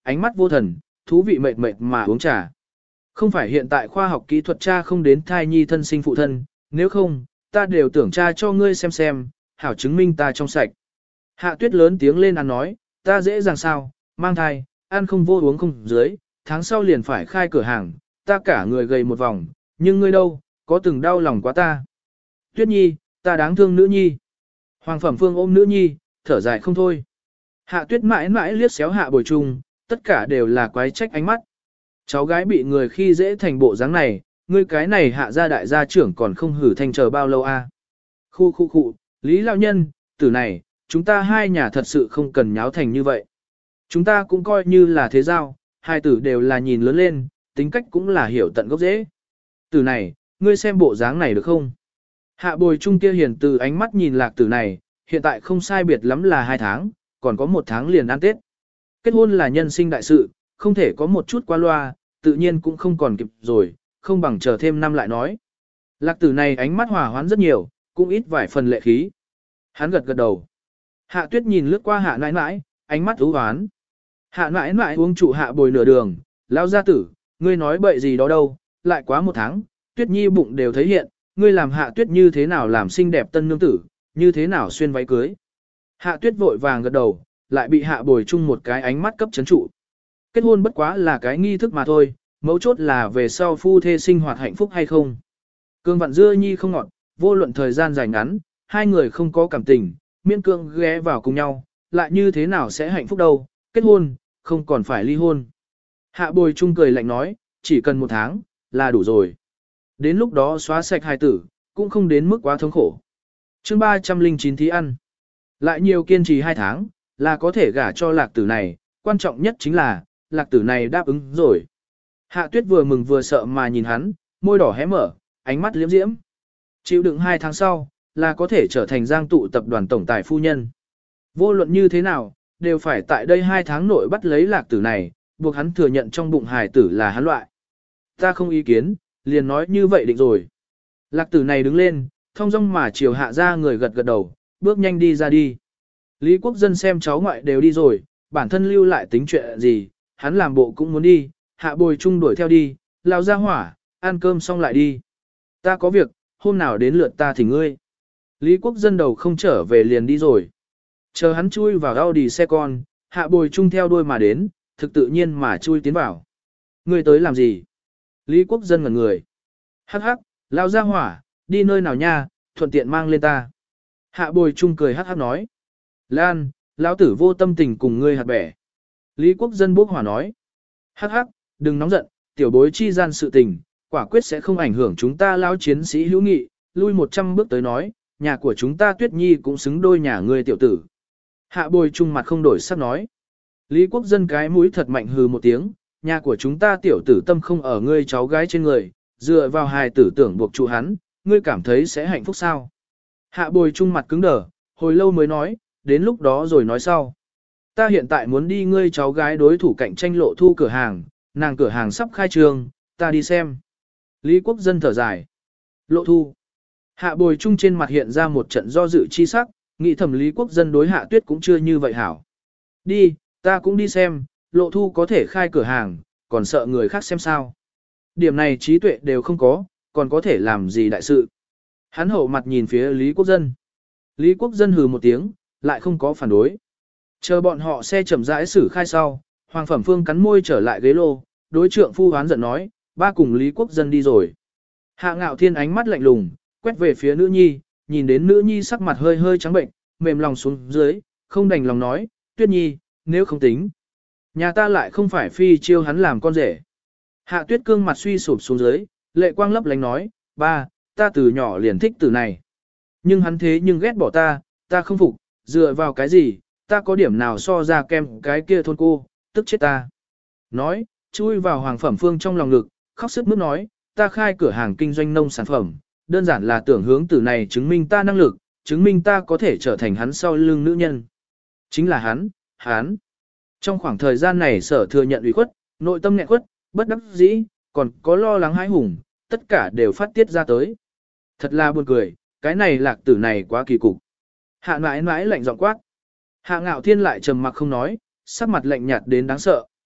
ánh mắt vô thần, thú vị mệt mệt mà uống trà. Không phải hiện tại khoa học kỹ thuật cha không đến thai nhi thân sinh phụ thân, nếu không, ta đều tưởng cha cho ngươi xem xem, hảo chứng minh ta trong sạch. Hạ tuyết lớn tiếng lên ăn nói, ta dễ dàng sao, mang thai, ăn không vô uống không dưới, tháng sau liền phải khai cửa hàng, ta cả người gầy một vòng, nhưng ngươi đâu, có từng đau lòng quá ta. Tuyết nhi, ta đáng thương nữ nhi. Hoàng Phẩm Phương ôm nữ nhi, thở dài không thôi. Hạ tuyết mãi mãi liếc xéo Hạ Bồi Trung, tất cả đều là quái trách ánh mắt. Cháu gái bị người khi dễ thành bộ dáng này, ngươi cái này hạ gia đại gia trưởng còn không hử thanh chờ bao lâu a? À? Khu khu khu, Lý Lão Nhân, tử này, chúng ta hai nhà thật sự không cần nháo thành như vậy. Chúng ta cũng coi như là thế giao, hai tử đều là nhìn lớn lên, tính cách cũng là hiểu tận gốc dễ. Tử này, ngươi xem bộ dáng này được không? Hạ Bồi Trung kia hiền từ ánh mắt nhìn lạc tử này, hiện tại không sai biệt lắm là hai tháng, còn có một tháng liền ăn Tết. Kết hôn là nhân sinh đại sự, không thể có một chút qua loa, tự nhiên cũng không còn kịp rồi, không bằng chờ thêm năm lại nói. Lạc tử này ánh mắt hòa hoãn rất nhiều, cũng ít vài phần lệ khí. Hắn gật gật đầu. Hạ tuyết nhìn lướt qua hạ nãi nãi, ánh mắt ưu hoán. Hạ nãi nãi uống trụ Hạ Bồi nửa đường, lao gia tử, ngươi nói bậy gì đó đâu, lại quá một tháng, tuyết nhi bụng đều thấy hiện, ngươi làm hạ tuyết như thế nào làm xinh đẹp tân nương tử, như thế nào xuyên váy cưới. Hạ tuyết vội vàng gật đầu, lại bị Hạ Bồi chung một cái ánh mắt cấp chấn trụ. Kết hôn bất quá là cái nghi thức mà thôi, mấu chốt là về sau phu thê sinh hoạt hạnh phúc hay không. Cương vặn dưa nhi không ngọt, vô luận thời gian dài ngắn, hai người không có cảm tình, miễn cương ghé vào cùng nhau, lại như thế nào sẽ hạnh phúc đâu, kết hôn, không còn phải ly hôn. Hạ Bồi chung cười lạnh nói, chỉ cần một tháng, là đủ rồi. Đến lúc đó xóa sạch hài tử, cũng không đến mức quá thống khổ. chương ba trăm linh chín thí ăn. Lại nhiều kiên trì hai tháng, là có thể gả cho lạc tử này, quan trọng nhất chính là, lạc tử này đáp ứng rồi. Hạ tuyết vừa mừng vừa sợ mà nhìn hắn, môi đỏ hé mở, ánh mắt liếm diễm. Chịu đựng hai tháng sau, là có thể trở thành giang tụ tập đoàn tổng tài phu nhân. Vô luận như thế nào, đều phải tại đây hai tháng nội bắt lấy lạc tử này, buộc hắn thừa nhận trong bụng hài tử là hắn loại. Ta không ý kiến, liền nói như vậy định rồi. Lạc tử này đứng lên, thong dong mà chiều hạ ra người gật gật đầu, bước nhanh đi ra đi. Lý Quốc Dân xem cháu ngoại đều đi rồi, bản thân lưu lại tính chuyện gì, hắn làm bộ cũng muốn đi, Hạ Bồi Trung đuổi theo đi, lao ra hỏa, ăn cơm xong lại đi. Ta có việc, hôm nào đến lượt ta thì ngươi. Lý Quốc Dân đầu không trở về liền đi rồi. Chờ hắn chui vào Audi xe con, Hạ Bồi Trung theo đuôi mà đến, thực tự nhiên mà chui tiến vào. Ngươi tới làm gì? Lý Quốc Dân ngẩn người. Hắc hắc, lao ra hỏa, đi nơi nào nha, thuận tiện mang lên ta. Hạ Bồi Trung cười hắc hắc nói. Lan, lão tử vô tâm tình cùng ngươi hạt bẻ. Lý Quốc Dân bốc hỏa nói. Hắc hắc, đừng nóng giận, tiểu bối chi gian sự tình, quả quyết sẽ không ảnh hưởng chúng ta lão chiến sĩ hữu nghị, lui một trăm bước tới nói, nhà của chúng ta Tuyết Nhi cũng xứng đôi nhà ngươi tiểu tử. Hạ Bồi Trung mặt không đổi sắc nói. Lý Quốc Dân cái mũi thật mạnh hừ một tiếng, nhà của chúng ta tiểu tử tâm không ở ngươi cháu gái trên người, dựa vào hài tử tưởng buộc trụ hắn, ngươi cảm thấy sẽ hạnh phúc sao? Hạ Bồi Trung mặt cứng đờ, hồi lâu mới nói, đến lúc đó rồi nói sau. Ta hiện tại muốn đi ngươi cháu gái đối thủ cạnh tranh Lộ Thu cửa hàng, nàng cửa hàng sắp khai trương, ta đi xem. Lý Quốc Dân thở dài. Lộ Thu. Hạ Bồi Trung trên mặt hiện ra một trận do dự chi sắc, nghĩ thầm Lý Quốc Dân đối Hạ Tuyết cũng chưa như vậy hảo. Đi, ta cũng đi xem, Lộ Thu có thể khai cửa hàng, còn sợ người khác xem sao. Điểm này trí tuệ đều không có, còn có thể làm gì đại sự. Hắn hậu mặt nhìn phía Lý Quốc Dân. Lý Quốc Dân hừ một tiếng, lại không có phản đối. Chờ bọn họ xe chậm rãi xử khai sau, Hoàng Phẩm Phương cắn môi trở lại ghế lô, đối trượng phu hoán giận nói, ba cùng Lý Quốc Dân đi rồi. Hạ Ngạo Thiên ánh mắt lạnh lùng, quét về phía nữ nhi, nhìn đến nữ nhi sắc mặt hơi hơi trắng bệnh, mềm lòng xuống dưới, không đành lòng nói, Tuyết Nhi, nếu không tính. Nhà ta lại không phải phi chiêu hắn làm con rể. Hạ Tuyết cương mặt suy sụp xuống dưới, lệ quang lấp lánh nói, ba, ta từ nhỏ liền thích từ này. Nhưng hắn thế nhưng ghét bỏ ta, ta không phục, dựa vào cái gì, ta có điểm nào so ra kem cái kia thôn cô, tức chết ta. Nói, chui vào Hoàng Phẩm Phương trong lòng ngực, khóc sức mướt nói, ta khai cửa hàng kinh doanh nông sản phẩm, đơn giản là tưởng hướng từ này chứng minh ta năng lực, chứng minh ta có thể trở thành hắn sau lưng nữ nhân. Chính là hắn, hắn. Trong khoảng thời gian này sở thừa nhận ủy khuất, nội tâm nghẹn khuất, bất đắc dĩ, còn có lo lắng hãi hùng, tất cả đều phát tiết ra tới. Thật là buồn cười, cái này lạc tử này quá kỳ cục. Hạ mãi mãi lạnh giọng quát. Hạ Ngạo Thiên lại trầm mặc không nói, sắc mặt lạnh nhạt đến đáng sợ.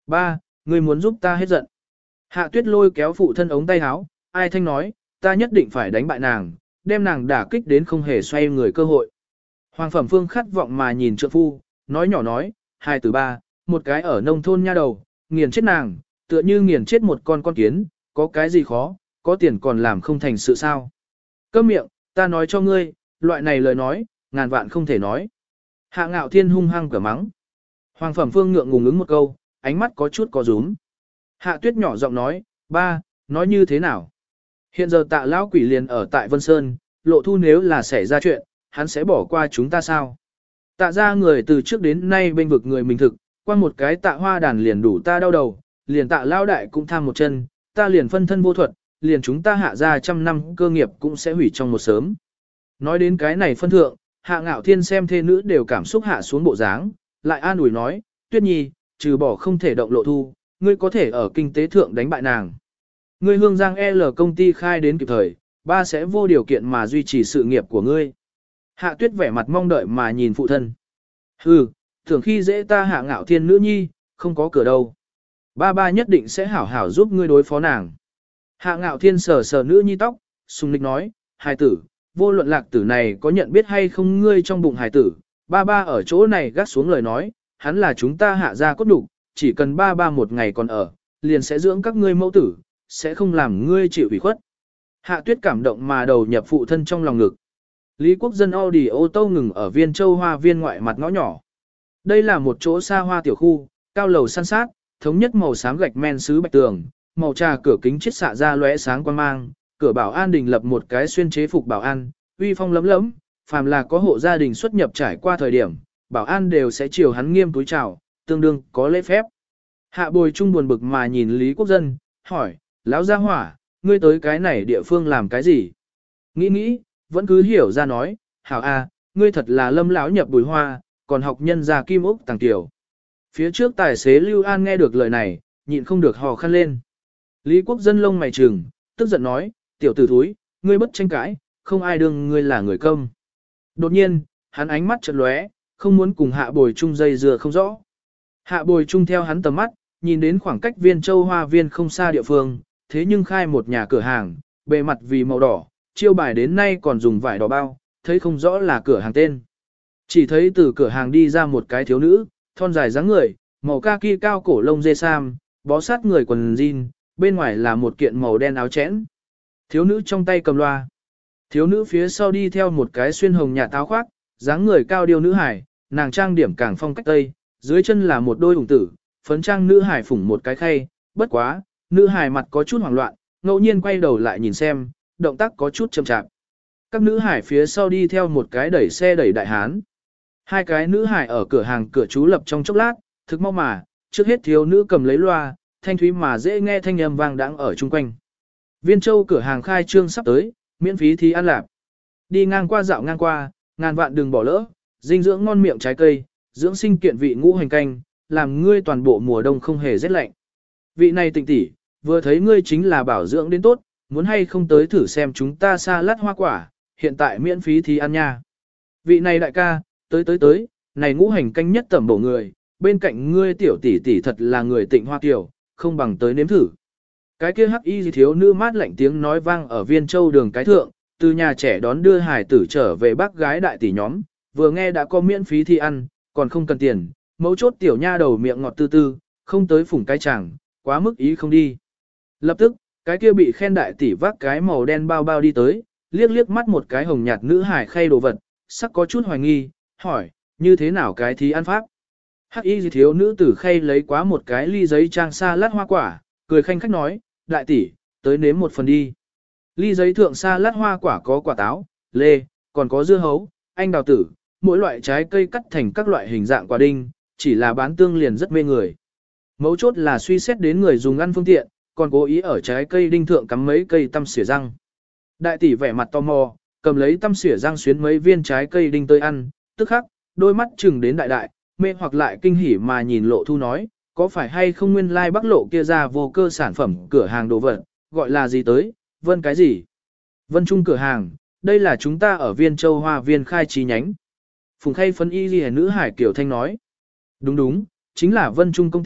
Ba, ngươi muốn giúp ta hết giận. Hạ tuyết lôi kéo phụ thân ống tay áo, ai thanh nói, ta nhất định phải đánh bại nàng, đem nàng đả kích đến không hề xoay người cơ hội. Hoàng Phẩm Phương khát vọng mà nhìn trượng phu, nói nhỏ nói, hai từ ba, một cái ở nông thôn nha đầu, nghiền chết nàng, tựa như nghiền chết một con con kiến, có cái gì khó, có tiền còn làm không thành sự sao. Câm miệng, ta nói cho ngươi, loại này lời nói, ngàn vạn không thể nói. Hạ Ngạo Thiên hung hăng cửa mắng. Hoàng Phẩm Phương ngượng ngùng ứng một câu, ánh mắt có chút có rúm. Hạ Tuyết nhỏ giọng nói, ba, nói như thế nào? Hiện giờ Tạ lão quỷ liền ở tại Vân Sơn, Lộ Thu nếu là xảy ra chuyện, hắn sẽ bỏ qua chúng ta sao? Tạ ra người từ trước đến nay bên vực người mình thực, qua một cái Tạ Hoa đàn liền đủ ta đau đầu, liền Tạ lão đại cũng tham một chân, ta liền phân thân vô thuật, liền chúng ta hạ ra trăm năm cơ nghiệp cũng sẽ hủy trong một sớm. Nói đến cái này phân thượng, Hạ Ngạo Thiên xem thê nữ đều cảm xúc hạ xuống bộ dáng, lại an ủi nói, Tuyết Nhi, trừ bỏ không thể động Lộ Thu, ngươi có thể ở kinh tế thượng đánh bại nàng. Ngươi Hương Giang L công ty khai đến kịp thời, ba sẽ vô điều kiện mà duy trì sự nghiệp của ngươi. Hạ Tuyết vẻ mặt mong đợi mà nhìn phụ thân. Hừ, thường khi dễ ta Hạ Ngạo Thiên nữ nhi, không có cửa đâu. Ba ba nhất định sẽ hảo hảo giúp ngươi đối phó nàng. Hạ Ngạo Thiên sờ sờ nữ nhi tóc, sùng nịch nói, hài tử, vô luận lạc tử này có nhận biết hay không ngươi trong bụng hài tử, ba ba ở chỗ này gác xuống lời nói, hắn là chúng ta hạ ra cốt đủ, chỉ cần ba ba một ngày còn ở, liền sẽ dưỡng các ngươi mẫu tử, sẽ không làm ngươi chịu ủy khuất. Hạ Tuyết cảm động mà đầu nhập phụ thân trong lòng ngực. Lý Quốc Dân Audi ô tô ngừng ở Viên Châu Hoa Viên ngoại mặt ngõ nhỏ. Đây là một chỗ xa hoa tiểu khu, cao lầu san sát, thống nhất màu xám gạch men sứ bạch tường, màu trà cửa kính chiết xạ ra lóe sáng quang mang, cửa bảo an đình lập một cái xuyên chế phục bảo an, uy phong lấm lấm, phàm là có hộ gia đình xuất nhập trải qua thời điểm, bảo an đều sẽ chiều hắn nghiêm túi chào, tương đương có lễ phép. Hạ Bồi Trung buồn bực mà nhìn Lý Quốc Dân, hỏi, lão gia hỏa, ngươi tới cái này địa phương làm cái gì? Nghĩ nghĩ, vẫn cứ hiểu ra nói, hảo a, ngươi thật là lâm lão nhập bùi hoa, còn học nhân gia kim ốc tàng tiểu. Phía trước tài xế Lưu An nghe được lời này, nhịn không được hò khăn lên. Lý Quốc Dân lông mày trừng, tức giận nói, tiểu tử thúi, ngươi bất tranh cãi, không ai đương ngươi là người công. Đột nhiên, hắn ánh mắt chợt lóe, không muốn cùng Hạ Bồi Trung dây dưa không rõ. Hạ Bồi Trung theo hắn tầm mắt, nhìn đến khoảng cách Viên Châu Hoa Viên không xa địa phương, thế nhưng khai một nhà cửa hàng, bề mặt vì màu đỏ, chiêu bài đến nay còn dùng vải đỏ bao, thấy không rõ là cửa hàng tên. Chỉ thấy từ cửa hàng đi ra một cái thiếu nữ, thon dài dáng người, màu kaki cao cổ lông dê sam, bó sát người quần jean, bên ngoài là một kiện màu đen áo chẽn. Thiếu nữ trong tay cầm loa. Thiếu nữ phía sau đi theo một cái xuyên hồng nhà táo khoác, dáng người cao điêu nữ hải, nàng trang điểm càng phong cách tây, dưới chân là một đôi ủng tử, phấn trang nữ hải phủng một cái khay, bất quá, nữ hải mặt có chút hoảng loạn, ngẫu nhiên quay đầu lại nhìn xem, động tác có chút chậm chạp. Các nữ hải phía sau đi theo một cái đẩy xe đẩy đại hán. Hai cái nữ hải ở cửa hàng cửa trú lập trong chốc lát, thực mau mà, trước hết thiếu nữ cầm lấy loa, thanh thúy mà dễ nghe thanh âm vang đãng ở chung quanh. Viên Châu cửa hàng khai trương sắp tới, miễn phí thí ăn lạp. Đi ngang qua dạo ngang qua, ngàn vạn đừng bỏ lỡ, dinh dưỡng ngon miệng trái cây, dưỡng sinh kiện vị ngũ hành canh, làm ngươi toàn bộ mùa đông không hề rét lạnh. Vị này tịnh tỷ, vừa thấy ngươi chính là bảo dưỡng đến tốt, muốn hay không tới thử xem chúng ta xa lát hoa quả, hiện tại miễn phí thí ăn nha. Vị này đại ca, tới tới tới, này ngũ hành canh nhất tẩm bổ người, bên cạnh ngươi tiểu tỷ tỷ thật là người tịnh hoa tiểu, không bằng tới nếm thử. Cái kia hắc y thiếu nữ mát lạnh tiếng nói vang ở Viên Châu đường cái thượng, từ nhà trẻ đón đưa hải tử trở về bác gái đại tỷ nhóm, vừa nghe đã có miễn phí thi ăn, còn không cần tiền, mấu chốt tiểu nha đầu miệng ngọt tư tư, không tới phủng cái chẳng, quá mức ý không đi. Lập tức, cái kia bị khen đại tỷ vác cái màu đen bao bao đi tới, liếc liếc mắt một cái hồng nhạt nữ hải khay đồ vật, sắc có chút hoài nghi, hỏi, như thế nào cái thí ăn pháp? Hắc y thiếu nữ tử khay lấy quá một cái ly giấy trang sa lát hoa quả, cười khanh khách nói, đại tỷ, tới nếm một phần đi. Ly giấy thượng sa lát hoa quả có quả táo, lê, còn có dưa hấu, anh đào tử, mỗi loại trái cây cắt thành các loại hình dạng quả đinh, chỉ là bán tương liền rất mê người. Mấu chốt là suy xét đến người dùng ăn phương tiện, còn cố ý ở trái cây đinh thượng cắm mấy cây tăm xỉa răng. Đại tỷ vẻ mặt tò mò, cầm lấy tăm xỉa răng xuyến mấy viên trái cây đinh tới ăn, tức khắc, đôi mắt chừng đến đại đại, mê hoặc lại kinh hỉ mà nhìn Lộ Thu nói, có phải hay không nguyên lai like Bắc Lộ kia ra vô cơ sản phẩm cửa hàng đồ vật, gọi là gì tới, Vân cái gì? Vân Trung cửa hàng, đây là chúng ta ở Viên Châu Hoa Viên khai chi nhánh. Phùng Khay phân y ghi nữ hải kiểu thanh nói. Đúng đúng, chính là Vân Trung công ty,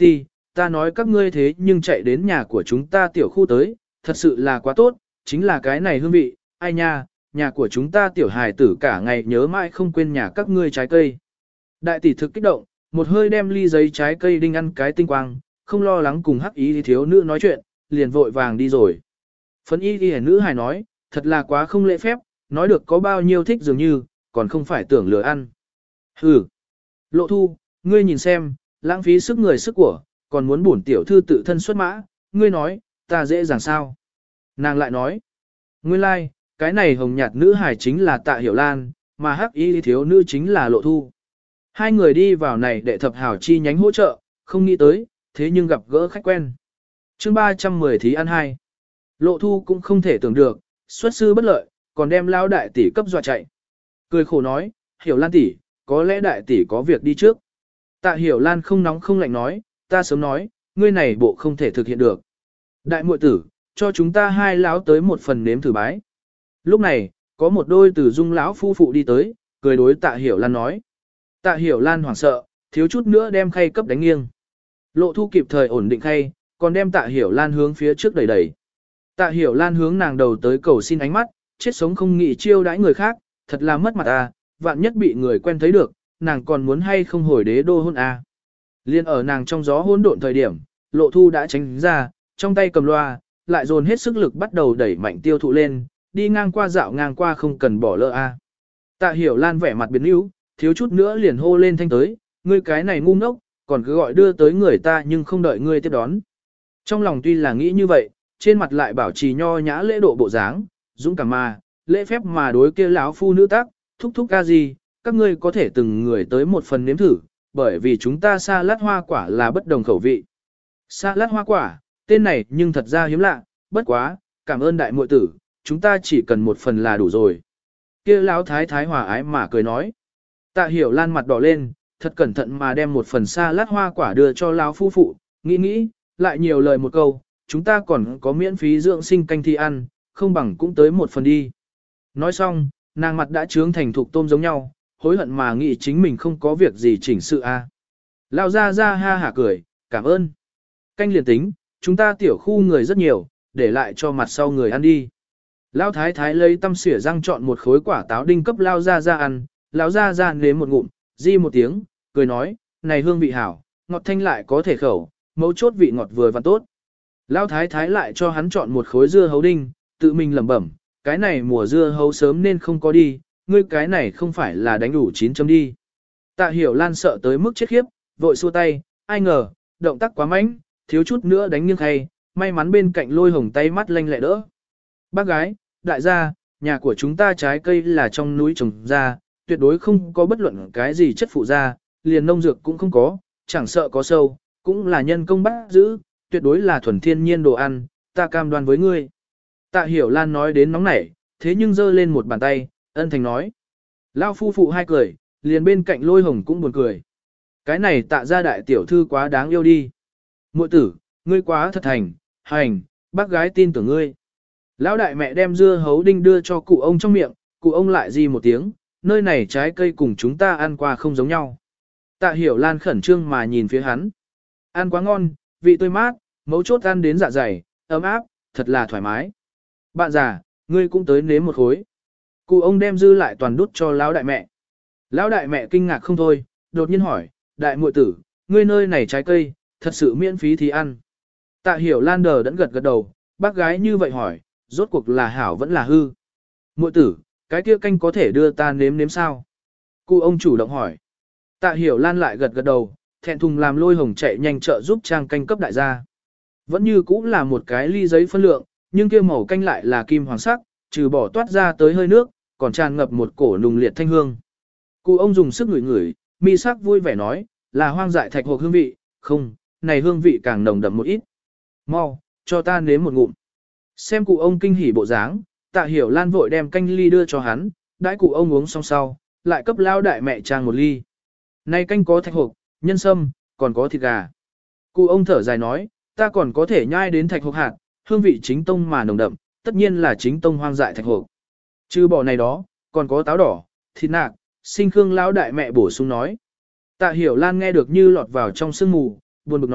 ta nói các ngươi thế nhưng chạy đến nhà của chúng ta tiểu khu tới, thật sự là quá tốt, chính là cái này hương vị, ai nha, nhà của chúng ta tiểu hài tử cả ngày nhớ mãi không quên nhà các ngươi trái cây. Đại tỷ thực kích động, một hơi đem ly giấy trái cây đinh ăn cái tinh quang, không lo lắng cùng hắc ý thiếu nữ nói chuyện, liền vội vàng đi rồi. Phấn y ghi nữ hài nói, thật là quá không lễ phép, nói được có bao nhiêu thích dường như, còn không phải tưởng lừa ăn. Hừ. Lộ thu, ngươi nhìn xem, lãng phí sức người sức của, còn muốn bổn tiểu thư tự thân xuất mã, ngươi nói, ta dễ dàng sao. Nàng lại nói, nguyên lai, like, cái này hồng nhạt nữ hài chính là Tạ Hiểu Lan, mà hắc y thiếu nữ chính là Lộ thu. Hai người đi vào này để thập hảo chi nhánh hỗ trợ, không nghĩ tới, thế nhưng gặp gỡ khách quen. chương ba trăm mười thí ăn hai. Lộ thu cũng không thể tưởng được, xuất sư bất lợi, còn đem lao đại tỷ cấp dọa chạy. Cười khổ nói, Hiểu Lan tỷ, có lẽ đại tỷ có việc đi trước. Tạ Hiểu Lan không nóng không lạnh nói, ta sớm nói, ngươi này bộ không thể thực hiện được. Đại muội tử, cho chúng ta hai lão tới một phần nếm thử bái. Lúc này, có một đôi từ dung lão phu phụ đi tới, cười đối Tạ Hiểu Lan nói. Tạ Hiểu Lan hoảng sợ, thiếu chút nữa đem khay cấp đánh nghiêng. Lộ thu kịp thời ổn định khay, còn đem Tạ Hiểu Lan hướng phía trước đẩy đẩy. Tạ Hiểu Lan hướng nàng đầu tới cầu xin ánh mắt, chết sống không nghĩ chiêu đãi người khác, thật là mất mặt à, vạn nhất bị người quen thấy được, nàng còn muốn hay không hồi đế đô hôn à. Liên ở nàng trong gió hỗn độn thời điểm, Lộ thu đã tránh ra, trong tay cầm loa, lại dồn hết sức lực bắt đầu đẩy mạnh tiêu thụ lên, đi ngang qua dạo ngang qua không cần bỏ lỡ a. À. Tạ Hiểu Lan vẻ mặt biến yếu, thiếu chút nữa liền hô lên thanh tới, ngươi cái này ngu ngốc, còn cứ gọi đưa tới người ta nhưng không đợi ngươi tiếp đón. Trong lòng tuy là nghĩ như vậy, trên mặt lại bảo trì nho nhã lễ độ bộ dáng, dũng cảm mà, lễ phép mà đối kia lão phu nữ tác, thúc thúc ca gì, các ngươi có thể từng người tới một phần nếm thử, bởi vì chúng ta sa lát hoa quả là bất đồng khẩu vị. Sa lát hoa quả, tên này nhưng thật ra hiếm lạ, bất quá, cảm ơn đại muội tử, chúng ta chỉ cần một phần là đủ rồi. Kia lão thái thái hòa ái mà cười nói. Tạ Hiểu Lan mặt đỏ lên, thật cẩn thận mà đem một phần sa lát hoa quả đưa cho lão phu phụ, nghĩ nghĩ, lại nhiều lời một câu, chúng ta còn có miễn phí dưỡng sinh canh thi ăn, không bằng cũng tới một phần đi. Nói xong, nàng mặt đã trướng thành thục tôm giống nhau, hối hận mà nghĩ chính mình không có việc gì chỉnh sự a. À. Lão ra ra ha hả cười, cảm ơn. Canh liền tính, chúng ta tiểu khu người rất nhiều, để lại cho mặt sau người ăn đi. Lão thái thái lấy tăm xỉa răng chọn một khối quả táo đinh cấp lao ra ra ăn, lão ra ra nếm một ngụm, di một tiếng, cười nói, này hương vị hảo, ngọt thanh lại có thể khẩu, mấu chốt vị ngọt vừa và tốt. Lão thái thái lại cho hắn chọn một khối dưa hấu đinh, tự mình lẩm bẩm, cái này mùa dưa hấu sớm nên không có đi, ngươi cái này không phải là đánh đủ chín chấm đi. Tạ Hiểu Lan sợ tới mức chết khiếp, vội xua tay, ai ngờ, động tác quá mạnh, thiếu chút nữa đánh nghiêng khay, may mắn bên cạnh Lôi Hồng tay mắt lanh lẹ đỡ. Bác gái, đại gia, nhà của chúng ta trái cây là trong núi trồng ra, tuyệt đối không có bất luận cái gì chất phụ ra, liền nông dược cũng không có, chẳng sợ có sâu, cũng là nhân công bắt giữ, tuyệt đối là thuần thiên nhiên đồ ăn, ta cam đoan với ngươi. Tạ Hiểu Lan nói đến nóng nảy, thế nhưng giơ lên một bàn tay, ân thành nói. Lao phu phụ hai cười, liền bên cạnh Lôi Hồng cũng buồn cười. Cái này tạ ra đại tiểu thư quá đáng yêu đi. Muội tử, ngươi quá thật thành, hành, bác gái tin tưởng ngươi. Lão đại mẹ đem dưa hấu đinh đưa cho cụ ông trong miệng, cụ ông lại gì một tiếng, nơi này trái cây cùng chúng ta ăn qua không giống nhau. Tạ Hiểu Lan khẩn trương mà nhìn phía hắn. Ăn quá ngon, vị tươi mát, mấu chốt ăn đến dạ dày, ấm áp, thật là thoải mái. Bạn già, ngươi cũng tới nếm một khối. Cụ ông đem dư lại toàn đút cho lão đại mẹ. Lão đại mẹ kinh ngạc không thôi, đột nhiên hỏi, đại muội tử, ngươi nơi này trái cây, thật sự miễn phí thì ăn. Tạ Hiểu Lan đờ đẫn gật gật đầu, bác gái như vậy hỏi, rốt cuộc là hảo vẫn là hư. Muội tử, cái kia canh có thể đưa ta nếm nếm sao? Cụ ông chủ động hỏi. Tạ Hiểu Lan lại gật gật đầu, thẹn thùng làm Lôi Hồng chạy nhanh trợ giúp trang canh cấp đại gia. Vẫn như cũ là một cái ly giấy phân lượng, nhưng kia màu canh lại là kim hoàng sắc, trừ bỏ toát ra tới hơi nước, còn tràn ngập một cổ nùng liệt thanh hương. Cụ ông dùng sức ngửi ngửi, mi sắc vui vẻ nói, là hoang dại thạch hộp hương vị, không, này hương vị càng nồng đậm một ít. Mau, cho ta nếm một ngụm. Xem cụ ông kinh hỉ bộ dáng, Tạ Hiểu Lan vội đem canh ly đưa cho hắn, đãi cụ ông uống xong sau, lại cấp lao đại mẹ trang một ly. Này canh có thạch hộp, nhân sâm, còn có thịt gà. Cụ ông thở dài nói, ta còn có thể nhai đến thạch hộp hạt, hương vị chính tông mà nồng đậm, tất nhiên là chính tông hoang dại thạch hộp. Chứ bỏ này đó, còn có táo đỏ, thịt nạc, sinh khương lão đại mẹ bổ sung nói. Tạ Hiểu Lan nghe được như lọt vào trong sương mù, buồn bực nói,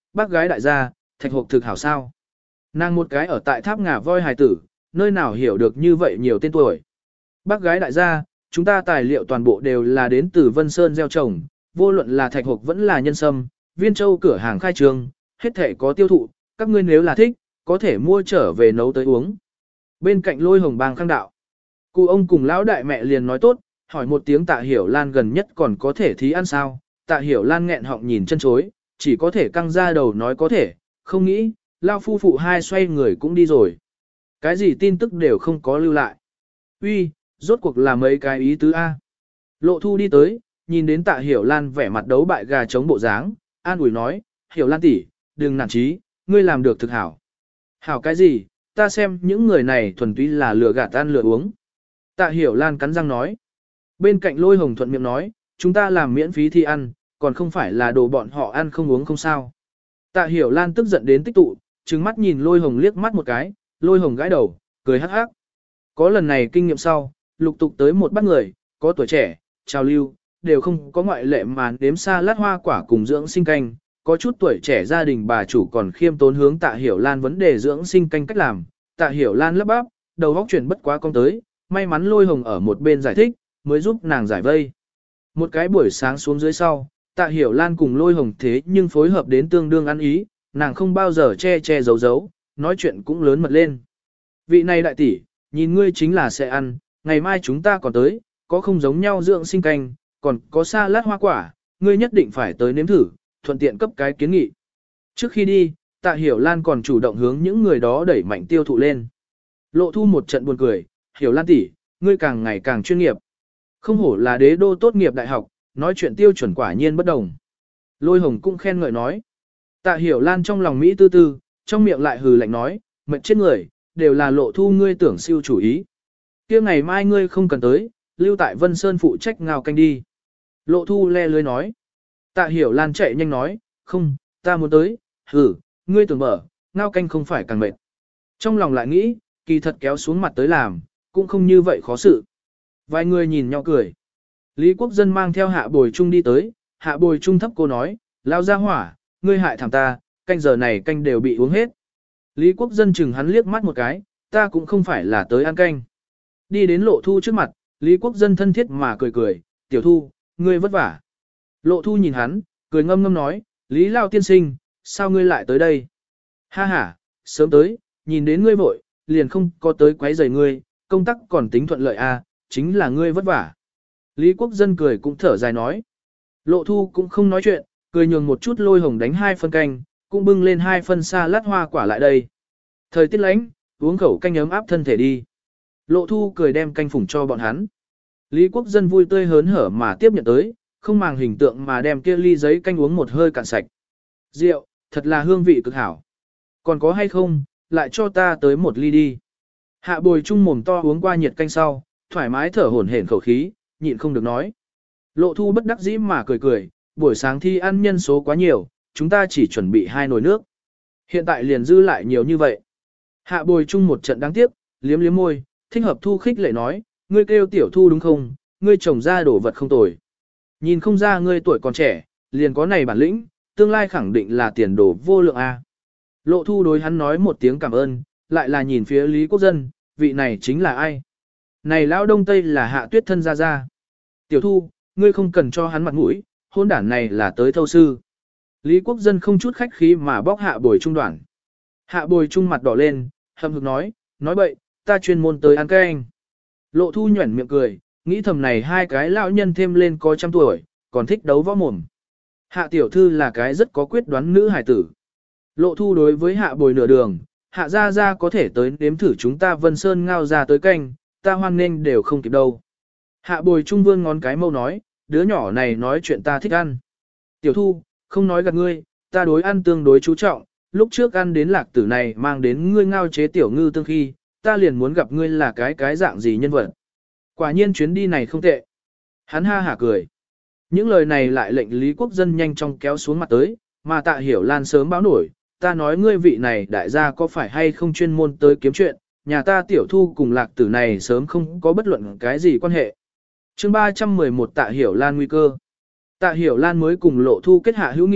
bác gái đại gia, thạch hộp thực hảo sao. Nàng một cái ở tại tháp ngà voi hài tử, nơi nào hiểu được như vậy nhiều tên tuổi. Bác gái đại gia, chúng ta tài liệu toàn bộ đều là đến từ Vân Sơn gieo trồng, vô luận là thạch hộp vẫn là nhân sâm, Viên Châu cửa hàng khai trương, hết thể có tiêu thụ, các ngươi nếu là thích, có thể mua trở về nấu tới uống. Bên cạnh Lôi Hồng bang khang đạo, cụ ông cùng lão đại mẹ liền nói tốt, hỏi một tiếng Tạ Hiểu Lan gần nhất còn có thể thí ăn sao. Tạ Hiểu Lan nghẹn họng nhìn chân chối, chỉ có thể căng ra đầu nói có thể, không nghĩ, lao phu phụ hai xoay người cũng đi rồi. Cái gì tin tức đều không có lưu lại. Uy, rốt cuộc là mấy cái ý tứ A. Lộ Thu đi tới, nhìn đến Tạ Hiểu Lan vẻ mặt đấu bại gà chống bộ dáng, an ủi nói, Hiểu Lan tỷ, đừng nản chí, ngươi làm được thực hảo. Hảo cái gì, ta xem những người này thuần túy là lừa gạt ăn lừa uống. Tạ Hiểu Lan cắn răng nói. Bên cạnh Lôi Hồng thuận miệng nói, chúng ta làm miễn phí thi ăn, còn không phải là đồ bọn họ ăn không uống không sao. Tạ Hiểu Lan tức giận đến tích tụ, trừng mắt nhìn Lôi Hồng liếc mắt một cái, Lôi Hồng gãi đầu, cười hắc hắc. Có lần này kinh nghiệm sau, lục tục tới một bác người, có tuổi trẻ, trào lưu, đều không có ngoại lệ mà đếm xa lát hoa quả cùng dưỡng sinh canh. Có chút tuổi trẻ gia đình bà chủ còn khiêm tốn hướng Tạ Hiểu Lan vấn đề dưỡng sinh canh cách làm. Tạ Hiểu Lan lắp bắp, đầu óc chuyển bất quá công tới, may mắn Lôi Hồng ở một bên giải thích, mới giúp nàng giải vây. Một cái buổi sáng xuống dưới sau, Tạ Hiểu Lan cùng Lôi Hồng thế nhưng phối hợp đến tương đương ăn ý, nàng không bao giờ che che giấu giấu, nói chuyện cũng lớn mật lên. Vị này đại tỷ, nhìn ngươi chính là sẽ ăn, ngày mai chúng ta còn tới, có không giống nhau dưỡng sinh canh, còn có salad hoa quả, ngươi nhất định phải tới nếm thử, thuận tiện cấp cái kiến nghị. Trước khi đi, Tạ Hiểu Lan còn chủ động hướng những người đó đẩy mạnh tiêu thụ lên. Lộ Thu một trận buồn cười, Hiểu Lan tỷ, ngươi càng ngày càng chuyên nghiệp. Không hổ là đế đô tốt nghiệp đại học, nói chuyện tiêu chuẩn quả nhiên bất đồng. Lôi Hồng cũng khen ngợi nói. Tạ Hiểu Lan trong lòng Mỹ tư tư, trong miệng lại hừ lạnh nói, mệt chết người, đều là Lộ Thu ngươi tưởng siêu chủ ý. Kia ngày mai ngươi không cần tới, lưu tại Vân Sơn phụ trách ngao canh đi. Lộ Thu le lưới nói. Tạ Hiểu Lan chạy nhanh nói, không, ta muốn tới, hử, ngươi tưởng mở, ngao canh không phải càng mệt. Trong lòng lại nghĩ, kỳ thật kéo xuống mặt tới làm, cũng không như vậy khó xử. Vài người nhìn nhau cười. Lý Quốc Dân mang theo Hạ Bồi Trung đi tới, Hạ Bồi Trung thấp cô nói, lao ra hỏa, ngươi hại thằng ta, canh giờ này canh đều bị uống hết. Lý Quốc Dân chừng hắn liếc mắt một cái, ta cũng không phải là tới ăn canh. Đi đến Lộ Thu trước mặt, Lý Quốc Dân thân thiết mà cười cười, tiểu Thu, ngươi vất vả. Lộ Thu nhìn hắn, cười ngâm ngâm nói, Lý Lao tiên sinh, sao ngươi lại tới đây? Ha ha, sớm tới, nhìn đến ngươi vội, liền không có tới quấy rầy ngươi, công tác còn tính thuận lợi à, chính là ngươi vất vả. Lý Quốc Dân cười cũng thở dài nói. Lộ Thu cũng không nói chuyện, cười nhường một chút Lôi Hồng đánh hai phân canh, cũng bưng lên hai phân xa lát hoa quả lại đây. Thời tiết lạnh, uống khẩu canh ấm áp thân thể đi. Lộ Thu cười đem canh phủng cho bọn hắn. Lý Quốc Dân vui tươi hớn hở mà tiếp nhận tới, không màng hình tượng mà đem kia ly giấy canh uống một hơi cạn sạch. Rượu, thật là hương vị cực hảo. Còn có hay không, lại cho ta tới một ly đi. Hạ Bồi Trung mồm to uống qua nhiệt canh sau, thoải mái thở hổn hển khẩu khí, nhịn không được nói. Lộ Thu bất đắc dĩ mà cười cười, buổi sáng thi ăn nhân số quá nhiều, chúng ta chỉ chuẩn bị hai nồi nước. Hiện tại liền dư lại nhiều như vậy. Hạ Bồi Trung một trận đáng tiếc, liếm liếm môi, thích hợp Thu khích lệ nói, ngươi kêu tiểu Thu đúng không, ngươi trồng ra đổ vật không tồi. Nhìn không ra ngươi tuổi còn trẻ, liền có này bản lĩnh, tương lai khẳng định là tiền đồ vô lượng a. Lộ Thu đối hắn nói một tiếng cảm ơn, lại là nhìn phía Lý Quốc Dân, vị này chính là ai? Này lão đông tây là Hạ Tuyết thân ra ra. Tiểu Thu, ngươi không cần cho hắn mặt mũi, hôn đản này là tới thâu sư. Lý Quốc Dân không chút khách khí mà bóc Hạ Bồi Trung đoạn. Hạ Bồi Trung mặt đỏ lên, hậm hực nói, nói bậy, ta chuyên môn tới ăn canh. Lộ Thu nhuẩn miệng cười, nghĩ thầm này hai cái lão nhân thêm lên có trăm tuổi, còn thích đấu võ mồm. Hạ tiểu thư là cái rất có quyết đoán nữ hải tử. Lộ Thu đối với Hạ Bồi nửa đường, Hạ gia gia có thể tới nếm thử chúng ta Vân Sơn ngao ra tới canh, ta hoan nghênh đều không kịp đâu. Hạ Bồi Trung vương ngón cái mâu nói, đứa nhỏ này nói chuyện ta thích ăn. Tiểu Thu, không nói gạt ngươi, ta đối ăn tương đối chú trọng, lúc trước ăn đến lạc tử này mang đến ngươi ngao chế tiểu ngư tương khi, ta liền muốn gặp ngươi là cái cái dạng gì nhân vật. Quả nhiên chuyến đi này không tệ. Hắn ha hả cười. Những lời này lại lệnh Lý Quốc Dân nhanh chóng kéo xuống mặt tới, mà Tạ Hiểu Lan sớm báo nổi, ta nói ngươi vị này đại gia có phải hay không chuyên môn tới kiếm chuyện, nhà ta tiểu Thu cùng lạc tử này sớm không có bất luận cái gì quan hệ. chương ba trăm mười một Tạ Hiểu Lan nguy cơ. Tạ Hiểu Lan mới cùng Lộ Thu kết hạ hữu nghị,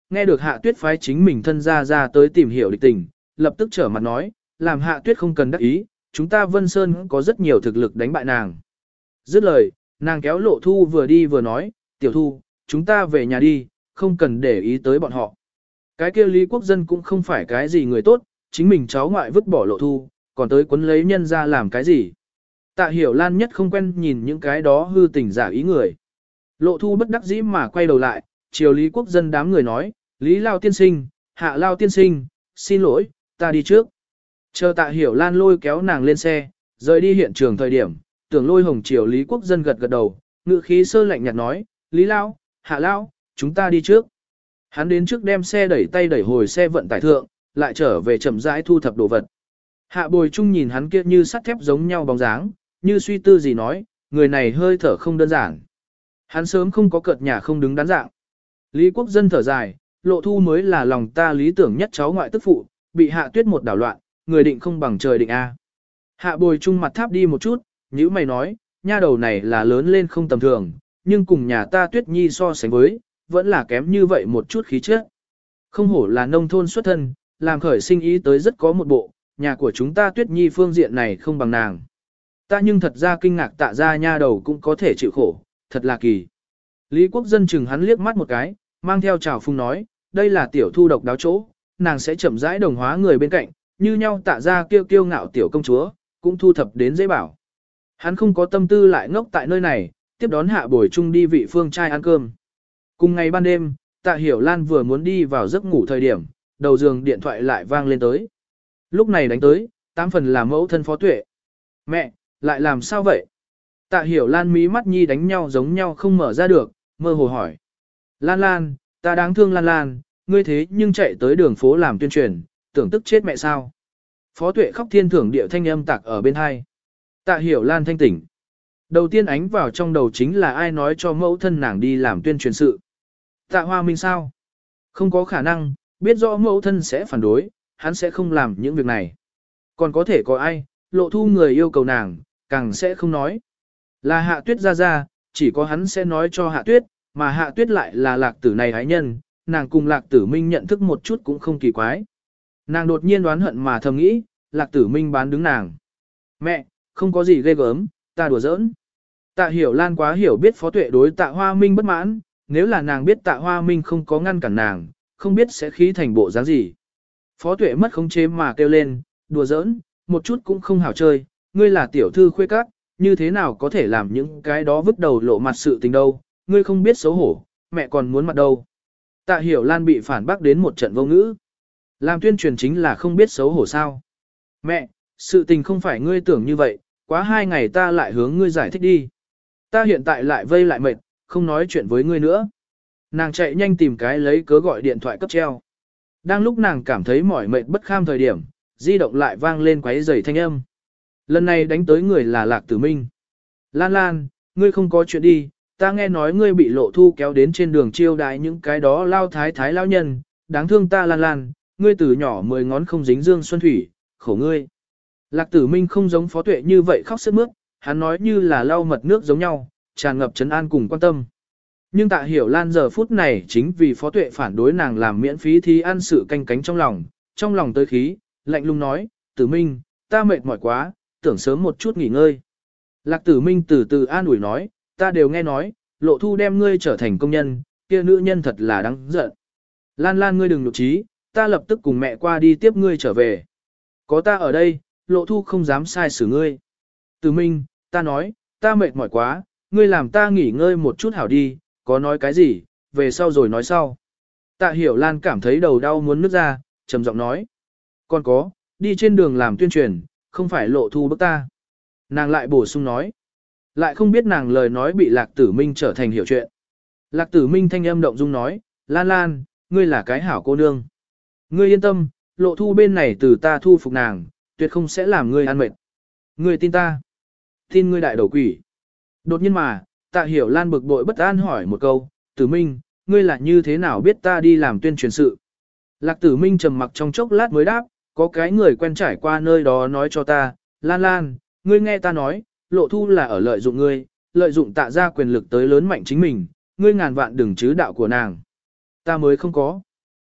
Nghe được Hạ Tuyết phái chính mình thân ra ra tới tìm hiểu địch tình, lập tức trở mặt nói, làm Hạ Tuyết không cần đắc ý, chúng ta Vân Sơn có rất nhiều thực lực đánh bại nàng. Dứt lời, nàng kéo Lộ Thu vừa đi vừa nói, tiểu Thu, chúng ta về nhà đi, không cần để ý tới bọn họ. Cái kia Lý Quốc Dân cũng không phải cái gì người tốt, chính mình cháu ngoại vứt bỏ Lộ Thu, còn tới quấn lấy nhân ra làm cái gì. Tạ Hiểu Lan nhất không quen nhìn những cái đó hư tình giả ý người. Lộ Thu bất đắc dĩ mà quay đầu lại, chiều Lý Quốc Dân đám người nói, Lý Lao tiên sinh, Hạ Lao tiên sinh, xin lỗi, ta đi trước. Chờ Tạ Hiểu Lan lôi kéo nàng lên xe, rời đi hiện trường thời điểm, tưởng lôi hồng chiều Lý Quốc Dân gật gật đầu, ngự khí sơ lạnh nhạt nói, Lý Lao, Hạ Lao, chúng ta đi trước. Hắn đến trước đem xe đẩy tay đẩy hồi xe vận tải thượng, lại trở về chậm rãi thu thập đồ vật. Hạ Bồi Trung nhìn hắn kia như sắt thép giống nhau bóng dáng, như suy tư gì nói, người này hơi thở không đơn giản. Hắn sớm không có cợt nhà không đứng đắn dạng. Lý Quốc Dân thở dài, Lộ Thu mới là lòng ta lý tưởng nhất cháu ngoại tức phụ, bị Hạ Tuyết một đảo loạn, người định không bằng trời định A. Hạ Bồi Trung mặt tháp đi một chút, nhữ mày nói, nha đầu này là lớn lên không tầm thường, nhưng cùng nhà ta Tuyết Nhi so sánh với, vẫn là kém như vậy một chút khí chất. Không hổ là nông thôn xuất thân, làm khởi sinh ý tới rất có một bộ, nhà của chúng ta Tuyết Nhi phương diện này không bằng nàng. Ta nhưng thật ra kinh ngạc tạ ra nha đầu cũng có thể chịu khổ, thật là kỳ. Lý Quốc Dân chừng hắn liếc mắt một cái, mang theo trào phung nói, đây là tiểu Thu độc đáo chỗ, nàng sẽ chậm rãi đồng hóa người bên cạnh, như nhau tạ ra kêu kiêu ngạo tiểu công chúa, cũng thu thập đến dễ bảo. Hắn không có tâm tư lại ngốc tại nơi này, tiếp đón Hạ Bồi Trung đi vị phương trai ăn cơm. Cùng ngày ban đêm, Tạ Hiểu Lan vừa muốn đi vào giấc ngủ thời điểm, đầu giường điện thoại lại vang lên tới. Lúc này đánh tới, tám phần là mẫu thân Phó Tuệ. Mẹ, lại làm sao vậy? Tạ Hiểu Lan mí mắt nhi đánh nhau giống nhau không mở ra được, mơ hồ hỏi. Lan Lan, ta đáng thương Lan Lan, ngươi thế nhưng chạy tới đường phố làm tuyên truyền, tưởng tức chết mẹ sao? Phó Tuệ khóc thiên thưởng địa thanh âm tạc ở bên hai. Tạ Hiểu Lan thanh tỉnh. Đầu tiên ánh vào trong đầu chính là ai nói cho mẫu thân nàng đi làm tuyên truyền sự. Tạ Hoa Minh sao? Không có khả năng, biết rõ mẫu thân sẽ phản đối, hắn sẽ không làm những việc này. Còn có thể có ai, Lộ Thu người yêu cầu nàng, càng sẽ không nói. Là Hạ Tuyết ra ra, chỉ có hắn sẽ nói cho Hạ Tuyết, mà Hạ Tuyết lại là Lạc Tử này hái nhân, nàng cùng Lạc Tử Minh nhận thức một chút cũng không kỳ quái. Nàng đột nhiên đoán hận mà thầm nghĩ, Lạc Tử Minh bán đứng nàng. Mẹ, không có gì ghê gớm, ta đùa giỡn. Tạ Hiểu Lan quá hiểu biết Phó Tuệ đối Tạ Hoa Minh bất mãn, nếu là nàng biết Tạ Hoa Minh không có ngăn cản nàng, không biết sẽ khí thành bộ dáng gì. Phó Tuệ mất khống chế mà kêu lên, đùa giỡn, một chút cũng không hảo chơi, ngươi là tiểu thư khuê các, như thế nào có thể làm những cái đó vứt đầu lộ mặt sự tình đâu, ngươi không biết xấu hổ, mẹ còn muốn mặt đâu. Tạ Hiểu Lan bị phản bác đến một trận vô ngữ. Làm tuyên truyền chính là không biết xấu hổ sao. Mẹ, sự tình không phải ngươi tưởng như vậy, quá hai ngày ta lại hướng ngươi giải thích đi. Ta hiện tại lại vây lại mệt, không nói chuyện với ngươi nữa. Nàng chạy nhanh tìm cái lấy cớ gọi điện thoại cấp treo. Đang lúc nàng cảm thấy mỏi mệt bất kham thời điểm, di động lại vang lên quấy rầy thanh âm. Lần này đánh tới người là Lạc Tử Minh. Lan Lan, ngươi không có chuyện đi, ta nghe nói ngươi bị Lộ Thu kéo đến trên đường chiêu đái những cái đó lao thái thái lao nhân, đáng thương ta Lan Lan, ngươi từ nhỏ mười ngón không dính dương xuân thủy, khổ ngươi. Lạc Tử Minh không giống Phó Tuệ như vậy khóc sướt mướt, hắn nói như là lau mật nước giống nhau, tràn ngập trấn an cùng quan tâm. Nhưng Tạ Hiểu Lan giờ phút này chính vì Phó Tuệ phản đối nàng làm miễn phí thì ăn sự canh cánh trong lòng, trong lòng tới khí, lạnh lùng nói, Tử Minh, ta mệt mỏi quá, tưởng sớm một chút nghỉ ngơi. Lạc Tử Minh từ từ an ủi nói, ta đều nghe nói, Lộ Thu đem ngươi trở thành công nhân, kia nữ nhân thật là đáng giận. Lan Lan ngươi đừng nhục trí, ta lập tức cùng mẹ qua đi tiếp ngươi trở về. Có ta ở đây, Lộ Thu không dám sai xử ngươi. Tử Minh, ta nói, ta mệt mỏi quá, ngươi làm ta nghỉ ngơi một chút hảo đi, có nói cái gì, về sau rồi nói sau. Tạ Hiểu Lan cảm thấy đầu đau muốn nứt ra, trầm giọng nói. Còn có, đi trên đường làm tuyên truyền, không phải Lộ Thu bức ta. Nàng lại bổ sung nói. Lại không biết nàng lời nói bị Lạc Tử Minh trở thành hiểu chuyện. Lạc Tử Minh thanh âm động dung nói, Lan Lan, ngươi là cái hảo cô nương. Ngươi yên tâm, Lộ Thu bên này từ ta thu phục nàng, tuyệt không sẽ làm ngươi ăn mệt. Ngươi tin ta. Tin ngươi đại đầu quỷ. Đột nhiên mà, Tạ Hiểu Lan bực bội bất an hỏi một câu, Tử Minh, ngươi là như thế nào biết ta đi làm tuyên truyền sự? Lạc Tử Minh trầm mặc trong chốc lát mới đáp, có cái người quen trải qua nơi đó nói cho ta, Lan Lan, ngươi nghe ta nói, Lộ Thu là ở lợi dụng ngươi, lợi dụng Tạ ra quyền lực tới lớn mạnh chính mình, ngươi ngàn vạn đừng chứ đạo của nàng. Ta mới không có.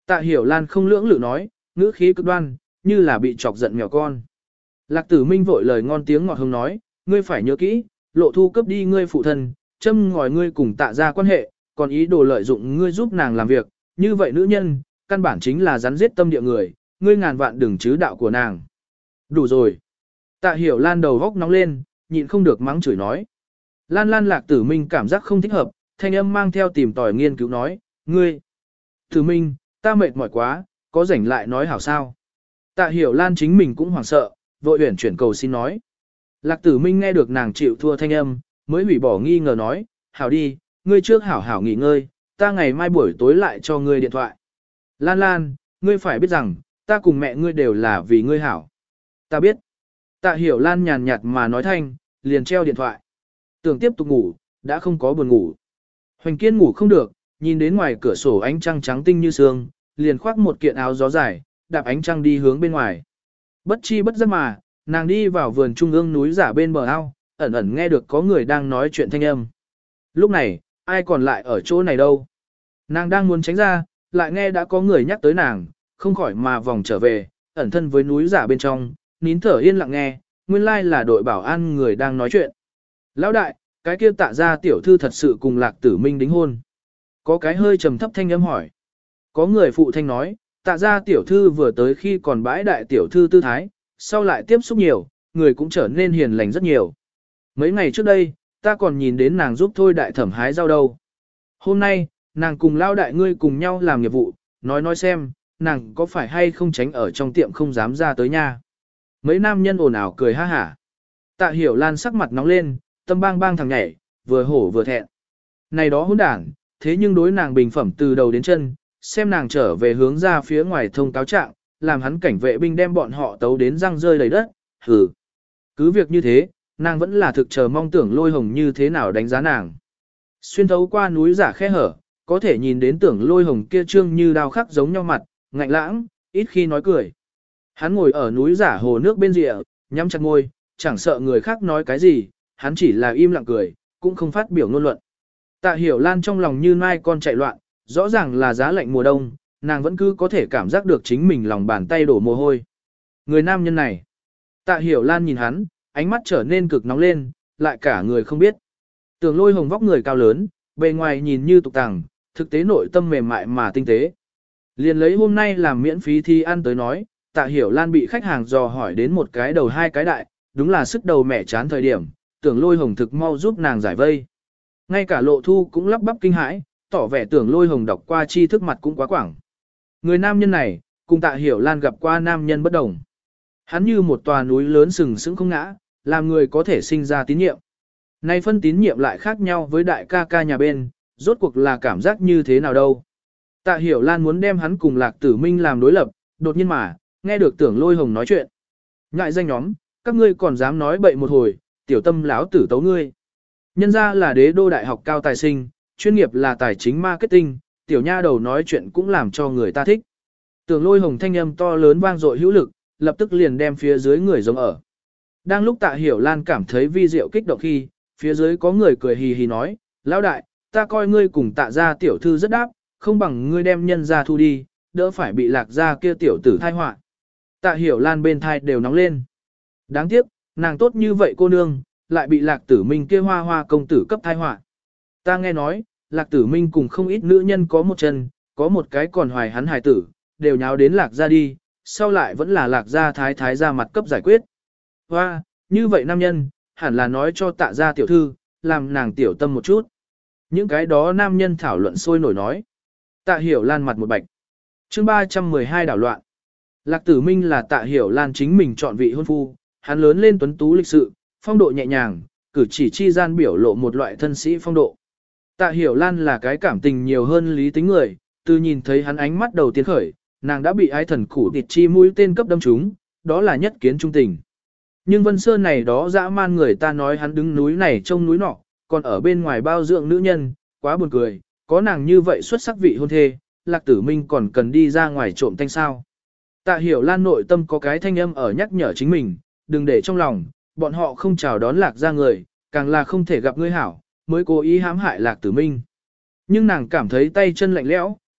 Tạ Hiểu Lan không lưỡng lự nói, ngữ khí cực đoan, như là bị chọc giận mèo con. Lạc Tử Minh vội lời ngon tiếng ngọt hương nói, ngươi phải nhớ kỹ, Lộ Thu cướp đi ngươi phụ thân, châm ngòi ngươi cùng Tạ gia quan hệ, còn ý đồ lợi dụng ngươi giúp nàng làm việc, như vậy nữ nhân, căn bản chính là rắn giết tâm địa người, ngươi ngàn vạn đừng chứ đạo của nàng. Đủ rồi. Tạ Hiểu Lan đầu góc nóng lên, nhịn không được mắng chửi nói. Lan Lan Lạc Tử Minh cảm giác không thích hợp, thanh âm mang theo tìm tòi nghiên cứu nói, ngươi. Tử Minh, ta mệt mỏi quá, có rảnh lại nói hảo sao. Tạ Hiểu Lan chính mình cũng hoảng sợ, vội huyển chuyển cầu xin nói. Lạc Tử Minh nghe được nàng chịu thua thanh âm, mới hủy bỏ nghi ngờ nói, hảo đi, ngươi trước hảo hảo nghỉ ngơi, ta ngày mai buổi tối lại cho ngươi điện thoại. Lan Lan, ngươi phải biết rằng, ta cùng mẹ ngươi đều là vì ngươi hảo. Ta biết. Tạ Hiểu Lan nhàn nhạt mà nói thanh, liền treo điện thoại. Tưởng tiếp tục ngủ, đã không có buồn ngủ. Hoành Kiên ngủ không được, nhìn đến ngoài cửa sổ ánh trăng trắng tinh như sương, liền khoác một kiện áo gió dài, đạp ánh trăng đi hướng bên ngoài. Bất chi bất giác mà, nàng đi vào vườn trung ương núi giả bên bờ ao, ẩn ẩn nghe được có người đang nói chuyện thanh âm. Lúc này, ai còn lại ở chỗ này đâu? Nàng đang muốn tránh ra, lại nghe đã có người nhắc tới nàng, không khỏi mà vòng trở về, ẩn thân với núi giả bên trong, nín thở yên lặng nghe, nguyên lai là đội bảo an người đang nói chuyện. Lão đại, cái kia Tạ gia tiểu thư thật sự cùng Lạc Tử Minh đính hôn. Có cái hơi trầm thấp thanh âm hỏi. Có người phụ thanh nói, Tạ gia tiểu thư vừa tới khi còn bãi đại tiểu thư tư thái, sau lại tiếp xúc nhiều, người cũng trở nên hiền lành rất nhiều. Mấy ngày trước đây, ta còn nhìn đến nàng giúp thôi đại thẩm hái rau đâu. Hôm nay, nàng cùng lao đại ngươi cùng nhau làm nghiệp vụ, nói nói xem, nàng có phải hay không tránh ở trong tiệm không dám ra tới nha. Mấy nam nhân ồn ào cười ha hả. Tạ Hiểu Lan sắc mặt nóng lên, tâm bang bang thằng nhảy, vừa hổ vừa thẹn. Này đó hỗn đảng, thế nhưng đối nàng bình phẩm từ đầu đến chân, xem nàng trở về hướng ra phía ngoài thông cáo trạng, làm hắn cảnh vệ binh đem bọn họ tấu đến răng rơi đầy đất, hừ. Cứ việc như thế, nàng vẫn là thực chờ mong tưởng Lôi Hồng như thế nào đánh giá nàng. Xuyên thấu qua núi giả khe hở, có thể nhìn đến tưởng Lôi Hồng kia trương như đao khắc giống nhau mặt, ngạnh lãng, ít khi nói cười. Hắn ngồi ở núi giả hồ nước bên rìa, nhắm chặt môi, chẳng sợ người khác nói cái gì, hắn chỉ là im lặng cười, cũng không phát biểu ngôn luận. Tạ Hiểu Lan trong lòng như nai con chạy loạn, rõ ràng là giá lạnh mùa đông, nàng vẫn cứ có thể cảm giác được chính mình lòng bàn tay đổ mồ hôi. Người nam nhân này. Tạ Hiểu Lan nhìn hắn, ánh mắt trở nên cực nóng lên, lại cả người không biết. Tưởng Lôi Hồng vóc người cao lớn, bề ngoài nhìn như tục tàng, thực tế nội tâm mềm mại mà tinh tế. Liền lấy hôm nay làm miễn phí thi ăn tới nói, Tạ Hiểu Lan bị khách hàng dò hỏi đến một cái đầu hai cái đại, đúng là sức đầu mẻ chán thời điểm, Tưởng Lôi Hồng thực mau giúp nàng giải vây. Ngay cả Lộ Thu cũng lắp bắp kinh hãi, tỏ vẻ Tưởng Lôi Hồng đọc qua tri thức mặt cũng quá quảng. Người nam nhân này, cùng Tạ Hiểu Lan gặp qua nam nhân bất đồng. Hắn như một tòa núi lớn sừng sững không ngã, làm người có thể sinh ra tín nhiệm. Nay phân tín nhiệm lại khác nhau với đại ca ca nhà bên, rốt cuộc là cảm giác như thế nào đâu. Tạ Hiểu Lan muốn đem hắn cùng Lạc Tử Minh làm đối lập, đột nhiên mà, nghe được Tưởng Lôi Hồng nói chuyện. Ngại danh nhóm, các ngươi còn dám nói bậy một hồi, tiểu tâm láo tử tấu ngươi. Nhân ra là đế đô đại học cao tài sinh, chuyên nghiệp là tài chính marketing, tiểu nha đầu nói chuyện cũng làm cho người ta thích. Tưởng Lôi Hồng thanh âm to lớn vang dội hữu lực, lập tức liền đem phía dưới người giống ở. Đang lúc Tạ Hiểu Lan cảm thấy vi diệu kích động khi, phía dưới có người cười hì hì nói, lão đại, ta coi ngươi cùng Tạ gia tiểu thư rất đáp, không bằng ngươi đem nhân ra thu đi, đỡ phải bị Lạc gia kia tiểu tử thai họa. Tạ Hiểu Lan bên thai đều nóng lên. Đáng tiếc, nàng tốt như vậy cô nương, lại bị Lạc Tử Minh kia hoa hoa công tử cấp thai họa. Ta nghe nói, Lạc Tử Minh cùng không ít nữ nhân có một chân, có một cái còn hoài hắn hài tử, đều nháo đến Lạc gia đi, sau lại vẫn là Lạc gia thái thái ra mặt cấp giải quyết. Hoa, như vậy nam nhân, hẳn là nói cho Tạ gia tiểu thư, làm nàng tiểu tâm một chút. Những cái đó nam nhân thảo luận sôi nổi nói. Tạ Hiểu Lan mặt một bạch. Chương ba trăm mười hai đảo loạn. Lạc Tử Minh là Tạ Hiểu Lan chính mình chọn vị hôn phu, hắn lớn lên tuấn tú lịch sự, phong độ nhẹ nhàng, cử chỉ chi gian biểu lộ một loại thân sĩ phong độ. Tạ Hiểu Lan là cái cảm tình nhiều hơn lý tính người, từ nhìn thấy hắn ánh mắt đầu tiên khởi, nàng đã bị ái thần củ địt chi mũi tên cấp đâm trúng, đó là nhất kiến trung tình. Nhưng Vân Sơn này đó dã man người ta nói hắn đứng núi này trông núi nọ, còn ở bên ngoài bao dưỡng nữ nhân, quá buồn cười, có nàng như vậy xuất sắc vị hôn thê, Lạc Tử Minh còn cần đi ra ngoài trộm tanh sao. Tạ Hiểu Lan nội tâm có cái thanh âm ở nhắc nhở chính mình, đừng để trong lòng, bọn họ không chào đón Lạc ra người, càng là không thể gặp ngươi hảo, mới cố ý hãm hại Lạc Tử Minh. Nhưng nàng cảm thấy tay chân lạnh lẽo,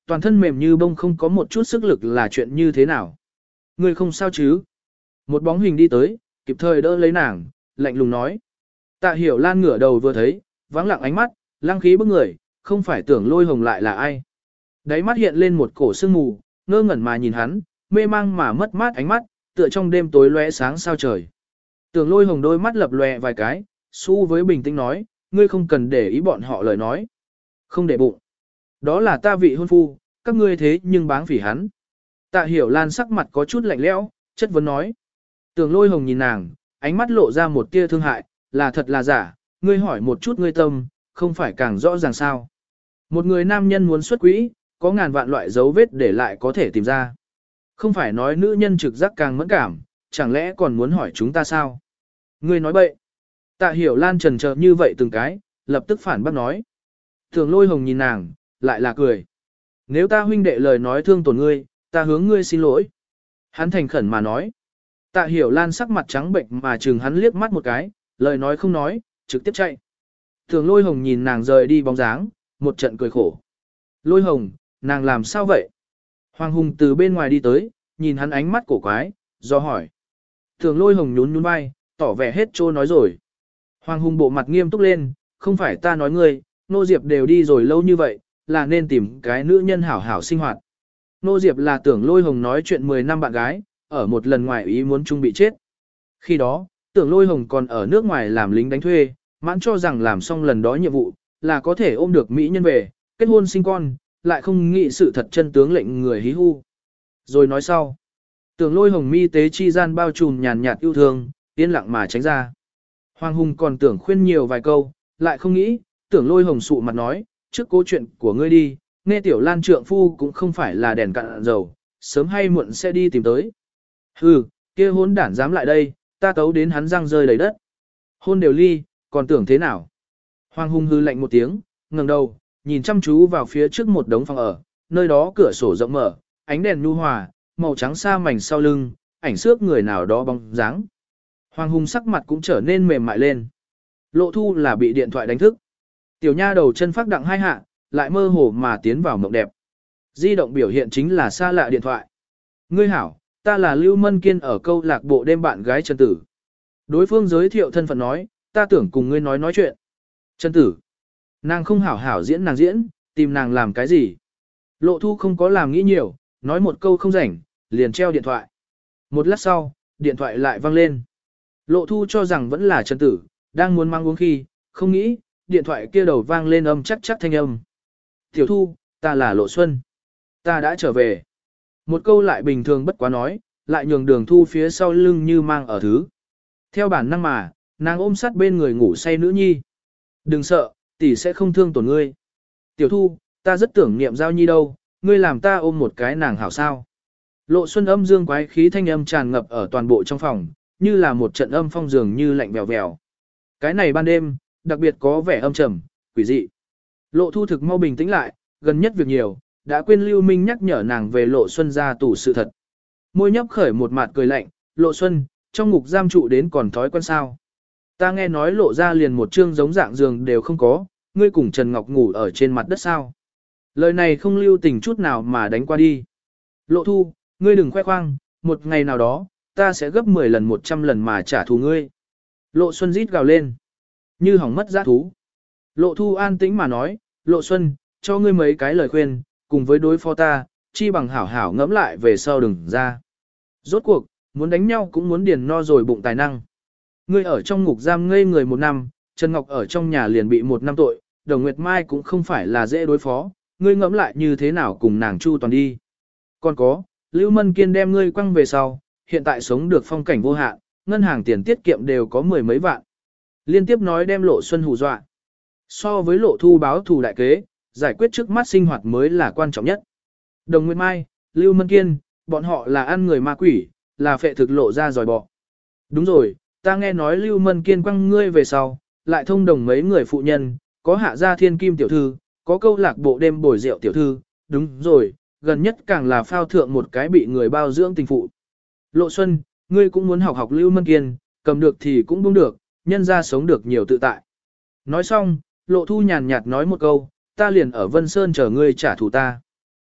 toàn thân mềm như bông không có một chút sức lực là chuyện như thế nào. Ngươi không sao chứ? Một bóng hình đi tới, kịp thời đỡ lấy nàng, lạnh lùng nói. Tạ Hiểu Lan ngửa đầu vừa thấy, vắng lặng ánh mắt, lăng khí bức người, không phải tưởng Lôi Hồng lại là ai. Đáy mắt hiện lên một cổ sương mù, ngơ ngẩn mà nhìn hắn, mê mang mà mất mát ánh mắt, tựa trong đêm tối lóe sáng sao trời. Tưởng Lôi Hồng đôi mắt lập lòe vài cái, su với bình tĩnh nói, ngươi không cần để ý bọn họ lời nói. Không để bụng. Đó là ta vị hôn phu, các ngươi thế nhưng báng phỉ hắn. Tạ Hiểu Lan sắc mặt có chút lạnh lẽo, chất vấn nói. Tưởng Lôi Hồng nhìn nàng, ánh mắt lộ ra một tia thương hại, là thật là giả, ngươi hỏi một chút ngươi tâm, không phải càng rõ ràng sao. Một người nam nhân muốn xuất quỹ, có ngàn vạn loại dấu vết để lại có thể tìm ra. Không phải nói nữ nhân trực giác càng mẫn cảm, chẳng lẽ còn muốn hỏi chúng ta sao? Ngươi nói bậy. Tạ Hiểu Lan trần chờ như vậy từng cái, lập tức phản bác nói. Tưởng Lôi Hồng nhìn nàng, lại là cười. Nếu ta huynh đệ lời nói thương tổn ngươi, ta hướng ngươi xin lỗi. Hắn thành khẩn mà nói. Tạ Hiểu Lan sắc mặt trắng bệnh mà chừng hắn liếc mắt một cái, lời nói không nói, trực tiếp chạy. Tưởng Lôi Hồng nhìn nàng rời đi bóng dáng, một trận cười khổ. Lôi Hồng, nàng làm sao vậy? Hoàng Hùng từ bên ngoài đi tới, nhìn hắn ánh mắt cổ quái, do hỏi. Tưởng Lôi Hồng nhún nhún vai, tỏ vẻ hết trô nói rồi. Hoàng Hùng bộ mặt nghiêm túc lên, không phải ta nói ngươi, Nô Diệp đều đi rồi lâu như vậy, là nên tìm cái nữ nhân hảo hảo sinh hoạt. Nô Diệp là Tưởng Lôi Hồng nói chuyện mười năm bạn gái, ở một lần ngoài ý muốn chung bị chết. Khi đó, Tưởng Lôi Hồng còn ở nước ngoài làm lính đánh thuê, mãn cho rằng làm xong lần đó nhiệm vụ, là có thể ôm được mỹ nhân về, kết hôn sinh con, lại không nghĩ sự thật chân tướng lệnh người hí hu. Rồi nói sau, Tưởng Lôi Hồng mi tế chi gian bao trùm nhàn nhạt yêu thương, yên lặng mà tránh ra. Hoàng Hùng còn tưởng khuyên nhiều vài câu, lại không nghĩ, Tưởng Lôi Hồng sụ mặt nói, trước câu chuyện của ngươi đi, nghe Tiểu Lan trượng phu cũng không phải là đèn cạn dầu, sớm hay muộn sẽ đi tìm tới. Hừ, kia hỗn đản dám lại đây, ta tấu đến hắn răng rơi đầy đất. Hôn đều ly, còn tưởng thế nào? Hoàng Hùng hư lạnh một tiếng, ngẩng đầu, nhìn chăm chú vào phía trước một đống phòng ở, nơi đó cửa sổ rộng mở, ánh đèn nhu hòa, màu trắng sa mảnh sau lưng, ảnh xước người nào đó bóng dáng. Hoàng Hùng sắc mặt cũng trở nên mềm mại lên. Lộ Thu là bị điện thoại đánh thức. Tiểu nha đầu chân phát đặng hai hạ, lại mơ hồ mà tiến vào mộng đẹp. Di động biểu hiện chính là xa lạ điện thoại. Ngươi hảo, ta là Lưu Mân Kiên ở câu lạc bộ đêm bạn gái Trần Tử. Đối phương giới thiệu thân phận nói, ta tưởng cùng ngươi nói nói chuyện. Trần Tử. Nàng không hảo hảo diễn nàng diễn, tìm nàng làm cái gì. Lộ Thu không có làm nghĩ nhiều, nói một câu không rảnh, liền treo điện thoại. Một lát sau, điện thoại lại vang lên. Lộ Thu cho rằng vẫn là Trần Tử, đang muốn mang uống khi, không nghĩ, điện thoại kia đầu vang lên âm chắc chắc thanh âm. Tiểu Thu, ta là Lộ Xuân. Ta đã trở về. Một câu lại bình thường bất quá nói, lại nhường Đường Thu phía sau lưng như mang ở thứ. Theo bản năng mà, nàng ôm sát bên người ngủ say nữ nhi. Đừng sợ, tỷ sẽ không thương tổn ngươi. Tiểu Thu, ta rất tưởng niệm Giao Nhi đâu, ngươi làm ta ôm một cái nàng hảo sao. Lộ Xuân âm dương quái khí thanh âm tràn ngập ở toàn bộ trong phòng, như là một trận âm phong dường như lạnh vèo vèo. Cái này ban đêm, đặc biệt có vẻ âm trầm, quỷ dị. Lộ Thu thực mau bình tĩnh lại, gần nhất việc nhiều, đã quên Lưu Minh nhắc nhở nàng về Lộ Xuân ra tủ sự thật. Môi nhấp khởi một mặt cười lạnh, Lộ Xuân, trong ngục giam trụ đến còn thói quen sao. Ta nghe nói Lộ ra liền một chương giống dạng giường đều không có, ngươi cùng Trần Ngọc ngủ ở trên mặt đất sao. Lời này không lưu tình chút nào mà đánh qua đi. Lộ Thu, ngươi đừng khoe khoang, một ngày nào đó, ta sẽ gấp mười lần một trăm lần mà trả thù ngươi. Lộ Xuân rít gào lên, như hỏng mất giá thú. Lộ Thu an tĩnh mà nói, Lộ Xuân, cho ngươi mấy cái lời khuyên, cùng với đối phó ta, chi bằng hảo hảo ngẫm lại về sau đừng ra. Rốt cuộc, muốn đánh nhau cũng muốn điền no rồi bụng tài năng. Ngươi ở trong ngục giam ngây người một năm, Trần Ngọc ở trong nhà liền bị một năm tội, Đồng Nguyệt Mai cũng không phải là dễ đối phó, ngươi ngẫm lại như thế nào cùng nàng chu toàn đi. Còn có, Lưu Mân Kiên đem ngươi quăng về sau, hiện tại sống được phong cảnh vô hạn, ngân hàng tiền tiết kiệm đều có mười mấy vạn. Liên tiếp nói đem Lộ Xuân hù dọa. So với Lộ Thu báo thù đại kế, giải quyết trước mắt sinh hoạt mới là quan trọng nhất. Đồng Nguyệt Mai, Lưu Mân Kiên, bọn họ là ăn người ma quỷ, là phệ thực Lộ ra dòi bọ. Đúng rồi, ta nghe nói Lưu Mân Kiên quăng ngươi về sau, lại thông đồng mấy người phụ nhân, có Hạ Gia Thiên Kim tiểu thư, có câu lạc bộ đêm bồi rượu tiểu thư, đúng rồi, gần nhất càng là phao thượng một cái bị người bao dưỡng tình phụ. Lộ Xuân, ngươi cũng muốn học học Lưu Mân Kiên, cầm được thì cũng đúng được, nhân ra sống được nhiều tự tại. Nói xong, Lộ Thu nhàn nhạt nói một câu, ta liền ở Vân Sơn chờ ngươi trả thù ta.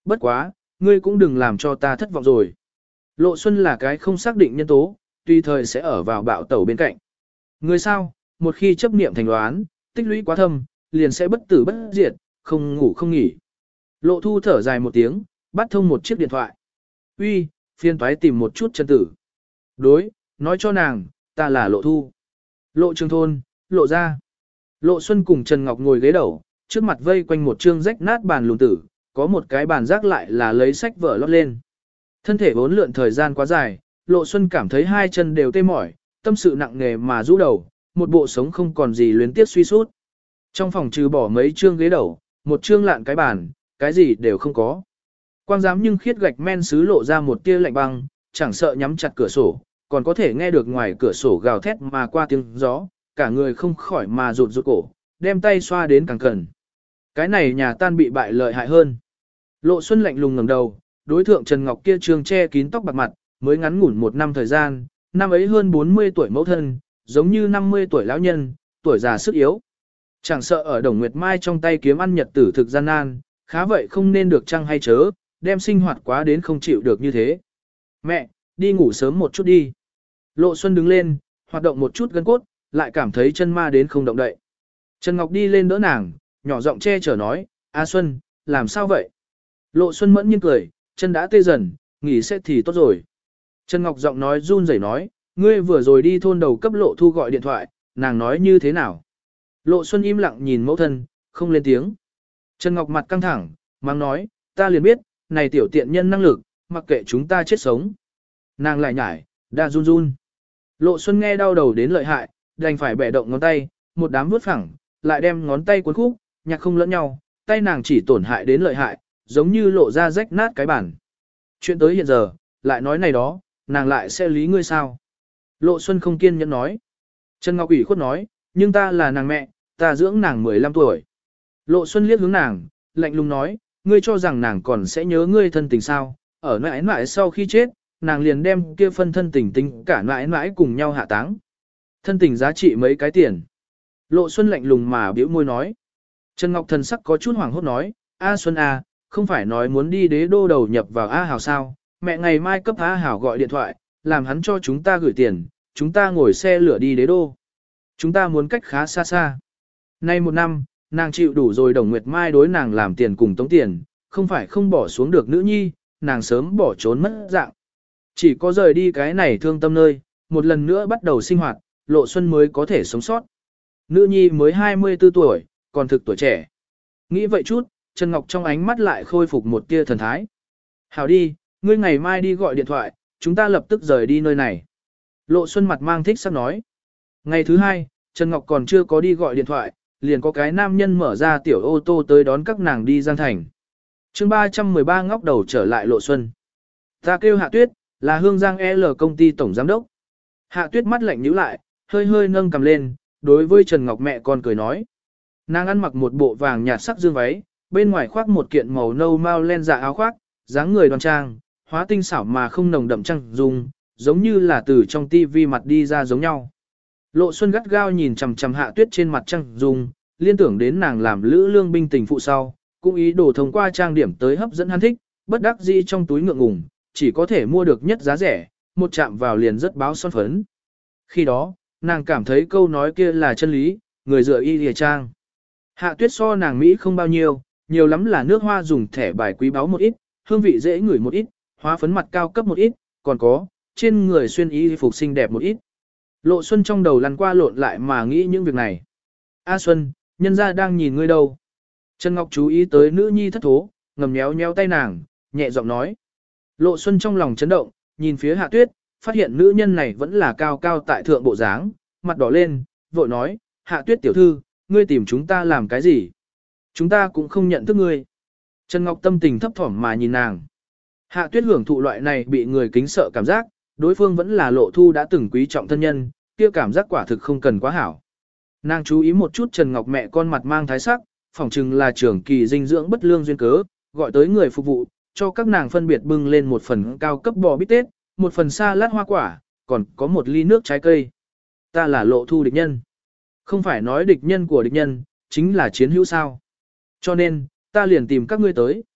Bất quá, ngươi cũng đừng làm cho ta thất vọng rồi. Lộ Xuân là cái không xác định nhân tố, tùy thời sẽ ở vào bạo tẩu bên cạnh. Ngươi sao, một khi chấp niệm thành đoán, tích lũy quá thâm, liền sẽ bất tử bất diệt, không ngủ không nghỉ. Lộ Thu thở dài một tiếng, bắt thông một chiếc điện thoại. Uy, phiên toái tìm một chút chân tử. Đối, nói cho nàng, ta là Lộ Thu. Lộ Trường Thôn, Lộ ra. Lộ Xuân cùng Trần Ngọc ngồi ghế đầu, trước mặt vây quanh một trương rách nát bàn lùn tử, có một cái bàn rác lại là lấy sách vở lót lên. Thân thể vốn lượn thời gian quá dài, Lộ Xuân cảm thấy hai chân đều tê mỏi, tâm sự nặng nề mà rũ đầu, một bộ sống không còn gì luyến tiếc suy sút. Trong phòng trừ bỏ mấy trương ghế đầu, một trương lạn cái bàn, cái gì đều không có. Quang giám nhưng khiết gạch men sứ lộ ra một tia lạnh băng, chẳng sợ nhắm chặt cửa sổ, còn có thể nghe được ngoài cửa sổ gào thét mà qua tiếng gió, cả người không khỏi mà rụt rụt cổ, đem tay xoa đến càng cần. Cái này nhà tan bị bại lợi hại hơn. Lộ Xuân lạnh lùng ngẩng đầu, đối thượng Trần Ngọc kia trường che kín tóc bạc mặt, mới ngắn ngủn một năm thời gian, năm ấy hơn bốn mươi tuổi mẫu thân, giống như năm mươi tuổi lão nhân, tuổi già sức yếu. Chẳng sợ ở Đồng Nguyệt Mai trong tay kiếm ăn nhật tử thực gian nan, khá vậy không nên được chăng hay chớ, đem sinh hoạt quá đến không chịu được như thế. Mẹ, đi ngủ sớm một chút đi. Lộ Xuân đứng lên, hoạt động một chút gân cốt, lại cảm thấy chân ma đến không động đậy. Trần Ngọc đi lên đỡ nàng, nhỏ giọng che chở nói, A Xuân, làm sao vậy? Lộ Xuân mẫn nhiên cười, chân đã tê dần, nghỉ sẽ thì tốt rồi. Trần Ngọc giọng nói run rẩy nói, ngươi vừa rồi đi thôn đầu cấp Lộ Thu gọi điện thoại, nàng nói như thế nào? Lộ Xuân im lặng nhìn mẫu thân, không lên tiếng. Trần Ngọc mặt căng thẳng, mang nói, ta liền biết, này tiểu tiện nhân năng lực, mặc kệ chúng ta chết sống. Nàng lại nhải, đã run run. Lộ Xuân nghe đau đầu đến lợi hại, đành phải bẻ động ngón tay, một đám vuốt phẳng, lại đem ngón tay cuốn khúc, nhạc không lẫn nhau, tay nàng chỉ tổn hại đến lợi hại, giống như lộ ra rách nát cái bản. Chuyện tới hiện giờ, lại nói này đó, nàng lại sẽ lý ngươi sao? Lộ Xuân không kiên nhẫn nói. Trần Ngọc ủy khuất nói, nhưng ta là nàng mẹ, ta dưỡng nàng mười lăm tuổi. Lộ Xuân liếc hướng nàng, lạnh lùng nói, ngươi cho rằng nàng còn sẽ nhớ ngươi thân tình sao? Ở mãi mãi sau khi chết, nàng liền đem kia phân thân tình tính cả mãi mãi cùng nhau hạ táng. Thân tình giá trị mấy cái tiền. Lộ Xuân lạnh lùng mà biểu môi nói. Trần Ngọc thần sắc có chút hoảng hốt nói, A Xuân A, không phải nói muốn đi đế đô đầu nhập vào A Hảo sao, mẹ ngày mai cấp A Hảo gọi điện thoại, làm hắn cho chúng ta gửi tiền, chúng ta ngồi xe lửa đi đế đô. Chúng ta muốn cách khá xa xa. Nay một năm, nàng chịu đủ rồi Đồng Nguyệt Mai đối nàng làm tiền cùng tống tiền, không phải không bỏ xuống được nữ nhi, nàng sớm bỏ trốn mất dạng. Chỉ có rời đi cái này thương tâm nơi, một lần nữa bắt đầu sinh hoạt, Lộ Xuân mới có thể sống sót. Nữ nhi mới hai mươi tư tuổi, còn thực tuổi trẻ. Nghĩ vậy chút, Trần Ngọc trong ánh mắt lại khôi phục một tia thần thái. Hảo đi, ngươi ngày mai đi gọi điện thoại, chúng ta lập tức rời đi nơi này. Lộ Xuân mặt mang thích sắp nói. Ngày thứ hai, Trần Ngọc còn chưa có đi gọi điện thoại, liền có cái nam nhân mở ra tiểu ô tô tới đón các nàng đi Giang Thành. chương ba trăm mười ba ngóc đầu trở lại Lộ Xuân. Ta kêu Hạ Tuyết, là Hương Giang L công ty tổng giám đốc. Hạ Tuyết mắt lạnh nhíu lại, hơi hơi nâng cầm lên, đối với Trần Ngọc mẹ con cười nói. Nàng ăn mặc một bộ vàng nhạt sắc dương váy, bên ngoài khoác một kiện màu nâu mau len dạ áo khoác, dáng người đoan trang, hóa tinh xảo mà không nồng đậm trăng dung, giống như là từ trong tivi mặt đi ra giống nhau. Lộ Xuân gắt gao nhìn chằm chằm Hạ Tuyết trên mặt trăng dung, liên tưởng đến nàng làm lữ lương binh tình phụ sau, cũng ý đồ thông qua trang điểm tới hấp dẫn hắn thích, bất đắc dĩ trong túi ngượng ngùng, chỉ có thể mua được nhất giá rẻ, một chạm vào liền rất báo son phấn. Khi đó, nàng cảm thấy câu nói kia là chân lý, người dựa y lìa trang. Hạ Tuyết so nàng Mỹ không bao nhiêu, nhiều lắm là nước hoa dùng thẻ bài quý báu một ít, hương vị dễ ngửi một ít, hóa phấn mặt cao cấp một ít, còn có, trên người xuyên y phục xinh đẹp một ít. Lộ Xuân trong đầu lăn qua lộn lại mà nghĩ những việc này. A Xuân, nhân gia đang nhìn ngươi đâu. Trần Ngọc chú ý tới nữ nhi thất thố, ngầm nhéo nhéo tay nàng, nhẹ giọng nói. Lộ Xuân trong lòng chấn động, nhìn phía Hạ Tuyết, phát hiện nữ nhân này vẫn là cao cao tại thượng bộ dáng, mặt đỏ lên, vội nói, Hạ Tuyết tiểu thư, ngươi tìm chúng ta làm cái gì? Chúng ta cũng không nhận thức ngươi. Trần Ngọc tâm tình thấp thỏm mà nhìn nàng. Hạ Tuyết hưởng thụ loại này bị người kính sợ cảm giác, đối phương vẫn là Lộ Thu đã từng quý trọng thân nhân, kia cảm giác quả thực không cần quá hảo. Nàng chú ý một chút Trần Ngọc mẹ con mặt mang thái sắc, phỏng chừng là trưởng kỳ dinh dưỡng bất lương duyên cớ, gọi tới người phục vụ, cho các nàng phân biệt bưng lên một phần cao cấp bò bít tết, một phần salad hoa quả, còn có một ly nước trái cây. Ta là Lộ Thu địch nhân. Không phải nói địch nhân của địch nhân, chính là chiến hữu sao. Cho nên, ta liền tìm các ngươi tới.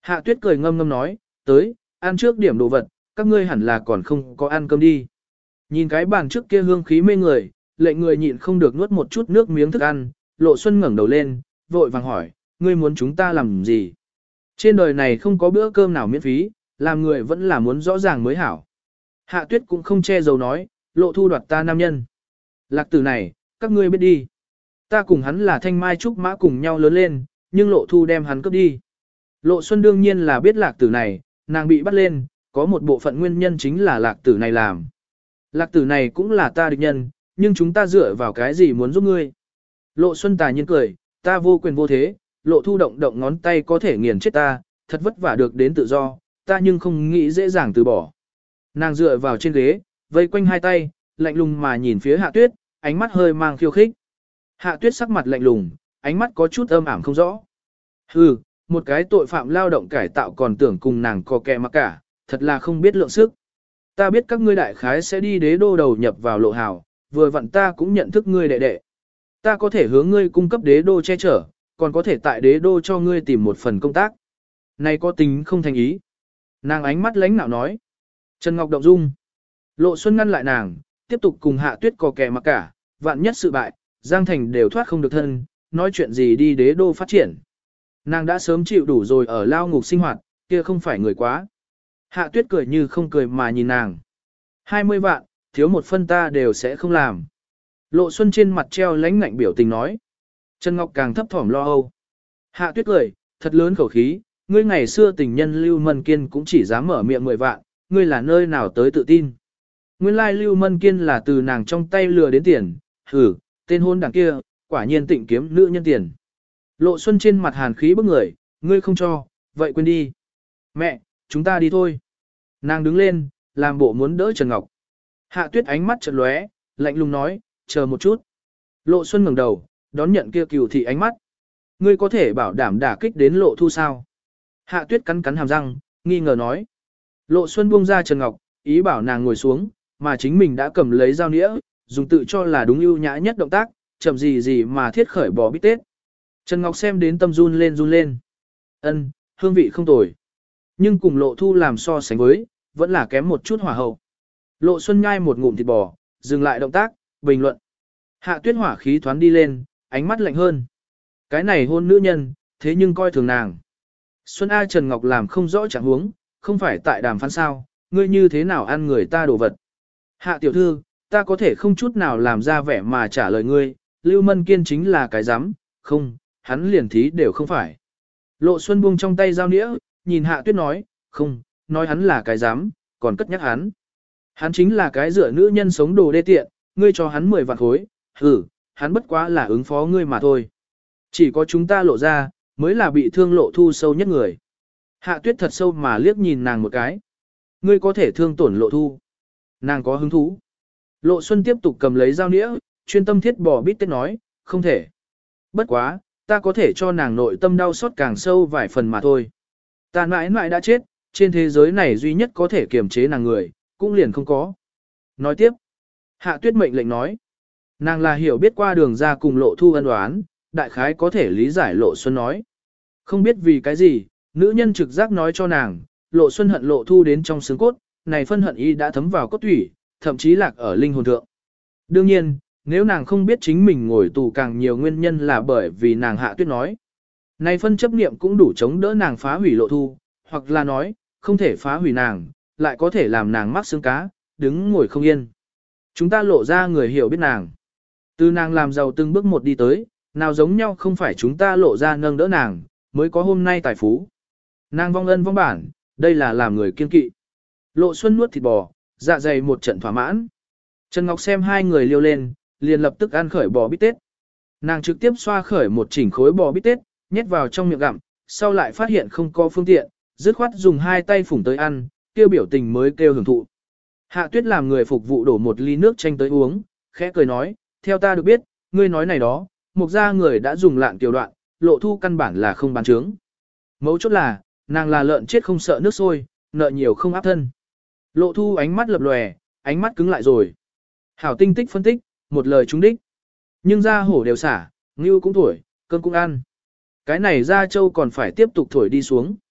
Hạ tuyết cười ngâm ngâm nói, tới, ăn trước điểm đồ vật, các ngươi hẳn là còn không có ăn cơm đi. Nhìn cái bàn trước kia hương khí mê người, lệnh người nhịn không được nuốt một chút nước miếng thức ăn, Lộ Xuân ngẩng đầu lên, vội vàng hỏi, ngươi muốn chúng ta làm gì? Trên đời này không có bữa cơm nào miễn phí, làm người vẫn là muốn rõ ràng mới hảo. Hạ tuyết cũng không che giấu nói, Lộ Thu đoạt ta nam nhân. Lạc tử này, các ngươi biết đi. Ta cùng hắn là thanh mai trúc mã cùng nhau lớn lên, nhưng Lộ Thu đem hắn cướp đi. Lộ Xuân đương nhiên là biết lạc tử này, nàng bị bắt lên, có một bộ phận nguyên nhân chính là lạc tử này làm. Lạc tử này cũng là ta địch nhân, nhưng chúng ta dựa vào cái gì muốn giúp ngươi. Lộ Xuân tà nhiên cười, ta vô quyền vô thế, Lộ Thu động động ngón tay có thể nghiền chết ta, thật vất vả được đến tự do, ta nhưng không nghĩ dễ dàng từ bỏ. Nàng dựa vào trên ghế, vây quanh hai tay, lạnh lùng mà nhìn phía Hạ Tuyết, ánh mắt hơi mang khiêu khích. Hạ Tuyết sắc mặt lạnh lùng, ánh mắt có chút âm ảm không rõ. Hừ, một cái tội phạm lao động cải tạo còn tưởng cùng nàng có kẻ mà cả, thật là không biết lượng sức. Ta biết các ngươi đại khái sẽ đi đế đô đầu nhập vào Lộ Hào, vừa vặn ta cũng nhận thức ngươi đệ đệ. Ta có thể hướng ngươi cung cấp đế đô che chở, còn có thể tại đế đô cho ngươi tìm một phần công tác. Này có tính không thành ý. Nàng ánh mắt lánh nạo nói. Trần Ngọc động dung. Lộ Xuân ngăn lại nàng, tiếp tục cùng Hạ Tuyết có kẻ mà cả, vạn nhất sự bại, Giang Thành đều thoát không được thân, nói chuyện gì đi đế đô phát triển. Nàng đã sớm chịu đủ rồi ở lao ngục sinh hoạt, kia không phải người quá. Hạ Tuyết cười như không cười mà nhìn nàng. hai mươi vạn, thiếu một phân ta đều sẽ không làm. Lộ Xuân trên mặt treo lãnh ngạnh biểu tình nói. Trần Ngọc càng thấp thỏm lo âu. Hạ Tuyết cười, thật lớn khẩu khí, ngươi ngày xưa tình nhân Lưu Mân Kiên cũng chỉ dám mở miệng mười vạn, ngươi là nơi nào tới tự tin. Nguyên lai Lưu Mân Kiên là từ nàng trong tay lừa đến tiền, hử, tên hôn đảng kia, quả nhiên tịnh kiếm nữ nhân tiền. Lộ Xuân trên mặt hàn khí bức người, ngươi không cho, vậy quên đi. Mẹ, chúng ta đi thôi. Nàng đứng lên, làm bộ muốn đỡ Trần Ngọc. Hạ Tuyết ánh mắt chợt lóe, lạnh lùng nói, chờ một chút. Lộ Xuân ngẩng đầu, đón nhận kia cừu thị ánh mắt. Ngươi có thể bảo đảm đả kích đến Lộ Thu sao? Hạ Tuyết cắn cắn hàm răng, nghi ngờ nói. Lộ Xuân buông ra Trần Ngọc, ý bảo nàng ngồi xuống, mà chính mình đã cầm lấy dao nĩa, dùng tự cho là đúng ưu nhã nhất động tác, chậm gì gì mà thiết khởi bò bít tết. Trần Ngọc xem đến tâm run lên run lên. Ân, hương vị không tồi. Nhưng cùng Lộ Thu làm so sánh với, vẫn là kém một chút hỏa hậu. Lộ Xuân nhai một ngụm thịt bò, dừng lại động tác, bình luận. Hạ Tuyết hỏa khí thoáng đi lên, ánh mắt lạnh hơn. Cái này hôn nữ nhân, thế nhưng coi thường nàng. Xuân A Trần Ngọc làm không rõ trạng huống, không phải tại đàm phán sao, ngươi như thế nào ăn người ta đồ vật. Hạ tiểu thư, ta có thể không chút nào làm ra vẻ mà trả lời ngươi, Lưu Mân Kiên chính là cái rắm, không, hắn liền thí đều không phải. Lộ Xuân buông trong tay dao nĩa, nhìn Hạ Tuyết nói, không, nói hắn là cái dám, còn cất nhắc hắn. Hắn chính là cái dựa nữ nhân sống đồ đê tiện, ngươi cho hắn mười vạn khối, hử, hắn bất quá là ứng phó ngươi mà thôi. Chỉ có chúng ta Lộ ra, mới là bị thương Lộ Thu sâu nhất người. Hạ Tuyết thật sâu mà liếc nhìn nàng một cái. Ngươi có thể thương tổn Lộ Thu. Nàng có hứng thú. Lộ Xuân tiếp tục cầm lấy dao nĩa, chuyên tâm thiết bò bít tết nói, không thể. Bất quá, ta có thể cho nàng nội tâm đau xót càng sâu vài phần mà thôi. Ta mãi mãi đã chết, trên thế giới này duy nhất có thể kiềm chế nàng người, cũng liền không có. Nói tiếp, Hạ Tuyết mệnh lệnh nói, nàng là hiểu biết qua đường ra cùng Lộ Thu ân đoán, đại khái có thể lý giải Lộ Xuân nói. Không biết vì cái gì, nữ nhân trực giác nói cho nàng, Lộ Xuân hận Lộ Thu đến trong xương cốt, này phân hận y đã thấm vào cốt thủy, thậm chí lạc ở linh hồn thượng. Đương nhiên, nếu nàng không biết chính mình ngồi tù càng nhiều nguyên nhân là bởi vì nàng Hạ Tuyết nói. Này phân chấp niệm cũng đủ chống đỡ nàng phá hủy Lộ Thu, hoặc là nói, không thể phá hủy nàng, lại có thể làm nàng mắc xương cá, đứng ngồi không yên. Chúng ta Lộ ra người hiểu biết nàng. Từ nàng làm giàu từng bước một đi tới, nào giống nhau không phải chúng ta Lộ ra nâng đỡ nàng, mới có hôm nay tài phú. Nàng vong ân vong bản, đây là làm người kiên kỵ. Lộ Xuân nuốt thịt bò, dạ dày một trận thỏa mãn. Trần Ngọc xem hai người liêu lên, liền lập tức ăn khởi bò bít tết. Nàng trực tiếp xoa khởi một chỉnh khối bò bít tết, nhét vào trong miệng gặm, sau lại phát hiện không có phương tiện, dứt khoát dùng hai tay phủng tới ăn, kêu biểu tình mới kêu hưởng thụ. Hạ Tuyết làm người phục vụ đổ một ly nước chanh tới uống, khẽ cười nói, theo ta được biết, ngươi nói này đó, mục gia người đã dùng lạng tiểu đoạn, Lộ Thu căn bản là không bán trướng. Mấu chốt là, nàng là lợn chết không sợ nước sôi, nợ nhiều không áp thân. Lộ Thu ánh mắt lập lòe, ánh mắt cứng lại rồi. Hảo tinh tích phân tích, một lời trúng đích. Nhưng ra hổ đều xả, ngưu cũng thổi, cơm cũng ăn. Cái này ra châu còn phải tiếp tục thổi đi xuống.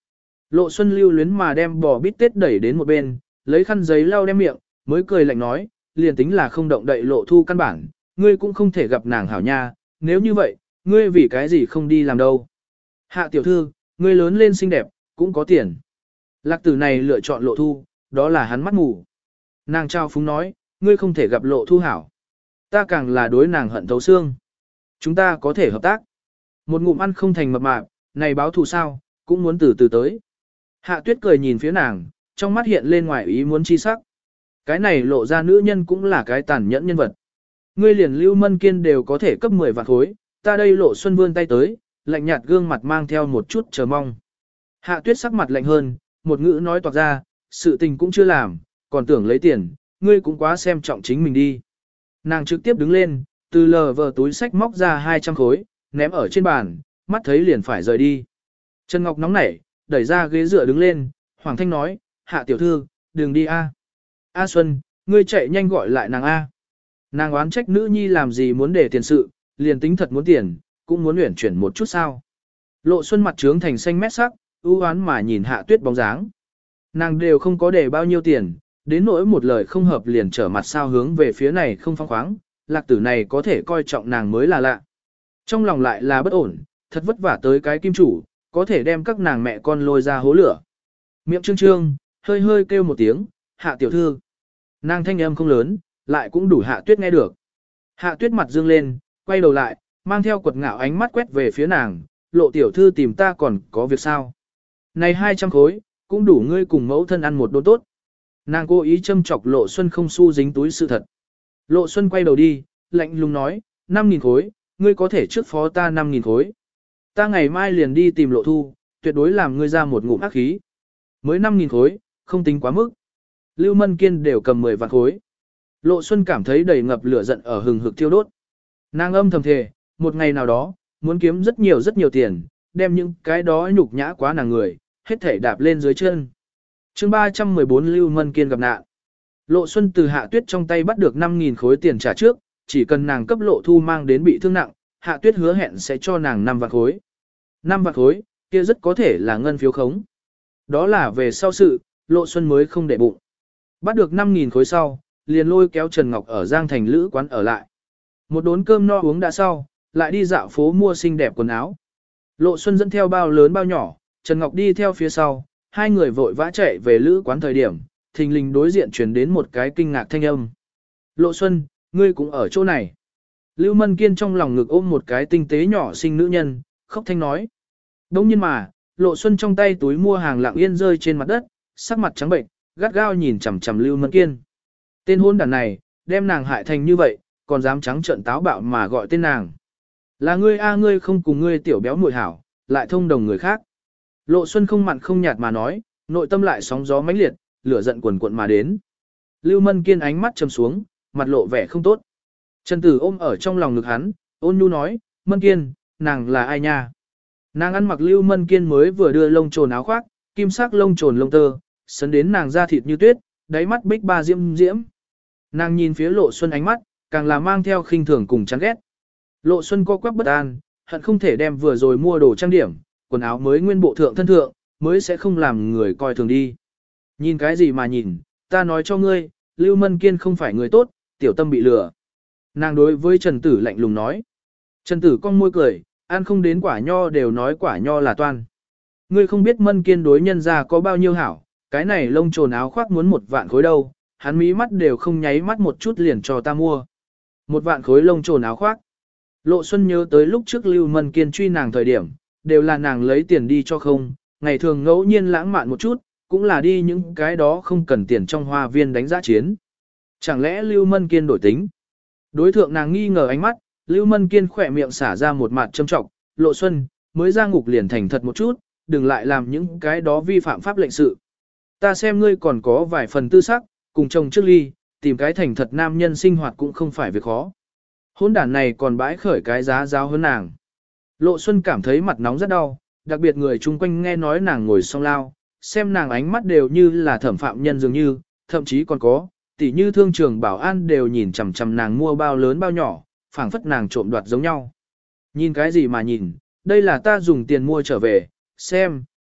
Lộ Xuân lưu luyến mà đem bò bít tết đẩy đến một bên, lấy khăn giấy lau đem miệng, mới cười lạnh nói, liền tính là không động đậy Lộ Thu căn bản, ngươi cũng không thể gặp nàng hảo nha, nếu như vậy, ngươi vì cái gì không đi làm đâu. Hạ tiểu thư, ngươi lớn lên xinh đẹp, cũng có tiền. Lạc tử này lựa chọn Lộ Thu, đó là hắn mắt mù. Nàng trao phúng nói, ngươi không thể gặp Lộ Thu hảo. Ta càng là đối nàng hận thấu xương. Chúng ta có thể hợp tác. Một ngụm ăn không thành mập mạp, này báo thù sao, cũng muốn từ từ tới. Hạ tuyết cười nhìn phía nàng, trong mắt hiện lên ngoài ý muốn chi sắc. Cái này lộ ra nữ nhân cũng là cái tàn nhẫn nhân vật. Ngươi liền Lưu Mân Kiên đều có thể cấp mười vạn khối, ta đây Lộ Xuân vươn tay tới, lạnh nhạt gương mặt mang theo một chút chờ mong. Hạ tuyết sắc mặt lạnh hơn, một ngữ nói toạc ra, sự tình cũng chưa làm, còn tưởng lấy tiền, ngươi cũng quá xem trọng chính mình đi. Nàng trực tiếp đứng lên, từ lờ vờ túi sách móc ra hai trăm khối, ném ở trên bàn, mắt thấy liền phải rời đi. Trần Ngọc nóng nảy, đẩy ra ghế dựa đứng lên, Hoàng Thanh nói, hạ tiểu thư, đừng đi a. A Xuân, ngươi chạy nhanh gọi lại nàng A. Nàng oán trách nữ nhi làm gì muốn để tiền sự, liền tính thật muốn tiền, cũng muốn uyển chuyển một chút sao. Lộ Xuân mặt trướng thành xanh mét sắc, ưu oán mà nhìn hạ tuyết bóng dáng. Nàng đều không có để bao nhiêu tiền, đến nỗi một lời không hợp liền trở mặt sao hướng về phía này không phong khoáng, lạc tử này có thể coi trọng nàng mới là lạ. Trong lòng lại là bất ổn, thật vất vả tới cái kim chủ, có thể đem các nàng mẹ con lôi ra hố lửa. Miệng trương trương, hơi hơi kêu một tiếng, hạ tiểu thư. Nàng thanh âm không lớn, lại cũng đủ hạ tuyết nghe được. Hạ tuyết mặt dương lên, quay đầu lại, mang theo quật ngạo ánh mắt quét về phía nàng, lộ tiểu thư tìm ta còn có việc sao. Này hai trăm khối, cũng đủ ngươi cùng mẫu thân ăn một đốn tốt. Nàng cố ý châm chọc Lộ Xuân không xu dính túi sự thật. Lộ Xuân quay đầu đi, lạnh lùng nói, năm nghìn khối, ngươi có thể trước phó ta năm nghìn khối. Ta ngày mai liền đi tìm Lộ Thu, tuyệt đối làm ngươi ra một ngụm ác khí. Mới năm nghìn khối, không tính quá mức. Lưu Mân Kiên đều cầm mười vạn khối. Lộ Xuân cảm thấy đầy ngập lửa giận ở hừng hực thiêu đốt. Nàng âm thầm thề, một ngày nào đó, muốn kiếm rất nhiều rất nhiều tiền, đem những cái đó nhục nhã quá nàng người, hết thể đạp lên dưới chân. chương ba trăm mười bốn Lưu Mân Kiên gặp nạn. Lộ Xuân từ Hạ Tuyết trong tay bắt được năm nghìn khối tiền trả trước, chỉ cần nàng cấp Lộ Thu mang đến bị thương nặng, Hạ Tuyết hứa hẹn sẽ cho nàng năm vạn khối. năm vạn khối, kia rất có thể là ngân phiếu khống. Đó là về sau sự, Lộ Xuân mới không để bụng. Bắt được năm nghìn khối sau, liền lôi kéo Trần Ngọc ở Giang Thành Lữ quán ở lại. Một đốn cơm no uống đã sau, lại đi dạo phố mua xinh đẹp quần áo. Lộ Xuân dẫn theo bao lớn bao nhỏ, Trần Ngọc đi theo phía sau, hai người vội vã chạy về Lữ quán thời điểm, thình lình đối diện truyền đến một cái kinh ngạc thanh âm. Lộ Xuân, ngươi cũng ở chỗ này. Lưu Mân Kiên trong lòng ngực ôm một cái tinh tế nhỏ xinh nữ nhân, khóc thanh nói. Đông nhiên mà, Lộ Xuân trong tay túi mua hàng lặng yên rơi trên mặt đất, sắc mặt trắng bệnh, gắt gao nhìn chằm chằm Lưu Mân Kiên. Tên hôn đàn này, đem nàng hại thành như vậy, còn dám trắng trợn táo bạo mà gọi tên nàng. Là ngươi a ngươi không cùng ngươi tiểu béo muội hảo, lại thông đồng người khác. Lộ Xuân không mặn không nhạt mà nói, nội tâm lại sóng gió mãnh liệt, lửa giận cuồn cuộn mà đến. Lưu Mân Kiên ánh mắt trầm xuống, mặt lộ vẻ không tốt. Trần Tử ôm ở trong lòng ngực hắn, ôn nhu nói, Mân Kiên, nàng là ai nha? Nàng ăn mặc Lưu Mân Kiên mới vừa đưa lông trồn áo khoác, kim sắc lông trồn lông tơ, sấn đến nàng da thịt như tuyết, đáy mắt bích ba diễm diễm. Nàng nhìn phía Lộ Xuân ánh mắt, càng là mang theo khinh thường cùng chán ghét. Lộ Xuân co quắp bất an, hận không thể đem vừa rồi mua đồ trang điểm, quần áo mới nguyên bộ thượng thân thượng, mới sẽ không làm người coi thường đi. Nhìn cái gì mà nhìn, ta nói cho ngươi, Lưu Mân Kiên không phải người tốt, tiểu tâm bị lừa. Nàng đối với Trần Tử lạnh lùng nói. Trần Tử cong môi cười, ăn không đến quả nho đều nói quả nho là toan. Ngươi không biết Mân Kiên đối nhân ra có bao nhiêu hảo, cái này lông trồn áo khoác muốn một vạn khối đâu, hắn mí mắt đều không nháy mắt một chút liền cho ta mua. Một vạn khối lông trồn áo khoác. Lộ Xuân nhớ tới lúc trước Lưu Mân Kiên truy nàng thời điểm, đều là nàng lấy tiền đi cho không, ngày thường ngẫu nhiên lãng mạn một chút, cũng là đi những cái đó không cần tiền trong hoa viên đánh giá chiến. Chẳng lẽ Lưu Mân Kiên đổi tính? Đối thượng nàng nghi ngờ ánh mắt, Lưu Mân Kiên khỏe miệng xả ra một mặt châm trọng, Lộ Xuân, mới ra ngục liền thành thật một chút, đừng lại làm những cái đó vi phạm pháp lệnh sự. Ta xem ngươi còn có vài phần tư sắc, cùng chồng trước ly, tìm cái thành thật nam nhân sinh hoạt cũng không phải việc khó. Hôn đản này còn bãi khởi cái giá giáo hơn nàng. Lộ Xuân cảm thấy mặt nóng rất đau, đặc biệt người chung quanh nghe nói nàng ngồi song lao, xem nàng ánh mắt đều như là thẩm phạm nhân dường như, thậm chí còn có, tỉ như thương trường bảo an đều nhìn chằm chằm nàng mua bao lớn bao nhỏ, phảng phất nàng trộm đoạt giống nhau. Nhìn cái gì mà nhìn, đây là ta dùng tiền mua trở về, xem,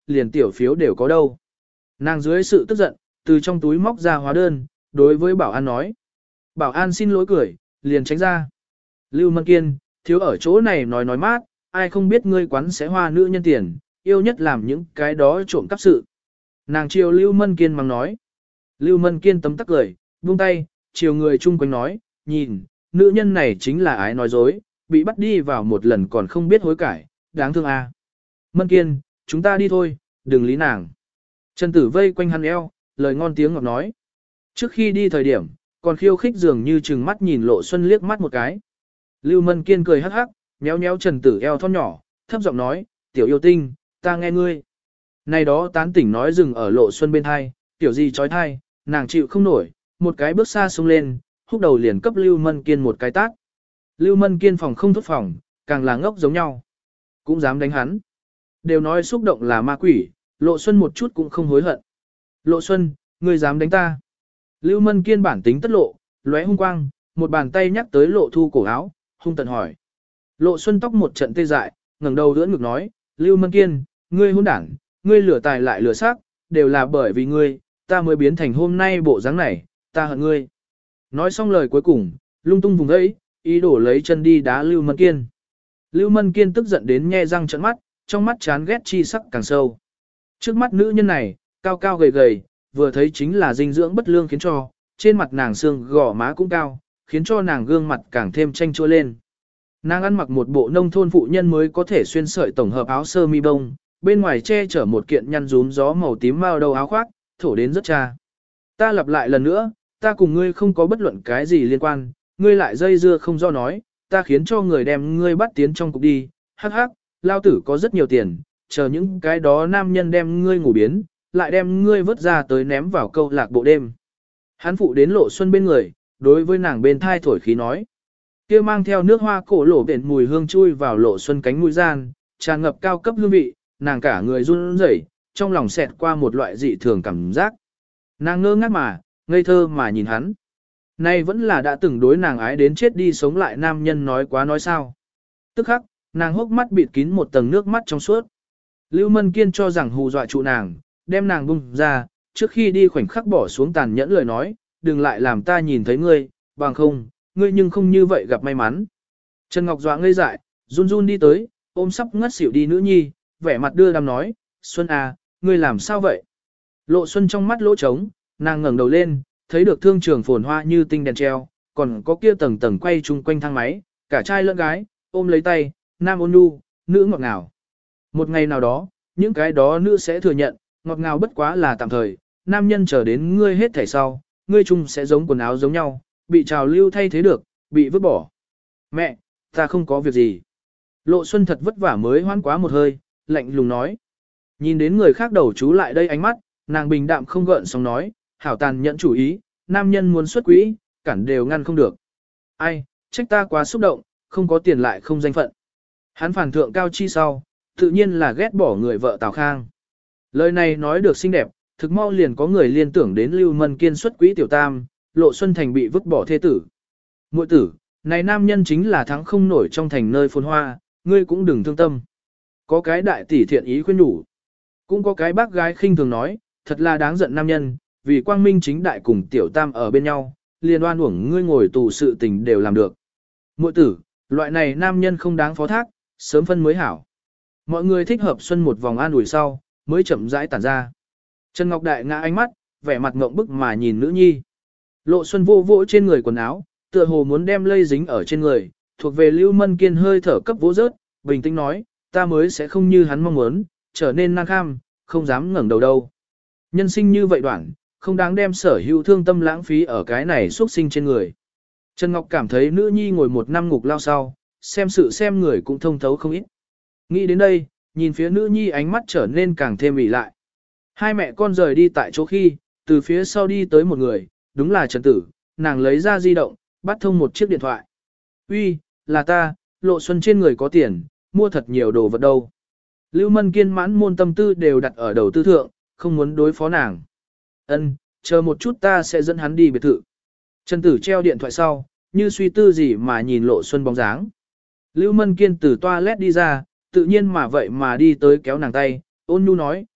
liền tiểu phiếu đều có đâu. Nàng dưới sự tức giận, từ trong túi móc ra hóa đơn, đối với bảo an nói. Bảo an xin lỗi cười, liền tránh ra. Lưu Mân Kiên, thiếu ở chỗ này nói nói mát, ai không biết ngươi quán sẽ hoa nữ nhân tiền, yêu nhất làm những cái đó trộm cắp sự. Nàng chiều Lưu Mân Kiên mang nói. Lưu Mân Kiên tấm tắc cười, buông tay, chiều người chung quanh nói, nhìn, nữ nhân này chính là ái nói dối, bị bắt đi vào một lần còn không biết hối cải, đáng thương à. Mân Kiên, chúng ta đi thôi, đừng lý nàng. Trần Tử vây quanh hắn eo, lời ngon tiếng ngọt nói. Trước khi đi thời điểm, còn khiêu khích dường như chừng mắt nhìn Lộ Xuân liếc mắt một cái. Lưu Mân Kiên cười hắc hắc, nhéo nhéo Trần Tử eo thon nhỏ, thấp giọng nói, tiểu yêu tinh, ta nghe ngươi. Này đó tán tỉnh nói dừng ở Lộ Xuân bên thai, tiểu gì trói thai, nàng chịu không nổi, một cái bước xa xuống lên, húc đầu liền cấp Lưu Mân Kiên một cái tát. Lưu Mân Kiên phòng không thốt phòng, càng là ngốc giống nhau. Cũng dám đánh hắn. Đều nói xúc động là ma quỷ, Lộ Xuân một chút cũng không hối hận. Lộ Xuân, ngươi dám đánh ta. Lưu Mân Kiên bản tính tất lộ, lóe hung quang, một bàn tay nhắc tới Lộ Thu cổ áo, hung tận hỏi. Lộ Xuân tóc một trận tê dại, ngẩng đầu đỡ ngực nói, Lưu Mân Kiên, ngươi hỗn đảng, ngươi lửa tài lại lửa xác, đều là bởi vì ngươi, ta mới biến thành hôm nay bộ dáng này, ta hận ngươi. Nói xong lời cuối cùng, lung tung vùng ấy, ý đổ lấy chân đi đá Lưu Mân Kiên. Lưu Mân Kiên tức giận đến nhe răng trợn mắt, trong mắt chán ghét chi sắc càng sâu. Trước mắt nữ nhân này, cao cao gầy gầy, vừa thấy chính là dinh dưỡng bất lương khiến cho, trên mặt nàng xương gò má cũng cao, khiến cho nàng gương mặt càng thêm chanh chua lên. Nàng ăn mặc một bộ nông thôn phụ nhân mới có thể xuyên sợi tổng hợp áo sơ mi bông, bên ngoài che chở một kiện nhăn rúm gió màu tím mao đầu áo khoác, thổ đến rất cha. Ta lặp lại lần nữa, ta cùng ngươi không có bất luận cái gì liên quan, ngươi lại dây dưa không do nói, ta khiến cho người đem ngươi bắt tiến trong cục đi, hắc hắc, lao tử có rất nhiều tiền, chờ những cái đó nam nhân đem ngươi ngủ biến, lại đem ngươi vớt ra tới ném vào câu lạc bộ đêm. Hắn phụ đến Lộ Xuân bên người, đối với nàng bên thai thổi khí nói. Kia mang theo nước hoa cổ lổ biển mùi hương chui vào Lộ Xuân cánh mũi gian, tràn ngập cao cấp hương vị, nàng cả người run rẩy, trong lòng xẹt qua một loại dị thường cảm giác. Nàng ngơ ngác mà, ngây thơ mà nhìn hắn. Nay vẫn là đã từng đối nàng ái đến chết đi sống lại nam nhân nói quá nói sao. Tức khắc, nàng hốc mắt bịt kín một tầng nước mắt trong suốt. Lưu Mân Kiên cho rằng hù dọa trụ nàng, đem nàng bung ra, trước khi đi khoảnh khắc bỏ xuống tàn nhẫn lời nói, đừng lại làm ta nhìn thấy ngươi, bằng không, ngươi nhưng không như vậy gặp may mắn. Trần Ngọc Dọa ngây dại, run run đi tới, ôm sắp ngất xỉu đi nữ nhi, vẻ mặt đưa đám nói, Xuân à, ngươi làm sao vậy? Lộ Xuân trong mắt lỗ trống, nàng ngẩng đầu lên, thấy được thương trường phồn hoa như tinh đèn treo, còn có kia tầng tầng quay chung quanh thang máy, cả trai lẫn gái, ôm lấy tay, nam ôn nhu, nữ ngọt ngào. Một ngày nào đó, những cái đó nữ sẽ thừa nhận, ngọt ngào bất quá là tạm thời, nam nhân chờ đến ngươi hết thảy sau, ngươi chung sẽ giống quần áo giống nhau, bị trào lưu thay thế được, bị vứt bỏ. Mẹ, ta không có việc gì. Lộ Xuân thật vất vả mới hoan quá một hơi, lạnh lùng nói. Nhìn đến người khác đầu chú lại đây ánh mắt, nàng bình đạm không gợn sóng nói, hảo tàn nhẫn chủ ý, nam nhân muốn xuất quỹ, cản đều ngăn không được. Ai, trách ta quá xúc động, không có tiền lại không danh phận. Hắn phản thượng cao chi sau, tự nhiên là ghét bỏ người vợ Tào Khang. Lời này nói được xinh đẹp, thực mau liền có người liên tưởng đến Lưu Mân Kiên xuất quỹ tiểu tam, Lộ Xuân Thành bị vứt bỏ thê tử. Muội tử, này nam nhân chính là thắng không nổi trong thành nơi phồn hoa, ngươi cũng đừng thương tâm. Có cái đại tỷ thiện ý khuyên nhủ. Cũng có cái bác gái khinh thường nói, thật là đáng giận nam nhân, vì quang minh chính đại cùng tiểu tam ở bên nhau, liền oan uổng ngươi ngồi tù sự tình đều làm được. Muội tử, loại này nam nhân không đáng phó thác, sớm phân mới hảo. Mọi người thích hợp xuân một vòng an ủi sau, mới chậm rãi tản ra. Trần Ngọc Đại ngã ánh mắt, vẻ mặt ngộng bức mà nhìn nữ nhi. Lộ Xuân vô vỗ trên người quần áo, tựa hồ muốn đem lây dính ở trên người, thuộc về Lưu Mân Kiên hơi thở cấp vỗ rớt, bình tĩnh nói, ta mới sẽ không như hắn mong muốn, trở nên nan kham, không dám ngẩng đầu đâu. Nhân sinh như vậy đoạn, không đáng đem sở hữu thương tâm lãng phí ở cái này xuất sinh trên người. Trần Ngọc cảm thấy nữ nhi ngồi một năm ngục lao sau, xem sự xem người cũng thông thấu không ít. Nghĩ đến đây, nhìn phía nữ nhi ánh mắt trở nên càng thêm ủy lại. Hai mẹ con rời đi tại chỗ khi, từ phía sau đi tới một người, đúng là Trần Tử, nàng lấy ra di động, bắt thông một chiếc điện thoại. Uy, là ta, Lộ Xuân trên người có tiền, mua thật nhiều đồ vật đâu. Lưu Mân Kiên mãn môn tâm tư đều đặt ở đầu tư thượng, không muốn đối phó nàng. Ân, chờ một chút ta sẽ dẫn hắn đi biệt thự. Trần Tử treo điện thoại sau, như suy tư gì mà nhìn Lộ Xuân bóng dáng. Lưu Mân Kiên từ toilet đi ra, tự nhiên mà vậy mà đi tới kéo nàng tay, ôn nhu nói,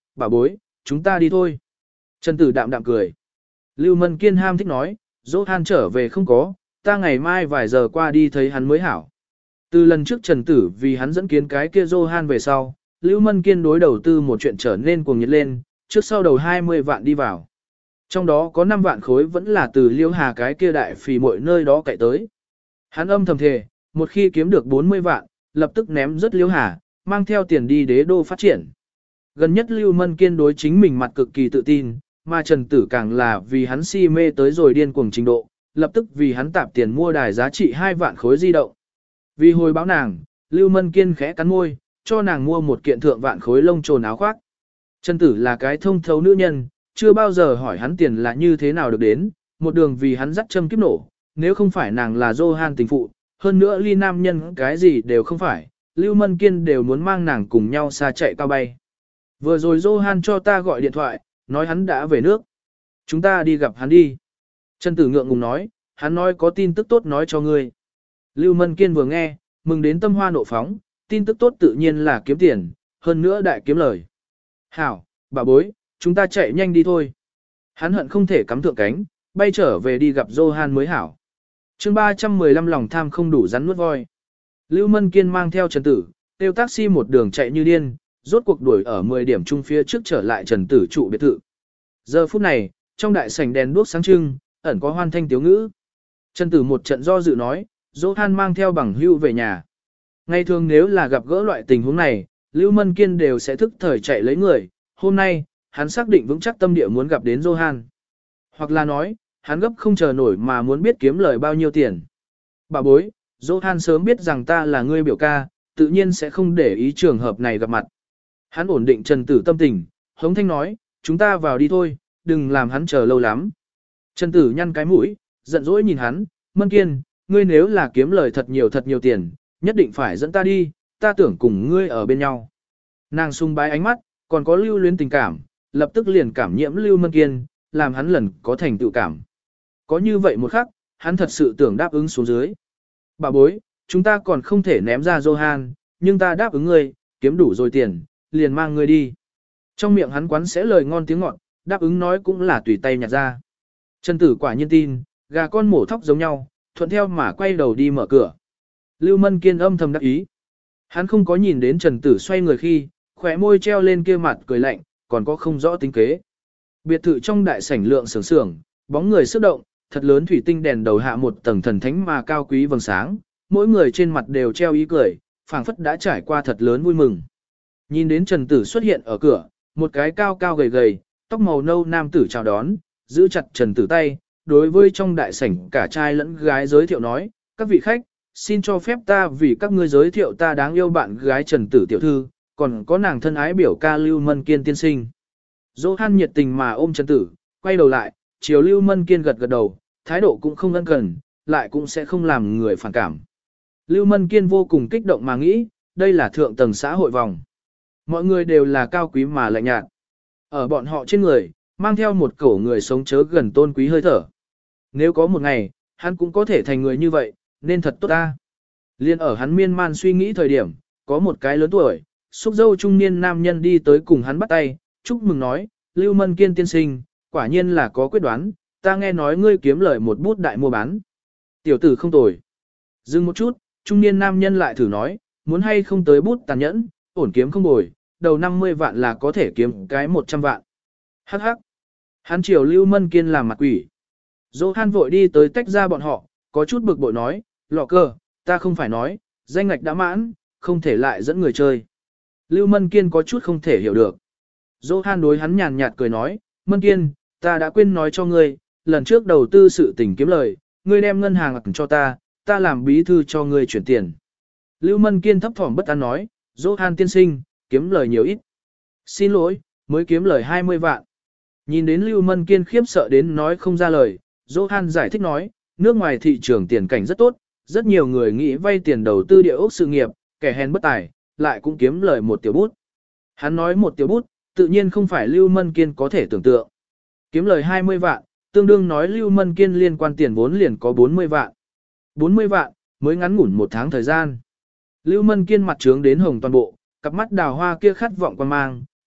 bà bối, chúng ta đi thôi. Trần Tử đạm đạm cười. Lưu Mân Kiên ham thích nói, Johan trở về không có, ta ngày mai vài giờ qua đi thấy hắn mới hảo. Từ lần trước Trần Tử vì hắn dẫn kiến cái kia Johan về sau, Lưu Mân Kiên đối đầu tư một chuyện trở nên cuồng nhiệt lên, trước sau đầu hai mươi vạn đi vào. Trong đó có năm vạn khối vẫn là từ Liêu Hà cái kia đại phì mọi nơi đó cậy tới. Hắn âm thầm thề, một khi kiếm được bốn mươi vạn, lập tức ném rất Liêu Hà, mang theo tiền đi đế đô phát triển. Gần nhất Lưu Mân Kiên đối chính mình mặt cực kỳ tự tin, mà Trần Tử càng là vì hắn si mê tới rồi điên cuồng trình độ, lập tức vì hắn tạp tiền mua đài giá trị hai vạn khối di động. Vì hồi báo nàng, Lưu Mân Kiên khẽ cắn môi, cho nàng mua một kiện thượng vạn khối lông trồn áo khoác. Trần Tử là cái thông thấu nữ nhân, chưa bao giờ hỏi hắn tiền là như thế nào được đến, một đường vì hắn dắt châm kiếp nổ, nếu không phải nàng là Johan tình phụ, hơn nữa ly nam nhân cái gì đều không phải, Lưu Mân Kiên đều muốn mang nàng cùng nhau xa chạy cao bay. Vừa rồi Johan cho ta gọi điện thoại, nói hắn đã về nước. Chúng ta đi gặp hắn đi. Trần Tử ngượng ngùng nói, hắn nói có tin tức tốt nói cho ngươi. Lưu Mân Kiên vừa nghe, mừng đến tâm hoa nộ phóng, tin tức tốt tự nhiên là kiếm tiền, hơn nữa đại kiếm lời. Hảo, bà bối, chúng ta chạy nhanh đi thôi. Hắn hận không thể cắm thượng cánh, bay trở về đi gặp Johan mới hảo. chương ba trăm mười lăm lòng tham không đủ rắn nuốt voi. Lưu Mân Kiên mang theo Trần Tử, tiêu taxi một đường chạy như điên, rốt cuộc đuổi ở mười điểm chung phía trước trở lại Trần Tử trụ biệt thự. Giờ phút này, trong đại sảnh đèn đuốc sáng trưng, ẩn có hoan thanh tiếu ngữ. Trần Tử một trận do dự nói, Johan mang theo bằng hưu về nhà. Ngày thường nếu là gặp gỡ loại tình huống này, Lưu Mân Kiên đều sẽ thức thời chạy lấy người. Hôm nay, hắn xác định vững chắc tâm địa muốn gặp đến Johan. Hoặc là nói, hắn gấp không chờ nổi mà muốn biết kiếm lời bao nhiêu tiền. Bà bối, Johan sớm biết rằng ta là ngươi biểu ca, tự nhiên sẽ không để ý trường hợp này gặp mặt. Hắn ổn định Trần Tử tâm tình, hống thanh nói, chúng ta vào đi thôi, đừng làm hắn chờ lâu lắm. Trần Tử nhăn cái mũi, giận dỗi nhìn hắn, Mân Kiên, ngươi nếu là kiếm lời thật nhiều thật nhiều tiền, nhất định phải dẫn ta đi, ta tưởng cùng ngươi ở bên nhau. Nàng sung bái ánh mắt, còn có lưu luyến tình cảm, lập tức liền cảm nhiễm Lưu Mân Kiên, làm hắn lần có thành tựu cảm. Có như vậy một khắc, hắn thật sự tưởng đáp ứng xuống dưới. Bà bối, chúng ta còn không thể ném ra Johan, nhưng ta đáp ứng ngươi, kiếm đủ rồi tiền, liền mang ngươi đi. Trong miệng hắn quán sẽ lời ngon tiếng ngọt, đáp ứng nói cũng là tùy tay nhặt ra. Trần Tử quả nhiên tin, gà con mổ thóc giống nhau, thuận theo mà quay đầu đi mở cửa. Lưu Mân Kiên âm thầm đắc ý. Hắn không có nhìn đến Trần Tử xoay người khi, khóe môi treo lên kia mặt cười lạnh, còn có không rõ tính kế. Biệt thự trong đại sảnh lượng sưởng sưởng, bóng người sức động, thật lớn thủy tinh đèn đầu hạ một tầng thần thánh mà cao quý vầng sáng, mỗi người trên mặt đều treo ý cười, phảng phất đã trải qua thật lớn vui mừng. Nhìn đến Trần Tử xuất hiện ở cửa, một cái cao cao gầy gầy, tóc màu nâu nam tử chào đón, giữ chặt Trần Tử tay, đối với trong đại sảnh cả trai lẫn gái giới thiệu nói, các vị khách, xin cho phép ta vì các ngươi giới thiệu ta đáng yêu bạn gái Trần Tử tiểu thư, còn có nàng thân ái biểu ca Lưu Mân Kiên tiên sinh. Johan nhiệt tình mà ôm Trần Tử, quay đầu lại, chiều Lưu Mân Kiên gật gật đầu, thái độ cũng không ân cần, lại cũng sẽ không làm người phản cảm. Lưu Mân Kiên vô cùng kích động mà nghĩ, đây là thượng tầng xã hội vòng. Mọi người đều là cao quý mà lạnh nhạt. Ở bọn họ trên người, mang theo một cổ người sống chớ gần tôn quý hơi thở. Nếu có một ngày, hắn cũng có thể thành người như vậy, nên thật tốt ta. Liên ở hắn miên man suy nghĩ thời điểm, có một cái lớn tuổi, xúc dâu trung niên nam nhân đi tới cùng hắn bắt tay, chúc mừng nói, Lưu Mân Kiên tiên sinh, quả nhiên là có quyết đoán, ta nghe nói ngươi kiếm lời một bút đại mua bán. Tiểu tử không tồi. Dừng một chút, trung niên nam nhân lại thử nói, muốn hay không tới bút tàn nhẫn, ổn kiếm không bồi, đầu năm mươi vạn là có thể kiếm cái một trăm vạn. Hắc hắc. Hắn chiều Lưu Mân Kiên làm mặt quỷ. Johan vội đi tới tách ra bọn họ, có chút bực bội nói, lọ cơ, ta không phải nói, danh ngạch đã mãn, không thể lại dẫn người chơi. Lưu Mân Kiên có chút không thể hiểu được. Johan đối hắn nhàn nhạt cười nói, Mân Kiên, ta đã quên nói cho ngươi, lần trước đầu tư sự tình kiếm lời, ngươi đem ngân hàng cho ta, ta làm bí thư cho ngươi chuyển tiền. Lưu Mân Kiên thấp thỏm bất an nói, Johan tiên sinh, kiếm lời nhiều ít. Xin lỗi, mới kiếm lời hai mươi vạn. Nhìn đến Lưu Mân Kiên khiếp sợ đến nói không ra lời, Johan giải thích nói, nước ngoài thị trường tiền cảnh rất tốt, rất nhiều người nghĩ vay tiền đầu tư địa ốc sự nghiệp, kẻ hèn bất tài, lại cũng kiếm lời một tiểu bút. Hắn nói một tiểu bút, tự nhiên không phải Lưu Mân Kiên có thể tưởng tượng. Kiếm lời hai mươi vạn, tương đương nói Lưu Mân Kiên liên quan tiền vốn liền có bốn mươi vạn. bốn mươi vạn, mới ngắn ngủn một tháng thời gian. Lưu Mân Kiên mặt trướng đến hồng toàn bộ, cặp mắt đào hoa kia khát vọng quan mang,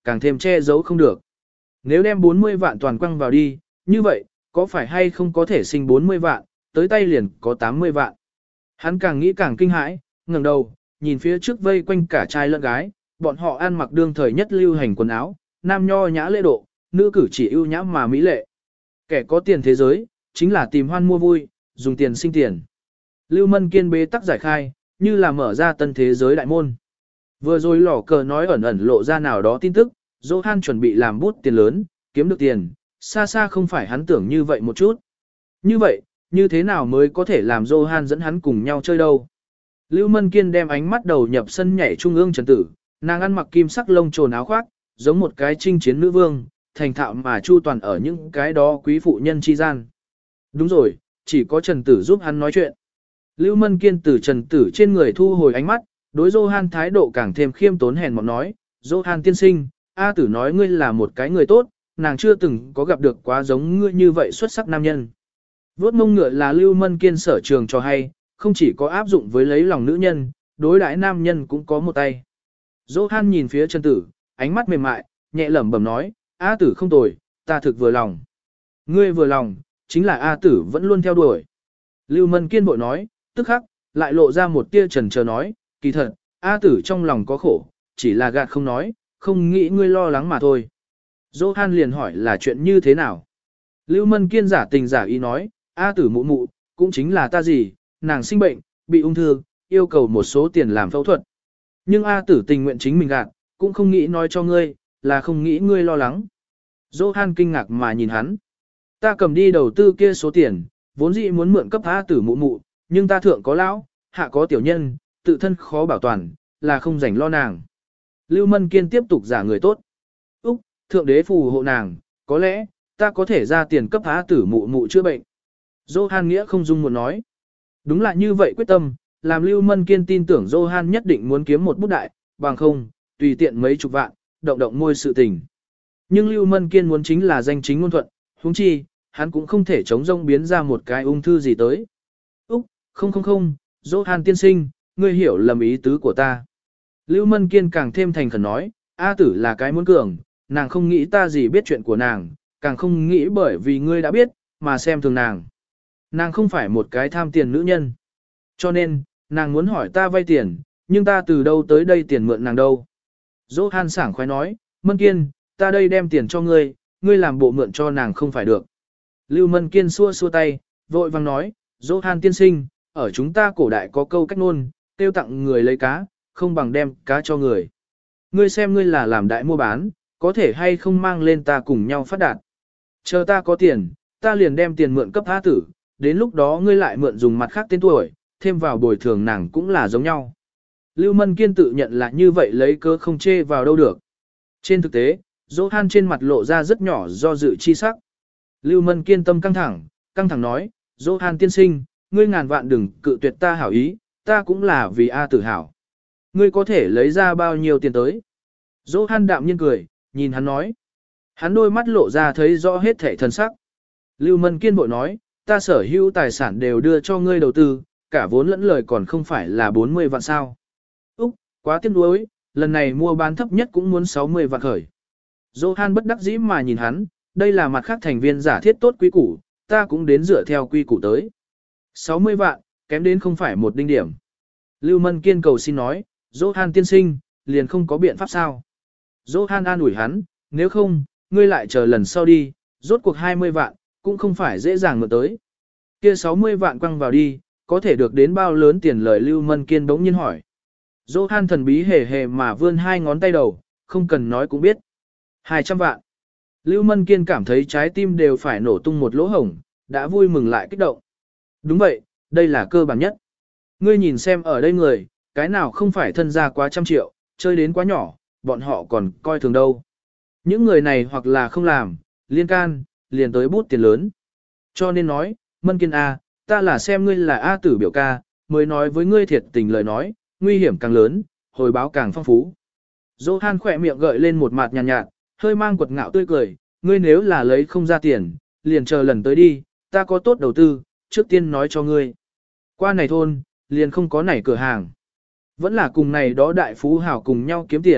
càng thêm che giấu không được. Nếu đem bốn mươi vạn toàn quăng vào đi, như vậy, có phải hay không có thể sinh bốn mươi vạn, tới tay liền có tám mươi vạn. Hắn càng nghĩ càng kinh hãi, ngẩng đầu, nhìn phía trước vây quanh cả trai lẫn gái, bọn họ ăn mặc đương thời nhất lưu hành quần áo, nam nho nhã lễ độ, nữ cử chỉ ưu nhã mà mỹ lệ. Kẻ có tiền thế giới, chính là tìm hoan mua vui, dùng tiền sinh tiền. Lưu Mân Kiên bế tắc giải khai, như là mở ra tân thế giới đại môn. Vừa rồi lỏ cờ nói ẩn ẩn lộ ra nào đó tin tức, Johan chuẩn bị làm bút tiền lớn, kiếm được tiền, xa xa không phải hắn tưởng như vậy một chút. Như vậy, như thế nào mới có thể làm Johan dẫn hắn cùng nhau chơi đâu? Lưu Mân Kiên đem ánh mắt đầu nhập sân nhảy trung ương trần tử, nàng ăn mặc kim sắc lông trồn áo khoác, giống một cái chinh chiến nữ vương, thành thạo mà chu toàn ở những cái đó quý phụ nhân chi gian. Đúng rồi, chỉ có Trần Tử giúp hắn nói chuyện. Lưu Mân Kiên từ Trần Tử trên người thu hồi ánh mắt, đối Johan thái độ càng thêm khiêm tốn hèn mọn nói, Johan tiên sinh, A Tử nói ngươi là một cái người tốt, nàng chưa từng có gặp được quá giống ngươi như vậy xuất sắc nam nhân. Vốt mông ngựa là Lưu Mân Kiên sở trường cho hay, không chỉ có áp dụng với lấy lòng nữ nhân, đối đãi nam nhân cũng có một tay. Johan nhìn phía Trần Tử, ánh mắt mềm mại, nhẹ lẩm bẩm nói, A Tử không tồi, ta thực vừa lòng. Ngươi vừa lòng, chính là A Tử vẫn luôn theo đuổi. Lưu Mân Kiên bội nói, tức khắc, lại lộ ra một tia trần chờ nói, kỳ thật, A Tử trong lòng có khổ, chỉ là gạt không nói, không nghĩ ngươi lo lắng mà thôi. Johan liền hỏi là chuyện như thế nào? Lưu Mân Kiên giả tình giả ý nói, A Tử mụ mụ, cũng chính là ta gì, nàng sinh bệnh, bị ung thư, yêu cầu một số tiền làm phẫu thuật. Nhưng A Tử tình nguyện chính mình gạt, cũng không nghĩ nói cho ngươi, là không nghĩ ngươi lo lắng. Johan kinh ngạc mà nhìn hắn. Ta cầm đi đầu tư kia số tiền, vốn dĩ muốn mượn cấp A Tử mụ mụ, nhưng ta thượng có lão, hạ có tiểu nhân, tự thân khó bảo toàn, là không rảnh lo nàng. Lưu Mân Kiên tiếp tục giả người tốt. Úc, thượng đế phù hộ nàng, có lẽ, ta có thể ra tiền cấp A Tử mụ mụ chữa bệnh. Johan nghĩa không dung muốn nói. Đúng là như vậy quyết tâm, làm Lưu Mân Kiên tin tưởng Johan nhất định muốn kiếm một bút đại, bằng không, tùy tiện mấy chục vạn, động động môi sự tình. Nhưng Lưu Mân Kiên muốn chính là danh chính ngôn thuận, huống chi, hắn cũng không thể chống rông biến ra một cái ung thư gì tới. Úc, không không không, Johan tiên sinh, ngươi hiểu lầm ý tứ của ta. Lưu Mân Kiên càng thêm thành khẩn nói, A Tử là cái muốn cường, nàng không nghĩ ta gì biết chuyện của nàng, càng không nghĩ bởi vì ngươi đã biết, mà xem thường nàng. Nàng không phải một cái tham tiền nữ nhân. Cho nên, nàng muốn hỏi ta vay tiền, nhưng ta từ đâu tới đây tiền mượn nàng đâu. Johan sảng khoái nói, Mân Kiên, ta đây đem tiền cho ngươi, ngươi làm bộ mượn cho nàng không phải được. Lưu Mân Kiên xua xua tay, vội vang nói, Johan tiên sinh, ở chúng ta cổ đại có câu cách ngôn, tiêu tặng người lấy cá, không bằng đem cá cho người. Ngươi xem ngươi là làm đại mua bán, có thể hay không mang lên ta cùng nhau phát đạt. Chờ ta có tiền, ta liền đem tiền mượn cấp A Tử, đến lúc đó ngươi lại mượn dùng mặt khác tên tuổi, thêm vào bồi thường nàng cũng là giống nhau. Lưu Mân Kiên tự nhận là như vậy lấy cớ không chê vào đâu được. Trên thực tế, Johan trên mặt lộ ra rất nhỏ do dự chi sắc. Lưu Mân Kiên tâm căng thẳng, căng thẳng nói, Johan tiên sinh, ngươi ngàn vạn đừng cự tuyệt ta hảo ý, ta cũng là vì A Tử hảo. Ngươi có thể lấy ra bao nhiêu tiền tới? Johan đạm nhiên cười, nhìn hắn nói. Hắn đôi mắt lộ ra thấy rõ hết thể thần sắc. Lưu Mân Kiên bội nói, ta sở hữu tài sản đều đưa cho ngươi đầu tư, cả vốn lẫn lời còn không phải là bốn mươi vạn sao. Úc, quá tiếc nuối, lần này mua bán thấp nhất cũng muốn sáu mươi vạn khởi. Johan bất đắc dĩ mà nhìn hắn, đây là mặt khác thành viên giả thiết tốt quy củ, ta cũng đến dựa theo quy củ tới. sáu mươi vạn, kém đến không phải một đinh điểm. Lưu Mân Kiên cầu xin nói, Johan tiên sinh, liền không có biện pháp sao. Johan an ủi hắn, nếu không, ngươi lại chờ lần sau đi, rốt cuộc hai mươi vạn, cũng không phải dễ dàng mượn tới. Kia sáu mươi vạn quăng vào đi, có thể được đến bao lớn tiền lời Lưu Mân Kiên bỗng nhiên hỏi. Johan thần bí hề hề mà vươn hai ngón tay đầu, không cần nói cũng biết. hai trăm vạn. Lưu Mân Kiên cảm thấy trái tim đều phải nổ tung một lỗ hổng, đã vui mừng lại kích động. Đúng vậy, đây là cơ bản nhất. Ngươi nhìn xem ở đây người, cái nào không phải thân gia quá trăm triệu, chơi đến quá nhỏ, bọn họ còn coi thường đâu. Những người này hoặc là không làm, liên can, liền tới bút tiền lớn. Cho nên nói, Mân Kiên A, ta là xem ngươi là A Tử biểu ca, mới nói với ngươi thiệt tình lời nói, nguy hiểm càng lớn, hồi báo càng phong phú. Johan khỏe miệng gợi lên một mặt nhàn nhạt, nhạt, hơi mang quật ngạo tươi cười, ngươi nếu là lấy không ra tiền, liền chờ lần tới đi, ta có tốt đầu tư, trước tiên nói cho ngươi. Qua này thôn, liền không có nảy cửa hàng. Vẫn là cùng này đó đại phú hào cùng nhau kiếm tiền,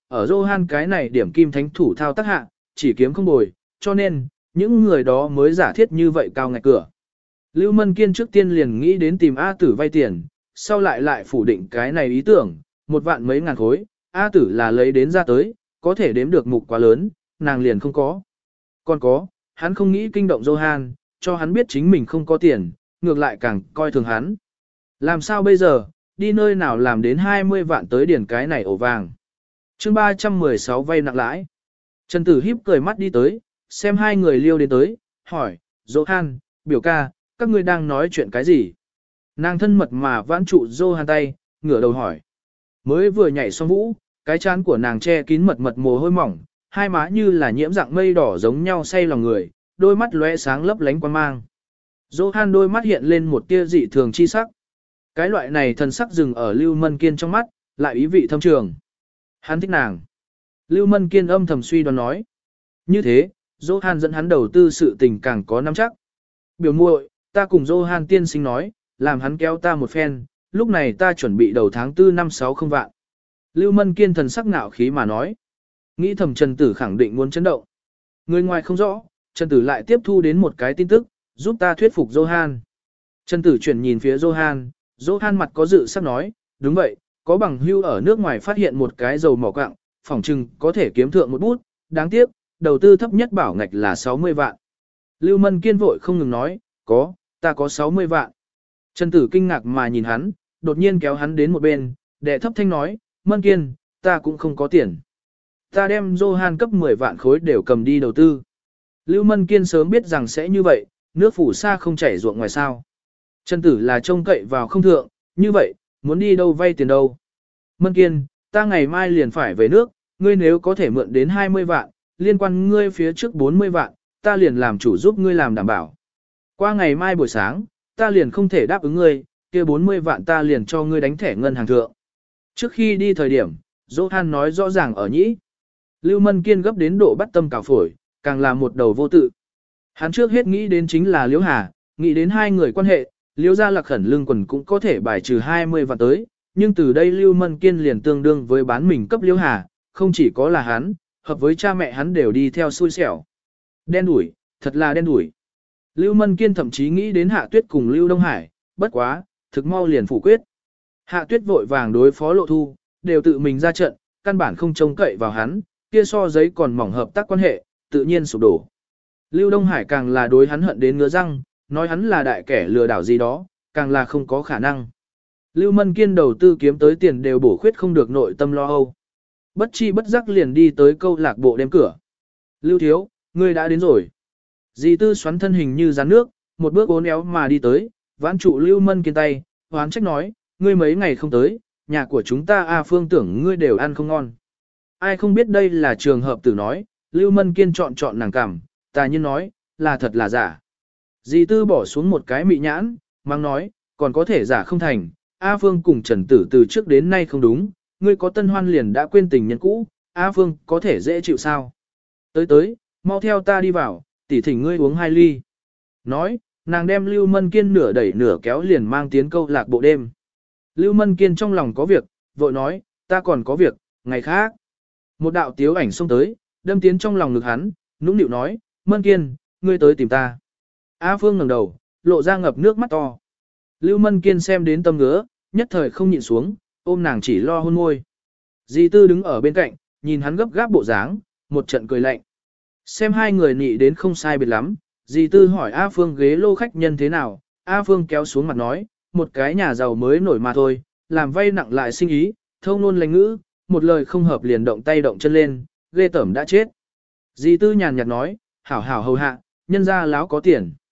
ở Johan cái này điểm kim thánh thủ thao tác hạ, chỉ kiếm không bồi, cho nên, những người đó mới giả thiết như vậy cao ngạch cửa. Lưu Mân Kiên trước tiên liền nghĩ đến tìm A Tử vay tiền, sau lại lại phủ định cái này ý tưởng, một vạn mấy ngàn khối, A Tử là lấy đến ra tới, có thể đếm được mục quá lớn, nàng liền không có. Còn có, hắn không nghĩ kinh động Johan, cho hắn biết chính mình không có tiền, ngược lại càng coi thường hắn. Làm sao bây giờ, đi nơi nào làm đến hai mươi vạn tới điển cái này ổ vàng. chương ba trăm mười sáu vay nặng lãi. Trần Tử híp cười mắt đi tới, xem hai người liêu đến tới, hỏi, Johan, biểu ca, các ngươi đang nói chuyện cái gì? Nàng thân mật mà vãn trụ Johan tay, ngửa đầu hỏi. Mới vừa nhảy xong vũ, cái trán của nàng che kín mật mật mồ hôi mỏng, hai má như là nhiễm dạng mây đỏ giống nhau say lòng người, đôi mắt lóe sáng lấp lánh quan mang. Johan đôi mắt hiện lên một tia dị thường chi sắc. Cái loại này thần sắc dừng ở Lưu Mân Kiên trong mắt, lại ý vị thâm trường. Hắn thích nàng. Lưu Mân Kiên âm thầm suy đoán nói. Như thế, Johan dẫn hắn đầu tư sự tình càng có nắm chắc. Biểu muội, ta cùng Johan tiên sinh nói, làm hắn kéo ta một phen, lúc này ta chuẩn bị đầu tháng tư năm sáu không vạn. Lưu Mân Kiên thần sắc ngạo khí mà nói. Nghĩ thầm Trần Tử khẳng định muốn chấn động. Người ngoài không rõ, Trần Tử lại tiếp thu đến một cái tin tức, giúp ta thuyết phục Johan. Trần Tử chuyển nhìn phía Johan, Johan mặt có dự sắc nói, đúng vậy, có bằng hưu ở nước ngoài phát hiện một cái dầu mỏ quặng, phỏng chừng có thể kiếm thượng một bút, đáng tiếc, đầu tư thấp nhất bảo ngạch là sáu mươi vạn. Lưu Mân Kiên vội không ngừng nói, có, ta có sáu mươi vạn. Trần Tử kinh ngạc mà nhìn hắn, đột nhiên kéo hắn đến một bên, đệ thấp thanh nói, Mân Kiên, ta cũng không có tiền. Ta đem Johan cấp mười vạn khối đều cầm đi đầu tư. Lưu Mân Kiên sớm biết rằng sẽ như vậy, nước phủ xa không chảy ruộng ngoài sao. Trần Tử là trông cậy vào không thượng, như vậy, muốn đi đâu vay tiền đâu. Mân Kiên, ta ngày mai liền phải về nước, ngươi nếu có thể mượn đến hai mươi vạn, liên quan ngươi phía trước bốn mươi vạn, ta liền làm chủ giúp ngươi làm đảm bảo. Qua ngày mai buổi sáng, ta liền không thể đáp ứng ngươi, kia bốn mươi vạn ta liền cho ngươi đánh thẻ ngân hàng thượng. Trước khi đi thời điểm, Johan nói rõ ràng ở nhĩ. Lưu Mân Kiên gấp đến độ bắt tâm cào phổi, càng là một đầu vô tự. Hắn trước hết nghĩ đến chính là Liễu Hà, nghĩ đến hai người quan hệ, Liễu gia Lạc Khẩn lương quần cũng có thể bài trừ hai mươi vạn tới, nhưng từ đây Lưu Mân Kiên liền tương đương với bán mình cấp Liễu Hà, không chỉ có là hắn, hợp với cha mẹ hắn đều đi theo xui xẻo. Đen đủi, thật là đen đủi. Lưu Mân Kiên thậm chí nghĩ đến Hạ Tuyết cùng Lưu Đông Hải, bất quá, thực mau liền phủ quyết. Hạ Tuyết vội vàng đối phó Lộ Thu, đều tự mình ra trận, căn bản không trông cậy vào hắn, kia so giấy còn mỏng hợp tác quan hệ, tự nhiên sụp đổ. Lưu Đông Hải càng là đối hắn hận đến ngứa răng, nói hắn là đại kẻ lừa đảo gì đó, càng là không có khả năng. Lưu Mân Kiên đầu tư kiếm tới tiền đều bổ khuyết không được nội tâm lo âu. Bất chi bất giác liền đi tới câu lạc bộ đêm cửa. Lưu Thiếu, ngươi đã đến rồi. Dì Tư xoắn thân hình như rắn nước, một bước uốn éo mà đi tới, vãn trụ Lưu Mân Kiên tay, hoán trách nói, ngươi mấy ngày không tới, nhà của chúng ta A Phương tưởng ngươi đều ăn không ngon. Ai không biết đây là trường hợp tử nói, Lưu Mân Kiên chọn chọn nàng cằm, tà nhiên nói, là thật là giả. Dì Tư bỏ xuống một cái mị nhãn, mang nói, còn có thể giả không thành, A Phương cùng Trần Tử từ trước đến nay không đúng, ngươi có tân hoan liền đã quên tình nhân cũ, A Phương có thể dễ chịu sao. Tới tới, mau theo ta đi vào, tỉ thỉnh ngươi uống hai ly. Nói, nàng đem Lưu Mân Kiên nửa đẩy nửa kéo liền mang tiến câu lạc bộ đêm. Lưu Mân Kiên trong lòng có việc, vội nói, ta còn có việc, ngày khác. Một đạo tiếu ảnh xông tới, đâm tiến trong lòng ngực hắn, nũng nịu nói, Mân Kiên, ngươi tới tìm ta. A Phương ngẩng đầu, lộ ra ngập nước mắt to. Lưu Mân Kiên xem đến tâm ngứa, nhất thời không nhịn xuống, ôm nàng chỉ lo hôn môi. Dì Tư đứng ở bên cạnh, nhìn hắn gấp gáp bộ dáng, một trận cười lạnh. Xem hai người nị đến không sai biệt lắm, dì Tư hỏi A Phương ghế lô khách nhân thế nào, A Phương kéo xuống mặt nói, một cái nhà giàu mới nổi mà thôi, làm vay nặng lại sinh ý, thâu nôn lành ngữ, một lời không hợp liền động tay động chân lên, ghê tởm đã chết. Dì Tư nhàn nhạt nói, hảo hảo hầu hạ, nhân ra láo có tiền.